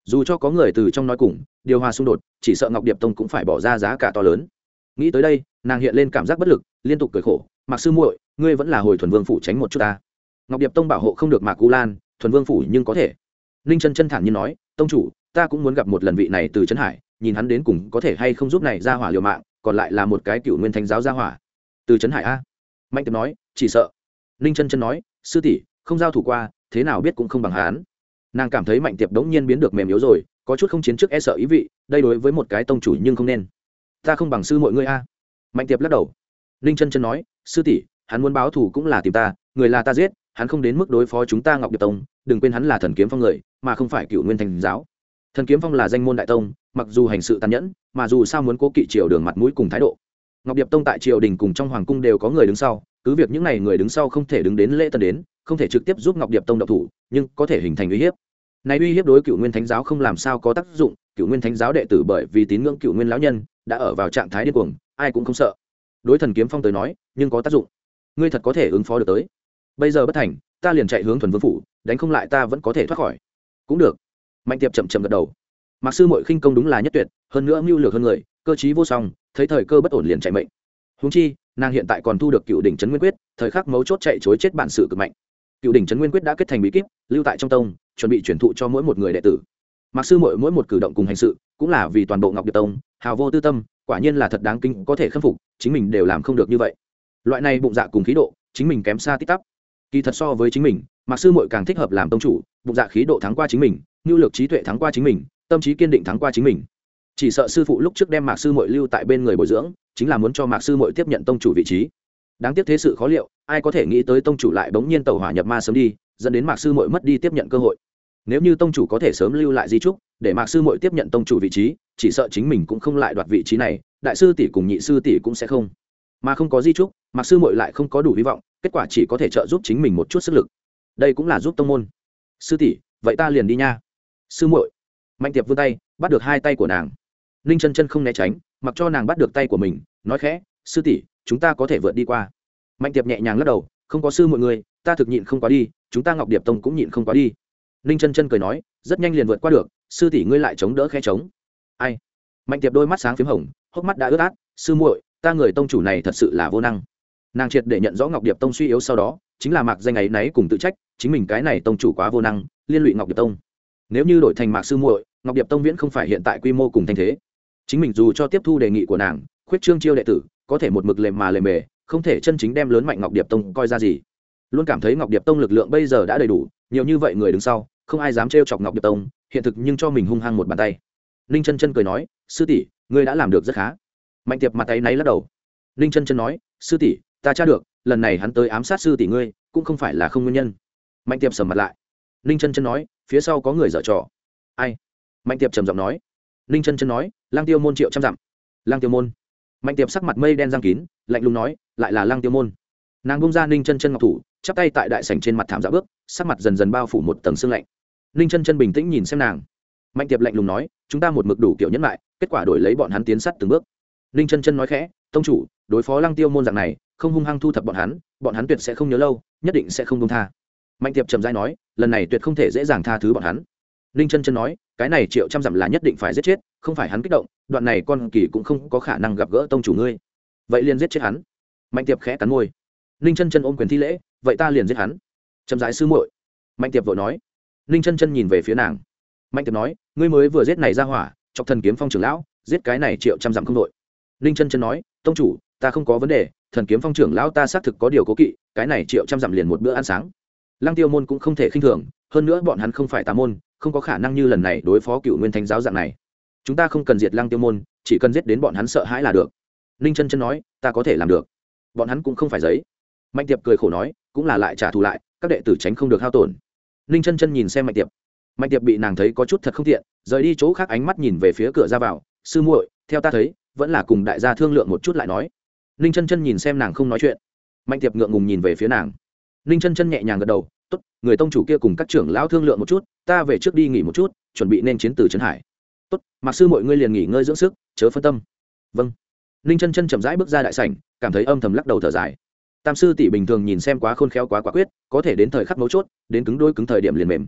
dù cho có người từ trong nói cùng điều hòa xung đột, chỉ sợ ngọc điệp tông cũng phải bỏ ra giá cả to lớn. Nghĩ tới đây, nàng hiện lên cảm giác bất lực, liên tục cười khổ. Mạc sư muội, ngươi vẫn là hồi thuần vương phủ tránh một chút ta. Ngọc điệp tông bảo hộ không được Mạc Cú Lan, thuần vương phủ nhưng có thể. Ninh chân chân thản nhiên nói, tông chủ, ta cũng muốn gặp một lần vị này từ trấn hải, nhìn hắn đến cùng có thể hay không giúp này ra hỏa liều mạng, còn lại là một cái cựu nguyên thánh giáo ra hỏa. Từ trấn hải a? Mạnh tiệp nói, chỉ sợ. Ninh chân chân nói, sư tỷ không giao thủ qua, thế nào biết cũng không bằng hắn. Nàng cảm thấy mạnh tiệp đống nhiên biến được mềm yếu rồi, có chút không chiến trước e sợ ý vị, đây đối với một cái tông chủ nhưng không nên. Ta không bằng sư mọi ngươi a. Mạnh tiệp lắc đầu. Ninh chân chân nói, sư tỷ hắn muốn báo thù cũng là tìm ta, người là ta giết, hắn không đến mức đối phó chúng ta Ngọc Điệp tông, đừng quên hắn là thần kiếm phong người, mà không phải cựu nguyên thành giáo. Thần kiếm phong là danh môn đại tông, mặc dù hành sự tàn nhẫn, mà dù sao muốn cố kỵ triều đường mặt mũi cùng thái độ. Ngọc Điệp tông tại triều đình cùng trong hoàng cung đều có người đứng sau, cứ việc những này người đứng sau không thể đứng đến lễ tân đến, không thể trực tiếp giúp Ngọc Điệp tông động thủ, nhưng có thể hình thành uy hiếp. Này uy hiếp đối cựu nguyên thánh giáo không làm sao có tác dụng, cựu nguyên thánh giáo đệ tử bởi vì tín ngưỡng cựu nguyên lão nhân, đã ở vào trạng thái điên cuồng, ai cũng không sợ. Đối thần kiếm phong tới nói, nhưng có tác dụng. Ngươi thật có thể ứng phó được tới. Bây giờ bất thành, ta liền chạy hướng thuần vương phủ, đánh không lại ta vẫn có thể thoát khỏi. Cũng được. Mạnh tiệp chậm chậm gật đầu. Mạc sư muội khinh công đúng là nhất tuyệt, hơn nữa mưu lược hơn người, cơ trí vô song, thấy thời cơ bất ổn liền chạy mệnh. Huống chi, nàng hiện tại còn thu được cựu đỉnh trấn nguyên quyết, thời khắc mấu chốt chạy chối chết bản sự cực mạnh. Cựu đỉnh trấn nguyên quyết đã kết thành bí kíp, lưu tại trong tông, chuẩn bị truyền thụ cho mỗi một người đệ tử. Mạc sư muội mỗi một cử động cùng hành sự, cũng là vì toàn bộ Ngọc Điệp tông, hào vô tư tâm, quả nhiên là thật đáng kính, có thể khâm phục, chính mình đều làm không được như vậy. Loại này bụng dạ cùng khí độ, chính mình kém xa tít tắp. Kỳ thật so với chính mình, Mạc sư muội càng thích hợp làm tông chủ, bụng dạ khí độ thắng qua chính mình, nhu lược trí tuệ thắng qua chính mình, tâm trí kiên định thắng qua chính mình. Chỉ sợ sư phụ lúc trước đem Mạc sư muội lưu tại bên người bồi dưỡng, chính là muốn cho Mạc sư muội tiếp nhận tông chủ vị trí. Đáng tiếc thế sự khó liệu, ai có thể nghĩ tới tông chủ lại bỗng nhiên tẩu hỏa nhập ma sớm đi, dẫn đến Mạc sư muội mất đi tiếp nhận cơ hội. Nếu như tông chủ có thể sớm lưu lại di trúc, để Mạc sư muội tiếp nhận tông chủ vị trí, chỉ sợ chính mình cũng không lại đoạt vị trí này, đại sư tỷ cùng nhị sư tỷ cũng sẽ không. Mà không có di trúc, Mạc sư muội lại không có đủ hy vọng, kết quả chỉ có thể trợ giúp chính mình một chút sức lực. Đây cũng là giúp tông môn. Sư tỷ, vậy ta liền đi nha. Sư muội. Mạnh tiệp vươn tay, bắt được hai tay của nàng. Ninh chân chân không né tránh, mặc cho nàng bắt được tay của mình, nói khẽ, sư tỷ, chúng ta có thể vượt đi qua. Mạnh tiệp nhẹ nhàng lắc đầu, không có sư mọi người, ta thực nhịn không quá đi, chúng ta Ngọc Điệp tông cũng nhịn không quá đi. Ninh chân chân cười nói, rất nhanh liền vượt qua được, sư tỷ ngươi lại chống đỡ khe chống. Ai? Mạnh tiệp đôi mắt sáng phím hồng, hốc mắt đã ướt át, sư muội, ta người tông chủ này thật sự là vô năng. Nàng triệt để nhận rõ Ngọc Điệp tông suy yếu sau đó, chính là Mạc danh ấy náy cùng tự trách, chính mình cái này tông chủ quá vô năng, liên lụy Ngọc Điệp tông. Nếu như đổi thành Mạc sư muội, Ngọc Điệp tông viễn không phải hiện tại quy mô cùng thanh thế. Chính mình dù cho tiếp thu đề nghị của nàng, khuyết trương chiêu đệ tử, có thể một mực lề mà lề mề, không thể chân chính đem lớn mạnh Ngọc Điệp tông coi ra gì. Luôn cảm thấy Ngọc Điệp tông lực lượng bây giờ đã đầy đủ, nhiều như vậy người đứng sau, không ai dám trêu chọc Ngọc Điệp tông, hiện thực nhưng cho mình hung hăng một bàn tay. Ninh chân chân cười nói, sư tỷ, ngươi đã làm được rất khá. Mạnh tiệp mặt tay náy lắc đầu. Ninh chân chân nói, sư tỷ, ta tra được, lần này hắn tới ám sát sư tỷ ngươi, cũng không phải là không nguyên nhân. Mạnh tiệp sầm mặt lại. Ninh chân chân nói, phía sau có người dở trò. Ai? Mạnh tiệp trầm giọng nói. Ninh chân chân nói, Lang Tiêu môn triệu trăm dặm. Lang Tiêu môn. Mạnh tiệp sắc mặt mây đen giăng kín, lạnh lùng nói, lại là Lang Tiêu môn. Nàng bông ra Ninh chân chân ngọc thủ, chắp tay tại đại sảnh trên mặt thảm dạo bước, sắc mặt dần dần bao phủ một tầng sương lạnh. Ninh chân chân bình tĩnh nhìn xem nàng. Mạnh tiệp lạnh lùng nói, chúng ta một mực đủ kiểu nhẫn lại, kết quả đổi lấy bọn hắn tiến sát từng bước. Ninh chân chân nói khẽ, tông chủ, đối phó Lang Tiêu môn dạng này, không hung hăng thu thập bọn hắn, bọn hắn tuyệt sẽ không nhớ lâu, nhất định sẽ không buông tha. Mạnh tiệp trầm rãi nói, lần này tuyệt không thể dễ dàng tha thứ bọn hắn. Ninh chân chân nói, cái này triệu trăm dặm là nhất định phải giết chết, không phải hắn kích động, đoạn này con kỳ cũng không có khả năng gặp gỡ tông chủ ngươi. Vậy liền giết chết hắn. Mạnh tiệp khẽ cắn môi. Ninh chân chân ôm quyền thi lễ, vậy ta liền giết hắn. Trầm rãi sư muội. Mạnh tiệp vội nói. Ninh chân chân nhìn về phía nàng. Mạnh tiệp nói, ngươi mới vừa giết này ra hỏa, chọc thần kiếm phong trưởng lão, giết cái này triệu trăm dặm không đội. Ninh chân chân nói, tông chủ, ta không có vấn đề, thần kiếm phong trưởng lão ta xác thực có điều cố kỵ, cái này triệu trăm dặm liền một bữa ăn sáng. Lăng Tiêu môn cũng không thể khinh thường, hơn nữa bọn hắn không phải tà môn, không có khả năng như lần này đối phó cựu nguyên thánh giáo dạng này. Chúng ta không cần diệt Lăng Tiêu môn, chỉ cần giết đến bọn hắn sợ hãi là được. Ninh chân chân nói, ta có thể làm được. Bọn hắn cũng không phải giấy. Mạnh tiệp cười khổ nói, cũng là lại trả thù lại, các đệ tử tránh không được hao tổn. Ninh chân chân nhìn xem Mạnh tiệp. Mạnh tiệp bị nàng thấy có chút thật không tiện, rời đi chỗ khác, ánh mắt nhìn về phía cửa ra vào, sư muội, theo ta thấy, vẫn là cùng đại gia thương lượng một chút lại nói. Ninh chân chân nhìn xem nàng không nói chuyện. Mạnh tiệp ngượng ngùng nhìn về phía nàng. Ninh chân chân nhẹ nhàng gật đầu, tốt, người tông chủ kia cùng các trưởng lão thương lượng một chút, ta về trước đi nghỉ một chút, chuẩn bị nên chiến từ trấn hải. Tốt, Mạc sư mọi ngươi liền nghỉ ngơi dưỡng sức, chớ phân tâm. Vâng. Ninh chân chân chậm rãi bước ra đại sảnh, cảm thấy âm thầm lắc đầu thở dài. Tam sư tỷ bình thường nhìn xem quá khôn khéo quá quả quyết, có thể đến thời khắc mấu chốt, đến cứng đôi cứng thời điểm liền mềm.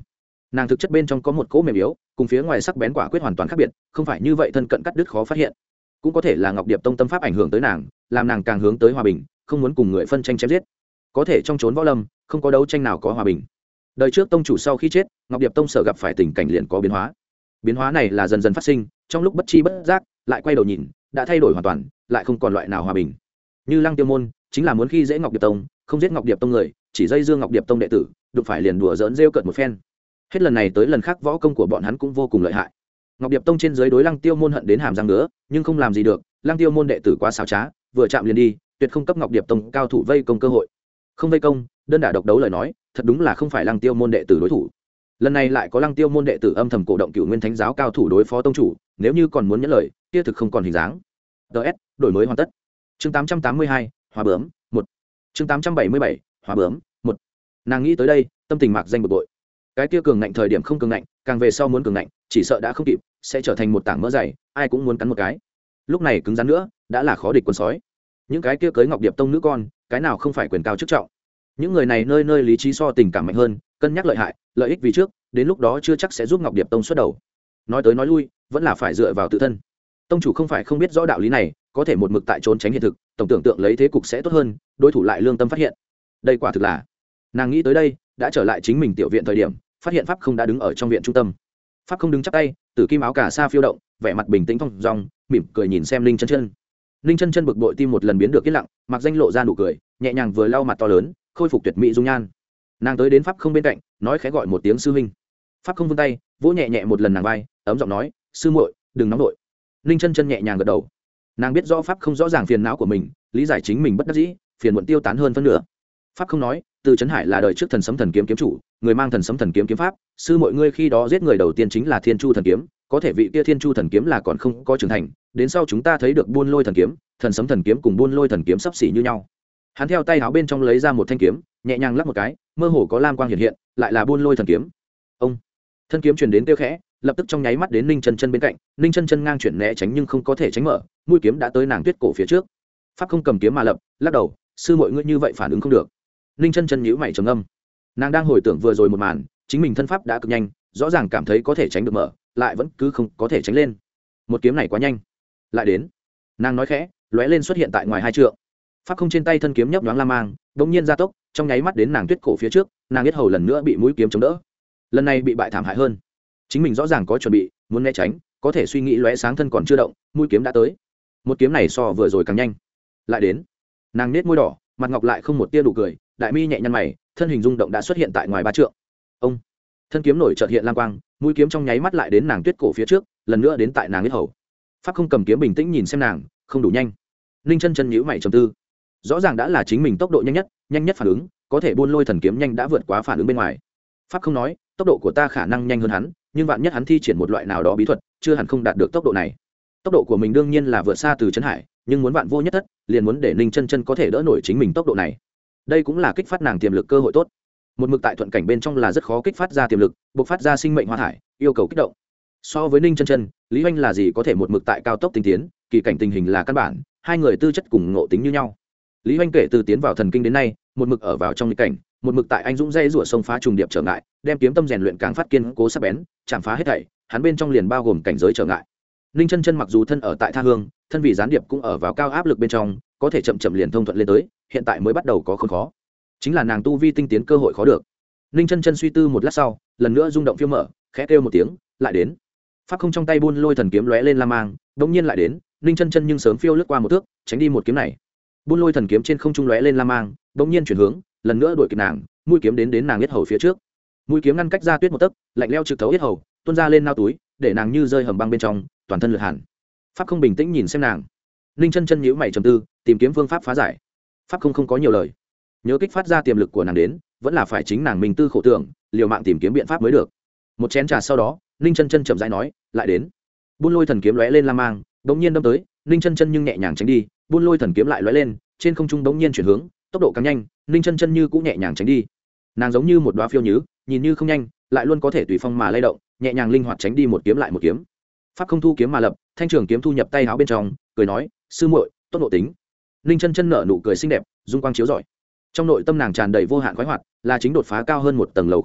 nàng thực chất bên trong có một cỗ mềm yếu, cùng phía ngoài sắc bén quả quyết hoàn toàn khác biệt, không phải như vậy thân cận cắt đứt khó phát hiện. Cũng có thể là Ngọc Điệp Tông tâm pháp ảnh hưởng tới nàng, làm nàng càng hướng tới hòa bình, không muốn cùng người phân tranh chém giết. Có thể trong chốn võ lâm, không có đấu tranh nào có hòa bình. Đời trước tông chủ sau khi chết, Ngọc Điệp Tông sở gặp phải tình cảnh liền có biến hóa. Biến hóa này là dần dần phát sinh, trong lúc bất chi bất giác, lại quay đầu nhìn, đã thay đổi hoàn toàn, lại không còn loại nào hòa bình. Như Lăng Tiêu môn, chính là muốn khi dễ Ngọc Điệp Tông, không giết Ngọc Điệp Tông người, chỉ dây dưa Ngọc Điệp Tông đệ tử, đụng phải liền đùa giỡn rêu cợt một phen. Hết lần này tới lần khác võ công của bọn hắn cũng vô cùng lợi hại. Ngọc Điệp Tông trên dưới đối Lăng Tiêu môn hận đến hàm răng ngứa, nhưng không làm gì được, Lăng Tiêu môn đệ tử quá xảo trá, vừa chạm liền đi, tuyệt không cấp Ngọc Điệp Tông cao thủ vây công cơ hội. Không vây công, đơn đả độc đấu lời nói, thật đúng là không phải Lăng Tiêu môn đệ tử đối thủ. Lần này lại có Lăng Tiêu môn đệ tử âm thầm cổ động Cửu Nguyên Thánh giáo cao thủ đối phó tông chủ, nếu như còn muốn nhẫn lời, kia thực không còn hình dáng. ds đổi mới hoàn tất. Chương tám trăm tám mươi hai, Hóa bướm, một. Chương tám trăm bảy mươi bảy, Hóa bướm, một. Nàng nghĩ tới đây, tâm tình mạc danh bực bội. Cái kia cường ngạnh thời điểm không cường ngạnh, càng về sau muốn cường ngạnh, chỉ sợ đã không kịp, sẽ trở thành một tảng mỡ dày, ai cũng muốn cắn một cái. Lúc này cứng rắn nữa, đã là khó địch quân sói. Những cái kia cưới Ngọc Điệp Tông nữ con, cái nào không phải quyền cao chức trọng. Những người này nơi nơi lý trí so tình cảm mạnh hơn, cân nhắc lợi hại, lợi ích vì trước, đến lúc đó chưa chắc sẽ giúp Ngọc Điệp Tông xuất đầu. Nói tới nói lui, vẫn là phải dựa vào tự thân. Tông chủ không phải không biết rõ đạo lý này, có thể một mực tại trốn tránh hiện thực, tổng tưởng tượng lấy thế cục sẽ tốt hơn, đối thủ lại lương tâm phát hiện. Đây quả thực là, nàng nghĩ tới đây, đã trở lại chính mình tiểu viện thời điểm, phát hiện pháp không đã đứng ở trong viện trung tâm. Pháp không đứng chắp tay, tử kim áo cà sa phiêu động, vẻ mặt bình tĩnh thong dong, mỉm cười nhìn xem Ninh Chân Chân. Ninh Chân Chân bực bội tim một lần biến được yên lặng, mặc danh lộ ra nụ cười, nhẹ nhàng vừa lau mặt to lớn, khôi phục tuyệt mỹ dung nhan. Nàng tới đến pháp không bên cạnh, nói khẽ gọi một tiếng sư huynh. Pháp không vươn tay, vỗ nhẹ nhẹ một lần nàng vai, ấm giọng nói, sư muội, đừng nóng nổi. Ninh Chân Chân nhẹ nhàng gật đầu. Nàng biết rõ pháp không rõ ràng phiền não của mình, lý giải chính mình bất đắc dĩ, phiền muộn tiêu tán hơn phân nửa. Pháp không nói, Từ Trấn Hải là đời trước thần sấm thần kiếm kiếm chủ, người mang thần sấm thần kiếm kiếm pháp, sư muội ngươi khi đó giết người đầu tiên chính là Thiên Chu thần kiếm, có thể vị kia Thiên Chu thần kiếm là còn không có trưởng thành, đến sau chúng ta thấy được Buôn Lôi thần kiếm, thần sấm thần kiếm cùng Buôn Lôi thần kiếm sắp xỉ như nhau. Hắn theo tay áo bên trong lấy ra một thanh kiếm, nhẹ nhàng lắc một cái, mơ hồ có lam quang hiện hiện, lại là Buôn Lôi thần kiếm. Ông, thân kiếm truyền đến kêu khẽ, lập tức trong nháy mắt đến Ninh Chân Chân bên cạnh, Ninh Chân Chân ngang chuyển né tránh nhưng không có thể tránh mở, mũi kiếm đã tới nàng tuyết cổ phía trước. Pháp không cầm kiếm mà lập, lắc đầu, sư muội ngươi như vậy phản ứng không được. Ninh Chân Chân nhíu mày trầm ngâm. Nàng đang hồi tưởng vừa rồi một màn, chính mình thân pháp đã cực nhanh, rõ ràng cảm thấy có thể tránh được mở, lại vẫn cứ không có thể tránh lên. Một kiếm này quá nhanh. Lại đến. Nàng nói khẽ, lóe lên xuất hiện tại ngoài hai trượng. Pháp không trên tay thân kiếm nhấp nhoáng lam mang, bỗng nhiên gia tốc, trong nháy mắt đến nàng tuyết cổ phía trước, nàng biết hầu lần nữa bị mũi kiếm chống đỡ. Lần này bị bại thảm hại hơn. Chính mình rõ ràng có chuẩn bị, muốn né tránh, có thể suy nghĩ lóe sáng thân còn chưa động, mũi kiếm đã tới. Một kiếm này so vừa rồi càng nhanh. Lại đến. Nàng nhếch môi đỏ, mặt ngọc lại không một tia nụ cười, đại mi nhẹ nhăn mày, thân hình rung động đã xuất hiện tại ngoài ba trượng. Ông, thân kiếm nổi chợt hiện lam quang, mũi kiếm trong nháy mắt lại đến nàng tuyết cổ phía trước, lần nữa đến tại nàng yết hầu. Pháp không cầm kiếm bình tĩnh nhìn xem nàng, không đủ nhanh. Ninh Chân Chân nhíu mày trầm tư, rõ ràng đã là chính mình tốc độ nhanh nhất, nhanh nhất phản ứng, có thể Buôn Lôi thần kiếm nhanh đã vượt quá phản ứng bên ngoài. Pháp không nói, tốc độ của ta khả năng nhanh hơn hắn, nhưng vạn nhất hắn thi triển một loại nào đó bí thuật, chưa hẳn không đạt được tốc độ này. Tốc độ của mình đương nhiên là vượt xa Từ Trấn Hải, nhưng muốn vạn vô nhất thất, liền muốn để Ninh Chân Chân có thể đỡ nổi chính mình tốc độ này. Đây cũng là kích phát nàng tiềm lực cơ hội tốt. Một mực tại thuận cảnh bên trong là rất khó kích phát ra tiềm lực, bộc phát ra sinh mệnh hoa thải, yêu cầu kích động. So với Ninh Chân Chân, Lý Hoành là gì có thể một mực tại cao tốc tinh tiến, kỳ cảnh tình hình là căn bản, hai người tư chất cùng ngộ tính như nhau. Lý Hoành kể từ tiến vào thần kinh đến nay, một mực ở vào trong nghịch cảnh, một mực tại anh dũng dây rủa sông phá trùng điệp trở ngại, đem kiếm tâm rèn luyện càng phát kiên cố sắc bén, chạm phá hết thảy, hắn bên trong liền bao gồm cảnh giới trở ngại. Ninh Chân Chân mặc dù thân ở tại tha hương, thân vị gián điệp cũng ở vào cao áp lực bên trong, có thể chậm chậm liền thông thuận lên tới, hiện tại mới bắt đầu có khốn khó. Chính là nàng tu vi tinh tiến cơ hội khó được. Ninh Chân Chân suy tư một lát sau, lần nữa rung động phiêu mở, khẽ kêu một tiếng, lại đến. Pháp không trong tay Buôn Lôi thần kiếm lóe lên lam mang, đột nhiên lại đến, Ninh Chân Chân nhưng sớm phiêu lướt qua một thước, tránh đi một kiếm này. Buôn Lôi thần kiếm trên không trung lóe lên lam mang, đột nhiên chuyển hướng, lần nữa đuổi kịp nàng, mũi kiếm đến đến nàng yết hầu phía trước. Mũi kiếm ngăn cách ra tuyết một tấc, lạnh lẽo trực thấu yết hầu, tuôn ra lên nao túi, để nàng như rơi hầm băng bên trong, toàn thân lửa hàn. Pháp không bình tĩnh nhìn xem nàng. Ninh Chân Chân nhíu mày trầm tư, tìm kiếm phương pháp phá giải. Pháp không không có nhiều lời, nhớ kích phát ra tiềm lực của nàng đến, vẫn là phải chính nàng mình tư khổ tưởng, liều mạng tìm kiếm biện pháp mới được. Một chén trà sau đó, Ninh Chân Chân chậm rãi nói, lại đến. Buôn Lôi thần kiếm lóe lên lam mang, đống nhiên đâm tới, Ninh Chân Chân nhưng nhẹ nhàng tránh đi, Buôn Lôi thần kiếm lại lóe lên, trên không trung đống nhiên chuyển hướng, tốc độ càng nhanh, Ninh Chân Chân như cũng nhẹ nhàng tránh đi. Nàng giống như một đóa phiêu nhứ, nhìn như không nhanh, lại luôn có thể tùy phong mà lay động, nhẹ nhàng linh hoạt tránh đi một kiếm lại một kiếm. Pháp không thu kiếm mà lập, thanh trường kiếm thu nhập tay áo bên trong, cười nói, sư muội, tốt nội tính. Ninh Chân Chân nở nụ cười xinh đẹp, dung quang chiếu rọi. Trong nội tâm nàng tràn đầy vô hạn khoái hoạt, là chính đột phá cao hơn một tầng lầu khoái hoạt,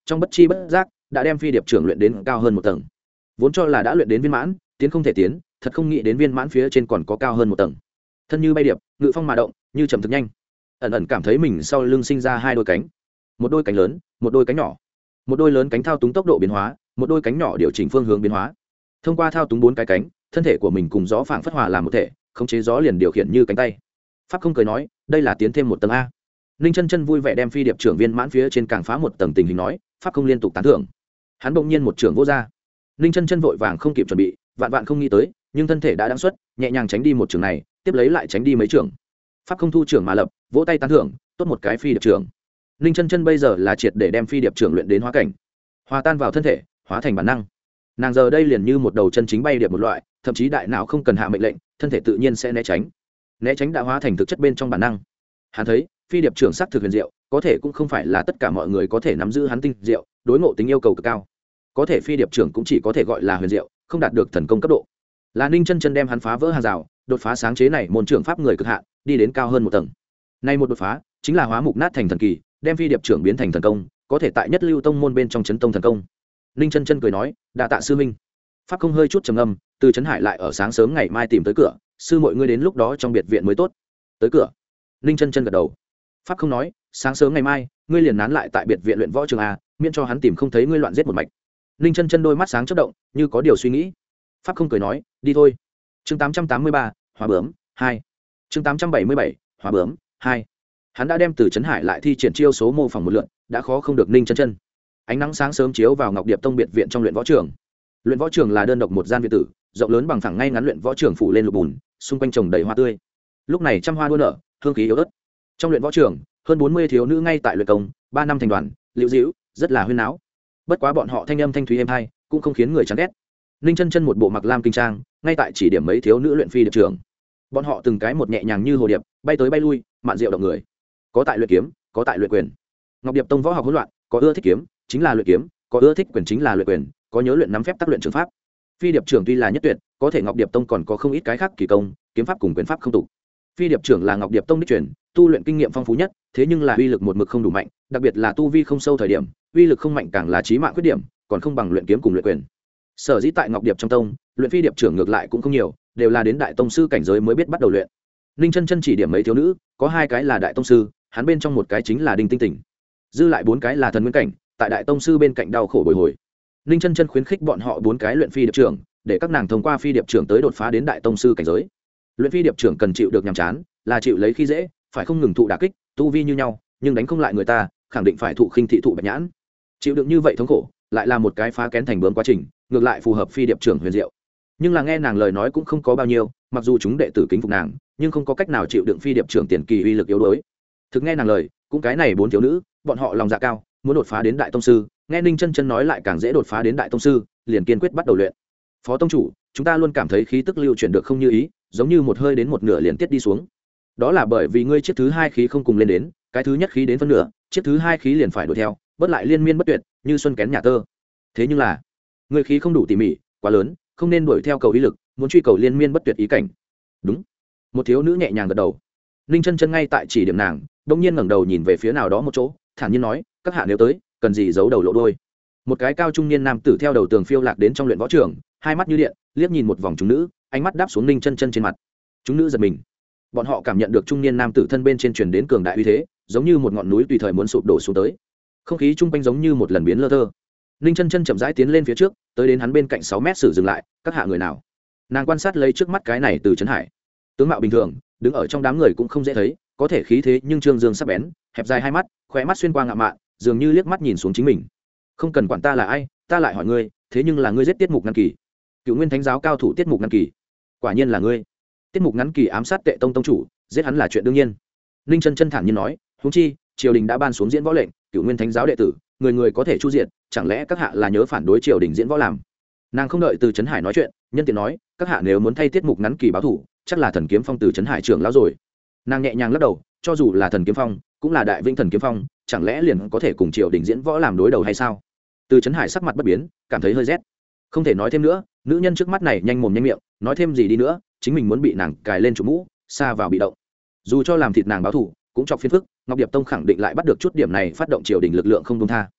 trong bất chi bất giác đã đem phi điệp trưởng luyện đến cao hơn một tầng. Vốn cho là đã luyện đến viên mãn, tiến không thể tiến, thật không nghĩ đến viên mãn phía trên còn có cao hơn một tầng. Thân như bay điệp, ngự phong mà động, như chậm thực nhanh. Ẩn ẩn cảm thấy mình sau lưng sinh ra hai đôi cánh, một đôi cánh lớn, một đôi cánh nhỏ. Một đôi lớn cánh thao túng tốc độ biến hóa, một đôi cánh nhỏ điều chỉnh phương hướng biến hóa. Thông qua thao túng bốn cái cánh, thân thể của mình cùng gió phảng phất hòa làm một thể, khống chế gió liền điều khiển như cánh tay. Pháp không cười nói, đây là tiến thêm một tầng a. Ninh chân chân vui vẻ đem phi điệp trưởng viên mãn phía trên càng phá một tầng tình hình nói, Pháp không liên tục tán thưởng. Hắn bỗng nhiên một trưởng vô ra. Ninh chân chân vội vàng không kịp chuẩn bị, vạn vạn không nghĩ tới, nhưng thân thể đã đáng xuất, nhẹ nhàng tránh đi một trưởng này, tiếp lấy lại tránh đi mấy trưởng. Pháp không thu trưởng mà lập, vỗ tay tán thưởng, tốt một cái phi điệp trưởng. Ninh chân chân bây giờ là triệt để đem phi điệp trưởng luyện đến hóa cảnh, hòa tan vào thân thể, hóa thành bản năng. Nàng giờ đây liền như một đầu chân chính bay điệp một loại, thậm chí đại não không cần hạ mệnh lệnh, thân thể tự nhiên sẽ né tránh. Né tránh đã hóa thành thực chất bên trong bản năng. Hắn thấy, phi điệp trưởng sắc thực huyền diệu, có thể cũng không phải là tất cả mọi người có thể nắm giữ hắn tinh diệu, đối ngộ tính yêu cầu cực cao. Có thể phi điệp trưởng cũng chỉ có thể gọi là huyền diệu, không đạt được thần công cấp độ. Là Ninh chân chân đem hắn phá vỡ hàng rào, đột phá sáng chế này môn trưởng pháp người cực hạn, đi đến cao hơn một tầng. Nay một đột phá, chính là hóa mục nát thành thần kỳ, đem phi điệp trưởng biến thành thần công, có thể tại nhất lưu tông môn bên trong chấn tông thần công. Ninh chân chân cười nói, đa tạ sư minh. Pháp không hơi chút trầm ngâm, từ trấn hải lại ở sáng sớm ngày mai tìm tới cửa, sư mọi ngươi đến lúc đó trong biệt viện mới tốt. Tới cửa. Ninh chân chân gật đầu. Pháp không nói, sáng sớm ngày mai ngươi liền nán lại tại biệt viện luyện võ trường a, miễn cho hắn tìm không thấy ngươi loạn giết một mạch. Ninh chân chân đôi mắt sáng chớp động, như có điều suy nghĩ. Pháp không cười nói, đi thôi. Chương tám trăm tám mươi ba, hóa bướm hai. Chương tám trăm bảy mươi bảy, hóa bướm hai. Hắn đã đem từ trấn hải lại thi triển chiêu số mô phỏng một lượt, đã khó không được Ninh chân chân. Ánh nắng sáng sớm chiếu vào Ngọc Điệp Tông biệt viện trong luyện võ trường. Luyện võ trường là đơn độc một gian viện tử, rộng lớn bằng phẳng ngay ngắn, luyện võ trường phủ lên lục bùn, xung quanh trồng đầy hoa tươi. Lúc này trăm hoa đua nở, hương khí yếu ớt. Trong luyện võ trường, hơn bốn mươi thiếu nữ ngay tại luyện công, ba năm thành đoàn, liễu diễu, rất là huyên náo. Bất quá bọn họ thanh âm thanh thúy êm hay, cũng không khiến người chán ghét. Ninh chân chân một bộ mặc lam kinh trang, ngay tại chỉ điểm mấy thiếu nữ luyện phi điệp trường. Bọn họ từng cái một nhẹ nhàng như hồ điệp, bay tới bay lui, mạn diệu động người. Có tại luyện kiếm, có tại luyện quyền. Ngọc Điệp Tông võ học hỗn loạn, có ưa thích kiếm, chính là luyện kiếm, có ưa thích quyền chính là luyện quyền, có nhớ luyện nắm phép tác luyện trường pháp. Phi điệp trưởng tuy là nhất tuyệt, có thể Ngọc Điệp Tông còn có không ít cái khác kỳ công, kiếm pháp cùng quyền pháp không tục. Phi điệp trưởng là Ngọc Điệp Tông đích truyền, tu luyện kinh nghiệm phong phú nhất, thế nhưng là uy lực một mực không đủ mạnh, đặc biệt là tu vi không sâu thời điểm, uy lực không mạnh càng là chí mạng khuyết điểm, còn không bằng luyện kiếm cùng luyện quyền. Sở dĩ tại Ngọc Điệp trong tông, luyện phi điệp trưởng ngược lại cũng không nhiều, đều là đến đại tông sư cảnh giới mới biết bắt đầu luyện. Ninh chân chân chỉ điểm mấy thiếu nữ, có hai cái là đại tông sư, hắn bên trong một cái chính là Đinh Tinh Tỉnh, dư lại bốn cái là thần nguyên cảnh, tại đại tông sư bên cạnh đau khổ bồi hồi. Ninh chân chân khuyến khích bọn họ bốn cái luyện phi điệp trưởng, để các nàng thông qua phi điệp trưởng tới đột phá đến đại tông sư cảnh giới. Luyện phi điệp trưởng cần chịu được nhàm chán, là chịu lấy khi dễ, phải không ngừng thụ đả kích, tu vi như nhau, nhưng đánh không lại người ta, khẳng định phải thụ khinh thị thụ bạch nhãn. Chịu đựng như vậy thống khổ, lại là một cái phá kén thành bướm quá trình, ngược lại phù hợp phi điệp trưởng huyền diệu. Nhưng là nghe nàng lời nói cũng không có bao nhiêu, mặc dù chúng đệ tử kính phục nàng, nhưng không có cách nào chịu đựng phi điệp trưởng tiền kỳ uy lực yếu đuối. Thực nghe nàng lời, cũng cái này bốn thiếu nữ, bọn họ lòng dạ cao, muốn đột phá đến đại tông sư, nghe Ninh chân chân nói lại càng dễ đột phá đến đại tông sư, liền kiên quyết bắt đầu luyện. Phó tông chủ, chúng ta luôn cảm thấy khí tức lưu chuyển được không như ý, giống như một hơi đến một nửa liền tiết đi xuống. Đó là bởi vì ngươi chiếc thứ hai khí không cùng lên đến, cái thứ nhất khí đến phân nửa, chiếc thứ hai khí liền phải đuổi theo, bất lại liên miên bất tuyệt, như xuân kén nhà tơ. Thế nhưng là, ngươi khí không đủ tỉ mỉ, quá lớn, không nên đuổi theo cầu ý lực, muốn truy cầu liên miên bất tuyệt ý cảnh. Đúng. Một thiếu nữ nhẹ nhàng gật đầu. Ninh chân chân ngay tại chỉ điểm nàng, đột nhiên ngẩng đầu nhìn về phía nào đó một chỗ, thản nhiên nói, các hạ nếu tới, cần gì giấu đầu lộ đôi. Một cái cao trung niên nam tử theo đầu tường phiêu lạc đến trong luyện võ trường, hai mắt như điện, liếc nhìn một vòng chúng nữ, ánh mắt đáp xuống Ninh chân chân trên mặt. Chúng nữ giật mình. Bọn họ cảm nhận được trung niên nam tử thân bên trên truyền đến cường đại uy thế, giống như một ngọn núi tùy thời muốn sụp đổ xuống tới. Không khí trung quanh giống như một lần biến lơ thơ. Ninh chân chân chậm rãi tiến lên phía trước, tới đến hắn bên cạnh sáu mét sử dừng lại, các hạ người nào? Nàng quan sát lấy trước mắt cái này từ trấn hải. Tướng mạo bình thường, đứng ở trong đám người cũng không dễ thấy, có thể khí thế nhưng trương dương sắc bén, hẹp dài hai mắt, khóe mắt xuyên qua ngạo mạn, dường như liếc mắt nhìn xuống chính mình. Không cần quản ta là ai, ta lại hỏi ngươi, thế nhưng là ngươi giết Tiết Mục Ngăn Kỳ, Cựu Nguyên Thánh giáo cao thủ Tiết Mục Ngăn Kỳ. Quả nhiên là ngươi. Tiết Mục Ngắn Kỳ ám sát Tệ Tông tông chủ, giết hắn là chuyện đương nhiên. Ninh chân chân thản nhiên nói, huống chi, triều đình đã ban xuống diễn võ lệnh, Cựu Nguyên Thánh giáo đệ tử, người người có thể chu diệt, chẳng lẽ các hạ là nhớ phản đối triều đình diễn võ làm? Nàng không đợi từ trấn hải nói chuyện, nhân tiện nói, các hạ nếu muốn thay Tiết Mục Ngắn Kỳ báo thủ, chắc là Thần Kiếm Phong từ trấn hải trưởng lão rồi. Nàng nhẹ nhàng lắc đầu, cho dù là Thần Kiếm Phong, cũng là Đại Vinh Thần Kiếm Phong, chẳng lẽ liền có thể cùng triều đình diễn võ làm đối đầu hay sao? Từ trấn hải sắc mặt bất biến, cảm thấy hơi rét. Không thể nói thêm nữa, nữ nhân trước mắt này nhanh mồm nhanh miệng, nói thêm gì đi nữa, chính mình muốn bị nàng cài lên chủ mũ, xa vào bị động. Dù cho làm thịt nàng báo thủ, cũng chọc phiền phức, Ngọc Điệp Tông khẳng định lại bắt được chút điểm này, phát động triều đình lực lượng không buông tha.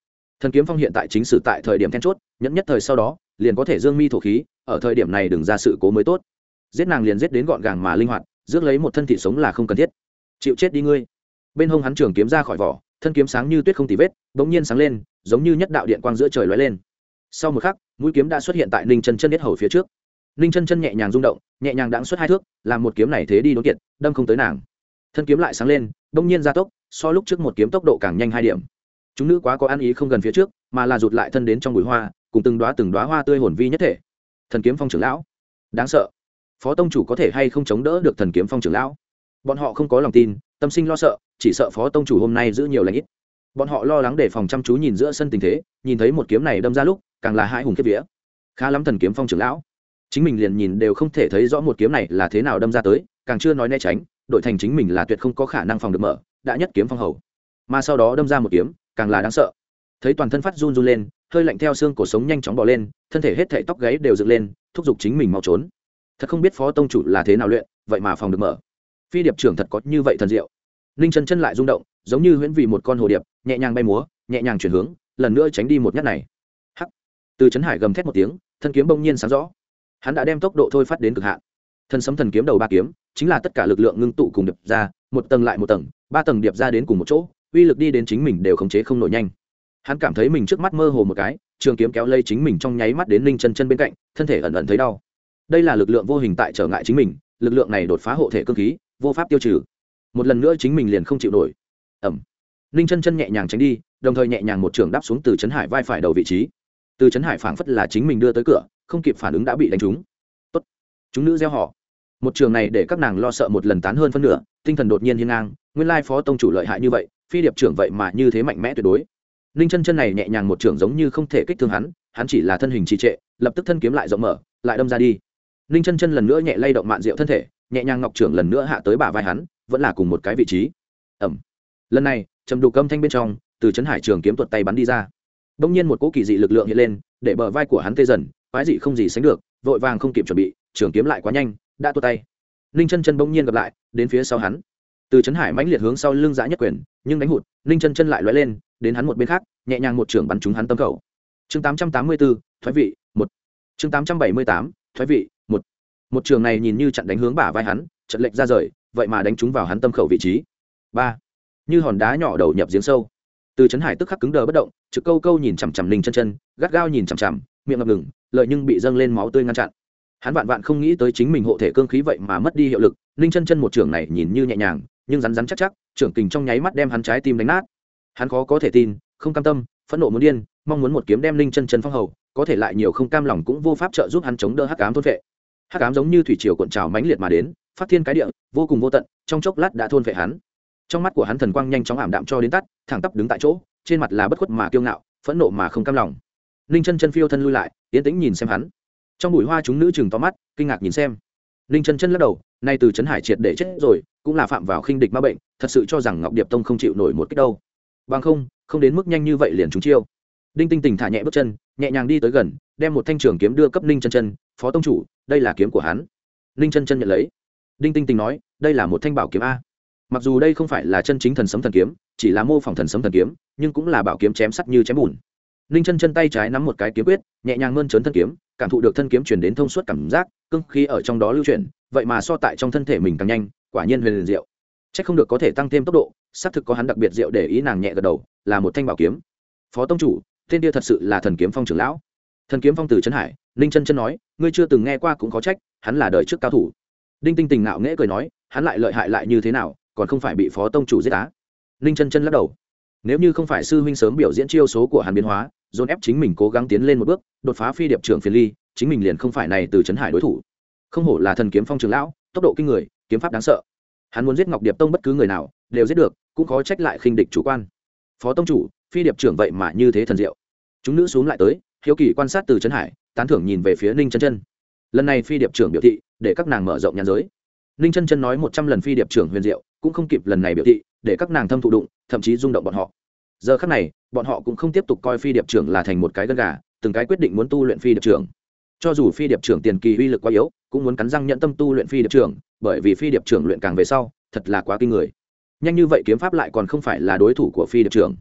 Thần kiếm phong hiện tại chính sử tại thời điểm then chốt, nhẫn nhất thời sau đó liền có thể dương mi thổ khí, ở thời điểm này đừng ra sự cố mới tốt. Giết nàng liền giết đến gọn gàng mà linh hoạt, rước lấy một thân thị sống là không cần thiết. Chịu chết đi ngươi. Bên hông hắn trường kiếm ra khỏi vỏ, thân kiếm sáng như tuyết không tì vết, bỗng nhiên sáng lên, giống như nhất đạo điện quang giữa trời lóe lên. Sau một khắc, mũi kiếm đã xuất hiện tại Ninh Chân Chân yết hầu phía trước. Ninh Chân Chân nhẹ nhàng rung động, nhẹ nhàng đãng xuất hai thước, làm một kiếm này thế đi đối kiệt, đâm không tới nàng. Thân kiếm lại sáng lên, bỗng nhiên gia tốc, so lúc trước một kiếm tốc độ càng nhanh hai điểm. Chúng nữ quá có ăn ý không gần phía trước, mà là rụt lại thân đến trong bụi hoa, cùng từng đóa từng đóa hoa tươi hồn vi nhất thể. Thần kiếm phong trưởng lão, đáng sợ. Phó tông chủ có thể hay không chống đỡ được thần kiếm phong trưởng lão? Bọn họ không có lòng tin, tâm sinh lo sợ, chỉ sợ phó tông chủ hôm nay giữ nhiều lãnh ít. Bọn họ lo lắng để phòng chăm chú nhìn giữa sân tình thế, nhìn thấy một kiếm này đâm ra lúc, càng là hai hùng kiếp vía. Khá lắm thần kiếm phong trưởng lão, chính mình liền nhìn đều không thể thấy rõ một kiếm này là thế nào đâm ra tới, càng chưa nói né tránh, đội thành chính mình là tuyệt không có khả năng phòng được mở, đã nhất kiếm phong hầu. Mà sau đó đâm ra một kiếm, càng là đáng sợ. Thấy toàn thân phát run run lên, hơi lạnh theo xương cổ sống nhanh chóng bò lên, thân thể hết thảy tóc gáy đều dựng lên, thúc giục chính mình mau trốn. Thật không biết phó tông chủ là thế nào luyện, vậy mà phòng được mở. Phi điệp trưởng thật có như vậy thần diệu. Ninh Chân Chân lại rung động, giống như huyễn vì một con hồ điệp, nhẹ nhàng bay múa, nhẹ nhàng chuyển hướng, lần nữa tránh đi một nhát này. Hắc. Từ Trấn Hải gầm thét một tiếng, thân kiếm bỗng nhiên sáng rõ. Hắn đã đem tốc độ thôi phát đến cực hạn. Thân sấm thần kiếm đầu ba kiếm, chính là tất cả lực lượng ngưng tụ cùng điệp ra, một tầng lại một tầng, ba tầng điệp ra đến cùng một chỗ, uy lực đi đến chính mình đều khống chế không nổi nhanh. Hắn cảm thấy mình trước mắt mơ hồ một cái, trường kiếm kéo lây chính mình trong nháy mắt đến Ninh Chân Chân bên cạnh, thân thể ẩn ẩn thấy đau. Đây là lực lượng vô hình tại trở ngại chính mình, lực lượng này đột phá hộ thể cương khí, vô pháp tiêu trừ. Một lần nữa chính mình liền không chịu nổi. Ầm. Ninh Chân Chân nhẹ nhàng tránh đi, đồng thời nhẹ nhàng một trường đáp xuống từ Trấn Hải vai phải đầu vị trí. Từ Trấn Hải phảng phất là chính mình đưa tới cửa, không kịp phản ứng đã bị đánh trúng. Tốt. Chúng nữ reo hò. Một trường này để các nàng lo sợ một lần tán hơn phân nửa, tinh thần đột nhiên hiên ngang, nguyên lai phó tông chủ lợi hại như vậy, phi điệp trưởng vậy mà như thế mạnh mẽ tuyệt đối. Ninh Chân Chân này nhẹ nhàng một trường giống như không thể kích thương hắn, hắn chỉ là thân hình trì trệ, lập tức thân kiếm lại rộng mở, lại đâm ra đi. Ninh Chân Chân lần nữa nhẹ lay động mạn diệu thân thể, nhẹ nhàng ngọc trưởng lần nữa hạ tới bả vai hắn, vẫn là cùng một cái vị trí. Ầm. Lần này, trầm đục âm thanh bên trong, từ Trấn Hải trường kiếm tuột tay bắn đi ra. Đống nhiên một cỗ kỳ dị lực lượng hiện lên, để bờ vai của hắn tê dần, quái dị không gì sánh được, vội vàng không kịp chuẩn bị, trường kiếm lại quá nhanh, đã tuột tay. Ninh Chân Chân bỗng nhiên gặp lại, đến phía sau hắn. Từ Trấn Hải mãnh liệt hướng sau lưng giã nhất quyền, nhưng đánh hụt, Ninh Chân Chân lại lóe lên, đến hắn một bên khác, nhẹ nhàng một trường bắn trúng hắn tâm khẩu. Chương tám trăm tám mươi tư, thoái vị, một. Chương tám trăm bảy mươi tám, thoái vị, một. Một trường này nhìn như chặn đánh hướng bả vai hắn, chợt lệch ra rời, vậy mà đánh trúng vào hắn tâm khẩu vị trí. ba. Như hòn đá nhỏ đầu nhập giếng sâu. Từ Trấn Hải tức khắc cứng đờ bất động, trực câu câu nhìn chằm chằm Ninh Chân Chân, gắt gao nhìn chằm chằm, miệng ngập ngừng, lợi nhưng bị dâng lên máu tươi ngăn chặn. Hắn vạn vạn không nghĩ tới chính mình hộ thể cương khí vậy mà mất đi hiệu lực, Ninh Chân Chân một trường này nhìn như nhẹ nhàng, nhưng rắn rắn chắc chắc, trưởng kình trong nháy mắt đem hắn trái tim đánh nát. Hắn khó có thể tin, không cam tâm, phẫn nộ muốn điên, mong muốn một kiếm đem Ninh Chân Chân phong hầu, có thể lại nhiều không cam lòng cũng vô pháp trợ giúp hắn chống đỡ hắc ám thôn phệ. Hắc ám giống như thủy triều cuộn trào mãnh liệt mà đến, phát thiên cái địa, vô cùng vô tận, trong chốc lát đã thôn phệ hắn. Trong mắt của hắn thần quang nhanh chóng ảm đạm cho đến tắt, thẳng tắp đứng tại chỗ, trên mặt là bất khuất mà kiêu ngạo, phẫn nộ mà không cam lòng. Ninh Chân Chân phiêu thân lui lại, yên tĩnh nhìn xem hắn. Trong bụi hoa chúng nữ chừng to mắt, kinh ngạc nhìn xem. Ninh Chân Chân lắc đầu, nay từ Trấn Hải triệt để chết rồi, cũng là phạm vào khinh địch ma bệnh, thật sự cho rằng Ngọc Điệp Tông không chịu nổi một kích đâu. Bằng không, không đến mức nhanh như vậy liền trúng chiêu. Đinh Tinh Tình thả nhẹ bước chân, nhẹ nhàng đi tới gần, đem một thanh trường kiếm đưa cấp Ninh Chân Chân, "Phó tông chủ, đây là kiếm của hắn." Ninh Chân Chân nhận lấy. Đinh Tinh Tình nói, "Đây là một thanh bảo kiếm a." Mặc dù đây không phải là chân chính thần sấm thần kiếm, chỉ là mô phỏng thần sấm thần kiếm, nhưng cũng là bảo kiếm chém sắt như chém bùn. Ninh Chân Chân tay trái nắm một cái kiếm quyết, nhẹ nhàng mơn trớn thân kiếm, cảm thụ được thân kiếm truyền đến thông suốt cảm giác, cương khí ở trong đó lưu chuyển, vậy mà so tại trong thân thể mình càng nhanh, quả nhiên huyền diệu. Chắc không được có thể tăng thêm tốc độ, xác thực có hắn đặc biệt diệu để ý. Nàng nhẹ gật đầu, là một thanh bảo kiếm. "Phó tông chủ, tên kia thật sự là thần kiếm phong trưởng lão." Thần kiếm phong từ Trấn Hải, Ninh Chân Chân nói, "Ngươi chưa từng nghe qua cũng có trách, hắn là đời trước cao thủ." Đinh Tinh Tình ngạo nghễ cười nói, "Hắn lại lợi hại lại như thế nào, còn không phải bị phó tông chủ giết á?" Ninh Chân Chân lắc đầu. Nếu như không phải sư huynh sớm biểu diễn chiêu số của hắn biến hóa, dồn ép chính mình cố gắng tiến lên một bước, đột phá phi điệp trưởng phiền ly, chính mình liền không phải này từ Trấn Hải đối thủ. Không hổ là thần kiếm phong trưởng lão, tốc độ kinh người, kiếm pháp đáng sợ. Hắn muốn giết Ngọc Điệp Tông bất cứ người nào, đều giết được, cũng khó trách lại khinh địch chủ quan. Phó tông chủ, phi điệp trưởng vậy mà như thế thần diệu. Chúng nữ xuống lại tới, hiếu kỳ quan sát từ Trấn Hải, tán thưởng nhìn về phía Ninh Chân Chân. Lần này phi điệp trưởng biểu thị, để các nàng mở rộng nhãn giới. Ninh Chân Chân nói một trăm lần phi điệp trưởng huyền diệu, cũng không kịp lần này biểu thị, để các nàng thâm thụ đụng, thậm chí rung động bọn họ. Giờ khắc này, bọn họ cũng không tiếp tục coi phi điệp trưởng là thành một cái gân gà, từng cái quyết định muốn tu luyện phi điệp trưởng. Cho dù phi điệp trưởng tiền kỳ uy lực quá yếu, cũng muốn cắn răng nhận tâm tu luyện phi điệp trưởng, bởi vì phi điệp trưởng luyện càng về sau, thật là quá kinh người. Nhanh như vậy kiếm pháp lại còn không phải là đối thủ của phi điệp trưởng.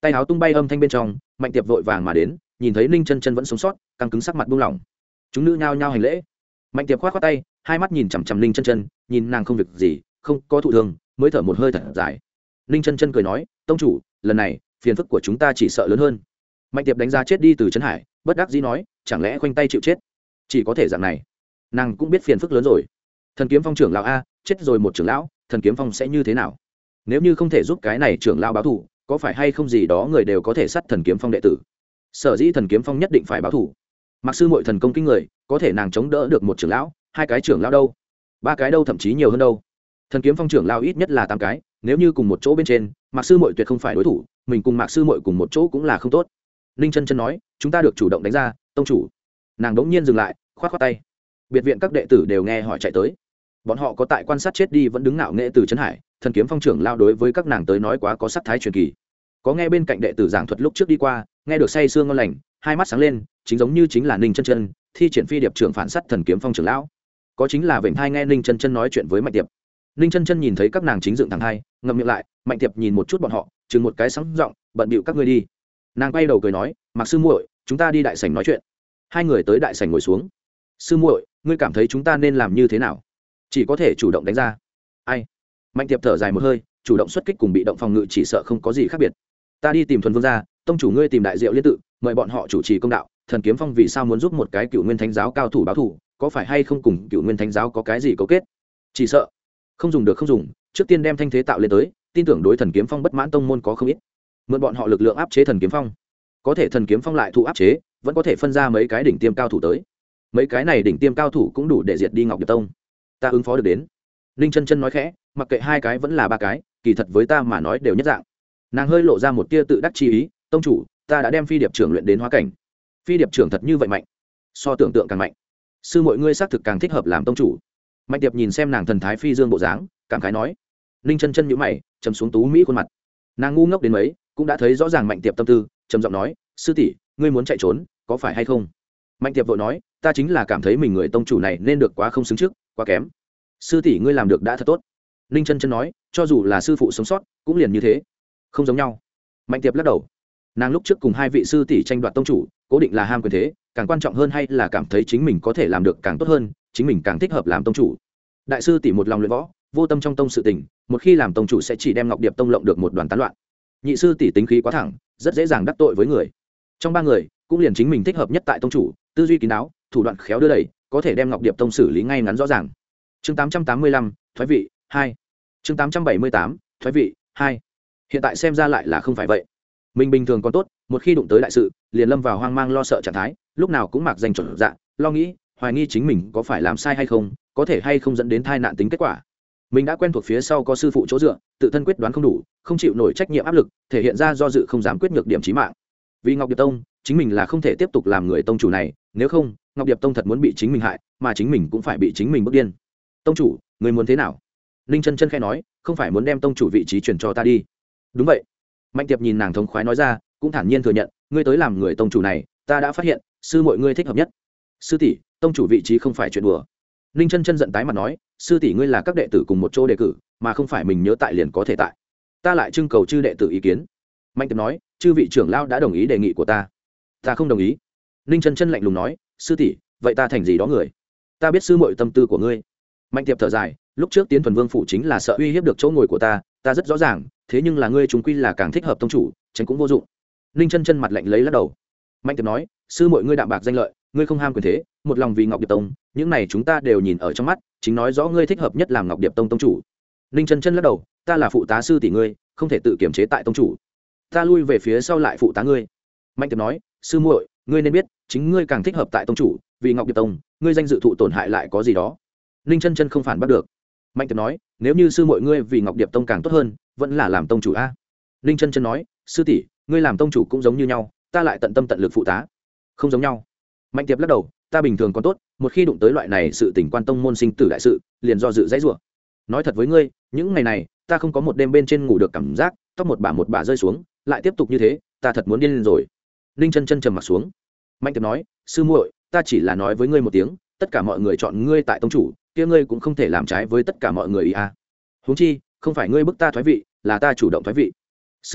tay áo tung bay âm thanh bên trong, Mạnh Tiệp vội vàng mà đến, nhìn thấy Ninh Chân Chân vẫn sống sót, căng cứng sắc mặt buông lỏng. Chúng nữ nhao nhao hành lễ. Mạnh Tiệp khoát khoát tay, hai mắt nhìn chằm chằm Ninh Chân Chân, nhìn nàng không việc gì, không có thụ thương, mới thở một hơi thật dài. Ninh Chân Chân cười nói, tông chủ, lần này phiền phức của chúng ta chỉ sợ lớn hơn. Mạnh Tiệp đánh giá chết đi từ Trấn Hải, bất đắc dĩ nói, chẳng lẽ khoanh tay chịu chết? Chỉ có thể dạng này. Nàng cũng biết phiền phức lớn rồi. Thần Kiếm Phong trưởng lão a, chết rồi một trưởng lão, Thần Kiếm Phong sẽ như thế nào? Nếu như không thể giúp cái này trưởng lão báo thù, có phải hay không gì đó người đều có thể sát Thần Kiếm Phong đệ tử? Sở dĩ Thần Kiếm Phong nhất định phải báo thù. Mặc sư muội thần công kinh người, có thể nàng chống đỡ được một trưởng lão, hai cái trưởng lão đâu, ba cái đâu, thậm chí nhiều hơn đâu. Thần Kiếm Phong trưởng lão ít nhất là tám cái, nếu như cùng một chỗ bên trên, Mạc sư muội tuyệt không phải đối thủ, mình cùng Mạc sư muội cùng một chỗ cũng là không tốt. Ninh Chân Chân nói, chúng ta được chủ động đánh ra, tông chủ. Nàng đống nhiên dừng lại, khoát khoát tay. Biệt viện các đệ tử đều nghe hỏi chạy tới. Bọn họ có tại quan sát chết đi vẫn đứng ngạo nghễ từ Trấn Hải, Thần Kiếm Phong trưởng lão đối với các nàng tới nói quá có sắc thái truyền kỳ. Có nghe bên cạnh đệ tử giảng thuật lúc trước đi qua, nghe được say sương ngon lành, hai mắt sáng lên, chính giống như chính là Ninh Chân Chân, thi triển phi điệp trưởng phản sát Thần Kiếm Phong trưởng lão. Có chính là vểnh hai nghe Ninh Chân Chân nói chuyện với Mạnh Tiệp. Ninh Chân Chân nhìn thấy các nàng chính dựng thẳng hai, ngậm miệng lại, Mạnh Tiệp nhìn một chút bọn họ, chừng một cái sáng giọng, bận bịu các ngươi đi. Nàng quay đầu cười nói, Mạc sư muội, chúng ta đi đại sảnh nói chuyện. Hai người tới đại sảnh ngồi xuống. Sư muội, ngươi cảm thấy chúng ta nên làm như thế nào? Chỉ có thể chủ động đánh ra. Ai? Mạnh Tiệp thở dài một hơi, chủ động xuất kích cùng bị động phòng ngự chỉ sợ không có gì khác biệt. Ta đi tìm Thuần Vương gia, tông chủ ngươi tìm Đại Diệu Liên tự, mời bọn họ chủ trì công đạo. Thần Kiếm Phong vì sao muốn giúp một cái Cựu Nguyên Thánh giáo cao thủ báo thù, có phải hay không cùng Cựu Nguyên Thánh giáo có cái gì cấu kết? Chỉ sợ không dùng được không dùng, trước tiên đem thanh thế tạo lên tới, tin tưởng đối Thần Kiếm Phong bất mãn tông môn có không ít. Mượn bọn họ lực lượng áp chế Thần Kiếm Phong. Có thể Thần Kiếm Phong lại thụ áp chế, vẫn có thể phân ra mấy cái đỉnh tiêm cao thủ tới. Mấy cái này đỉnh tiêm cao thủ cũng đủ để diệt đi Ngọc Điệp Tông. Ta ứng phó được đến. Ninh Chân Chân nói khẽ, mặc kệ hai cái vẫn là ba cái, kỳ thật với ta mà nói đều nhất dạng. Nàng hơi lộ ra một tia tự đắc chi ý, tông chủ, ta đã đem phi điệp trưởng luyện đến hóa cảnh. Phi điệp trưởng thật như vậy mạnh, so tưởng tượng càng mạnh. Sư muội ngươi xác thực càng thích hợp làm tông chủ. Mạnh Tiệp nhìn xem nàng thần thái phi dương bộ dáng, cảm khái nói. Ninh Chân Chân nhíu mày, trầm xuống tú mỹ khuôn mặt. Nàng ngu ngốc đến mấy, cũng đã thấy rõ ràng Mạnh Tiệp tâm tư, trầm giọng nói, sư tỷ, ngươi muốn chạy trốn, có phải hay không? Mạnh Tiệp vội nói, ta chính là cảm thấy mình người tông chủ này nên được quá không xứng trước, quá kém. Sư tỷ ngươi làm được đã thật tốt. Ninh Chân Chân nói, cho dù là sư phụ sống sót, cũng liền như thế, không giống nhau. Mạnh Tiệp lắc đầu. Nàng lúc trước cùng hai vị sư tỷ tranh đoạt tông chủ, cố định là ham quyền thế, càng quan trọng hơn hay là cảm thấy chính mình có thể làm được càng tốt hơn, chính mình càng thích hợp làm tông chủ. Đại sư tỷ một lòng luyện võ, vô tâm trong tông sự tình, một khi làm tông chủ sẽ chỉ đem Ngọc Điệp Tông lộng được một đoàn tán loạn. Nhị sư tỷ tính khí quá thẳng, rất dễ dàng đắc tội với người. Trong ba người, cũng liền chính mình thích hợp nhất tại tông chủ, tư duy kín đáo, thủ đoạn khéo đưa đẩy, có thể đem Ngọc Điệp Tông xử lý ngay ngắn rõ ràng. Chương tám trăm tám mươi lăm, thoái vị hai. Chương tám trăm bảy mươi tám, thoái vị hai. Hiện tại xem ra lại là không phải vậy. Mình bình thường còn tốt, một khi đụng tới đại sự, liền lâm vào hoang mang lo sợ trạng thái, lúc nào cũng mặc danh chuẩn dạ, lo nghĩ, hoài nghi chính mình có phải làm sai hay không, có thể hay không dẫn đến tai nạn tính kết quả. Mình đã quen thuộc phía sau có sư phụ chỗ dựa, tự thân quyết đoán không đủ, không chịu nổi trách nhiệm áp lực, thể hiện ra do dự không dám quyết nhược điểm chí mạng. Vì Ngọc Điệp Tông, chính mình là không thể tiếp tục làm người tông chủ này, nếu không, Ngọc Điệp Tông thật muốn bị chính mình hại, mà chính mình cũng phải bị chính mình bức điên. Tông chủ, người muốn thế nào? Ninh Chân Chân khẽ nói, không phải muốn đem tông chủ vị trí truyền cho ta đi? Đúng vậy. Mạnh Tiệp nhìn nàng thống khoái nói ra, cũng thản nhiên thừa nhận, ngươi tới làm người tông chủ này, ta đã phát hiện, sư muội ngươi thích hợp nhất. Sư tỷ, tông chủ vị trí không phải chuyện đùa. Ninh Chân Chân giận tái mặt nói, sư tỷ ngươi là các đệ tử cùng một chỗ đề cử, mà không phải mình nhớ tại liền có thể tại. Ta lại trưng cầu chư đệ tử ý kiến. Mạnh Tiệp nói, chư vị trưởng lão đã đồng ý đề nghị của ta. Ta không đồng ý. Ninh Chân Chân lạnh lùng nói, sư tỷ, vậy ta thành gì đó người? Ta biết sư muội tâm tư của ngươi. Mạnh Tiệp thở dài, lúc trước tiến Thuần Vương phủ chính là sợ uy hiếp được chỗ ngồi của ta, ta rất rõ ràng, thế nhưng là ngươi chúng quy là càng thích hợp tông chủ, tránh cũng vô dụng. Ninh Chân Chân mặt lạnh lấy lắc đầu. Mạnh Tiệp nói, sư muội ngươi đạm bạc danh lợi, ngươi không ham quyền thế, một lòng vì Ngọc Điệp Tông, những này chúng ta đều nhìn ở trong mắt, chính nói rõ ngươi thích hợp nhất làm Ngọc Điệp Tông tông chủ. Ninh Chân Chân lắc đầu, ta là phụ tá sư tỷ ngươi, không thể tự kiểm chế tại tông chủ. Ta lui về phía sau lại phụ tá ngươi. Mạnh Tiệp nói, sư muội, ngươi nên biết, chính ngươi càng thích hợp tại tông chủ, vì Ngọc Điệp Tông, ngươi danh dự thụ tổn hại lại có gì đó. Ninh Chân Chân không phản bắt được. Mạnh Tiệp nói, nếu như sư muội ngươi vì Ngọc Điệp Tông càng tốt hơn, vẫn là làm tông chủ a. Ninh Chân Chân nói, sư tỷ, ngươi làm tông chủ cũng giống như nhau, ta lại tận tâm tận lực phụ tá. Không giống nhau. Mạnh Tiệp lắc đầu, ta bình thường còn tốt, một khi đụng tới loại này sự tình quan tông môn sinh tử đại sự, liền do dự dãy rủa. Nói thật với ngươi, những ngày này, ta không có một đêm bên trên ngủ được cảm giác, tóc một bả một bả rơi xuống, lại tiếp tục như thế, ta thật muốn điên lên rồi. Ninh Chân Chân trầm mặt xuống. Mạnh Tiệp nói, sư muội, ta chỉ là nói với ngươi một tiếng, tất cả mọi người chọn ngươi tại tông chủ, kia ngươi cũng không thể làm trái với tất cả mọi người ý a. Huống chi, không phải ngươi bức ta thoái vị, là ta chủ động thoái vị. Sư muội,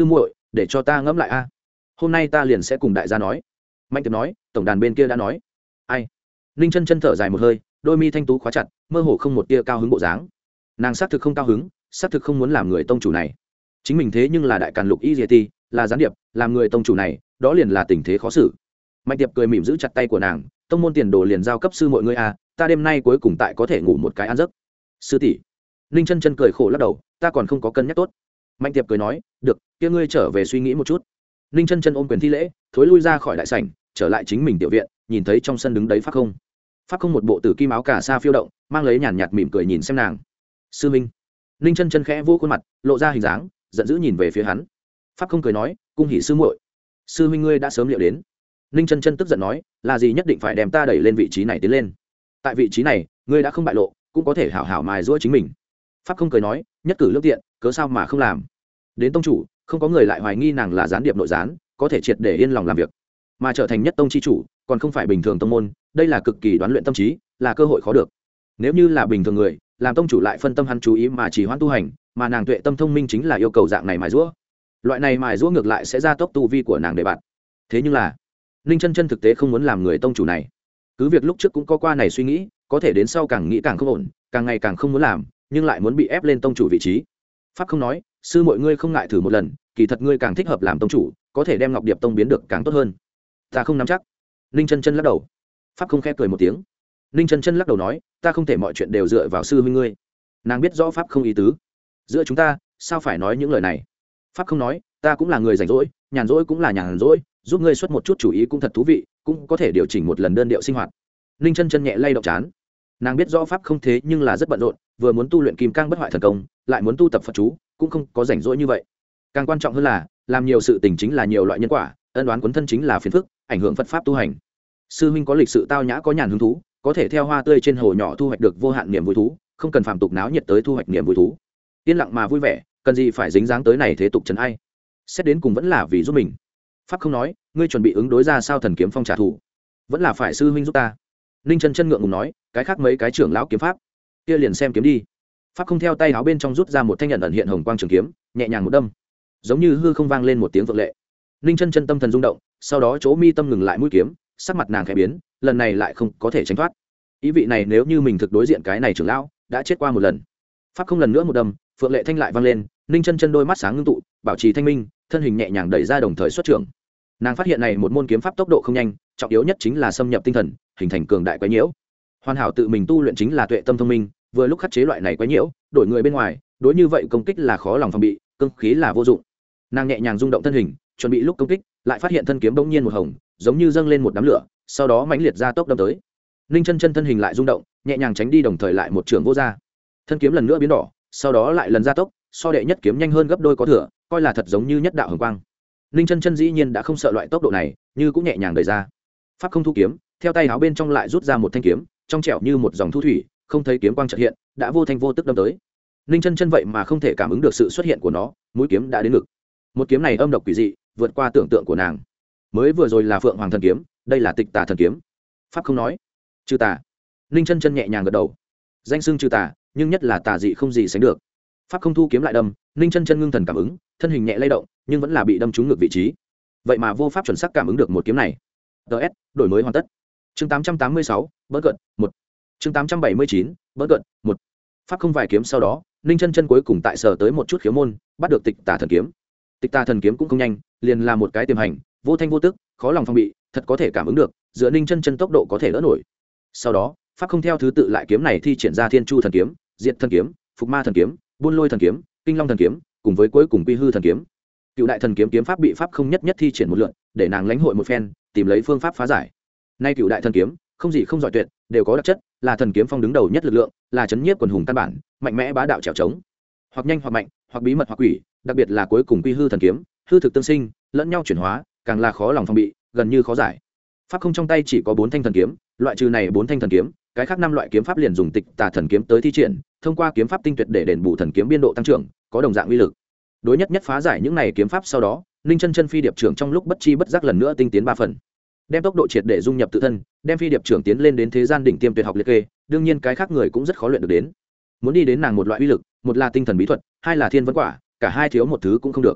để cho ta ngẫm lại a. Hôm nay ta liền sẽ cùng đại gia nói. Mạnh Tiệp nói, tổng đàn bên kia đã nói. Ai? Ninh chân chân thở dài một hơi, đôi mi thanh tú khóa chặt, mơ hồ không một tia cao hứng bộ dáng. Nàng xác thực không cao hứng, xác thực không muốn làm người tông chủ này. Chính mình thế nhưng là đại càn lục y diệt ti, là gián điệp, làm người tông chủ này, đó liền là tình thế khó xử. Mạnh Tiệp cười mỉm giữ chặt tay của nàng, tông môn tiền đồ liền giao cấp sư mọi người a, ta đêm nay cuối cùng tại có thể ngủ một cái ăn giấc. Sư tỷ. Ninh chân chân cười khổ lắc đầu, ta còn không có cân nhắc tốt. Mạnh Tiệp cười nói, được, kia ngươi trở về suy nghĩ một chút. Ninh chân chân ôm quyền thi lễ, thối lui ra khỏi đại sảnh, trở lại chính mình tiểu viện, nhìn thấy trong sân đứng đấy Pháp Không. Pháp Không một bộ tử kim áo cà sa phiêu động, mang lấy nhàn nhạt mỉm cười nhìn xem nàng. Sư minh. Ninh chân chân khẽ vô khuôn mặt, lộ ra hình dáng, giận dữ nhìn về phía hắn. Pháp Không cười nói, cung hỉ sư muội. Sư minh ngươi đã sớm liệu đến. Ninh chân chân tức giận nói, là gì nhất định phải đem ta đẩy lên vị trí này tiến lên. Tại vị trí này, ngươi đã không bại lộ, cũng có thể hảo hảo mài giũa chính mình. Pháp Không cười nói, nhất cử lương tiện, cớ sao mà không làm. Đến tông chủ, không có người lại hoài nghi nàng là gián điệp nội gián, có thể triệt để yên lòng làm việc, mà trở thành nhất tông chi chủ, còn không phải bình thường tông môn, đây là cực kỳ đoán luyện tâm trí, là cơ hội khó được. Nếu như là bình thường người, làm tông chủ lại phân tâm hắn chú ý mà chỉ hoãn tu hành, mà nàng tuệ tâm thông minh chính là yêu cầu dạng này mài giũa. Loại này mài giũa ngược lại sẽ gia tốc tu vi của nàng để bạn. Thế nhưng là, Ninh chân chân thực tế không muốn làm người tông chủ này. Cứ việc lúc trước cũng có qua này suy nghĩ, có thể đến sau càng nghĩ càng không ổn, càng ngày càng không muốn làm, nhưng lại muốn bị ép lên tông chủ vị trí. Pháp Không nói, sư mọi ngươi không ngại thử một lần, kỳ thật ngươi càng thích hợp làm tông chủ, có thể đem Ngọc Điệp tông biến được càng tốt hơn. Ta không nắm chắc. Ninh chân chân lắc đầu. Pháp Không khẽ cười một tiếng. Ninh chân chân lắc đầu nói, ta không thể mọi chuyện đều dựa vào sư huynh ngươi. Nàng biết rõ Pháp Không ý tứ. Giữa chúng ta, sao phải nói những lời này? Pháp Không nói, ta cũng là người rảnh rỗi, nhàn rỗi cũng là nhàn rỗi, giúp ngươi xuất một chút chủ ý cũng thật thú vị, cũng có thể điều chỉnh một lần đơn điệu sinh hoạt. Ninh chân chân nhẹ lay động chán. Nàng biết rõ Pháp Không thế nhưng là rất bận rộn, vừa muốn tu luyện kim cang bất hoại thần công, lại muốn tu tập Phật chú, cũng không có rảnh rỗi như vậy. Càng quan trọng hơn là, làm nhiều sự tình chính là nhiều loại nhân quả, ân đoán cuốn thân chính là phiền phức, ảnh hưởng Phật pháp tu hành. Sư huynh có lịch sự tao nhã, có nhàn hứng thú, có thể theo hoa tươi trên hồ nhỏ thu hoạch được vô hạn niềm vui thú, không cần phàm tục náo nhiệt tới thu hoạch niềm vui thú. Yên lặng mà vui vẻ, cần gì phải dính dáng tới này thế tục trần ai. Xét đến cùng vẫn là vì giúp mình. Pháp Không nói, ngươi chuẩn bị ứng đối ra sao thần kiếm phong trả thù? Vẫn là phải sư huynh giúp ta. Ninh chân chân ngượng ngùng nói, cái khác mấy cái trưởng lão kiếm pháp, kia liền xem kiếm đi. Pháp Không theo tay áo bên trong rút ra một thanh nhận ẩn hiện hồng quang trường kiếm, nhẹ nhàng một đâm, giống như hư không vang lên một tiếng vượng lệ. Ninh chân chân tâm thần rung động, sau đó chỗ mi tâm ngừng lại mũi kiếm, sắc mặt nàng khẽ biến, lần này lại không có thể tránh thoát. Ý vị này nếu như mình thực đối diện cái này trưởng lão, đã chết qua một lần. Pháp Không lần nữa một đâm, phượng lệ thanh lại vang lên, Ninh chân chân đôi mắt sáng ngưng tụ, bảo trì thanh minh, thân hình nhẹ nhàng đẩy ra đồng thời xuất trưởng. Nàng phát hiện này một môn kiếm pháp tốc độ không nhanh, trọng yếu nhất chính là xâm nhập tinh thần, hình thành cường đại quái nhiễu. Hoàn hảo tự mình tu luyện chính là tuệ tâm thông minh, vừa lúc khắc chế loại này quái nhiễu, đổi người bên ngoài, đối như vậy công kích là khó lòng phòng bị, cương khí là vô dụng. Nàng nhẹ nhàng rung động thân hình, chuẩn bị lúc công kích, lại phát hiện thân kiếm bỗng nhiên một hồng, giống như dâng lên một đám lửa, sau đó mãnh liệt ra tốc đâm tới. Ninh chân chân thân hình lại rung động, nhẹ nhàng tránh đi, đồng thời lại một trường vô ra. Thân kiếm lần nữa biến đỏ, sau đó lại lần ra tốc, so đệ nhất kiếm nhanh hơn gấp đôi có thừa, coi là thật giống như nhất đạo hồng quang. Ninh chân chân dĩ nhiên đã không sợ loại tốc độ này, như cũng nhẹ nhàng đẩy ra. Pháp Không thu kiếm, theo tay áo bên trong lại rút ra một thanh kiếm, trong trẻo như một dòng thu thủy, không thấy kiếm quang chợt hiện, đã vô thanh vô tức đâm tới. Ninh chân chân vậy mà không thể cảm ứng được sự xuất hiện của nó, mũi kiếm đã đến ngực. Một kiếm này âm độc quỷ dị, vượt qua tưởng tượng của nàng. Mới vừa rồi là Phượng Hoàng thần kiếm, đây là Tịch Tà thần kiếm. Pháp Không nói, trừ tà. Ninh chân chân nhẹ nhàng gật đầu. Danh xưng trừ tà, nhưng nhất là tà dị không gì sánh được. Pháp Không thu kiếm lại đâm, Ninh chân chân ngưng thần cảm ứng, thân hình nhẹ lay động, nhưng vẫn là bị đâm trúng ngược vị trí. Vậy mà vô pháp chuẩn xác cảm ứng được một kiếm này. ts đổi mới hoàn tất. Chương tám trăm tám mươi sáu, bớt cận một. Chương tám trăm bảy mươi chín, bớt cận một. Pháp Không vài kiếm sau đó, Ninh chân chân cuối cùng tại sở tới một chút khiếu môn, bắt được Tịch Tà thần kiếm. Tịch Tà thần kiếm cũng không nhanh, liền là một cái tiềm hành, vô thanh vô tức, khó lòng phòng bị, thật có thể cảm ứng được, dựa Ninh chân chân tốc độ có thể đỡ nổi. Sau đó, Pháp Không theo thứ tự lại kiếm này thi triển ra Thiên Chu thần kiếm, Diệt thần kiếm, Phục Ma thần kiếm, Buôn Lôi thần kiếm, Kinh Long thần kiếm, cùng với cuối cùng Quy Hư thần kiếm. Cựu đại thần kiếm kiếm pháp bị Pháp Không nhất nhất thi triển một lượt, để nàng lãnh hội một phen, tìm lấy phương pháp phá giải. Nay cựu đại thần kiếm, không gì không giỏi tuyệt, đều có đặc chất, là thần kiếm phong đứng đầu nhất lực lượng, là chấn nhiếp quần hùng căn bản, mạnh mẽ bá đạo trèo trống. Hoặc nhanh hoặc mạnh, hoặc bí mật hoặc quỷ, đặc biệt là cuối cùng Quy Hư thần kiếm, hư thực tương sinh, lẫn nhau chuyển hóa, càng là khó lòng phòng bị, gần như khó giải. Pháp Không trong tay chỉ có bốn thanh thần kiếm, loại trừ này bốn thanh thần kiếm, cái khác năm loại kiếm pháp liền dùng Tịch Tà thần kiếm tới thi triển, thông qua kiếm pháp tinh tuyệt để đền bù thần kiếm biên độ tăng trưởng, có đồng dạng uy lực. Đối nhất nhất phá giải những này kiếm pháp sau đó, Ninh chân chân phi điệp trưởng trong lúc bất chi bất giác lần nữa tinh tiến ba phần, đem tốc độ triệt để dung nhập tự thân, đem phi điệp trưởng tiến lên đến thế gian đỉnh tiêm tuyệt học liệt kê, đương nhiên cái khác người cũng rất khó luyện được đến. Muốn đi đến nàng một loại uy lực, một là tinh thần bí thuật, hai là thiên vấn quả, cả hai thiếu một thứ cũng không được.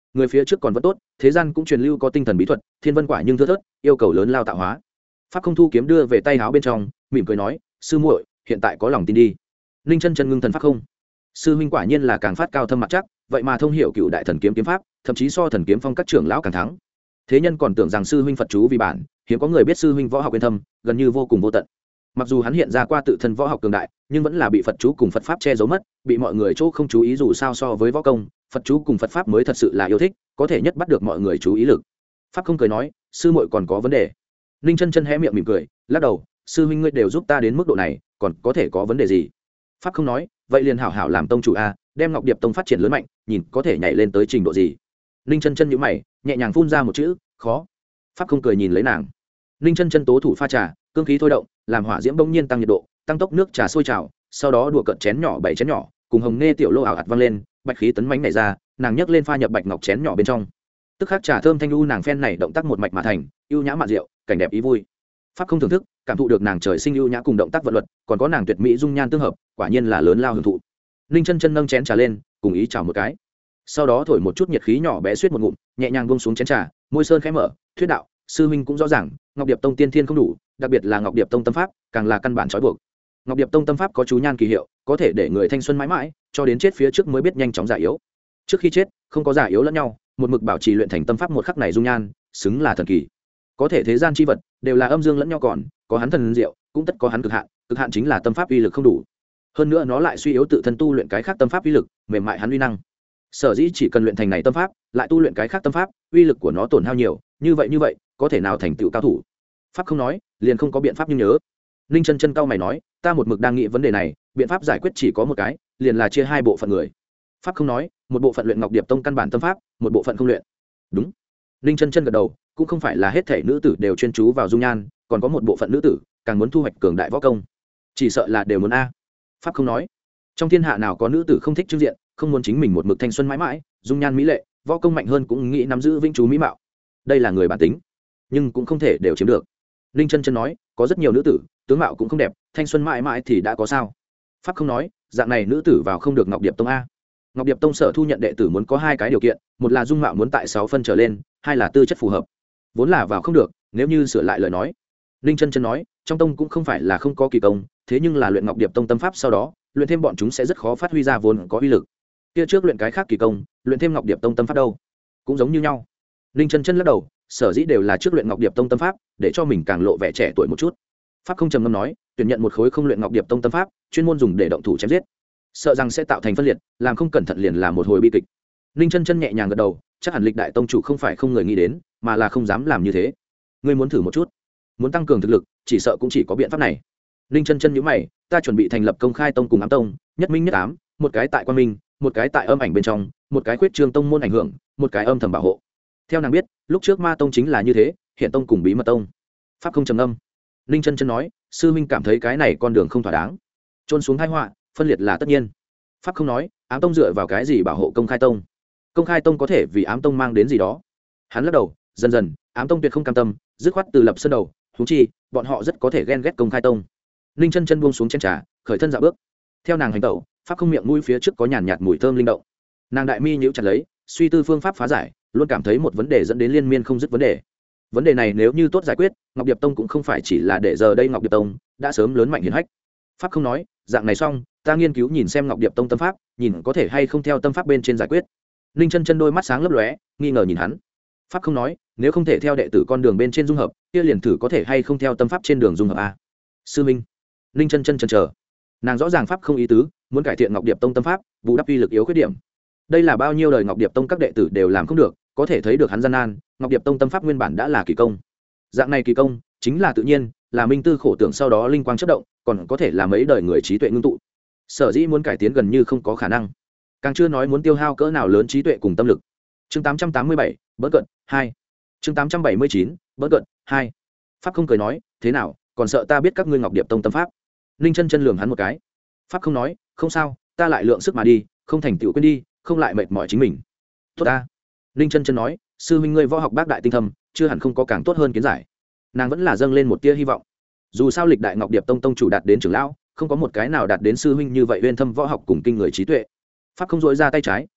người phía trước còn vẫn tốt, thế gian cũng truyền lưu có tinh thần bí thuật, thiên vân quả nhưng thưa thớt, yêu cầu lớn lao tạo hóa. Pháp không thu kiếm đưa về tay áo bên trong, mỉm cười nói, sư muội hiện tại có lòng tin đi. Ninh chân chân ngưng thần pháp không, sư huynh quả nhiên là càng phát cao thâm mặt chắc, vậy mà thông hiểu cựu đại thần kiếm kiếm pháp, thậm chí so thần kiếm phong các trưởng lão càng thắng. Thế nhân còn tưởng rằng sư huynh Phật chú vì bản, hiếm có người biết sư huynh võ học uyên thâm, gần như vô cùng vô tận. Mặc dù hắn hiện ra qua tự thân võ học cường đại, nhưng vẫn là bị Phật chú cùng Phật pháp che giấu mất, bị mọi người chỗ không chú ý. Dù sao so với võ công, Phật chú cùng Phật pháp mới thật sự là yêu thích, có thể nhất bắt được mọi người chú ý lực. Pháp không cười nói, sư muội còn có vấn đề. Ninh chân chân hé miệng mỉm cười, lắc đầu, sư huynh ngươi đều giúp ta đến mức độ này, còn có thể có vấn đề gì? Pháp không nói, vậy liền hảo hảo làm tông chủ a, đem Ngọc Điệp tông phát triển lớn mạnh, nhìn có thể nhảy lên tới trình độ gì. Ninh chân chân nhíu mày, nhẹ nhàng phun ra một chữ, khó. Pháp không cười nhìn lấy nàng. Ninh chân chân tố thủ pha trà, cương khí thôi động, làm hỏa diễm bỗng nhiên tăng nhiệt độ, tăng tốc nước trà sôi trào, sau đó đùa cận chén nhỏ bảy chén nhỏ, cùng hồng nghe tiểu lô ảo ạt vang lên, bạch khí tấn mãnh này ra, nàng nhấc lên pha nhập bạch ngọc chén nhỏ bên trong. Tức khắc trà thơm thanh lưu nàng phen này động tác một mạch mà thành, ưu nhã mạn diệu, cảnh đẹp ý vui. Pháp không thưởng thức, cảm thụ được nàng trời sinh ưu nhã cùng động tác vận luật, còn có nàng tuyệt mỹ dung nhan tương hợp, quả nhiên là lớn lao hưởng thụ. Ninh chân chân nâng chén trà lên, cùng ý chào một cái, sau đó thổi một chút nhiệt khí nhỏ bé suýt một ngụm, nhẹ nhàng buông xuống chén trà, môi sơn khẽ mở, thuyết đạo, sư huynh cũng rõ ràng, Ngọc Điệp tông tiên thiên không đủ, đặc biệt là Ngọc Điệp tông tâm pháp, càng là căn bản trói buộc. Ngọc Điệp tông tâm pháp có chú nhan kỳ hiệu, có thể để người thanh xuân mãi mãi, cho đến chết phía trước mới biết nhanh chóng già yếu. Trước khi chết, không có già yếu lẫn nhau, một mực bảo trì luyện thành tâm pháp một khắc này dung nhan, xứng là thần kỳ. Có thể thế gian chi vật đều là âm dương lẫn nhau, còn có hắn thần diệu, cũng tất có hắn cực hạn, cực hạn chính là tâm pháp uy lực không đủ. Hơn nữa nó lại suy yếu tự thân tu luyện cái khác tâm pháp uy lực, mềm mại hắn uy năng. Sở dĩ chỉ cần luyện thành này tâm pháp, lại tu luyện cái khác tâm pháp, uy lực của nó tổn hao nhiều, như vậy như vậy, có thể nào thành tựu cao thủ. Pháp không nói, liền không có biện pháp, nhưng nhớ. Ninh chân chân cao mày nói, ta một mực đang nghĩ vấn đề này, biện pháp giải quyết chỉ có một cái, liền là chia hai bộ phận người. Pháp không nói, một bộ phận luyện Ngọc Điệp tông căn bản tâm pháp, một bộ phận không luyện. Đúng. Ninh chân chân gật đầu, cũng không phải là hết thảy nữ tử đều chuyên chú vào dung nhan, còn có một bộ phận nữ tử càng muốn thu hoạch cường đại võ công, chỉ sợ là đều muốn a. Pháp không nói, trong thiên hạ nào có nữ tử không thích trưng diện, không muốn chính mình một mực thanh xuân mãi mãi, dung nhan mỹ lệ, võ công mạnh hơn cũng nghĩ nắm giữ vĩnh chú mỹ mạo. Đây là người bản tính, nhưng cũng không thể đều chiếm được. Ninh chân chân nói, có rất nhiều nữ tử tướng mạo cũng không đẹp, thanh xuân mãi mãi thì đã có sao. Pháp không nói, dạng này nữ tử vào không được Ngọc Điệp tông a. Ngọc Điệp tông sở thu nhận đệ tử muốn có hai cái điều kiện, một là dung mạo muốn tại sáu phân trở lên, hai là tư chất phù hợp. Vốn là vào không được, nếu như sửa lại lời nói. Ninh chân chân nói, trong tông cũng không phải là không có kỳ công, thế nhưng là luyện Ngọc Điệp tông tâm pháp sau đó, luyện thêm bọn chúng sẽ rất khó phát huy ra vốn có uy lực. Kia trước luyện cái khác kỳ công, luyện thêm Ngọc Điệp tông tâm pháp đâu, cũng giống như nhau. Ninh chân chân lắc đầu, sở dĩ đều là trước luyện Ngọc Điệp tông tâm pháp, để cho mình càng lộ vẻ trẻ tuổi một chút. Pháp không trầm ngâm nói, tuyển nhận một khối không luyện Ngọc Điệp tông tâm pháp, chuyên môn dùng để động thủ chém giết, sợ rằng sẽ tạo thành phân liệt, làm không cẩn thận liền là một hồi bi kịch. Ninh chân chân nhẹ nhàng gật đầu, chắc hẳn lịch đại tông chủ không phải không người nghĩ đến, mà là không dám làm như thế. Ngươi muốn thử một chút, muốn tăng cường thực lực, chỉ sợ cũng chỉ có biện pháp này. Ninh chân chân nhíu mày, ta chuẩn bị thành lập công khai tông cùng ám tông, nhất minh nhất ám, một cái tại quan minh, một cái tại âm ảnh bên trong, một cái khuyết trương tông môn ảnh hưởng, một cái âm thầm bảo hộ. Theo nàng biết, lúc trước ma tông chính là như thế, hiện tông cùng bí mật tông. Pháp không trầm âm. Ninh chân chân nói, sư minh cảm thấy cái này con đường không thỏa đáng, trôn xuống tai họa, phân liệt là tất nhiên. Pháp không nói, ám tông dựa vào cái gì bảo hộ công khai tông? Công khai tông có thể vì ám tông mang đến gì đó? Hắn lắc đầu, dần dần, ám tông tuyệt không cam tâm, dứt khoát từ lập sân đầu, huống chi, bọn họ rất có thể ghen ghét công khai tông. Ninh chân chân buông xuống chén trà, khởi thân dạo bước. Theo nàng hành tẩu, pháp không miệng mũi phía trước có nhàn nhạt mùi thơm linh động. Nàng đại mi nhíu chặt lấy, suy tư phương pháp phá giải, luôn cảm thấy một vấn đề dẫn đến liên miên không dứt vấn đề. Vấn đề này nếu như tốt giải quyết, Ngọc Điệp tông cũng không phải chỉ là để giờ đây Ngọc Điệp tông đã sớm lớn mạnh hiển hách. Pháp không nói, dạng này xong, ta nghiên cứu nhìn xem Ngọc Điệp tông tâm pháp, nhìn có thể hay không theo tâm pháp bên trên giải quyết. Ninh chân chân đôi mắt sáng lấp lóe, nghi ngờ nhìn hắn. Pháp không nói, nếu không thể theo đệ tử con đường bên trên dung hợp, kia liền thử có thể hay không theo tâm pháp trên đường dung hợp a. Sư minh. Ninh chân chân chần chờ, nàng rõ ràng pháp không ý tứ, muốn cải thiện Ngọc Điệp tông tâm pháp, bù đắp uy lực yếu khuyết điểm. Đây là bao nhiêu đời Ngọc Điệp tông các đệ tử đều làm không được, có thể thấy được hắn gian nan. Ngọc Điệp tông tâm pháp nguyên bản đã là kỳ công, dạng này kỳ công chính là tự nhiên, là minh tư khổ tưởng sau đó linh quang chất động, còn có thể là mấy đời người trí tuệ ngưng tụ. Sở dĩ muốn cải tiến gần như không có khả năng, càng chưa nói muốn tiêu hao cỡ nào lớn trí tuệ cùng tâm lực. Chương tám trăm tám mươi bảy, bỡ cận hai. Chương tám trăm bảy mươi chín, bỡ cận hai. Pháp không cười nói, thế nào, còn sợ ta biết các ngươi Ngọc Điệp tông tâm pháp? Ninh chân chân lườm hắn một cái. Pháp không nói, không sao, ta lại lượng sức mà đi, không thành tựu quên đi, không lại mệt mỏi chính mình. Tốt ta. Ninh chân chân nói, sư huynh ngươi võ học bác đại tinh thâm, chưa hẳn không có càng tốt hơn kiến giải. Nàng vẫn là dâng lên một tia hy vọng. Dù sao lịch đại Ngọc Điệp tông tông chủ đạt đến trưởng lão, không có một cái nào đạt đến sư huynh như vậy uyên thâm võ học cùng kinh người trí tuệ. Pháp không dội ra tay trái,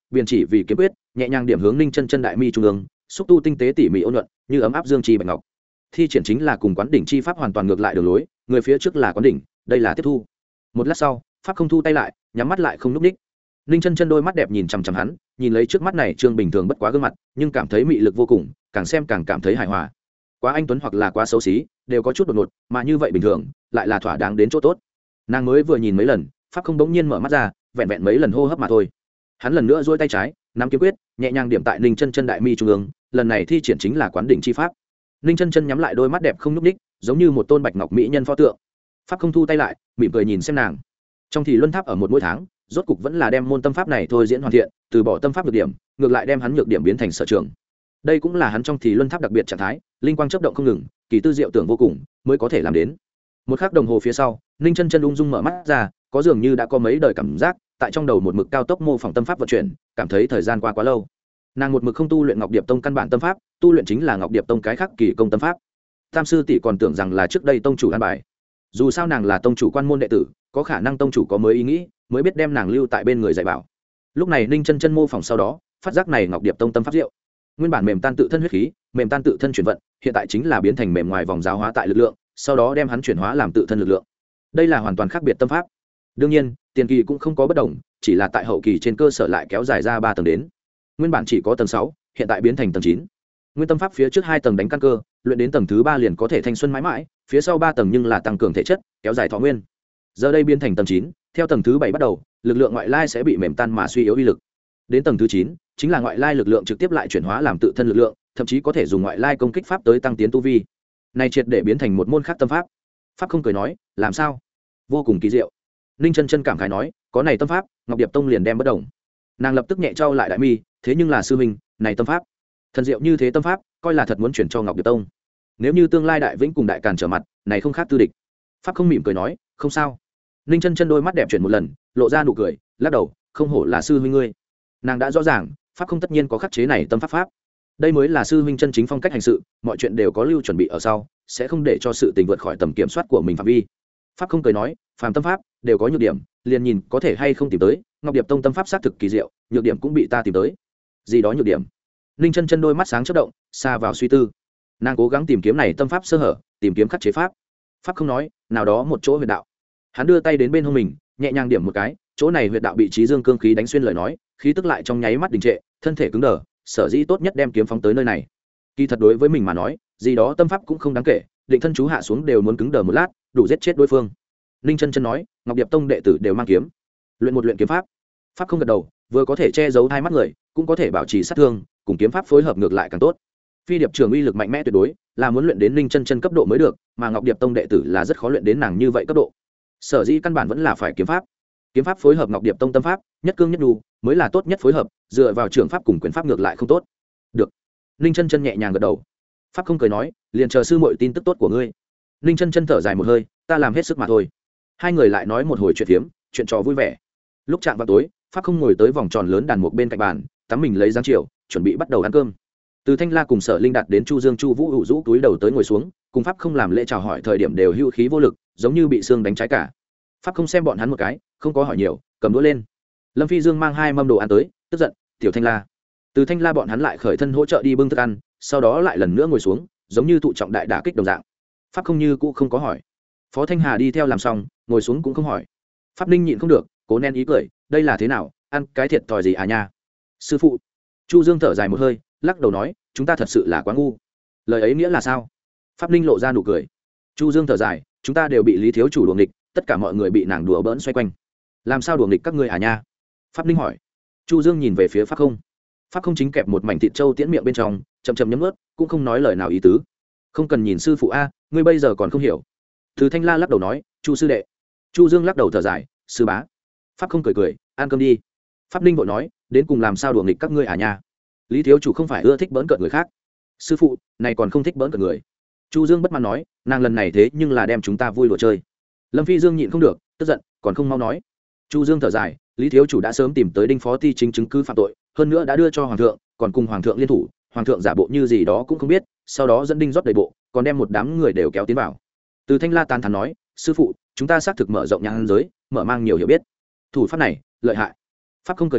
biển chỉ vì kiếm quyết nhẹ nhàng điểm hướng ninh chân chân đại mi trung ương, xúc tu tinh tế tỉ mỉ ôn nhuận như ấm áp dương chi bạch ngọc. Thi triển chính là cùng quán đỉnh chi pháp hoàn toàn ngược lại đường lối, người phía trước là quán đỉnh, đây là tiếp thu. Một lát sau, pháp không thu tay lại, nhắm mắt lại không núp ních. Ninh chân chân đôi mắt đẹp nhìn chằm chằm hắn, nhìn lấy trước mắt này trương bình thường bất quá gương mặt, nhưng cảm thấy mị lực vô cùng, càng xem càng cảm thấy hài hòa. Quá anh tuấn hoặc là quá xấu xí, đều có chút đột ngột, mà như vậy bình thường, lại là thỏa đáng đến chỗ tốt. Nàng mới vừa nhìn mấy lần, pháp không bỗng nhiên mở mắt ra, vẹn vẹn mấy lần hô hấp mà thôi. Hắn lần nữa duỗi tay trái, nắm kiếm quyết, nhẹ nhàng điểm tại Ninh chân chân đại mi trung ương, lần này thi triển chính là quán đỉnh chi pháp. Ninh chân chân nhắm lại đôi mắt đẹp không nhúc ních, giống như một tôn bạch ngọc mỹ nhân pho tượng. Pháp không thu tay lại, mỉm cười nhìn xem nàng. Trong thì luân tháp ở một mỗi tháng, rốt cục vẫn là đem môn tâm pháp này thôi diễn hoàn thiện, từ bỏ tâm pháp nhược điểm, ngược lại đem hắn nhược điểm biến thành sở trường. Đây cũng là hắn trong thì luân tháp đặc biệt trạng thái, linh quang chớp động không ngừng, kỳ tư diệu tưởng vô cùng, mới có thể làm đến. Một khắc đồng hồ phía sau, Ninh chân chân ung dung mở mắt ra, có dường như đã có mấy đời cảm giác, tại trong đầu một mực cao tốc mô phỏng tâm pháp vận chuyển, cảm thấy thời gian qua quá lâu. Nàng một mực không tu luyện Ngọc Điệp Tông căn bản tâm pháp, tu luyện chính là Ngọc Điệp Tông cái khác kỳ công tâm pháp. Tam sư tỷ còn tưởng rằng là trước đây tông chủ an bài. Dù sao nàng là tông chủ quan môn đệ tử, có khả năng tông chủ có mới ý nghĩ, mới biết đem nàng lưu tại bên người dạy bảo. Lúc này Ninh chân chân mô phỏng sau đó, phát giác này Ngọc Điệp Tông tâm pháp diệu. Nguyên bản mềm tan tự thân huyết khí, mềm tan tự thân chuyển vận, hiện tại chính là biến thành mềm ngoài vòng giáo hóa tại lực lượng, sau đó đem hắn chuyển hóa làm tự thân lực lượng. Đây là hoàn toàn khác biệt tâm pháp. Đương nhiên, tiền kỳ cũng không có bất đồng, chỉ là tại hậu kỳ trên cơ sở lại kéo dài ra ba tầng đến. Nguyên bản chỉ có tầng sáu, hiện tại biến thành tầng chín. Nguyên tâm pháp phía trước hai tầng đánh căn cơ, luyện đến tầng thứ ba liền có thể thanh xuân mãi mãi, phía sau ba tầng nhưng là tăng cường thể chất, kéo dài thọ nguyên. Giờ đây biến thành tầng chín, theo tầng thứ bảy bắt đầu, lực lượng ngoại lai sẽ bị mềm tan mà suy yếu uy lực. Đến tầng thứ chín, chính là ngoại lai lực lượng trực tiếp lại chuyển hóa làm tự thân lực lượng, thậm chí có thể dùng ngoại lai công kích pháp tới tăng tiến tu vi. Này triệt để biến thành một môn khác tâm pháp. Pháp không cười nói, làm sao? Vô cùng kỳ diệu. Ninh chân chân cảm khái nói, có này tâm pháp, Ngọc Điệp Tông liền đem bất động. Nàng lập tức nhẹ trao lại đại mi, thế nhưng là sư huynh, này tâm pháp, thần diệu như thế tâm pháp, coi là thật muốn chuyển cho Ngọc Điệp Tông. Nếu như tương lai đại vĩnh cùng đại càn trở mặt, này không khác tư địch. Pháp không mỉm cười nói, không sao. Ninh chân chân đôi mắt đẹp chuyển một lần, lộ ra nụ cười, lắc đầu, không hổ là sư huynh ngươi. Nàng đã rõ ràng, pháp không tất nhiên có khắc chế này tâm pháp pháp. Đây mới là sư huynh chân chính phong cách hành sự, mọi chuyện đều có lưu chuẩn bị ở sau, sẽ không để cho sự tình vượt khỏi tầm kiểm soát của mình phạm vi. Pháp không cười nói, phàm tâm pháp đều có nhược điểm, liền nhìn có thể hay không tìm tới. Ngọc Điệp Tông tâm pháp xác thực kỳ diệu, nhược điểm cũng bị ta tìm tới. Gì đó nhược điểm? Ninh chân chân đôi mắt sáng chớp động, xa vào suy tư. Nàng cố gắng tìm kiếm này tâm pháp sơ hở, tìm kiếm khắc chế pháp. Pháp không nói, nào đó một chỗ huyệt đạo. Hắn đưa tay đến bên hông mình, nhẹ nhàng điểm một cái, chỗ này huyệt đạo bị trí dương cương khí đánh xuyên lời nói, khí tức lại trong nháy mắt đình trệ, thân thể cứng đờ, sở dĩ tốt nhất đem kiếm phóng tới nơi này. Kỳ thật đối với mình mà nói, gì đó tâm pháp cũng không đáng kể, định thân chú hạ xuống đều muốn cứng đờ một lát, đủ giết chết đối phương. Ninh chân chân nói, Ngọc Điệp Tông đệ tử đều mang kiếm, luyện một luyện kiếm pháp. Pháp không gật đầu, vừa có thể che giấu hai mắt người, cũng có thể bảo trì sát thương, cùng kiếm pháp phối hợp ngược lại càng tốt. Phi điệp trường uy lực mạnh mẽ tuyệt đối, là muốn luyện đến Ninh chân chân cấp độ mới được, mà Ngọc Điệp Tông đệ tử là rất khó luyện đến nàng như vậy cấp độ. Sở dĩ căn bản vẫn là phải kiếm pháp. Kiếm pháp phối hợp Ngọc Điệp Tông tâm pháp, nhất cương nhất nhu, mới là tốt nhất phối hợp, dựa vào trường pháp cùng quyền pháp ngược lại không tốt. Được. Ninh chân chân nhẹ nhàng gật đầu. Pháp không cười nói, liền chờ sư muội tin tức tốt của ngươi. Ninh chân chân thở dài một hơi, ta làm hết sức mà thôi. Hai người lại nói một hồi chuyện phiếm, chuyện trò vui vẻ. Lúc chạm vào tối, Pháp không ngồi tới vòng tròn lớn đàn mục bên cạnh bàn, tắm mình lấy giáng chiều, chuẩn bị bắt đầu ăn cơm. Từ Thanh La cùng Sở Linh đạt đến Chu Dương Chu Vũ hữu rũ túi đầu tới ngồi xuống, cùng Pháp không làm lễ chào hỏi thời điểm đều hưu khí vô lực, giống như bị xương đánh trái cả. Pháp không xem bọn hắn một cái, không có hỏi nhiều, cầm đũa lên. Lâm Phi Dương mang hai mâm đồ ăn tới, tức giận, "Tiểu Thanh La." Từ Thanh La bọn hắn lại khởi thân hỗ trợ đi bưng thức ăn, sau đó lại lần nữa ngồi xuống, giống như thụ trọng đại đả kích đồng dạng. Pháp không như cũ không có hỏi. Phó Thanh Hà đi theo làm xong, ngồi xuống cũng không hỏi. Pháp Ninh nhịn không được, cố nén ý cười, đây là thế nào, ăn cái thiệt thòi gì à nha. Sư phụ. Chu Dương thở dài một hơi, lắc đầu nói, chúng ta thật sự là quá ngu. Lời ấy nghĩa là sao? Pháp Ninh lộ ra nụ cười. Chu Dương thở dài, chúng ta đều bị Lý thiếu chủ đùa nghịch, tất cả mọi người bị nàng đùa bỡn xoay quanh. Làm sao đùa nghịch các ngươi à nha? Pháp Ninh hỏi. Chu Dương nhìn về phía Pháp Không. Pháp Không chính kẹp một mảnh thịt trâu tiễn miệng bên trong, chậm chậm nhấm nuốt, cũng không nói lời nào ý tứ. Không cần nhìn sư phụ a, ngươi bây giờ còn không hiểu. Từ Thanh La lắc đầu nói, Chu sư đệ. Chu Dương lắc đầu thở dài, sư bá. Pháp Không cười cười, ăn cơm đi. Pháp Ninh vội nói, đến cùng làm sao đùa nghịch các ngươi à nha? Lý thiếu chủ không phải ưa thích bỡn cợt người khác. Sư phụ, này còn không thích bỡn cợt người. Chu Dương bất mãn nói, nàng lần này thế nhưng là đem chúng ta vui đùa chơi. Lâm Phi Dương nhịn không được, tức giận, còn không mau nói. Chu Dương thở dài, Lý thiếu chủ đã sớm tìm tới Đinh Phó Ti chính chứng cứ phạm tội, hơn nữa đã đưa cho hoàng thượng, còn cùng hoàng thượng liên thủ, hoàng thượng giả bộ như gì đó cũng không biết, sau đó dẫn Đinh rót đầy bộ, còn đem một đám người đều kéo tiến vào. Từ Thanh La tán thán nói, sư phụ, chúng ta xác thực mở rộng nhãn giới, mở mang nhiều hiểu biết. Thủ pháp này, lợi hại. Pháp Không cười cười,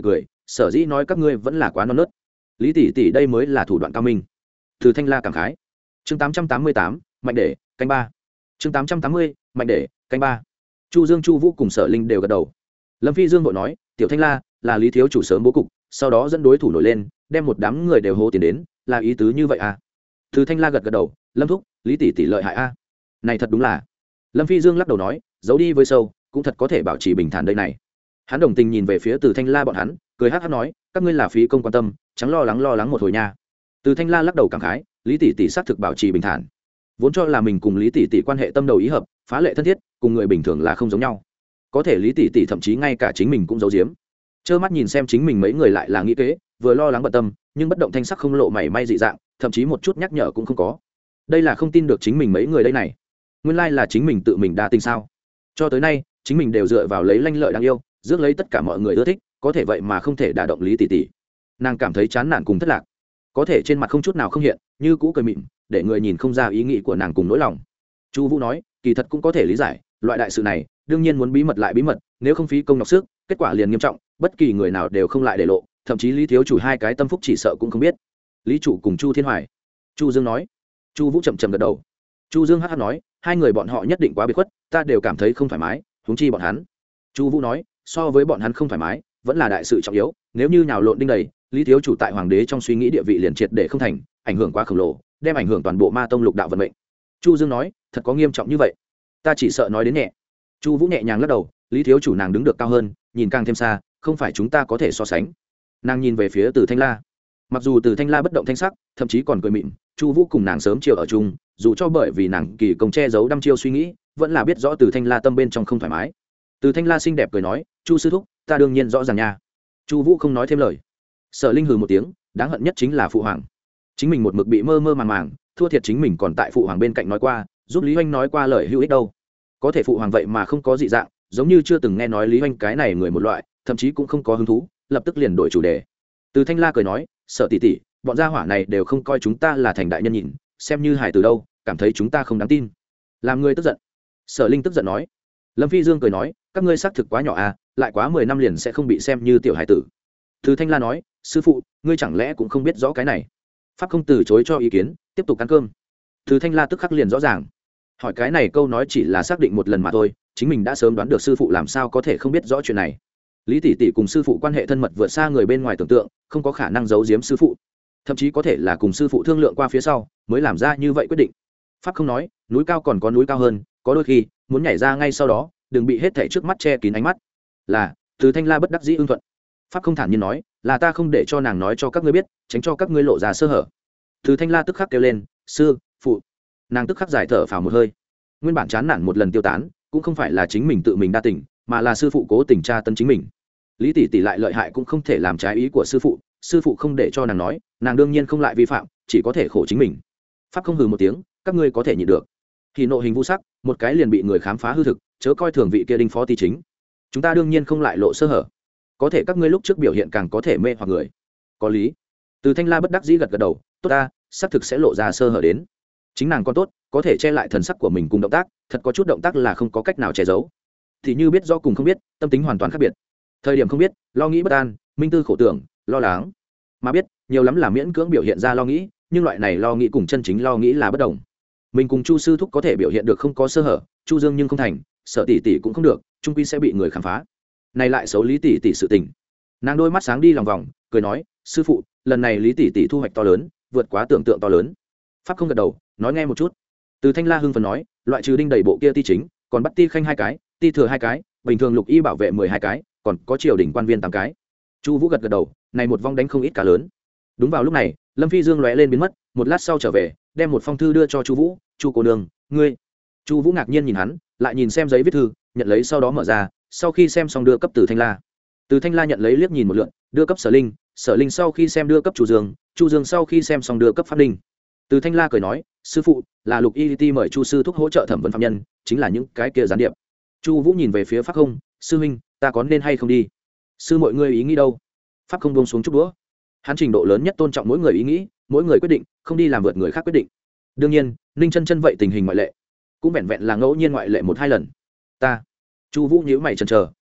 sở dĩ nói các ngươi vẫn là quá non nớt. Lý tỷ tỷ đây mới là thủ đoạn cao minh. Từ Thanh La cảm khái. Chương tám trăm tám mươi tám, mạnh để, canh ba. Chương tám trăm tám mươi, mạnh để, canh ba. Chu Dương, Chu Vũ cùng Sở Linh đều gật đầu. Lâm Phi Dương vội nói, "Tiểu Thanh La, là Lý thiếu chủ sớm bố cục, sau đó dẫn đối thủ nổi lên, đem một đám người đều hô tiền đến, là ý tứ như vậy à?" Từ Thanh La gật gật đầu, "Lâm thúc, Lý tỷ tỷ lợi hại a." Này thật đúng là. Lâm Phi Dương lắc đầu nói, "Giấu đi với sâu, cũng thật có thể bảo trì bình thản đây này." Hắn đồng tình nhìn về phía Từ Thanh La bọn hắn, cười hắc hắc nói, "Các ngươi là phí công quan tâm, chẳng lo lắng lo lắng một hồi nha." Từ Thanh La lắc đầu cảm khái, Lý tỷ tỷ xác thực bảo trì bình thản. Vốn cho là mình cùng Lý tỷ tỷ quan hệ tâm đầu ý hợp, phá lệ thân thiết, cùng người bình thường là không giống nhau. Có thể Lý tỷ tỷ thậm chí ngay cả chính mình cũng giấu giếm. Trơ mắt nhìn xem chính mình mấy người lại là nghĩ kế, vừa lo lắng bận tâm, nhưng bất động thanh sắc không lộ mảy may dị dạng, thậm chí một chút nhắc nhở cũng không có. Đây là không tin được chính mình mấy người đây này. Nguyên lai là chính mình tự mình đa tình sao? Cho tới nay, chính mình đều dựa vào lấy lanh lợi đáng yêu, rước lấy tất cả mọi người ưa thích, có thể vậy mà không thể đả động Lý tỷ tỷ. Nàng cảm thấy chán nản cùng thất lạc. Có thể trên mặt không chút nào không hiện, như cũ cười mỉm, để người nhìn không ra ý nghĩ của nàng cùng nỗi lòng. Chu Vũ nói, kỳ thật cũng có thể lý giải, loại đại sự này, đương nhiên muốn bí mật lại bí mật, nếu không phí công nhọc sức, kết quả liền nghiêm trọng, bất kỳ người nào đều không lại để lộ, thậm chí Lý thiếu chủ hai cái tâm phúc chỉ sợ cũng không biết. Lý chủ cùng Chu Thiên Hoài. Chu Dương nói. Chu Vũ chậm chậm gật đầu. Chu Dương hắc hắc nói, hai người bọn họ nhất định quá biệt khuất, ta đều cảm thấy không thoải mái, huống chi bọn hắn. Chu Vũ nói, so với bọn hắn không thoải mái, vẫn là đại sự trọng yếu, nếu như nhào lộn đinh đầy, Lý thiếu chủ tại hoàng đế trong suy nghĩ địa vị liền triệt để không thành, ảnh hưởng quá khổng lồ, đem ảnh hưởng toàn bộ Ma tông lục đạo vận mệnh. Chu Dương nói, thật có nghiêm trọng như vậy? Ta chỉ sợ nói đến nhẹ. Chu Vũ nhẹ nhàng lắc đầu, Lý thiếu chủ nàng đứng được cao hơn, nhìn càng thêm xa, không phải chúng ta có thể so sánh. Nàng nhìn về phía Từ Thanh La. Mặc dù Từ Thanh La bất động thanh sắc, thậm chí còn cười mỉm, Chu Vũ cùng nàng sớm chiều ở chung, dù cho bởi vì nàng kỳ công che giấu đăm chiêu suy nghĩ, vẫn là biết rõ Từ Thanh La tâm bên trong không thoải mái. Từ Thanh La xinh đẹp cười nói, "Chu sư thúc, ta đương nhiên rõ ràng nha." Chu Vũ không nói thêm lời. Sở Linh hừ một tiếng, đáng hận nhất chính là phụ hoàng. Chính mình một mực bị mơ mơ màng màng, thua thiệt chính mình còn tại phụ hoàng bên cạnh nói qua, giúp Lý Hoành nói qua lời hữu ích đâu. Có thể phụ hoàng vậy mà không có dị dạng, giống như chưa từng nghe nói Lý Hoành cái này người một loại, thậm chí cũng không có hứng thú, lập tức liền đổi chủ đề. Từ Thanh La cười nói, "Sở tỷ tỷ, bọn gia hỏa này đều không coi chúng ta là thành đại nhân nhìn, xem như hài từ đâu, cảm thấy chúng ta không đáng tin." Làm người tức giận. Sở Linh tức giận nói. Lâm Phi Dương cười nói, "Các ngươi xác thực quá nhỏ à, lại quá mười năm liền sẽ không bị xem như tiểu hài tử." Từ Thanh La nói, "Sư phụ, ngươi chẳng lẽ cũng không biết rõ cái này?" Pháp không từ chối cho ý kiến, tiếp tục ăn cơm. Từ Thanh La tức khắc liền rõ ràng. Hỏi cái này câu nói chỉ là xác định một lần mà thôi, chính mình đã sớm đoán được sư phụ làm sao có thể không biết rõ chuyện này. Lý tỷ tỷ cùng sư phụ quan hệ thân mật vượt xa người bên ngoài tưởng tượng, không có khả năng giấu giếm sư phụ, thậm chí có thể là cùng sư phụ thương lượng qua phía sau mới làm ra như vậy quyết định. Pháp không nói, núi cao còn có núi cao hơn, có đôi khi muốn nhảy ra ngay sau đó, đừng bị hết thảy trước mắt che kín ánh mắt. Là, Từ Thanh La bất đắc dĩ ưng thuận. Pháp không thản nhiên nói, là ta không để cho nàng nói cho các ngươi biết, tránh cho các ngươi lộ ra sơ hở. Từ Thanh La tức khắc kêu lên, sư phụ. Nàng tức khắc giải thở phào một hơi. Nguyên bản chán nản một lần tiêu tán, cũng không phải là chính mình tự mình đa tình, mà là sư phụ cố tình tra tấn chính mình. Lý tỷ tỷ lại lợi hại cũng không thể làm trái ý của sư phụ, sư phụ không để cho nàng nói, nàng đương nhiên không lại vi phạm, chỉ có thể khổ chính mình. Pháp không hừ một tiếng, các ngươi có thể nhịn được. Thì nộ hình vu sắc, một cái liền bị người khám phá hư thực, chớ coi thường vị kia đinh phó ty chính. Chúng ta đương nhiên không lại lộ sơ hở. Có thể các ngươi lúc trước biểu hiện càng có thể mê hoặc người. Có lý. Từ Thanh La bất đắc dĩ gật gật đầu, tốt ta, xác thực sẽ lộ ra sơ hở đến. Chính nàng còn tốt, có thể che lại thần sắc của mình cùng động tác, thật có chút động tác là không có cách nào che giấu. Thì như biết rõ cùng không biết, tâm tính hoàn toàn khác biệt. Thời điểm không biết, lo nghĩ bất an, minh tư khổ tưởng, lo lắng. Mà biết, nhiều lắm là miễn cưỡng biểu hiện ra lo nghĩ, nhưng loại này lo nghĩ cùng chân chính lo nghĩ là bất đồng. Mình cùng Chu sư thúc có thể biểu hiện được không có sơ hở, Chu Dương nhưng không thành, Sở tỷ tỷ cũng không được, chung quy sẽ bị người khám phá. Này lại xấu Lý tỷ tỷ sự tình. Nàng đôi mắt sáng đi lòng vòng, cười nói, sư phụ, lần này Lý tỷ tỷ thu hoạch to lớn, vượt quá tưởng tượng to lớn. Pháp không gật đầu, nói nghe một chút. Từ Thanh La hưng phấn nói, loại trừ đinh đầy bộ kia ti chính, còn bắt ti khanh hai cái, ti thừa hai cái, bình thường lục y bảo vệ mười hai cái, còn có triều đình quan viên tám cái. Chu Vũ gật gật đầu, này một vong đánh không ít cả lớn. Đúng vào lúc này, Lâm Phi Dương lóe lên biến mất, một lát sau trở về, đem một phong thư đưa cho Chu Vũ, "Chu cô nương, ngươi." Chu Vũ ngạc nhiên nhìn hắn, lại nhìn xem giấy viết thư, nhận lấy sau đó mở ra, sau khi xem xong đưa cấp Từ Thanh La. Từ Thanh La nhận lấy liếc nhìn một lượt, đưa cấp Sở Linh, Sở Linh sau khi xem đưa cấp Chu Dương, Chu Dương sau khi xem xong đưa cấp Pháp Linh. Từ Thanh La cười nói, sư phụ, là Lục Y Ti mời Chu sư thúc hỗ trợ thẩm vấn phạm nhân, chính là những cái kia gián điệp. Chu Vũ nhìn về phía Pháp Không, sư huynh, ta có nên hay không đi? Sư mọi người ý nghĩ đâu? Pháp Không buông xuống chút đũa. Hắn trình độ lớn nhất tôn trọng mỗi người ý nghĩ, mỗi người quyết định, không đi làm vượt người khác quyết định. Đương nhiên, Ninh Chân Chân vậy tình hình ngoại lệ, cũng vẹn vẹn là ngẫu nhiên ngoại lệ một hai lần. Ta. Chu Vũ nhíu mày chần chờ,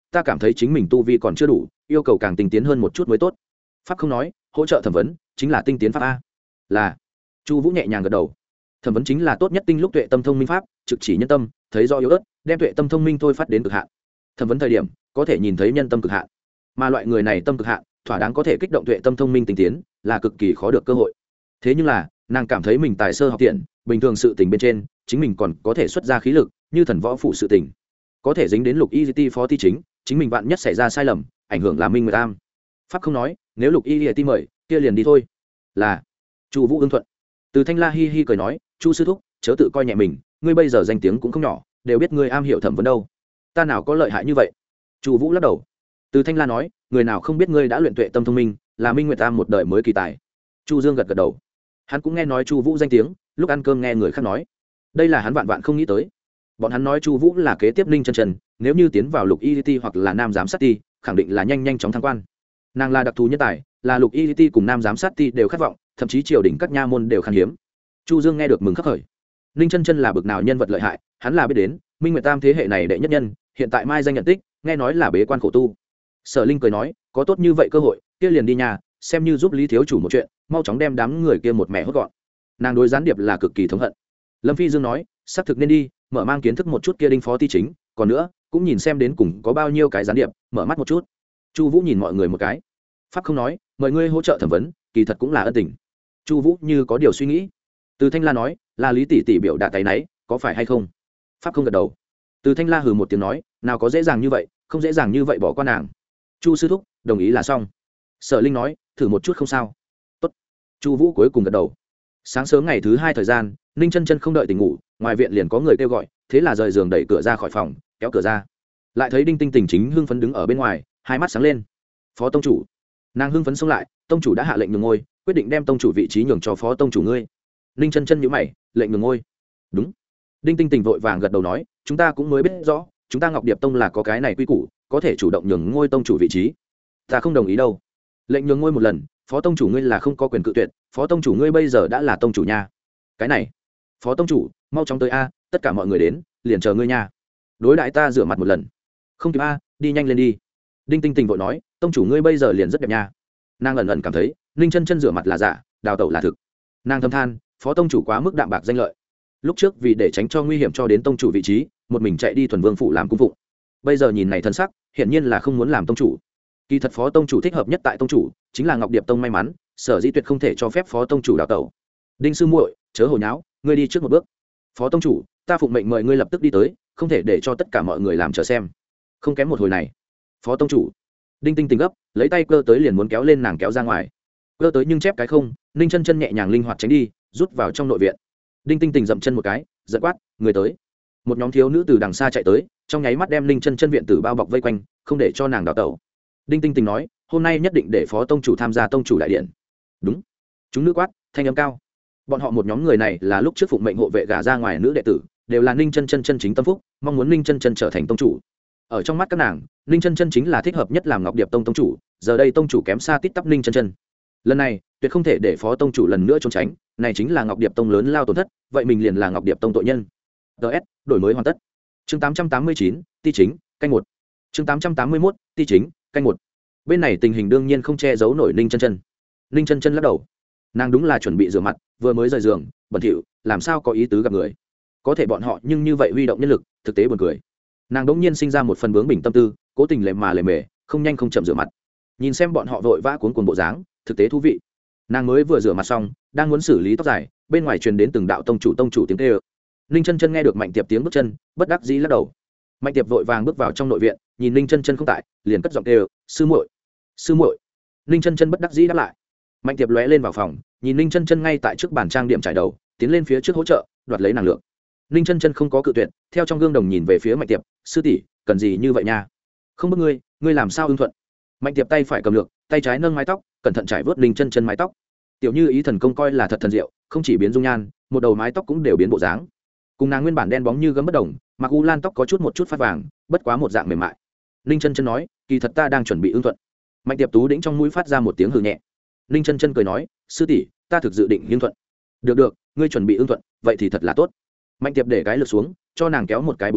ta cảm thấy chính mình tu vi còn chưa đủ, yêu cầu càng tinh tiến hơn một chút mới tốt. Pháp không nói, hỗ trợ thẩm vấn chính là tinh tiến pháp a. Là. Chu Vũ nhẹ nhàng gật đầu. Thẩm vấn chính là tốt nhất tinh lúc tuệ tâm thông minh pháp, trực chỉ nhân tâm, thấy rõ yếu ớt, đem tuệ tâm thông minh thôi phát đến cực hạn. Thẩm vấn thời điểm có thể nhìn thấy nhân tâm cực hạn, mà loại người này tâm cực hạn, thỏa đáng có thể kích động tuệ tâm thông minh tinh tiến, là cực kỳ khó được cơ hội. Thế nhưng là, nàng cảm thấy mình tài sơ học tiện, bình thường sự tình bên trên, chính mình còn có thể xuất ra khí lực, như thần võ phụ sự tình, có thể dính đến Lục Y Ti phó ti chính, chính mình vạn nhất xảy ra sai lầm, ảnh hưởng là Minh Nguyệt Tam. Pháp không nói, nếu Lục Y Ti mời, kia liền đi thôi. Là. Chu Vũ ứng thuận. Từ Thanh La hi hi cười nói, Chu sư thúc, chớ tự coi nhẹ mình, ngươi bây giờ danh tiếng cũng không nhỏ, đều biết ngươi am hiểu thẩm vấn đâu. Ta nào có lợi hại như vậy. Chu Vũ lắc đầu. Từ Thanh La nói, người nào không biết ngươi đã luyện tuệ tâm thông minh, là Minh Nguyệt Tam một đời mới kỳ tài. Chu Dương gật gật đầu. Hắn cũng nghe nói Chu Vũ danh tiếng, lúc ăn cơm nghe người khác nói, đây là hắn vạn vạn không nghĩ tới. Bọn hắn nói Chu Vũ là kế tiếp Ninh Chân Chân, nếu như tiến vào Lục Y Ti hoặc là Nam giám sát ti, khẳng định là nhanh nhanh chóng thăng quan. Nàng là đặc thù nhân tài, là Lục Y Ti cùng Nam giám sát ti đều khát vọng, thậm chí triều đình các nha môn đều khan hiếm. Chu Dương nghe được mừng khắc khởi. Ninh Chân Chân là bực nào nhân vật lợi hại, hắn là biết đến, Minh Nguyệt Tam thế hệ này đệ nhất nhân, hiện tại mai danh nhận tích, nghe nói là bế quan khổ tu. Sở Linh cười nói, có tốt như vậy cơ hội, kia liền đi nhà, xem như giúp Lý thiếu chủ một chuyện, mau chóng đem đám người kia một mẹ hốt gọn. Nàng đối gián điệp là cực kỳ thống hận. Lâm Phi Dương nói, xác thực nên đi, mở mang kiến thức một chút kia đinh phó ti chính, còn nữa, cũng nhìn xem đến cùng có bao nhiêu cái gián điệp, mở mắt một chút. Chu Vũ nhìn mọi người một cái. Pháp không nói, mời ngươi hỗ trợ thẩm vấn, kỳ thật cũng là ân tình. Chu Vũ như có điều suy nghĩ. Từ Thanh La nói, là Lý tỷ tỷ biểu đạt tay nấy, có phải hay không? Pháp không gật đầu. Từ Thanh La hừ một tiếng nói, nào có dễ dàng như vậy, không dễ dàng như vậy bỏ qua nàng. Chu sư thúc, đồng ý là xong. Sở Linh nói, thử một chút không sao. Tốt. Chu Vũ cuối cùng gật đầu. Sáng sớm ngày thứ hai thời gian, Ninh Chân Chân không đợi tỉnh ngủ, ngoài viện liền có người kêu gọi, thế là rời giường đẩy cửa ra khỏi phòng, kéo cửa ra. Lại thấy Đinh Tinh Tình chính hưng phấn đứng ở bên ngoài, hai mắt sáng lên. Phó tông chủ. Nàng hưng phấn xông lại, tông chủ đã hạ lệnh nhường ngôi, quyết định đem tông chủ vị trí nhường cho phó tông chủ ngươi. Ninh Chân Chân nhíu mày, lệnh nhường ngôi. Đúng. Đinh Tinh Tình vội vàng gật đầu nói, chúng ta cũng mới biết rõ, chúng ta Ngọc Điệp tông là có cái này quy củ, có thể chủ động nhường ngôi tông chủ vị trí. Ta không đồng ý đâu. Lệnh nhường ngôi một lần, phó tông chủ ngươi là không có quyền cự tuyệt, phó tông chủ ngươi bây giờ đã là tông chủ nha. Cái này, phó tông chủ, mau chóng tới a, tất cả mọi người đến, liền chờ ngươi nha. Đối đãi ta rửa mặt một lần. Không kịp a, đi nhanh lên đi. Đinh Tinh Tình vội nói, tông chủ ngươi bây giờ liền rất đẹp nha. Nàng ẩn ẩn cảm thấy, Ninh Chân Chân rửa mặt là giả, đào tẩu là thực. Nàng thầm than, phó tông chủ quá mức đạm bạc danh lợi. Lúc trước vì để tránh cho nguy hiểm cho đến tông chủ vị trí, một mình chạy đi thuần vương phủ làm cung phụng. Bây giờ nhìn này thân sắc, hiển nhiên là không muốn làm tông chủ. Kỳ thật phó tông chủ thích hợp nhất tại tông chủ, chính là Ngọc Điệp tông may mắn, sở dĩ tuyệt không thể cho phép phó tông chủ đào tẩu. Đinh sư muội, chớ hồ nháo, ngươi đi trước một bước. Phó tông chủ, ta phụng mệnh mời ngươi lập tức đi tới, không thể để cho tất cả mọi người làm chờ xem. Không kém một hồi này. Phó tông chủ. Đinh Tinh Tình gấp, lấy tay cơ tới liền muốn kéo lên nàng kéo ra ngoài. Cơ tới nhưng chép cái không, Ninh Chân Chân nhẹ nhàng linh hoạt tránh đi, rút vào trong nội viện. Đinh Tinh Tình dậm chân một cái, giận quát, người tới. Một nhóm thiếu nữ từ đằng xa chạy tới, trong nháy mắt đem Ninh Chân Chân viện tử bao bọc vây quanh, không để cho nàng đào tẩu. Đinh Tinh Tình nói, hôm nay nhất định để phó tông chủ tham gia tông chủ đại điện. Đúng. Chúng nữ quát, thanh âm cao. Bọn họ một nhóm người này là lúc trước phụng mệnh hộ vệ gả ra ngoài nữ đệ tử, đều là Ninh Chân Chân chân chính tâm phúc, mong muốn Ninh Chân Chân trở thành tông chủ. Ở trong mắt các nàng, Ninh Chân Chân chính là thích hợp nhất làm Ngọc Điệp tông tông chủ, giờ đây tông chủ kém xa tít tắp Ninh Chân Chân. Lần này, tuyệt không thể để phó tông chủ lần nữa trốn tránh, này chính là Ngọc Điệp tông lớn lao tổn thất, vậy mình liền là Ngọc Điệp tông tội nhân. ds đổi mới hoàn tất. Chương tám trăm tám mươi chín, ti chính, canh một. Chương tám trăm tám mươi mốt, ti chính, canh một. Bên này tình hình đương nhiên không che giấu nổi Ninh Chân Chân. Ninh Chân Chân lắc đầu. Nàng đúng là chuẩn bị rửa mặt, vừa mới rời giường, bẩn thỉu, làm sao có ý tứ gặp người. Có thể bọn họ nhưng như vậy huy động nhân lực, thực tế buồn cười. Nàng đống nhiên sinh ra một phần bướng bỉnh tâm tư, cố tình lề mà lề mề, không nhanh không chậm rửa mặt. Nhìn xem bọn họ vội vã cuống cuồng bộ dáng, thực tế thú vị. Nàng mới vừa rửa mặt xong, đang muốn xử lý tóc dài, bên ngoài truyền đến từng đạo tông chủ tông chủ tiếng kêu. Ninh Chân Chân nghe được Mạnh Tiệp tiếng bước chân, bất đắc dĩ lắc đầu. Mạnh Tiệp vội vàng bước vào trong nội viện, nhìn Ninh Chân Chân không tại, liền cất giọng kêu, "Sư muội, sư muội." Ninh Chân Chân bất đắc dĩ đáp lại. Mạnh Tiệp lóe lên vào phòng, nhìn Ninh Chân Chân ngay tại trước bàn trang điểm trải đầu, tiến lên phía trước hỗ trợ, đoạt lấy năng lượng. Ninh Chân Chân không có cự tuyệt, theo trong gương đồng nhìn về phía Mạnh Tiệp, "Sư tỷ, cần gì như vậy nha? Không bức ngươi, ngươi làm sao ưng thuận?" Mạnh Tiệp tay phải cầm lược, tay trái nâng mái tóc, cẩn thận trải vớt Ninh Chân Chân mái tóc. Tiểu Như ý thần công coi là thật thần diệu, không chỉ biến dung nhan, một đầu mái tóc cũng đều biến bộ dáng. Cùng nàng nguyên bản đen bóng như gấm bất đồng, mặc u lan tóc có chút một chút phát vàng, bất quá một dạng mềm mại. Ninh Chân Chân nói, "Kỳ thật ta đang chuẩn bị ưng thuận." Mạnh Tiệp tú đĩnh trong mũi phát ra một tiếng hừ nhẹ. Ninh Chân Chân cười nói, "Sư tỷ, ta thực dự định ưng thuận." "Được được, ngươi chuẩn bị ưng thuận, vậy thì thật là tốt." Mạnh Tiệp để cái lược xuống, cho nàng kéo một cái búi tóc,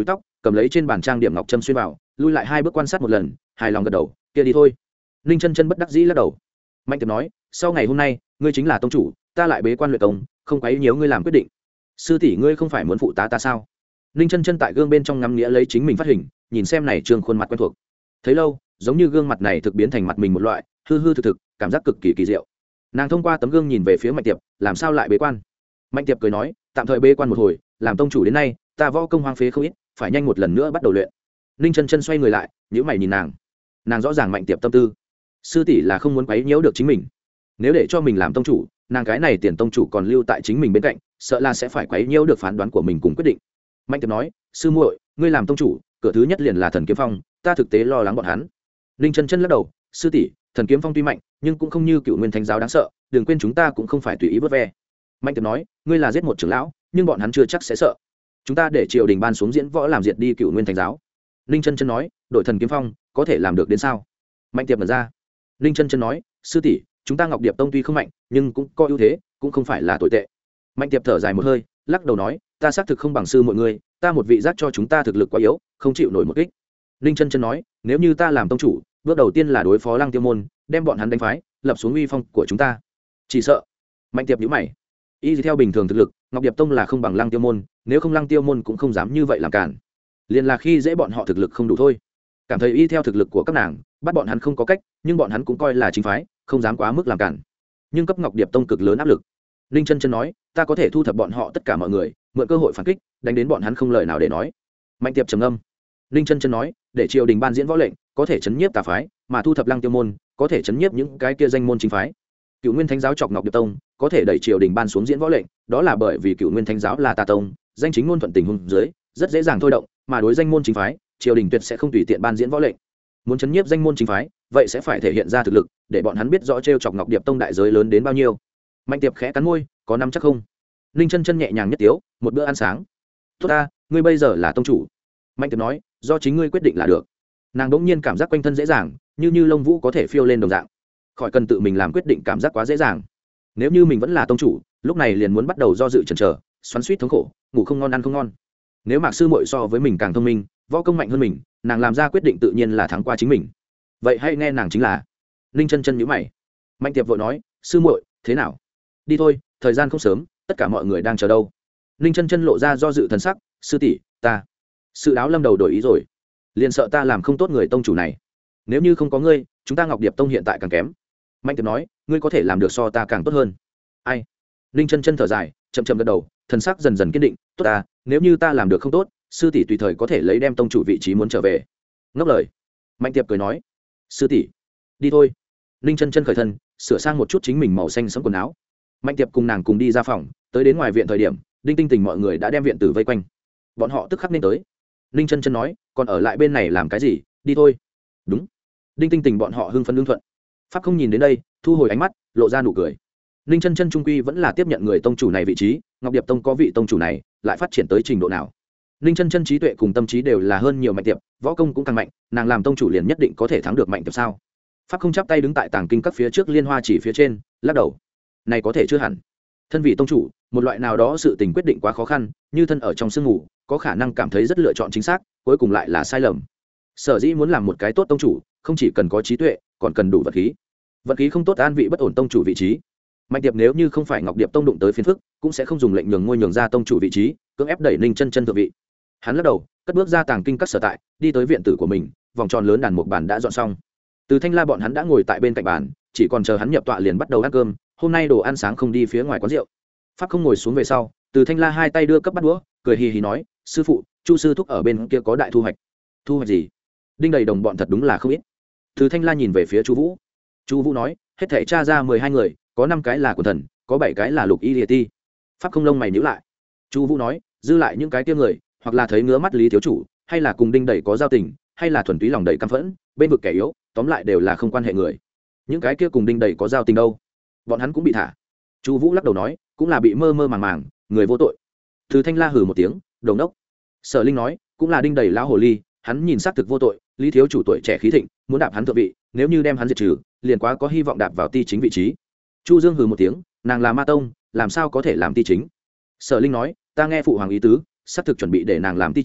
cầm lấy trên bàn trang điểm ngọc trâm xuyên vào, lui lại hai bước quan sát một lần, hài lòng gật đầu, kia đi thôi. Ninh chân chân bất đắc dĩ lắc đầu. Mạnh tiệp nói, sau ngày hôm nay ngươi chính là tông chủ, ta lại bế quan luyện công, không quấy nhiễu ngươi làm quyết định. Sư tỷ ngươi không phải muốn phụ tá ta sao? Ninh chân chân tại gương bên trong ngắm nghĩa lấy chính mình phát hình, nhìn xem này trường khuôn mặt quen thuộc. Thấy lâu, giống như gương mặt này thực biến thành mặt mình một loại, hư hư thực thực, cảm giác cực kỳ kỳ diệu. Nàng thông qua tấm gương nhìn về phía Mạnh tiệp, làm sao lại bế quan? Mạnh tiệp cười nói, tạm thời bế quan một hồi, làm tông chủ đến nay, ta võ công hoang phế không ít, phải nhanh một lần nữa bắt đầu luyện. Ninh chân chân xoay người lại, nhíu mày nhìn nàng. Nàng rõ ràng Mạnh tiệp tâm tư, sư tỷ là không muốn quấy nhiễu được chính mình. Nếu để cho mình làm tông chủ, nàng cái này tiền tông chủ còn lưu tại chính mình bên cạnh, sợ là sẽ phải quấy nhiễu được phán đoán của mình cùng quyết định. Mạnh tiệp nói, sư muội, ngươi làm tông chủ, cửa thứ nhất liền là Thần Kiếm Phong, ta thực tế lo lắng bọn hắn. Ninh chân chân lắc đầu, sư tỷ, Thần Kiếm Phong tuy mạnh, nhưng cũng không như Cựu Nguyên Thánh giáo đáng sợ, đừng quên chúng ta cũng không phải tùy ý vớt ve. Mạnh tiệp nói, ngươi là giết một trưởng lão, nhưng bọn hắn chưa chắc sẽ sợ. Chúng ta để triều đình ban xuống diễn võ làm diệt đi Cựu Nguyên Thánh giáo. Ninh chân chân nói, đội Thần Kiếm Phong có thể làm được đến sao? Mạnh tiệp mở ra. Ninh chân chân nói, sư tỷ, chúng ta Ngọc Điệp tông tuy không mạnh, nhưng cũng có ưu thế, cũng không phải là tồi tệ. Mạnh tiệp thở dài một hơi, lắc đầu nói, ta xác thực không bằng sư mọi người, ta một vị giác cho chúng ta thực lực quá yếu, không chịu nổi một kích. Ninh chân chân nói, nếu như ta làm tông chủ, bước đầu tiên là đối phó Lăng Tiêu môn, đem bọn hắn đánh phái, lập xuống uy phong của chúng ta. Chỉ sợ. Mạnh tiệp nhíu mày. Y theo bình thường thực lực, Ngọc Điệp tông là không bằng Lăng Tiêu môn, nếu không Lăng Tiêu môn cũng không dám như vậy làm cản. Liên là khi dễ bọn họ thực lực không đủ thôi. Cảm thấy y theo thực lực của các nàng, bắt bọn hắn không có cách, nhưng bọn hắn cũng coi là chính phái, không dám quá mức làm cản. Nhưng cấp Ngọc Điệp tông cực lớn áp lực. Ninh chân chân nói, ta có thể thu thập bọn họ tất cả mọi người, mượn cơ hội phản kích, đánh đến bọn hắn không lời nào để nói. Mạnh tiệp trầm ngâm. Ninh chân chân nói, để triều đình ban diễn võ lệnh, có thể chấn nhiếp tà phái, mà thu thập Lăng Tiêu môn, có thể chấn nhiếp những cái kia danh môn chính phái. Cựu Nguyên Thánh giáo chọc Ngọc Điệp tông, có thể đẩy triều đình ban xuống diễn võ lệnh, đó là bởi vì Cựu Nguyên Thánh giáo là tà tông, danh chính ngôn thuận tình huống dưới, rất dễ dàng thôi động, mà đối danh môn chính phái, triều đình tuyệt sẽ không tùy tiện ban diễn võ lệnh. Muốn chấn nhiếp danh môn chính phái, vậy sẽ phải thể hiện ra thực lực, để bọn hắn biết rõ trêu chọc Ngọc Điệp tông đại giới lớn đến bao nhiêu. Mạnh tiệp khẽ cắn môi, có nắm chắc không? Ninh chân chân nhẹ nhàng nhất tiếu, một bữa ăn sáng. Tốt ta, ngươi bây giờ là tông chủ. Mạnh tiệp nói, do chính ngươi quyết định là được. Nàng đỗng nhiên cảm giác quanh thân dễ dàng, như như lông vũ có thể phiêu lên đồng dạng, khỏi cần tự mình làm quyết định, cảm giác quá dễ dàng. Nếu như mình vẫn là tông chủ, lúc này liền muốn bắt đầu do dự chần chờ, xoắn xuýt thống khổ, ngủ không ngon ăn không ngon. Nếu Mạc sư muội so với mình càng thông minh, võ công mạnh hơn mình, nàng làm ra quyết định tự nhiên là thắng qua chính mình. Vậy hãy nghe nàng chính là. Ninh chân chân nhíu mày. Mạnh tiệp vội nói, sư muội, thế nào? Đi thôi, thời gian không sớm, tất cả mọi người đang chờ đâu. Ninh chân chân lộ ra do dự thần sắc, sư tỷ, ta. Sự đáo lâm đầu đổi ý rồi, liền sợ ta làm không tốt người tông chủ này. Nếu như không có ngươi, chúng ta Ngọc Điệp tông hiện tại càng kém. Mạnh tiệp nói, ngươi có thể làm được so ta càng tốt hơn. Ai? Ninh chân chân thở dài, chậm chậm gật đầu, thần sắc dần dần kiên định, tốt ta, nếu như ta làm được không tốt, sư tỷ tùy thời có thể lấy đem tông chủ vị trí muốn trở về. Ngốc lời. Mạnh tiệp cười nói, sư tỷ, đi thôi. Ninh chân chân khởi thân, sửa sang một chút chính mình màu xanh sẫm quần áo. Mạnh tiệp cùng nàng cùng đi ra phòng, tới đến ngoài viện thời điểm, Đinh Tinh Tình mọi người đã đem viện tử vây quanh, bọn họ tức khắc nên tới. Ninh chân chân nói, còn ở lại bên này làm cái gì, đi thôi. Đúng. Đinh Tinh Tình bọn họ hưng phấn lương thuận. Pháp không nhìn đến đây, thu hồi ánh mắt, lộ ra nụ cười. Ninh chân chân trung quy vẫn là tiếp nhận người tông chủ này vị trí, Ngọc Điệp tông có vị tông chủ này, lại phát triển tới trình độ nào? Ninh chân chân trí tuệ cùng tâm trí đều là hơn nhiều Mạnh tiệp, võ công cũng càng mạnh, nàng làm tông chủ liền nhất định có thể thắng được Mạnh tiệp sao? Pháp không chắp tay đứng tại tàng kinh các phía trước liên hoa chỉ phía trên, lắc đầu. Này có thể chưa hẳn. Thân vị tông chủ, một loại nào đó sự tình quyết định quá khó khăn, như thân ở trong sương ngủ, có khả năng cảm thấy rất lựa chọn chính xác, cuối cùng lại là sai lầm. Sở dĩ muốn làm một cái tốt tông chủ, không chỉ cần có trí tuệ, còn cần đủ vật khí. Vật khí không tốt, an vị bất ổn tông chủ vị trí. Mạnh Tiệp nếu như không phải Ngọc Điệp tông đụng tới phiền phức, cũng sẽ không dùng lệnh nhường ngôi nhường ra tông chủ vị trí, cưỡng ép đẩy Ninh chân chân thượng vị. Hắn lắc đầu, cất bước ra tàng kinh các sở tại, đi tới viện tử của mình, vòng tròn lớn đàn một bàn đã dọn xong. Từ Thanh La bọn hắn đã ngồi tại bên cạnh bàn, chỉ còn chờ hắn nhập tọa liền bắt đầu ăn cơm. Hôm nay đồ ăn sáng không đi phía ngoài quán rượu. Pháp không ngồi xuống về sau, Từ Thanh La hai tay đưa cấp bắt đũa, cười hì hì nói, sư phụ, Chu sư thúc ở bên kia có đại thu hoạch. Thu hoạch gì? Đinh đầy đồng bọn thật đúng là không ít. Từ Thanh La nhìn về phía Chu Vũ. Chu Vũ nói, hết thảy tra ra mười hai người, có năm cái là quần thần, có bảy cái là lục y liệt ti. Pháp không lông mày nhíu lại. Chu Vũ nói, dư lại những cái kia người, hoặc là thấy ngứa mắt Lý thiếu chủ, hay là cùng Đinh đầy có giao tình, hay là thuần túy lòng đầy căm phẫn, bên vực kẻ yếu, tóm lại đều là không quan hệ người. Những cái kia cùng Đinh đầy có giao tình đâu? Bọn hắn cũng bị thả. Chu Vũ lắc đầu nói, cũng là bị mơ mơ màng màng, người vô tội. Từ Thanh La hừ một tiếng, đồng đốc. Sở Linh nói, cũng là Đinh đầy lão hồ ly, hắn nhìn xác thực vô tội, Lý thiếu chủ tuổi trẻ khí thịnh, muốn đạp hắn thượng vị, nếu như đem hắn diệt trừ, liền quá có hy vọng đạp vào ti chính vị trí. Chu Dương hừ một tiếng, nàng là ma tông, làm sao có thể làm ti chính? Sở Linh nói, ta nghe phụ hoàng ý tứ, xác thực chuẩn bị để nàng làm ti chính,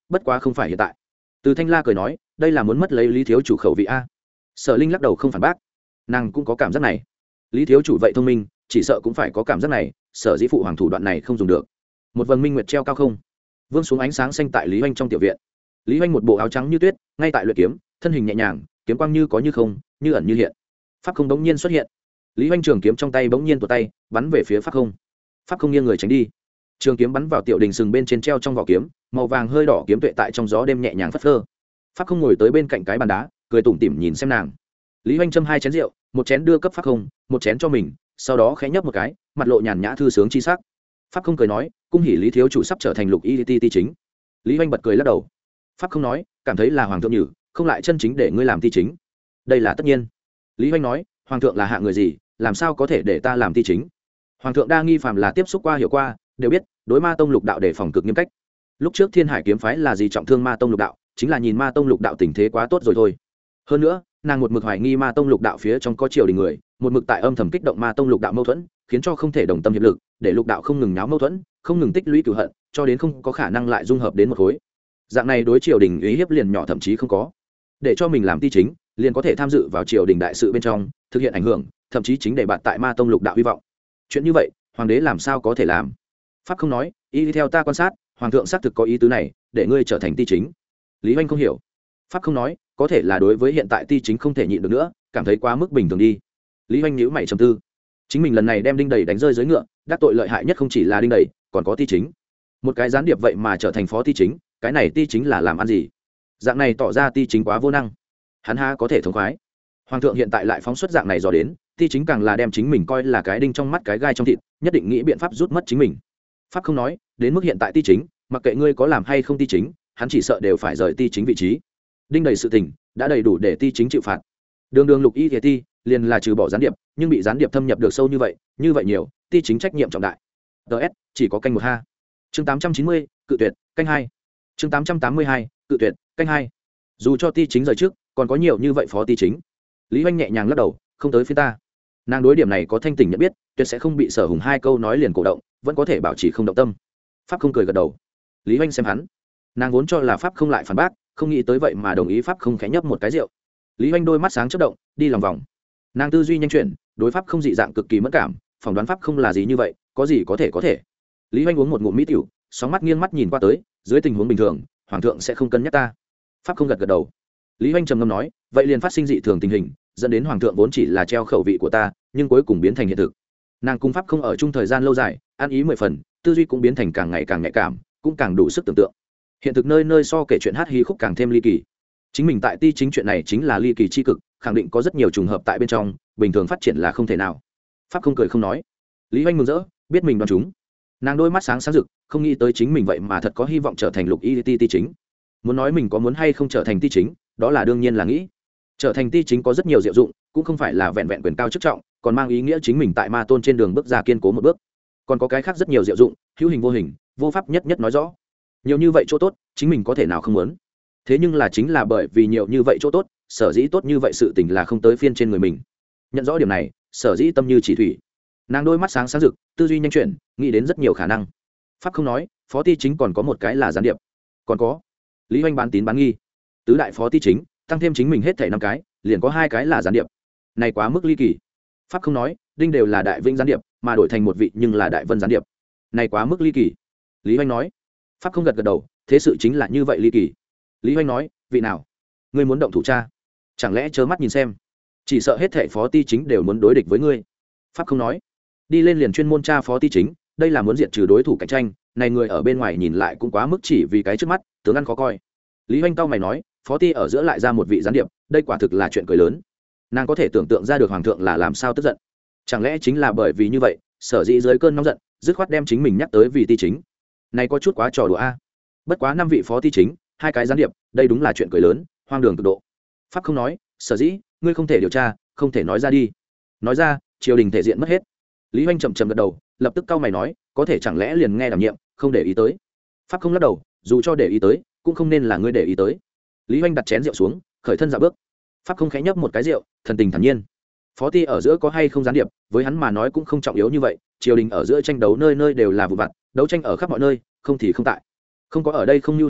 bất quá không phải hiện tại. Từ Thanh La cười nói, đây là muốn mất lấy Lý thiếu chủ khẩu vị a. Sở Linh lắc đầu không phản bác, nàng cũng có cảm giác này. Lý thiếu chủ vậy thông minh, chỉ sợ cũng phải có cảm giác này, sở dĩ phụ hoàng thủ đoạn này không dùng được. Một vầng minh nguyệt treo cao không, vương xuống ánh sáng xanh tại Lý Hoành trong tiểu viện. Lý Hoành một bộ áo trắng như tuyết, ngay tại luyện kiếm, thân hình nhẹ nhàng, kiếm quang như có như không, như ẩn như hiện. Pháp không đống nhiên xuất hiện. Lý Hoành trường kiếm trong tay bỗng nhiên tuột tay, bắn về phía pháp không. Pháp không nghiêng người tránh đi. Trường kiếm bắn vào tiểu đình sừng bên trên treo trong vỏ kiếm, màu vàng hơi đỏ kiếm tuệ tại trong gió đêm nhẹ nhàng phất phơ. Pháp không ngồi tới bên cạnh cái bàn đá, cười tủm tỉm nhìn xem nàng. Lý Hoành châm hai chén rượu, một chén đưa cấp pháp không, một chén cho mình, sau đó khẽ nhấp một cái, mặt lộ nhàn nhã thư sướng chi sắc. Pháp không cười nói, cung hỉ Lý thiếu chủ sắp trở thành lục y ti ti chính. Lý Hoành bật cười lắc đầu. Pháp không nói, cảm thấy là hoàng thượng nhử, không lại chân chính để ngươi làm ti chính. Đây là tất nhiên. Lý Hoành nói, hoàng thượng là hạng người gì, làm sao có thể để ta làm ti chính? Hoàng thượng đa nghi phàm là tiếp xúc qua hiểu qua, đều biết, đối Ma tông lục đạo để phòng cực nghiêm cách. Lúc trước Thiên Hải kiếm phái là gì trọng thương Ma tông lục đạo, chính là nhìn Ma tông lục đạo tình thế quá tốt rồi thôi. Hơn nữa, nàng một mực hoài nghi Ma tông lục đạo phía trong có triều đình người, một mực tại âm thầm kích động Ma tông lục đạo mâu thuẫn, khiến cho không thể đồng tâm hiệp lực, để lục đạo không ngừng nháo mâu thuẫn, không ngừng tích lũy cửu hận, cho đến không có khả năng lại dung hợp đến một khối. Dạng này đối triều đình ý hiếp liền nhỏ thậm chí không có. Để cho mình làm ti chính, liền có thể tham dự vào triều đình đại sự bên trong, thực hiện ảnh hưởng, thậm chí chính để bạn tại Ma tông lục đạo hy vọng. Chuyện như vậy, hoàng đế làm sao có thể làm? Pháp không nói, y theo ta quan sát, hoàng thượng xác thực có ý tứ này, để ngươi trở thành ti chính. Lý Hoành không hiểu. Pháp không nói, có thể là đối với hiện tại ti chính không thể nhịn được nữa, cảm thấy quá mức bình thường đi. Lý Hoành nhíu mày trầm tư. Chính mình lần này đem đinh đầy đánh rơi dưới ngựa, đắc tội lợi hại nhất không chỉ là đinh đầy, còn có ti chính. Một cái gián điệp vậy mà trở thành phó ti chính, cái này ti chính là làm ăn gì? Dạng này tỏ ra ti chính quá vô năng. Hắn ha có thể thống khoái. Hoàng thượng hiện tại lại phóng xuất dạng này dò đến, ti chính càng là đem chính mình coi là cái đinh trong mắt cái gai trong thịt, nhất định nghĩ biện pháp rút mất chính mình. Pháp không nói, đến mức hiện tại ti chính, mặc kệ ngươi có làm hay không ti chính, hắn chỉ sợ đều phải rời ti chính vị trí. Đinh đầy sự tình đã đầy đủ để ti chính chịu phạt. Đường đường lục y thì ti liền là trừ bỏ gián điệp, nhưng bị gián điệp thâm nhập được sâu như vậy, như vậy nhiều, ti chính trách nhiệm trọng đại. ts chỉ có canh một ha. Chương tám trăm chín mươi, cự tuyệt, canh hai. Chương tám trăm tám mươi hai, cự tuyệt, canh hai. Dù cho ti chính rời trước, còn có nhiều như vậy phó ti chính. Lý Hoành nhẹ nhàng lắc đầu, không tới phía ta. Nàng đối điểm này có thanh tỉnh nhận biết, tuyệt sẽ không bị Sở Hùng hai câu nói liền cổ động, vẫn có thể bảo trì không động tâm. Pháp không cười gật đầu. Lý Hoành xem hắn, nàng vốn cho là Pháp không lại phản bác, không nghĩ tới vậy mà đồng ý Pháp không khẽ nhấp một cái rượu. Lý Hoành đôi mắt sáng chớp động, đi lòng vòng. Nàng tư duy nhanh chuyển, đối Pháp không dị dạng cực kỳ mất cảm, phỏng đoán Pháp không là gì như vậy, có gì có thể có thể. Lý Hoành uống một ngụm mỹ tiểu, sóng mắt nghiêng mắt nhìn qua tới, dưới tình huống bình thường, hoàng thượng sẽ không cân nhắc ta. Pháp không gật gật đầu. Lý Hoành trầm ngâm nói, vậy liền phát sinh dị thường tình hình, dẫn đến hoàng thượng vốn chỉ là treo khẩu vị của ta, nhưng cuối cùng biến thành hiện thực. Nàng cung Pháp không ở chung thời gian lâu dài, ăn ý mười phần, tư duy cũng biến thành càng ngày càng nhạy cảm, cũng càng đủ sức tưởng tượng. Hiện thực nơi nơi so kể chuyện hát hí khúc càng thêm ly kỳ. Chính mình tại ti chính chuyện này chính là ly kỳ chi cực, khẳng định có rất nhiều trùng hợp tại bên trong, bình thường phát triển là không thể nào. Pháp không cười không nói. Lý Hoành mừng rỡ, biết mình đoán chúng. Nàng đôi mắt sáng sáng rực, không nghĩ tới chính mình vậy mà thật có hy vọng trở thành lục y ti ti chính. Muốn nói mình có muốn hay không trở thành ti chính, đó là đương nhiên là nghĩ. Trở thành ti chính có rất nhiều diệu dụng, cũng không phải là vẹn vẹn quyền cao chức trọng, còn mang ý nghĩa chính mình tại ma tôn trên đường bước ra kiên cố một bước. Còn có cái khác rất nhiều diệu dụng, hữu hình vô hình, vô pháp nhất nhất nói rõ. Nhiều như vậy chỗ tốt, chính mình có thể nào không muốn. Thế nhưng là chính là bởi vì nhiều như vậy chỗ tốt, sở dĩ tốt như vậy sự tình là không tới phiên trên người mình. Nhận rõ điểm này, sở dĩ tâm như chỉ thủy. Nàng đôi mắt sáng sáng rực, tư duy nhanh chuyển, nghĩ đến rất nhiều khả năng. Pháp không nói, phó ti chính còn có một cái là gián điệp. Còn có Lý Hoành bán tín bán nghi, tứ đại phó ti chính tăng thêm chính mình hết thảy năm cái, liền có hai cái là gián điệp. Này quá mức ly kỳ. Pháp không nói, đinh đều là đại vinh gián điệp, mà đổi thành một vị nhưng là đại vân gián điệp. Này quá mức ly kỳ. Lý Hoành nói. Pháp không gật gật đầu, thế sự chính là như vậy ly kỳ. Lý Hoành nói, vị nào ngươi muốn động thủ cha, chẳng lẽ trơ mắt nhìn xem, chỉ sợ hết thảy phó ti chính đều muốn đối địch với ngươi. Pháp không nói, đi lên liền chuyên môn tra phó ti chính, đây là muốn diệt trừ đối thủ cạnh tranh, này người ở bên ngoài nhìn lại cũng quá mức chỉ vì cái trước mắt, tướng ăn khó coi. Lý Hoành tao mày nói, phó ti ở giữa lại ra một vị gián điệp, đây quả thực là chuyện cười lớn. Nàng có thể tưởng tượng ra được hoàng thượng là làm sao tức giận, chẳng lẽ chính là bởi vì như vậy, sở dĩ dưới cơn nóng giận, dứt khoát đem chính mình nhắc tới vì ti chính. Này có chút quá trò đùa a. Bất quá năm vị phó ti chính, hai cái gián điệp, đây đúng là chuyện cười lớn, hoang đường cực độ. Pháp không nói, sở dĩ ngươi không thể điều tra, không thể nói ra đi, nói ra triều đình thể diện mất hết. Lý Hoành chậm chậm gật đầu, lập tức cau mày nói, có thể chẳng lẽ liền nghe đảm nhiệm, không để ý tới. Pháp không lắc đầu, dù cho để ý tới, cũng không nên là ngươi để ý tới. Lý Hoành đặt chén rượu xuống, khởi thân dạo bước. Pháp không khẽ nhấp một cái rượu, thần tình thản nhiên. Phó ti ở giữa có hay không gián điệp, với hắn mà nói cũng không trọng yếu như vậy, triều đình ở giữa tranh đấu nơi nơi đều là vụ vặt, đấu tranh ở khắp mọi nơi, không thì không tại. Không có ở đây không như hắn chính,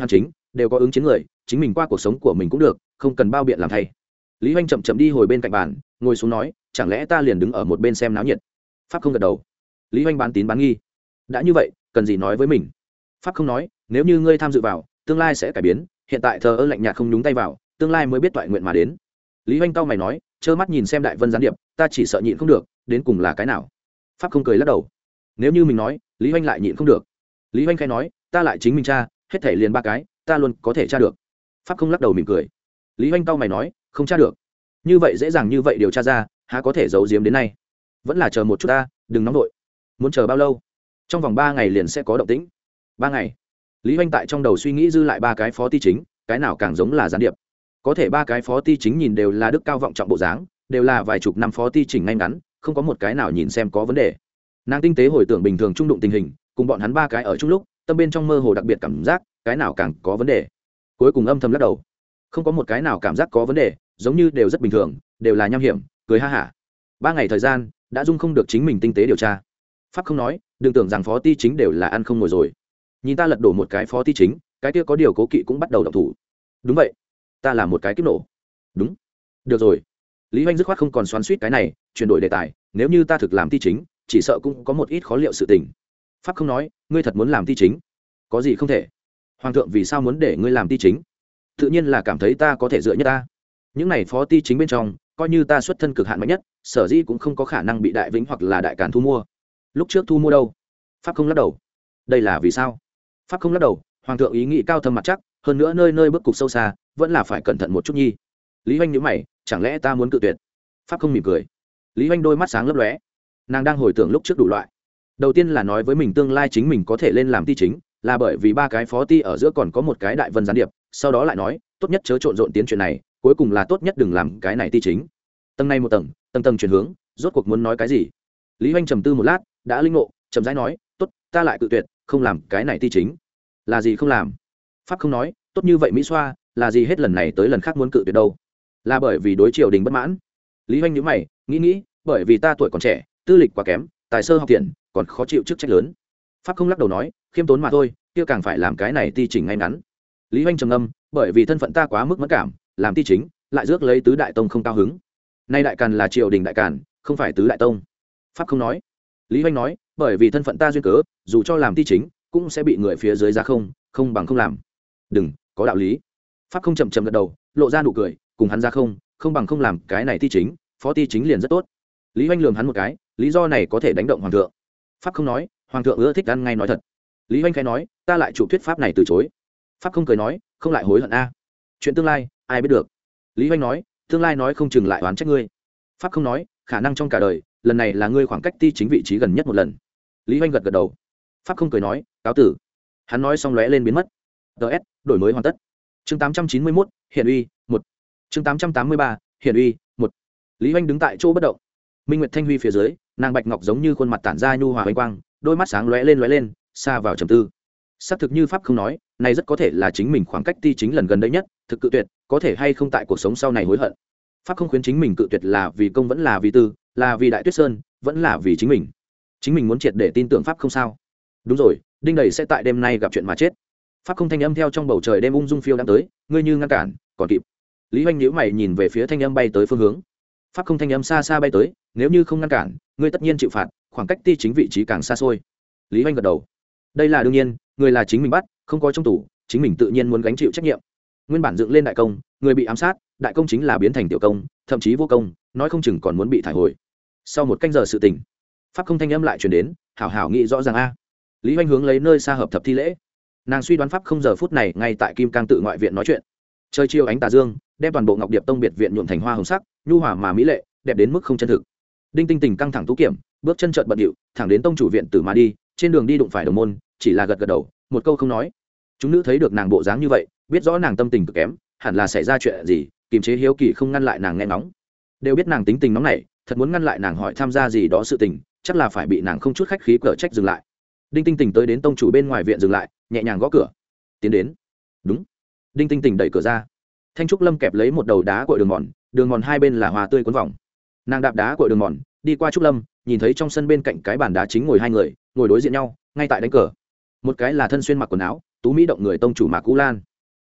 đều có ứng chiến người, chính mình qua cuộc sống của mình cũng được, không cần bao biện làm thay. Lý Hoành chậm chậm đi hồi bên cạnh bàn, ngồi xuống nói, chẳng lẽ ta liền đứng ở một bên xem náo nhiệt? Pháp không gật đầu. Lý Hoành bán tín bán nghi. Đã như vậy, cần gì nói với mình? Pháp không nói, nếu như ngươi tham dự vào, tương lai sẽ cải biến, hiện tại thờ ơ lạnh nhạt không nhúng tay vào, tương lai mới biết toại nguyện mà đến. Lý Hoành cau mày nói, trơ mắt nhìn xem đại vân gián điệp, ta chỉ sợ nhịn không được, đến cùng là cái nào? Pháp không cười lắc đầu. Nếu như mình nói, Lý Hoành lại nhịn không được. Lý Hoành khai nói, ta lại chính mình tra, hết thể liền ba cái, ta luôn có thể tra được. Pháp không lắc đầu mỉm cười. Lý Hoành cau mày nói, không tra được. Như vậy dễ dàng như vậy điều tra ra, há có thể giấu giếm đến nay? Vẫn là chờ một chút ta, đừng nóng đội. Muốn chờ bao lâu? Trong vòng ba ngày liền sẽ có động tĩnh. Ba ngày. Lý Hoành tại trong đầu suy nghĩ dư lại ba cái phó ty chính, cái nào càng giống là gián điệp. Có thể ba cái phó ty chính nhìn đều là đức cao vọng trọng bộ dáng, đều là vài chục năm phó ty chỉnh ngay ngắn, không có một cái nào nhìn xem có vấn đề. Nàng tinh tế hồi tưởng bình thường trung đụng tình hình, cùng bọn hắn ba cái ở chung lúc, tâm bên trong mơ hồ đặc biệt cảm giác, cái nào càng có vấn đề. Cuối cùng âm thầm lắc đầu, không có một cái nào cảm giác có vấn đề, giống như đều rất bình thường, đều là nham hiểm, cười ha hả. Ba ngày thời gian đã dung không được chính mình tinh tế điều tra. Pháp không nói, đừng tưởng rằng phó ty chính đều là ăn không ngồi rồi. Nhìn ta lật đổ một cái phó ty chính, cái kia có điều cố kỵ cũng bắt đầu động thủ. Đúng vậy, ta là một cái kiếp nổ. Đúng. Được rồi. Lý Hoành dứt khoát không còn xoắn xuýt cái này, chuyển đổi đề tài, nếu như ta thực làm ty chính, chỉ sợ cũng có một ít khó liệu sự tình. Pháp không nói, ngươi thật muốn làm ty chính? Có gì không thể? Hoàng thượng vì sao muốn để ngươi làm ty chính? Tự nhiên là cảm thấy ta có thể dựa nhất ta. Những này phó ty chính bên trong, coi như ta xuất thân cực hạn mạnh nhất, sở dĩ cũng không có khả năng bị đại vĩnh hoặc là đại càn thu mua. Lúc trước thu mua đâu? Pháp không lắc đầu. Đây là vì sao? Pháp không lắc đầu, hoàng thượng ý nghĩ cao thâm mặt chắc, hơn nữa nơi nơi bước cục sâu xa, vẫn là phải cẩn thận một chút nhi. Lý Hoành nhíu mày, chẳng lẽ ta muốn cự tuyệt? Pháp không mỉm cười. Lý Hoành đôi mắt sáng lấp lóe, nàng đang hồi tưởng lúc trước đủ loại. Đầu tiên là nói với mình tương lai chính mình có thể lên làm ty chính, là bởi vì ba cái phó ty ở giữa còn có một cái đại vân gián điệp, sau đó lại nói tốt nhất chớ trộn rộn tiến chuyện này, cuối cùng là tốt nhất đừng làm cái này ty chính. Tầng này một tầng, tầng tầng chuyển hướng, rốt cuộc muốn nói cái gì? Lý Hoành trầm tư một lát, đã linh ngộ, chậm rãi nói, tốt, ta lại cự tuyệt, không làm cái này ty chính. Là gì không làm? Pháp không nói, tốt như vậy mỹ xoa, là gì hết lần này tới lần khác muốn cự tuyệt đâu? Là bởi vì đối triều đình bất mãn. Lý Hoành nhíu mày, nghĩ nghĩ, bởi vì ta tuổi còn trẻ, tư lịch quá kém, tài sơ học tiện, còn khó chịu chức trách lớn. Pháp không lắc đầu nói, khiêm tốn mà thôi, kia càng phải làm cái này ty chỉnh ngay ngắn. Lý Hoành trầm ngâm, bởi vì thân phận ta quá mức mẫn cảm, làm ty chính lại rước lấy tứ đại tông không cao hứng. Nay đại càn là triều đình đại càn, không phải tứ đại tông. Pháp không nói. Lý Hoành nói, bởi vì thân phận ta duyên cớ, dù cho làm ty chính cũng sẽ bị người phía dưới giá không, không bằng không làm. Đừng, có đạo lý. Pháp không chậm chậm gật đầu, lộ ra nụ cười, cùng hắn ra không, không bằng không làm cái này ty chính, phó ty chính liền rất tốt. Lý Hoành lườm hắn một cái, lý do này có thể đánh động hoàng thượng. Pháp không nói, hoàng thượng ưa thích ăn ngay nói thật. Lý Hoành khai nói, ta lại chủ thuyết pháp này từ chối. Pháp không cười nói, không lại hối hận a. Chuyện tương lai ai biết được. Lý Hoành nói, tương lai nói không chừng lại oán trách ngươi. Pháp không nói, khả năng trong cả đời lần này là ngươi khoảng cách ty chính vị trí gần nhất một lần. Lý Hoành gật gật đầu. Pháp không cười nói, cáo tử. Hắn nói xong lóe lên biến mất. ts đổi mới hoàn tất. Chương tám trăm chín mươi mốt, hiển uy một. Chương tám trăm tám mươi ba, hiển uy một. Lý Hoành đứng tại chỗ bất động. Minh Nguyệt Thanh Huy phía dưới, nàng bạch ngọc giống như khuôn mặt tản ra nhu hòa ánh quang, đôi mắt sáng lóe lên lóe lên, xa vào trầm tư. Xác thực như pháp không nói, này rất có thể là chính mình khoảng cách ty chính lần gần đây nhất, thực cự tuyệt, có thể hay không tại cuộc sống sau này hối hận. Pháp không khuyến chính mình cự tuyệt là vì công vẫn là vì tư, là vì Đại Tuyết Sơn, vẫn là vì chính mình. Chính mình muốn triệt để tin tưởng pháp không sao? Đúng rồi, đinh đầy sẽ tại đêm nay gặp chuyện mà chết. Pháp không thanh âm theo trong bầu trời đêm ung dung phiêu đang tới, ngươi như ngăn cản, còn kịp. Lý Hoành nhíu mày nhìn về phía thanh âm bay tới phương hướng. Pháp không thanh âm xa xa bay tới, nếu như không ngăn cản, ngươi tất nhiên chịu phạt, khoảng cách ty chính vị trí càng xa xôi. Lý Hoành gật đầu. Đây là đương nhiên, người là chính mình bắt, không có trong tủ, chính mình tự nhiên muốn gánh chịu trách nhiệm. Nguyên bản dựng lên đại công, người bị ám sát, đại công chính là biến thành tiểu công, thậm chí vô công, nói không chừng còn muốn bị thải hồi. Sau một canh giờ sự tình, pháp không thanh âm lại truyền đến, hảo hảo nghĩ rõ ràng a. Lý Hoành hướng lấy nơi xa hợp thập thi lễ. Nàng suy đoán pháp không giờ phút này ngay tại Kim Cang tự ngoại viện nói chuyện. Trời chiều ánh tà dương, đem toàn bộ Ngọc Điệp Tông biệt viện nhuộm thành hoa hồng sắc, nhu hòa mà mỹ lệ, đẹp đến mức không chân thực. Đinh Tinh Tình căng thẳng tú kiểm, bước chân chợt bận điệu, thẳng đến tông chủ viện tử mà đi, trên đường đi đụng phải đồng môn, chỉ là gật gật đầu, một câu không nói. Chúng nữ thấy được nàng bộ dáng như vậy, biết rõ nàng tâm tình cực kém, hẳn là xảy ra chuyện gì, kiềm chế hiếu kỳ không ngăn lại nàng nghe ngóng. Đều biết nàng tính tình nóng nảy, thật muốn ngăn lại nàng hỏi tham gia gì đó sự tình, chắc là phải bị nàng không chút khách khí cở trách dừng lại. Đinh Tinh Tình tới đến tông chủ bên ngoài viện dừng lại, nhẹ nhàng gõ cửa. Tiến đến. Đúng. Đinh Tinh Tình đẩy cửa ra. Thanh trúc lâm kẹp lấy một đầu đá cội đường mòn, đường mòn hai bên là hoa tươi cuốn vòng. Nàng đạp đá cội đường mòn, đi qua trúc lâm, nhìn thấy trong sân bên cạnh cái bàn đá chính ngồi hai người, ngồi đối diện nhau, ngay tại đánh cờ. Một cái là thân xuyên mặc quần áo, tú mỹ động người tông chủ Mạc Cú Lan.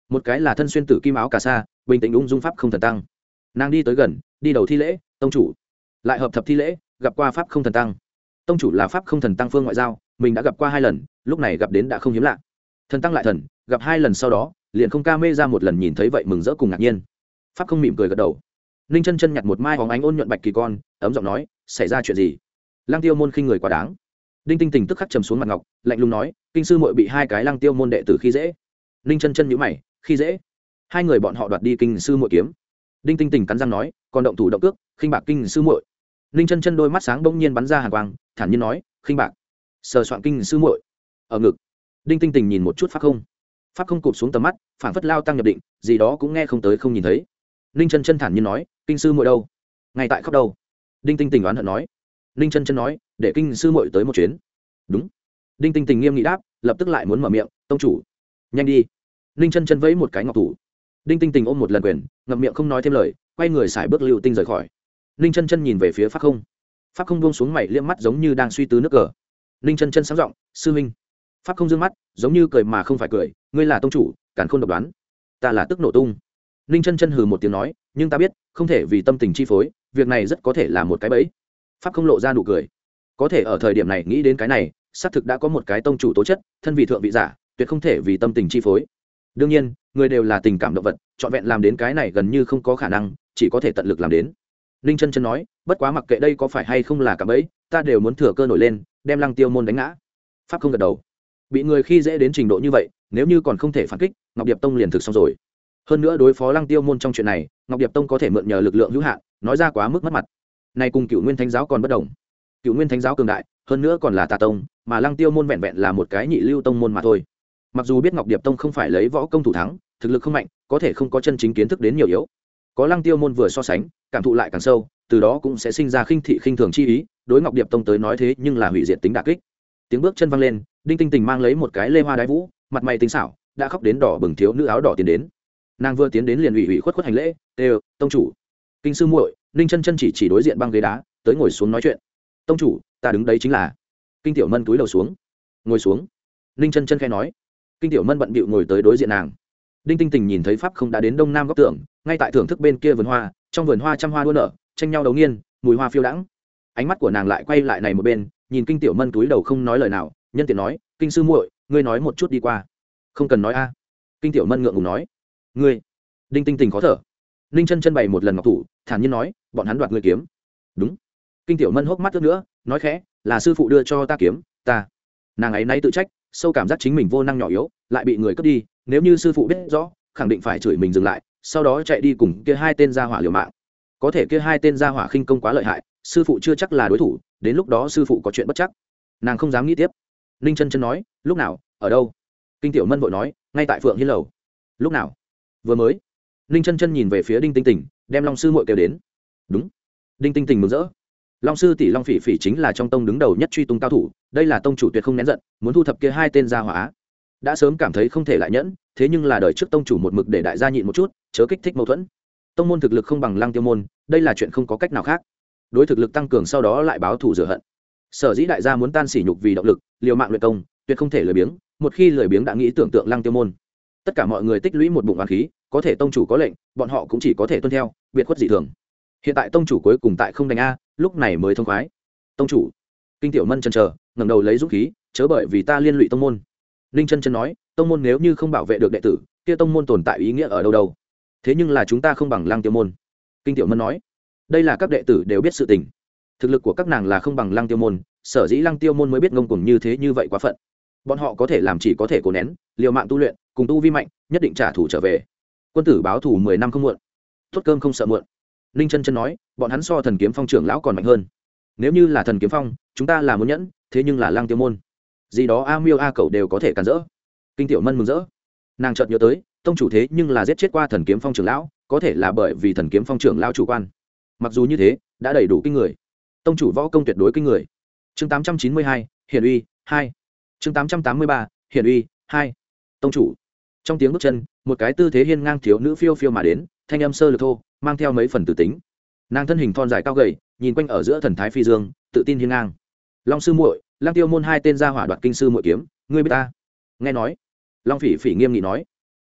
một cái là thân xuyên tử kim áo cà sa bình tĩnh ung dung pháp không thần tăng. Nàng đi tới gần, đi đầu thi lễ, tông chủ. Lại hợp thập thi lễ, gặp qua pháp không thần tăng. Tông chủ là pháp không thần tăng phương ngoại giao, mình đã gặp qua hai lần, lúc này gặp đến đã không hiếm lạ. Thần tăng lại thần, gặp hai lần sau đó liền không ca mê ra một lần, nhìn thấy vậy mừng rỡ cùng ngạc nhiên. Pháp không mỉm cười gật đầu. Ninh chân chân nhặt một mai hóng ánh ôn nhuận bạch kỳ con, ấm giọng nói, xảy ra chuyện gì? Lăng tiêu môn khinh người quá đáng. Đinh tinh tình tức khắc trầm xuống mặt ngọc, lạnh lùng nói, kinh sư muội bị hai cái lăng tiêu môn đệ tử khi dễ. Ninh chân chân nhíu mày, khi dễ? Hai người bọn họ đoạt đi kinh sư muội kiếm. Đinh tinh tình cắn răng nói, còn động thủ động cước, khinh bạc kinh sư muội. Ninh chân chân đôi mắt sáng bỗng nhiên bắn ra hàn quang, thản nhiên nói, khinh bạc, sờ soạn kinh sư muội. Ở ngực. Đinh tinh tình nhìn một chút pháp không, pháp không cụp xuống tầm mắt, phảng phất lao tăng nhập định, gì đó cũng nghe không tới không nhìn thấy. Ninh chân chân thản nhiên nói, kinh sư muội đâu? Ngay tại khóc đâu? Đinh tinh tình đoán hận nói. Ninh chân chân nói, để kinh sư muội tới một chuyến. Đúng. Đinh tinh tình nghiêm nghị đáp, lập tức lại muốn mở miệng, tông chủ, nhanh đi. Ninh chân chân vẫy một cái ngọc thủ. Đinh tinh tình ôm một lần quyền, ngậm miệng không nói thêm lời, quay người xài bước lưu tinh rời khỏi. Ninh chân chân nhìn về phía pháp không, pháp không buông xuống mày liếc mắt giống như đang suy tư nước cờ. Ninh chân chân sáng giọng, sư huynh. Pháp không dương mắt, giống như cười mà không phải cười, ngươi là tông chủ, càn khôn độc đoán, ta là tức nổ tung. Ninh chân chân hừ một tiếng nói, nhưng ta biết không thể vì tâm tình chi phối, việc này rất có thể là một cái bẫy. Pháp không lộ ra nụ cười, có thể ở thời điểm này nghĩ đến cái này, xác thực đã có một cái tông chủ tố chất, thân vị thượng vị giả, tuyệt không thể vì tâm tình chi phối. Đương nhiên người đều là tình cảm động vật, trọn vẹn làm đến cái này gần như không có khả năng, chỉ có thể tận lực làm đến. Ninh chân chân nói, bất quá mặc kệ đây có phải hay không là cạm bẫy, ta đều muốn thừa cơ nổi lên, đem lăng tiêu môn đánh ngã. Pháp không gật đầu. Bị người khi dễ đến trình độ như vậy, nếu như còn không thể phản kích, Ngọc Điệp Tông liền thực xong rồi. Hơn nữa đối phó lăng tiêu môn trong chuyện này, Ngọc Điệp Tông có thể mượn nhờ lực lượng hữu hạn, nói ra quá mức mất mặt. Này cùng Cửu Nguyên Thánh giáo còn bất đồng. Cửu Nguyên Thánh giáo cường đại, hơn nữa còn là tà tông, mà lăng tiêu môn vẹn vẹn là một cái nhị lưu tông môn mà thôi. Mặc dù biết Ngọc Điệp Tông không phải lấy võ công thủ thắng, thực lực không mạnh, có thể không có chân chính kiến thức đến nhiều yếu. Có lăng tiêu môn vừa so sánh, cảm thụ lại càng sâu, từ đó cũng sẽ sinh ra khinh thị khinh thường chi ý, đối Ngọc Điệp Tông tới nói thế nhưng là hủy diệt tính đả kích. Tiếng bước chân vang lên, Đinh tinh tình mang lấy một cái lê hoa đái vũ, mặt mày tinh xảo, đã khóc đến đỏ bừng thiếu nữ áo đỏ tiến đến. Nàng vừa tiến đến liền ủy ủy khuất khuất hành lễ, đều tông chủ, kinh sư muội. Ninh chân chân chỉ chỉ đối diện băng ghế đá, tới ngồi xuống nói chuyện. Tông chủ, ta đứng đấy chính là. Kinh tiểu mân túi đầu xuống, ngồi xuống. Ninh chân chân khẽ nói. Kinh tiểu mân bận bịu ngồi tới đối diện nàng. Đinh tinh tình nhìn thấy pháp không đã đến đông nam góc tường, ngay tại thưởng thức bên kia vườn hoa, trong vườn hoa trăm hoa đua nở, tranh nhau đấu nghiên, mùi hoa phiêu đãng. Ánh mắt của nàng lại quay lại này một bên, nhìn kinh tiểu mân túi đầu không nói lời nào, nhân tiện nói, kinh sư muội, ngươi nói một chút đi qua. Không cần nói a. Kinh tiểu mân ngượng ngùng nói. Ngươi. Đinh tinh tình khó thở. Ninh chân chân bày một lần ngọc thủ, thản nhiên nói, bọn hắn đoạt ngươi kiếm. Đúng. Kinh tiểu mân hốc mắt nữa, nói khẽ, là sư phụ đưa cho ta kiếm, ta. Nàng ấy nay tự trách, sâu cảm giác chính mình vô năng nhỏ yếu, lại bị người cướp đi, nếu như sư phụ biết rõ, khẳng định phải chửi mình dừng lại, sau đó chạy đi cùng kia hai tên gia hỏa liều mạng. Có thể kia hai tên gia hỏa khinh công quá lợi hại, sư phụ chưa chắc là đối thủ, đến lúc đó sư phụ có chuyện bất chắc. Nàng không dám nghĩ tiếp. Ninh chân chân nói, lúc nào, ở đâu? Kinh tiểu mân vội nói, ngay tại Phượng Hiên lầu. Lúc nào? Vừa mới. Ninh chân chân nhìn về phía Đinh tinh tình, đem Long sư muội kêu đến. Đúng. Đinh tinh tình mừng rỡ. Long sư tỷ Long Phỉ Phỉ chính là trong tông đứng đầu nhất truy tung cao thủ, đây là tông chủ tuyệt không nén giận, muốn thu thập kia hai tên gia hỏa. Đã sớm cảm thấy không thể lại nhẫn, thế nhưng là đời trước tông chủ một mực để đại gia nhịn một chút, chớ kích thích mâu thuẫn. Tông môn thực lực không bằng Lăng Tiêu môn, đây là chuyện không có cách nào khác. Đối thực lực tăng cường sau đó lại báo thù rửa hận. Sở dĩ đại gia muốn tan sỉ nhục vì động lực, liều mạng luyện công, tuyệt không thể lười biếng, một khi lười biếng đã nghĩ tưởng tượng Lăng Tiêu môn. Tất cả mọi người tích lũy một bụng oán khí, có thể tông chủ có lệnh, bọn họ cũng chỉ có thể tuân theo, biệt khuất dị thường. Hiện tại tông chủ cuối cùng tại không đánh a, lúc này mới thông khoái. Tông chủ. Kinh tiểu mân chần chờ, ngẩng đầu lấy dũng khí, chớ bởi vì ta liên lụy tông môn. Ninh chân chân nói, tông môn nếu như không bảo vệ được đệ tử, kia tông môn tồn tại ý nghĩa ở đâu đâu? Thế nhưng là chúng ta không bằng Lăng Tiêu môn. Kinh tiểu mân nói, đây là các đệ tử đều biết sự tình. Thực lực của các nàng là không bằng Lăng Tiêu môn, sở dĩ Lăng Tiêu môn mới biết ngông cuồng như thế như vậy quá phận. Bọn họ có thể làm chỉ có thể cố nén, liều mạng tu luyện, cùng tu vi mạnh, nhất định trả thù trở về. Quân tử báo thù mười năm không muộn, tốt cơm không sợ muộn. Ninh chân chân nói, bọn hắn so Thần Kiếm Phong trưởng lão còn mạnh hơn. Nếu như là Thần Kiếm Phong, chúng ta là muốn nhẫn, thế nhưng là Lăng Tiêu môn, gì đó a miêu a cẩu đều có thể cản rỡ. Kinh tiểu mân mừng rỡ, nàng chợt nhớ tới, tông chủ thế nhưng là giết chết qua Thần Kiếm Phong trưởng lão, có thể là bởi vì Thần Kiếm Phong trưởng lão chủ quan. Mặc dù như thế, đã đầy đủ kinh người. Tông chủ võ công tuyệt đối kinh người. Chương tám trăm chín mươi hai, Hiển uy hai. Chương tám trăm tám mươi ba, Hiển uy hai. Tông chủ. Trong tiếng bước chân, một cái tư thế hiên ngang thiếu nữ phiêu phiêu mà đến, thanh âm sơ lược thô, mang theo mấy phần tử tính. Nàng thân hình thon dài cao gầy, nhìn quanh ở giữa thần thái phi dương, tự tin hiên ngang. Long sư muội, Lăng Tiêu môn hai tên gia hỏa đoạt kinh sư muội kiếm, ngươi biết ta? Nghe nói. Long Phỉ Phỉ nghiêm nghị nói.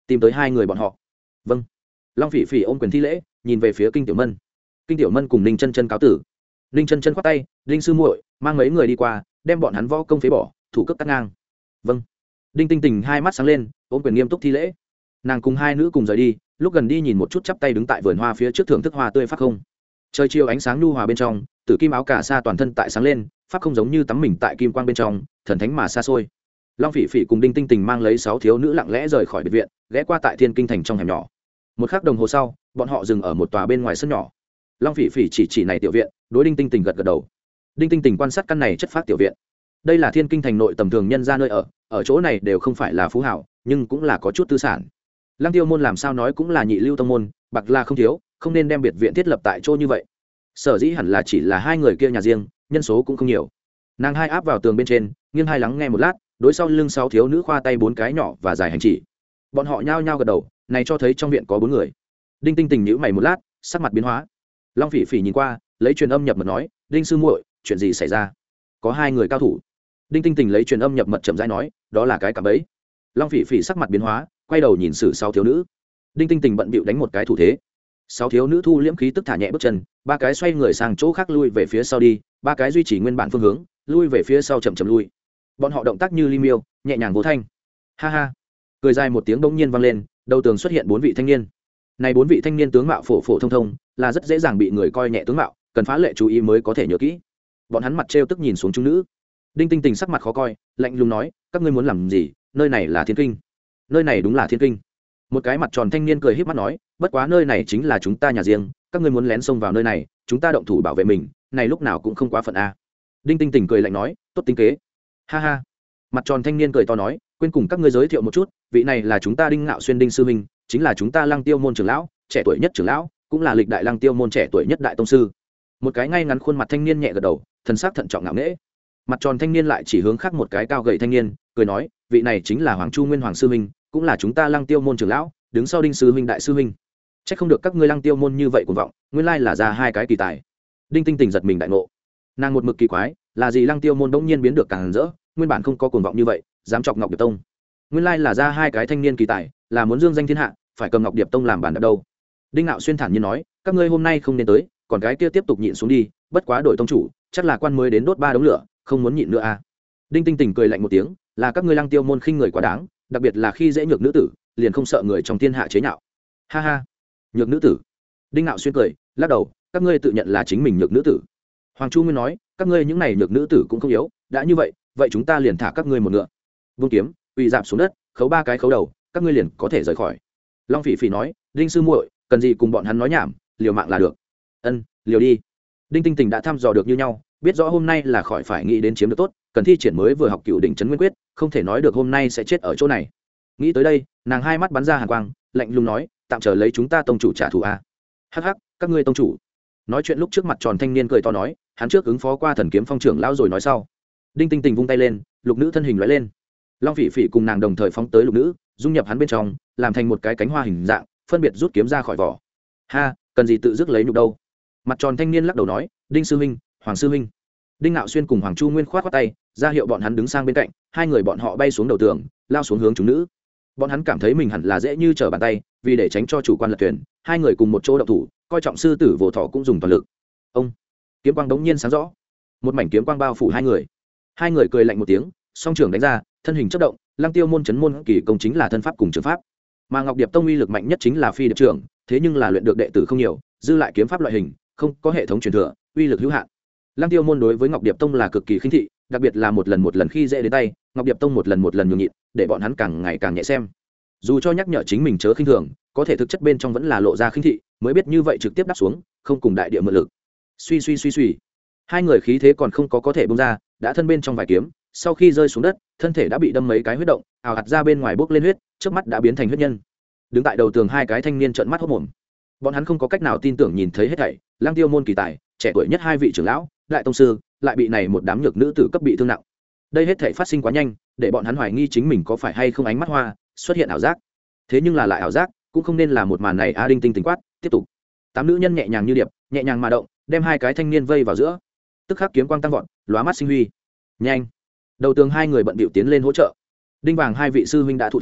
tìm tới hai người bọn họ. Vâng. Long Phỉ Phỉ ôm quyền thi lễ, nhìn về phía Kinh Tiểu Mân. Kinh Tiểu Mân cùng Ninh Chân Chân cáo tử. Ninh Chân Chân khoát tay, Đinh sư muội mang mấy người đi qua, đem bọn hắn võ công phế bỏ, thủ cấp cắt ngang. Vâng. Đinh Tinh Tình hai mắt sáng lên, ôm quyền nghiêm túc thi lễ. Nàng cùng hai nữ cùng rời đi, lúc gần đi nhìn một chút chắp tay đứng tại vườn hoa phía trước thưởng thức hoa tươi phát không. Trời chiều ánh sáng nhu hòa bên trong, tử kim áo cà sa toàn thân tại sáng lên, pháp không giống như tắm mình tại kim quang bên trong, thần thánh mà xa xôi. Long Phỉ Phỉ cùng Đinh Tinh Tình mang lấy sáu thiếu nữ lặng lẽ rời khỏi biệt viện, ghé qua tại Thiên Kinh thành trong hẻm nhỏ. Một khắc đồng hồ sau, bọn họ dừng ở một tòa bên ngoài sân nhỏ. Long Phỉ Phỉ chỉ chỉ này tiểu viện, đối Đinh Tinh Tình gật gật đầu. Đinh Tinh Tình quan sát căn này chất phác tiểu viện. Đây là Thiên Kinh thành nội tầm thường nhân ra nơi ở, ở chỗ này đều không phải là phú hảo, nhưng cũng là có chút tư sản. Lăng Tiêu môn làm sao nói cũng là nhị lưu tông môn, bạc là không thiếu, không nên đem biệt viện thiết lập tại chỗ như vậy. Sở dĩ hẳn là chỉ là hai người kia nhà riêng, nhân số cũng không nhiều. Nàng hai áp vào tường bên trên, nghiêng hai lắng nghe một lát, đối sau lưng sáu thiếu nữ khoa tay bốn cái nhỏ và dài hành chỉ. Bọn họ nhao nhao gật đầu, này cho thấy trong viện có bốn người. Đinh Tinh Tình nhíu mày một lát, sắc mặt biến hóa. Long Phỉ Phỉ nhìn qua, lấy truyền âm nhập mật nói, Đinh sư muội, chuyện gì xảy ra? Có hai người cao thủ. Đinh Tinh Tình lấy truyền âm nhập mật chậm rãi nói, đó là cái cạm bẫy. Long Phỉ Phỉ sắc mặt biến hóa, quay đầu nhìn sử sáu thiếu nữ. Đinh Tinh Tình bận bịu đánh một cái thủ thế. Sáu thiếu nữ thu liễm khí tức thả nhẹ bước chân, ba cái xoay người sang chỗ khác lui về phía sau đi, ba cái duy trì nguyên bản phương hướng, lui về phía sau chậm chậm lui. Bọn họ động tác như li miêu, nhẹ nhàng vô thanh. Ha ha. Cười dài một tiếng bỗng nhiên vang lên, đầu tường xuất hiện bốn vị thanh niên. Này bốn vị thanh niên tướng mạo phổ phổ thông thông, là rất dễ dàng bị người coi nhẹ tướng mạo, cần phá lệ chú ý mới có thể nhớ kỹ. Bọn hắn mặt trêu tức nhìn xuống chúng nữ. Đinh Tinh Tình sắc mặt khó coi, lạnh lùng nói, các ngươi muốn làm gì? Nơi này là Thiên Kinh. Nơi này đúng là Thiên Kinh. Một cái mặt tròn thanh niên cười híp mắt nói, bất quá nơi này chính là chúng ta nhà riêng, các ngươi muốn lén xông vào nơi này, chúng ta động thủ bảo vệ mình, này lúc nào cũng không quá phận a. Đinh Tinh Tình cười lạnh nói, tốt tính kế. Ha ha. Mặt tròn thanh niên cười to nói, quên cùng các ngươi giới thiệu một chút, vị này là chúng ta Đinh Ngạo Xuyên Đinh sư huynh, chính là chúng ta Lăng Tiêu môn trưởng lão, trẻ tuổi nhất trưởng lão, cũng là lịch đại Lăng Tiêu môn trẻ tuổi nhất đại tông sư. Một cái ngay ngắn khuôn mặt thanh niên nhẹ gật đầu, thần sắc thận trọng ngạo nghễ. Mặt tròn thanh niên lại chỉ hướng khác một cái cao gầy thanh niên, cười nói, vị này chính là Hoàng Chu Nguyên Hoàng sư huynh, cũng là chúng ta Lăng Tiêu môn trưởng lão, đứng sau Đinh sư huynh đại sư huynh. Chắc không được các ngươi Lăng Tiêu môn như vậy cuồng vọng, nguyên lai là ra hai cái kỳ tài. Đinh Tinh Tình giật mình đại ngộ. Nàng một mực kỳ quái, là gì Lăng Tiêu môn bỗng nhiên biến được càng rỡ, nguyên bản không có cuồng vọng như vậy, dám chọc Ngọc Điệp tông. Nguyên lai là ra hai cái thanh niên kỳ tài, là muốn dương danh thiên hạ, phải cầm Ngọc Điệp tông làm bàn đạp đâu. Đinh Nạo Xuyên thản nhiên nói, các ngươi hôm nay không nên tới, còn cái kia tiếp tục nhịn xuống đi, bất quá đổi tông chủ, chắc là quan mới đến đốt ba đống lửa, không muốn nhịn nữa à. Đinh Tinh Tình cười lạnh một tiếng, là các ngươi Lăng Tiêu môn khinh người quá đáng, đặc biệt là khi dễ nhược nữ tử, liền không sợ người trong thiên hạ chế nhạo. Ha ha. Nhược nữ tử. Đinh Nạo Xuyên cười, lắc đầu, các ngươi tự nhận là chính mình nhược nữ tử. Hoàng Chu Nguyên nói, các ngươi những này nhược nữ tử cũng không yếu, đã như vậy, vậy chúng ta liền thả các ngươi một ngựa. Vung kiếm, quỳ dạp xuống đất, khấu ba cái khấu đầu, các ngươi liền có thể rời khỏi. Long Phỉ Phỉ nói, Đinh sư muội, cần gì cùng bọn hắn nói nhảm, liều mạng là được. Ân, liều đi. Đinh Tinh Tình đã thăm dò được như nhau, biết rõ hôm nay là khỏi phải nghĩ đến chiếm được tốt, cần thi triển mới vừa học cựu đỉnh trấn nguyên quyết, không thể nói được hôm nay sẽ chết ở chỗ này. Nghĩ tới đây, nàng hai mắt bắn ra hàn quang, lạnh lùng nói, tạm chờ lấy chúng ta tông chủ trả thù a. Hắc hắc, các ngươi tông chủ. Nói chuyện lúc trước mặt tròn thanh niên cười to nói, hắn trước ứng phó qua thần kiếm phong trưởng lão rồi nói sau. Đinh Tinh Tình vung tay lên, lục nữ thân hình lóe lên. Long Phỉ Phỉ cùng nàng đồng thời phóng tới lục nữ, dung nhập hắn bên trong, làm thành một cái cánh hoa hình dạng, phân biệt rút kiếm ra khỏi vỏ. Ha, cần gì tự dứt lấy nhục đâu. Mặt tròn thanh niên lắc đầu nói, Đinh sư huynh, Hoàng sư huynh. Đinh Nạo Xuyên cùng Hoàng Chu Nguyên khoát khoát tay, ra hiệu bọn hắn đứng sang bên cạnh, hai người bọn họ bay xuống đầu tường, lao xuống hướng chúng nữ. Bọn hắn cảm thấy mình hẳn là dễ như trở bàn tay, vì để tránh cho chủ quan lật thuyền, hai người cùng một chỗ động thủ, coi trọng sư tử Vỗ Thọ cũng dùng toàn lực. Ông, kiếm quang đống nhiên sáng rõ, một mảnh kiếm quang bao phủ hai người. Hai người cười lạnh một tiếng, song trưởng đánh ra, thân hình chớp động, Lăng Tiêu môn chấn môn kỳ công chính là thân pháp cùng trường pháp. Mà Ngọc Điệp tông uy lực mạnh nhất chính là phi điệp trưởng, thế nhưng là luyện được đệ tử không nhiều, dư lại kiếm pháp loại hình, không có hệ thống truyền thừa, uy lực hữu hạn. Lăng Tiêu môn đối với Ngọc Điệp tông là cực kỳ khinh thị, đặc biệt là một lần một lần khi dễ đến tay, Ngọc Điệp tông một lần một lần nhường nhịn, để bọn hắn càng ngày càng nhẹ xem. Dù cho nhắc nhở chính mình chớ khinh thường, có thể thực chất bên trong vẫn là lộ ra khinh thị, mới biết như vậy trực tiếp đáp xuống, không cùng đại địa mượn lực. Suy suy suy suy, hai người khí thế còn không có có thể bung ra, đã thân bên trong vài kiếm, sau khi rơi xuống đất, thân thể đã bị đâm mấy cái huyết động, ào ạt ra bên ngoài bốc lên huyết, trước mắt đã biến thành huyết nhân. Đứng tại đầu tường hai cái thanh niên trợn mắt hốt mồm. Bọn hắn không có cách nào tin tưởng nhìn thấy hết thảy, Lăng Tiêu môn kỳ tài, trẻ tuổi nhất hai vị trưởng lão, đại tông sư, lại bị này một đám nhược nữ tử cấp bị thương nặng. Đây hết thảy phát sinh quá nhanh, để bọn hắn hoài nghi chính mình có phải hay không ánh mắt hoa, xuất hiện ảo giác. Thế nhưng là lại ảo giác, cũng không nên là một màn này. A Đinh Tinh Tình quát, tiếp tục. Tám nữ nhân nhẹ nhàng như điệp, nhẹ nhàng mà động, đem hai cái thanh niên vây vào giữa. Tức khắc kiếm quang tăng vọt, lóa mắt sinh huy. Nhanh. Đầu tường hai người bận bịu tiến lên hỗ trợ. Đinh Vàng hai vị sư huynh đã thụ thương,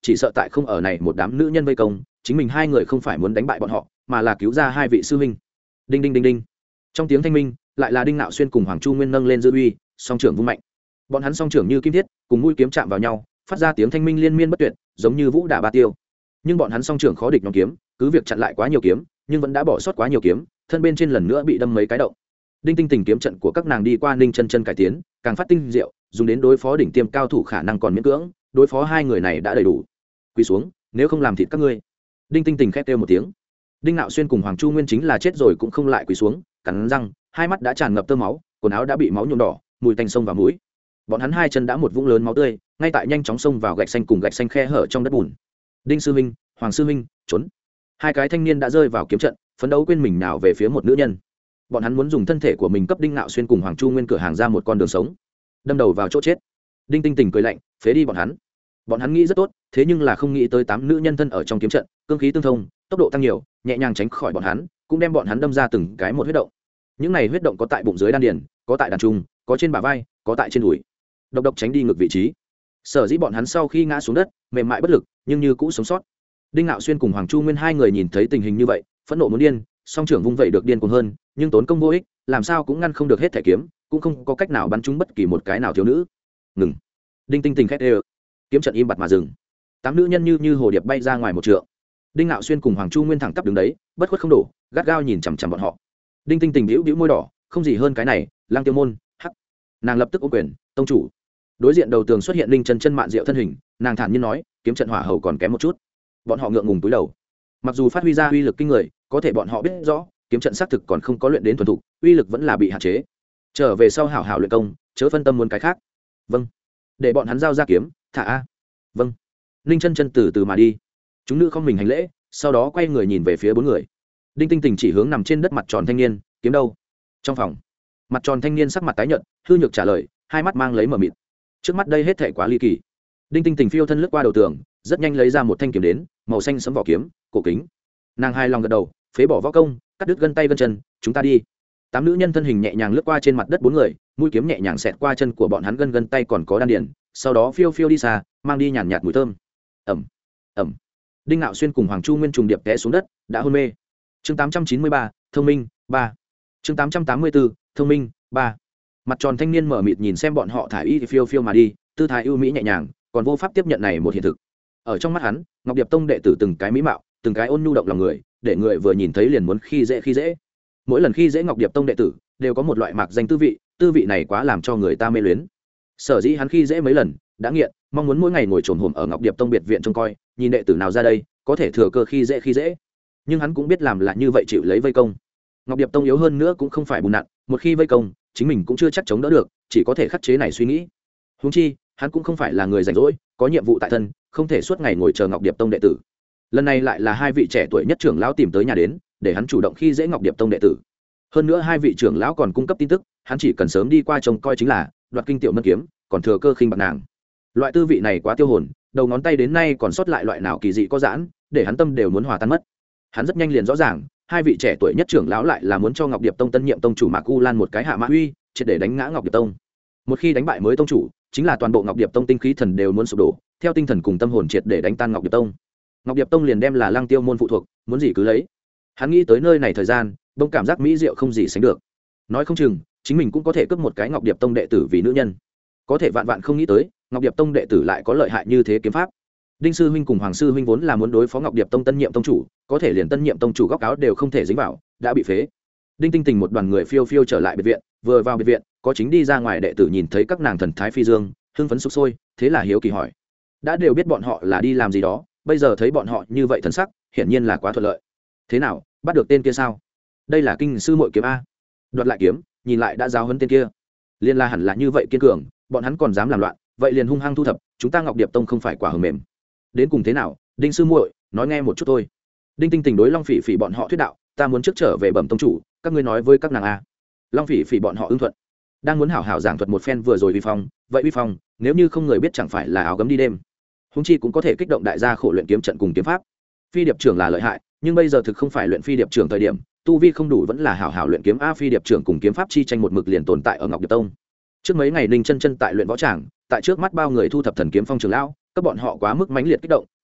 chỉ sợ tại không ở này một đám nữ nhân vây công, chính mình hai người không phải muốn đánh bại bọn họ mà là cứu ra hai vị sư huynh. Đinh đinh đinh đinh, trong tiếng thanh minh lại là Đinh Nạo Xuyên cùng Hoàng Chu Nguyên nâng lên dư uy, song trưởng vung mạnh. Bọn hắn song trưởng như kim thiết, cùng mũi kiếm chạm vào nhau, phát ra tiếng thanh minh liên miên bất tuyệt, giống như vũ đả ba tiêu. Nhưng bọn hắn song trưởng khó địch nhóm kiếm, cứ việc chặn lại quá nhiều kiếm, nhưng vẫn đã bỏ sót quá nhiều kiếm, thân bên trên lần nữa bị đâm mấy cái động. Đinh tinh tình kiếm trận của các nàng đi qua Ninh Chân Chân cải tiến, càng phát tinh diệu, dùng đến đối phó đỉnh tiêm cao thủ khả năng còn miễn cưỡng, đối phó hai người này đã đầy đủ. Quỳ xuống, nếu không làm thịt các ngươi. Đinh tinh tình khét kêu một tiếng. Đinh Nạo Xuyên cùng Hoàng Chu Nguyên chính là chết rồi cũng không lại quỳ xuống, cắn răng, hai mắt đã tràn ngập tơ máu, quần áo đã bị máu nhuộm đỏ, mùi tanh sông vào mũi. Bọn hắn hai chân đã một vũng lớn máu tươi, ngay tại nhanh chóng xông vào gạch xanh cùng gạch xanh khe hở trong đất bùn. Đinh sư huynh, Hoàng sư huynh, trốn. Hai cái thanh niên đã rơi vào kiếm trận, phấn đấu quên mình nào về phía một nữ nhân. Bọn hắn muốn dùng thân thể của mình cấp Đinh Nạo Xuyên cùng Hoàng Chu Nguyên cửa hàng ra một con đường sống, đâm đầu vào chỗ chết. Đinh Tinh Tình cười lạnh, phế đi bọn hắn. Bọn hắn nghĩ rất tốt, thế nhưng là không nghĩ tới tám nữ nhân thân ở trong kiếm trận, cương khí tương thông, tốc độ tăng nhiều, nhẹ nhàng tránh khỏi bọn hắn, cũng đem bọn hắn đâm ra từng cái một huyết động. Những này huyết động có tại bụng dưới đan điền, có tại đàn trung, có trên bả vai, có tại trên đùi. Độc độc tránh đi ngược vị trí. Sở dĩ bọn hắn sau khi ngã xuống đất, mềm mại bất lực, nhưng như cũ sống sót. Đinh Nạo Xuyên cùng Hoàng Chu Nguyên hai người nhìn thấy tình hình như vậy, phẫn nộ muốn điên, song trưởng vung vậy được điên cuồng hơn, nhưng tốn công vô ích, làm sao cũng ngăn không được hết thẻ kiếm, cũng không có cách nào bắn trúng bất kỳ một cái nào thiếu nữ. Ngừng. Đinh Tinh Tình khét ê. Kiếm trận im bặt mà dừng. Tám nữ nhân như như hồ điệp bay ra ngoài một trượng. Đinh Nạo Xuyên cùng Hoàng Chu Nguyên thẳng tắp đứng đấy, bất khuất không đổ, gắt gao nhìn chằm chằm bọn họ. Đinh Tinh Tình bĩu bĩu môi đỏ, không gì hơn cái này, Lang Tiêu môn, hắc. Nàng lập tức ôm quyền, tông chủ. Đối diện đầu tường xuất hiện Linh Chân Chân mạn diệu thân hình, nàng thản nhiên nói, kiếm trận hỏa hầu còn kém một chút. Bọn họ ngượng ngùng túi đầu. Mặc dù phát huy ra uy lực kinh người, có thể bọn họ biết rõ, kiếm trận xác thực còn không có luyện đến thuần thục, uy lực vẫn là bị hạn chế. Trở về sau hảo hảo luyện công, chớ phân tâm muốn cái khác. Vâng. Để bọn hắn giao ra kiếm, thả a. Vâng. Linh Chân Chân từ từ mà đi. Chúng nữ không mình hành lễ, sau đó quay người nhìn về phía bốn người. Đinh Tinh Tình chỉ hướng nằm trên đất mặt tròn thanh niên, kiếm đâu? Trong phòng. Mặt tròn thanh niên sắc mặt tái nhợt, hư nhược trả lời, hai mắt mang lấy mờ mịt. Trước mắt đây hết thảy quá ly kỳ. Đinh Tinh Tình phiêu thân lướt qua đầu tường, rất nhanh lấy ra một thanh kiếm đến, màu xanh sẫm vỏ kiếm, cổ kính. Nàng hai lòng gật đầu, phế bỏ võ công, cắt đứt gân tay gân chân, chúng ta đi. Tám nữ nhân thân hình nhẹ nhàng lướt qua trên mặt đất bốn người, mũi kiếm nhẹ nhàng xẹt qua chân của bọn hắn, gân gân tay còn có đan điền, sau đó phiêu phiêu đi xa, mang đi nhàn nhạt mùi thơm. Ẩm, ẩm. Đinh Nạo Xuyên cùng Hoàng Chu Nguyên trùng điệp té xuống đất, đã hôn mê. Chương tám trăm chín mươi ba, thông minh, ba. Chương tám trăm tám mươi bốn, thông minh, ba. Mặt tròn thanh niên mở mịt nhìn xem bọn họ thả y phiêu phiêu mà đi, tư thái ưu mỹ nhẹ nhàng, còn vô pháp tiếp nhận này một hiện thực. Ở trong mắt hắn, Ngọc Điệp Tông đệ tử từng cái mỹ mạo, từng cái ôn nhu động lòng người, để người vừa nhìn thấy liền muốn khi dễ khi dễ. Mỗi lần khi dễ Ngọc Điệp Tông đệ tử, đều có một loại mạc danh tư vị, tư vị này quá làm cho người ta mê luyến. Sở dĩ hắn khi dễ mấy lần, đã nghiện, mong muốn mỗi ngày ngồi trồm hổm ở Ngọc Điệp Tông biệt viện trông coi, nhìn đệ tử nào ra đây, có thể thừa cơ khi dễ khi dễ. Nhưng hắn cũng biết làm là như vậy chịu lấy vây công. Ngọc Điệp Tông yếu hơn nữa cũng không phải bùn nặn, một khi vây công, chính mình cũng chưa chắc chống đỡ được, chỉ có thể khắc chế này suy nghĩ. Huống chi, hắn cũng không phải là người rảnh rỗi, có nhiệm vụ tại thân, không thể suốt ngày ngồi chờ Ngọc Điệp Tông đệ tử. Lần này lại là hai vị trẻ tuổi nhất trưởng lão tìm tới nhà đến, để hắn chủ động khi dễ Ngọc Điệp Tông đệ tử. Hơn nữa hai vị trưởng lão còn cung cấp tin tức, hắn chỉ cần sớm đi qua trông coi chính là đoạt kinh tiểu mân kiếm, còn thừa cơ khinh bạc nàng. Loại tư vị này quá tiêu hồn, đầu ngón tay đến nay còn sót lại loại nào kỳ dị có giãn, để hắn tâm đều muốn hòa tan mất. Hắn rất nhanh liền rõ ràng, hai vị trẻ tuổi nhất trưởng lão lại là muốn cho Ngọc Điệp Tông tân nhiệm tông chủ Mạc U Lan một cái hạ mã uy, triệt để đánh ngã Ngọc Điệp Tông. Một khi đánh bại mới tông chủ, chính là toàn bộ Ngọc Điệp Tông tinh khí thần đều muốn sụp đổ, theo tinh thần cùng tâm hồn triệt để đánh tan Ngọc Điệp Tông. Ngọc Điệp Tông liền đem là Lăng Tiêu môn phụ thuộc, muốn gì cứ lấy. Hắn nghĩ tới nơi này thời gian, bỗng cảm giác mỹ diệu không gì sánh được. Nói không chừng, chính mình cũng có thể cướp một cái Ngọc Điệp Tông đệ tử vì nữ nhân. Có thể vạn vạn không nghĩ tới, Ngọc Điệp Tông đệ tử lại có lợi hại như thế kiếm pháp. Đinh sư huynh cùng Hoàng sư huynh vốn là muốn đối phó Ngọc Điệp Tông tân nhiệm tông chủ, có thể liền tân nhiệm tông chủ góc áo đều không thể dính vào, đã bị phế. Đinh Tinh Tình một đoàn người phiêu phiêu trở lại biệt viện, vừa vào biệt viện, có chính đi ra ngoài đệ tử nhìn thấy các nàng thần thái phi dương, hưng phấn sục sôi, thế là hiếu kỳ hỏi. Đã đều biết bọn họ là đi làm gì đó, bây giờ thấy bọn họ như vậy thần sắc, hiển nhiên là quá thuận lợi. Thế nào, bắt được tên kia sao? Đây là kinh sư muội kiếm a. Đoạt lại kiếm, nhìn lại đã giáo huấn tên kia. Liên la hẳn là như vậy kiên cường, bọn hắn còn dám làm loạn, vậy liền hung hăng thu thập, chúng ta Ngọc Điệp Tông không phải quả hờ mềm. Đến cùng thế nào, Đinh sư muội, nói nghe một chút thôi. Đinh Tinh Tình đối Long Phỉ Phỉ bọn họ thuyết đạo, ta muốn trước trở về bẩm tông chủ, các ngươi nói với các nàng a. Long Phỉ Phỉ bọn họ ưng thuận, đang muốn hảo hảo giảng thuật một phen vừa rồi uy phong, vậy uy phong, nếu như không người biết chẳng phải là áo gấm đi đêm. Húng chi cũng có thể kích động đại gia khổ luyện kiếm trận cùng kiếm pháp. Phi điệp trưởng là lợi hại, nhưng bây giờ thực không phải luyện phi điệp trưởng thời điểm, tu vi không đủ vẫn là hảo hảo luyện kiếm a. Phi điệp trưởng cùng kiếm pháp chi tranh một mực liền tồn tại ở Ngọc Điệp Tông. Trước mấy ngày Ninh Chân Chân tại luyện võ tràng, tại trước mắt bao người thu thập thần kiếm phong trường lão, các bọn họ quá mức mãnh liệt kích động,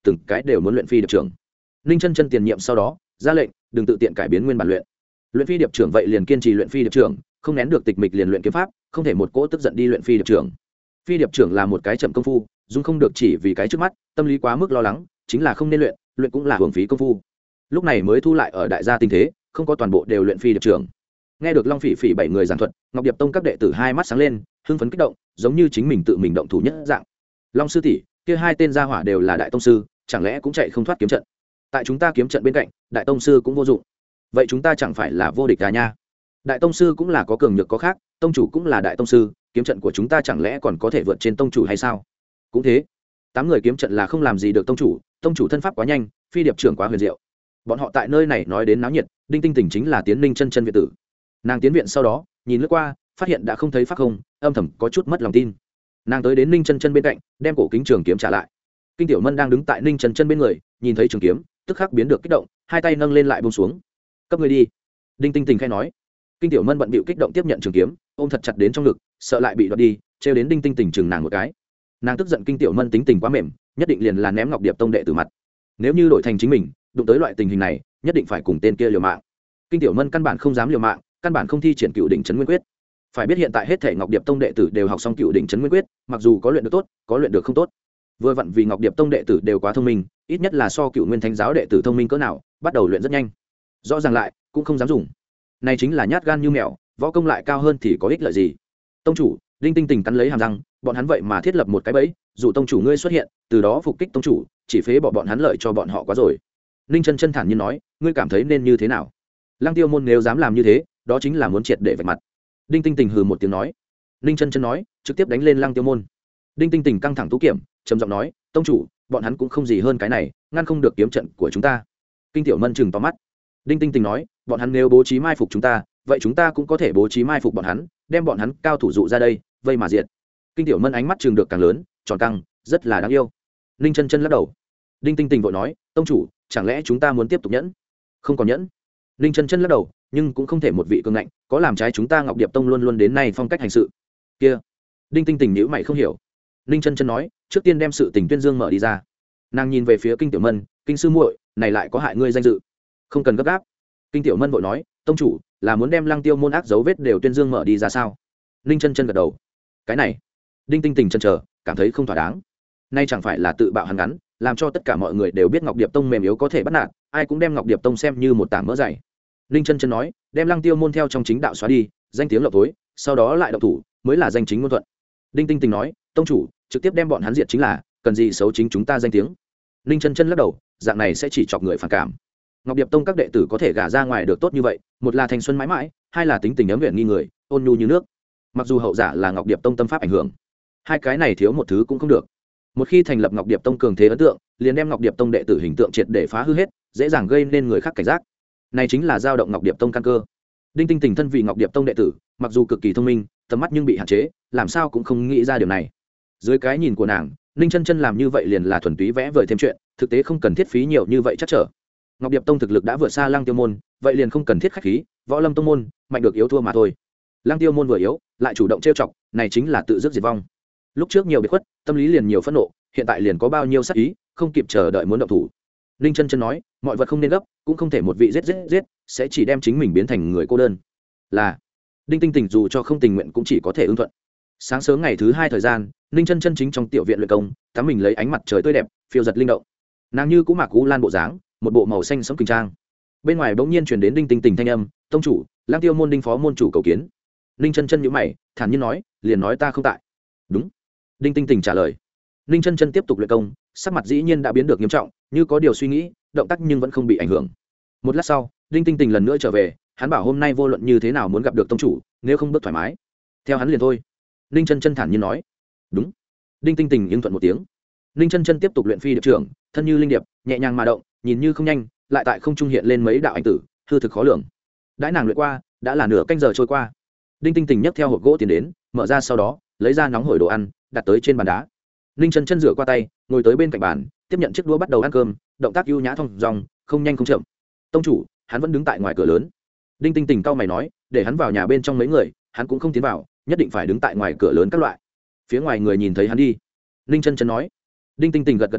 từng cái đều muốn luyện phi điệp trưởng. Ninh chân chân tiền nhiệm sau đó ra lệnh đừng tự tiện cải biến nguyên bản luyện luyện phi điệp trưởng, vậy liền kiên trì luyện phi điệp trưởng, không nén được tịch mịch liền luyện kiếm pháp, không thể một cỗ tức giận đi luyện phi điệp trưởng. Phi điệp trưởng là một cái chậm công phu, dung không được chỉ vì cái trước mắt, tâm lý quá mức lo lắng chính là không nên luyện, luyện cũng là hưởng phí công phu. Lúc này mới thu lại ở đại gia tình thế, không có toàn bộ đều luyện phi điệp trưởng. Nghe được Long Phỉ Phỉ bảy người giảng thuật, Ngọc Điệp Tông các đệ tử hai mắt sáng lên, hưng phấn kích động, giống như chính mình tự mình động thủ nhất dạng. Long sư tỷ, kia hai tên gia hỏa đều là đại tông sư, chẳng lẽ cũng chạy không thoát kiếm trận? Tại chúng ta kiếm trận bên cạnh, đại tông sư cũng vô dụng. Vậy chúng ta chẳng phải là vô địch à nha? Đại tông sư cũng là có cường nhược có khác, tông chủ cũng là đại tông sư, kiếm trận của chúng ta chẳng lẽ còn có thể vượt trên tông chủ hay sao? Cũng thế, tám người kiếm trận là không làm gì được tông chủ, tông chủ thân pháp quá nhanh, phi điệp trưởng quá huyền diệu. Bọn họ tại nơi này nói đến náo nhiệt, Đinh Tinh Tỉnh chính là tiến Ninh chân chân viện tử. Nàng tiến viện sau đó, nhìn lướt qua, phát hiện đã không thấy pháp không, âm thầm có chút mất lòng tin. Nàng tới đến Ninh chân chân bên cạnh, đem cổ kính trường kiếm trả lại. Kinh Tiểu Mân đang đứng tại Ninh chân chân bên người, nhìn thấy trường kiếm, tức khắc biến được kích động, hai tay nâng lên lại buông xuống. Cấp người đi. Đinh Tinh Tỉnh khẽ nói. Kinh Tiểu Mân bận bịu kích động tiếp nhận trường kiếm, ôm thật chặt đến trong ngực, sợ lại bị đoạt đi, trêu đến Đinh Tinh Tỉnh chừng nàng một cái. Nàng tức giận Kinh Tiểu Mân tính tình quá mềm, nhất định liền là ném Ngọc Điệp Tông đệ tử mặt. Nếu như đổi thành chính mình, đụng tới loại tình hình này, nhất định phải cùng tên kia liều mạng. Kinh Tiểu Mân căn bản không dám liều mạng, căn bản không thi triển Cựu Đỉnh Trấn Nguyên Quyết. Phải biết hiện tại hết thể Ngọc Điệp Tông đệ tử đều học xong Cựu Đỉnh Trấn Nguyên Quyết, mặc dù có luyện được tốt, có luyện được không tốt. Vừa vặn vì Ngọc Điệp Tông đệ tử đều quá thông minh, ít nhất là so Cựu Nguyên Thánh giáo đệ tử thông minh cỡ nào, bắt đầu luyện rất nhanh. Rõ ràng lại cũng không dám dùng. Này chính là nhát gan như mèo, võ công lại cao hơn thì có ích lợi gì? Tông chủ, Đinh Tinh Tỉnh cắn lấy hàm răng, bọn hắn vậy mà thiết lập một cái bẫy, dù tông chủ ngươi xuất hiện, từ đó phục kích tông chủ, chỉ phế bỏ bọn hắn lợi cho bọn họ quá rồi. Ninh chân chân thản nhiên nói, ngươi cảm thấy nên như thế nào? Lăng Tiêu môn nếu dám làm như thế, đó chính là muốn triệt để vạch mặt. Đinh Tinh Tỉnh hừ một tiếng nói. Ninh chân chân nói, trực tiếp đánh lên Lăng Tiêu môn. Đinh Tinh Tỉnh căng thẳng tú kiểm, trầm giọng nói, tông chủ, bọn hắn cũng không gì hơn cái này, ngăn không được kiếm trận của chúng ta. Kinh Tiểu Mân chừng to mắt. Đinh Tinh Tỉnh nói, bọn hắn nếu bố trí mai phục chúng ta, vậy chúng ta cũng có thể bố trí mai phục bọn hắn, đem bọn hắn cao thủ dụ ra đây, vây mà diệt. Kinh Tiểu Mân ánh mắt chừng được càng lớn, tròn căng, rất là đáng yêu. Ninh chân chân lắc đầu. Đinh Tinh Tỉnh vội nói, tông chủ, chẳng lẽ chúng ta muốn tiếp tục nhẫn? Không còn nhẫn. Ninh chân chân lắc đầu, nhưng cũng không thể một vị cường ngạnh, có làm trái chúng ta Ngọc Điệp Tông luôn luôn đến nay phong cách hành sự. Kia. Đinh Tinh Tỉnh nhíu mày không hiểu. Ninh chân chân nói, trước tiên đem sự tình tuyên dương mở đi ra. Nàng nhìn về phía Kinh Tiểu Mân, kinh sư muội, này lại có hại ngươi danh dự. Không cần gấp gáp. Kinh Tiểu Mân vội nói, tông chủ, là muốn đem Lăng Tiêu môn ác dấu vết đều tuyên dương mở đi ra sao? Ninh chân chân gật đầu. Cái này. Đinh Tinh Tỉnh chần chờ, cảm thấy không thỏa đáng. Nay chẳng phải là tự bạo hắn ngắn, làm cho tất cả mọi người đều biết Ngọc Điệp Tông mềm yếu có thể bắt nạt, ai cũng đem Ngọc Điệp Tông xem như một tảng mỡ dày. Ninh chân chân nói, đem Lăng Tiêu môn theo trong chính đạo xóa đi, danh tiếng lộng tối, sau đó lại động thủ, mới là danh chính ngôn thuận. Đinh Tinh Tỉnh nói, tông chủ, trực tiếp đem bọn hắn diệt chính là, cần gì xấu chính chúng ta danh tiếng. Ninh chân chân lắc đầu, dạng này sẽ chỉ chọc người phản cảm. Ngọc Điệp Tông các đệ tử có thể gả ra ngoài được tốt như vậy, một là thanh xuân mãi mãi, hai là tính tình ấm nguyện nghi người, ôn nhu như nước. Mặc dù hậu giả là Ngọc Điệp Tông tâm pháp ảnh hưởng, hai cái này thiếu một thứ cũng không được. Một khi thành lập Ngọc Điệp Tông cường thế ấn tượng, liền đem Ngọc Điệp Tông đệ tử hình tượng triệt để phá hư hết, dễ dàng gây nên người khác cảnh giác. Này chính là dao động Ngọc Điệp Tông căn cơ. Đinh Tinh Tỉnh thân vị Ngọc Điệp Tông đệ tử, mặc dù cực kỳ thông minh, tầm mắt nhưng bị hạn chế, làm sao cũng không nghĩ ra điều này. Dưới cái nhìn của nàng, Ninh chân chân làm như vậy liền là thuần túy vẽ vời thêm chuyện, thực tế không cần thiết phí nhiều như vậy chắc trở. Ngọc Điệp Tông thực lực đã vượt xa Lăng Tiêu môn, vậy liền không cần thiết khách khí, Võ Lâm Tông môn, mạnh được yếu thua mà thôi. Lăng Tiêu môn vừa yếu, lại chủ động trêu chọc, này chính là tự dứt diệt vong. Lúc trước nhiều biệt khuất, tâm lý liền nhiều phẫn nộ, hiện tại liền có bao nhiêu sát ý, không kịp chờ đợi muốn động thủ. Ninh chân chân nói, mọi vật không nên gấp, cũng không thể một vị giết giết giết, sẽ chỉ đem chính mình biến thành người cô đơn. Là. Đinh Tinh Tỉnh dù cho không tình nguyện cũng chỉ có thể ứng thuận. Sáng sớm ngày thứ hai thời gian, Ninh chân chân chính trong tiểu viện luyện công, tắm mình lấy ánh mặt trời tươi đẹp, phiêu giật linh động. Nàng như cũng mặc u lan bộ dáng, một bộ màu xanh sẫm kinh trang. Bên ngoài bỗng nhiên truyền đến Đinh Tinh Tỉnh thanh âm, tông chủ, Lăng Tiêu môn Đinh phó môn chủ cầu kiến. Ninh chân chân nhíu mày, thản nhiên nói, liền nói ta không tại. Đúng. Đinh Tinh Tỉnh trả lời. Ninh chân chân tiếp tục luyện công, sắc mặt dĩ nhiên đã biến được nghiêm trọng, như có điều suy nghĩ, động tác nhưng vẫn không bị ảnh hưởng. Một lát sau, Đinh Tinh Tỉnh lần nữa trở về, hắn bảo hôm nay vô luận như thế nào muốn gặp được tông chủ, nếu không bước thoải mái, theo hắn liền thôi. Ninh chân chân thản nhiên nói. Đúng. Đinh Tinh Tỉnh ứng thuận một tiếng. Ninh chân chân tiếp tục luyện phi điệp trưởng, thân như linh điệp, nhẹ nhàng mà động, nhìn như không nhanh, lại tại không trung hiện lên mấy đạo ảnh tử, hư thực khó lường. Đãi nàng luyện qua, đã là nửa canh giờ trôi qua. Đinh Tinh Tỉnh nhấc theo hộp gỗ tiến đến, mở ra sau đó, lấy ra nóng hổi đồ ăn, đặt tới trên bàn đá. Ninh chân chân rửa qua tay, ngồi tới bên cạnh bàn, tiếp nhận chiếc đũa bắt đầu ăn cơm, động tác ưu nhã thong dong, không nhanh không chậm. Tông chủ, hắn vẫn đứng tại ngoài cửa lớn. Đinh Tinh Tỉnh cau mày nói, để hắn vào nhà bên trong mấy người, hắn cũng không tiến vào, nhất định phải đứng tại ngoài cửa lớn các loại. Phía ngoài người nhìn thấy hắn đi. Ninh chân chân nói. Đinh Tinh Tỉnh gật gật đầu,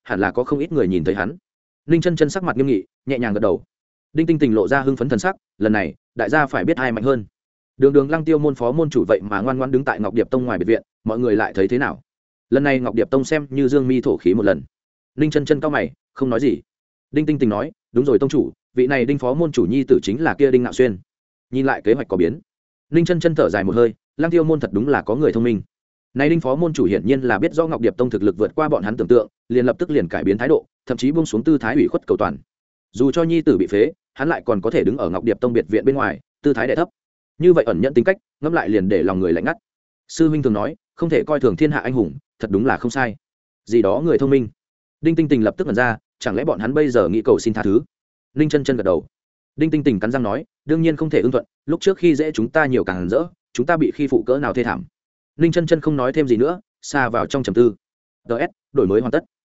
hẳn là có không ít người nhìn thấy hắn. Ninh chân chân sắc mặt nghiêm nghị, nhẹ nhàng gật đầu. Đinh Tinh Tình lộ ra hưng phấn thần sắc, lần này đại gia phải biết ai mạnh hơn. Đường Đường Lăng Tiêu môn phó môn chủ vậy mà ngoan ngoãn đứng tại Ngọc Điệp Tông ngoài biệt viện, mọi người lại thấy thế nào? Lần này Ngọc Điệp Tông xem như dương mi thổ khí một lần. Ninh chân chân cao mày, không nói gì. Đinh Tinh Tình nói, đúng rồi tông chủ, vị này Đinh phó môn chủ nhi tử chính là kia Đinh Ngạo Xuyên. Nhìn lại kế hoạch có biến. Ninh chân chân thở dài một hơi, Lăng Tiêu môn thật đúng là có người thông minh. Này Đinh phó môn chủ hiển nhiên là biết rõ Ngọc Điệp Tông thực lực vượt qua bọn hắn tưởng tượng, liền lập tức liền cải biến thái độ, thậm chí buông xuống tư thái ủy khuất cầu toàn. Dù cho nhi tử bị phế, hắn lại còn có thể đứng ở Ngọc Điệp Tông biệt viện bên ngoài, tư thái đệ thấp. Như vậy ẩn nhận tính cách, ngẫm lại liền để lòng người lạnh ngắt. Sư huynh thường nói, không thể coi thường thiên hạ anh hùng, thật đúng là không sai. Gì đó người thông minh. Đinh Tinh Tình lập tức nhận ra, chẳng lẽ bọn hắn bây giờ nghĩ cầu xin tha thứ? Ninh chân chân gật đầu. Đinh Tinh Tình cắn răng nói, đương nhiên không thể ưng thuận, lúc trước khi dễ chúng ta nhiều càng rỡ, chúng ta bị khi phụ cỡ nào thê thảm. Ninh chân chân không nói thêm gì nữa, xa vào trong trầm tư. ds đổi mới hoàn tất.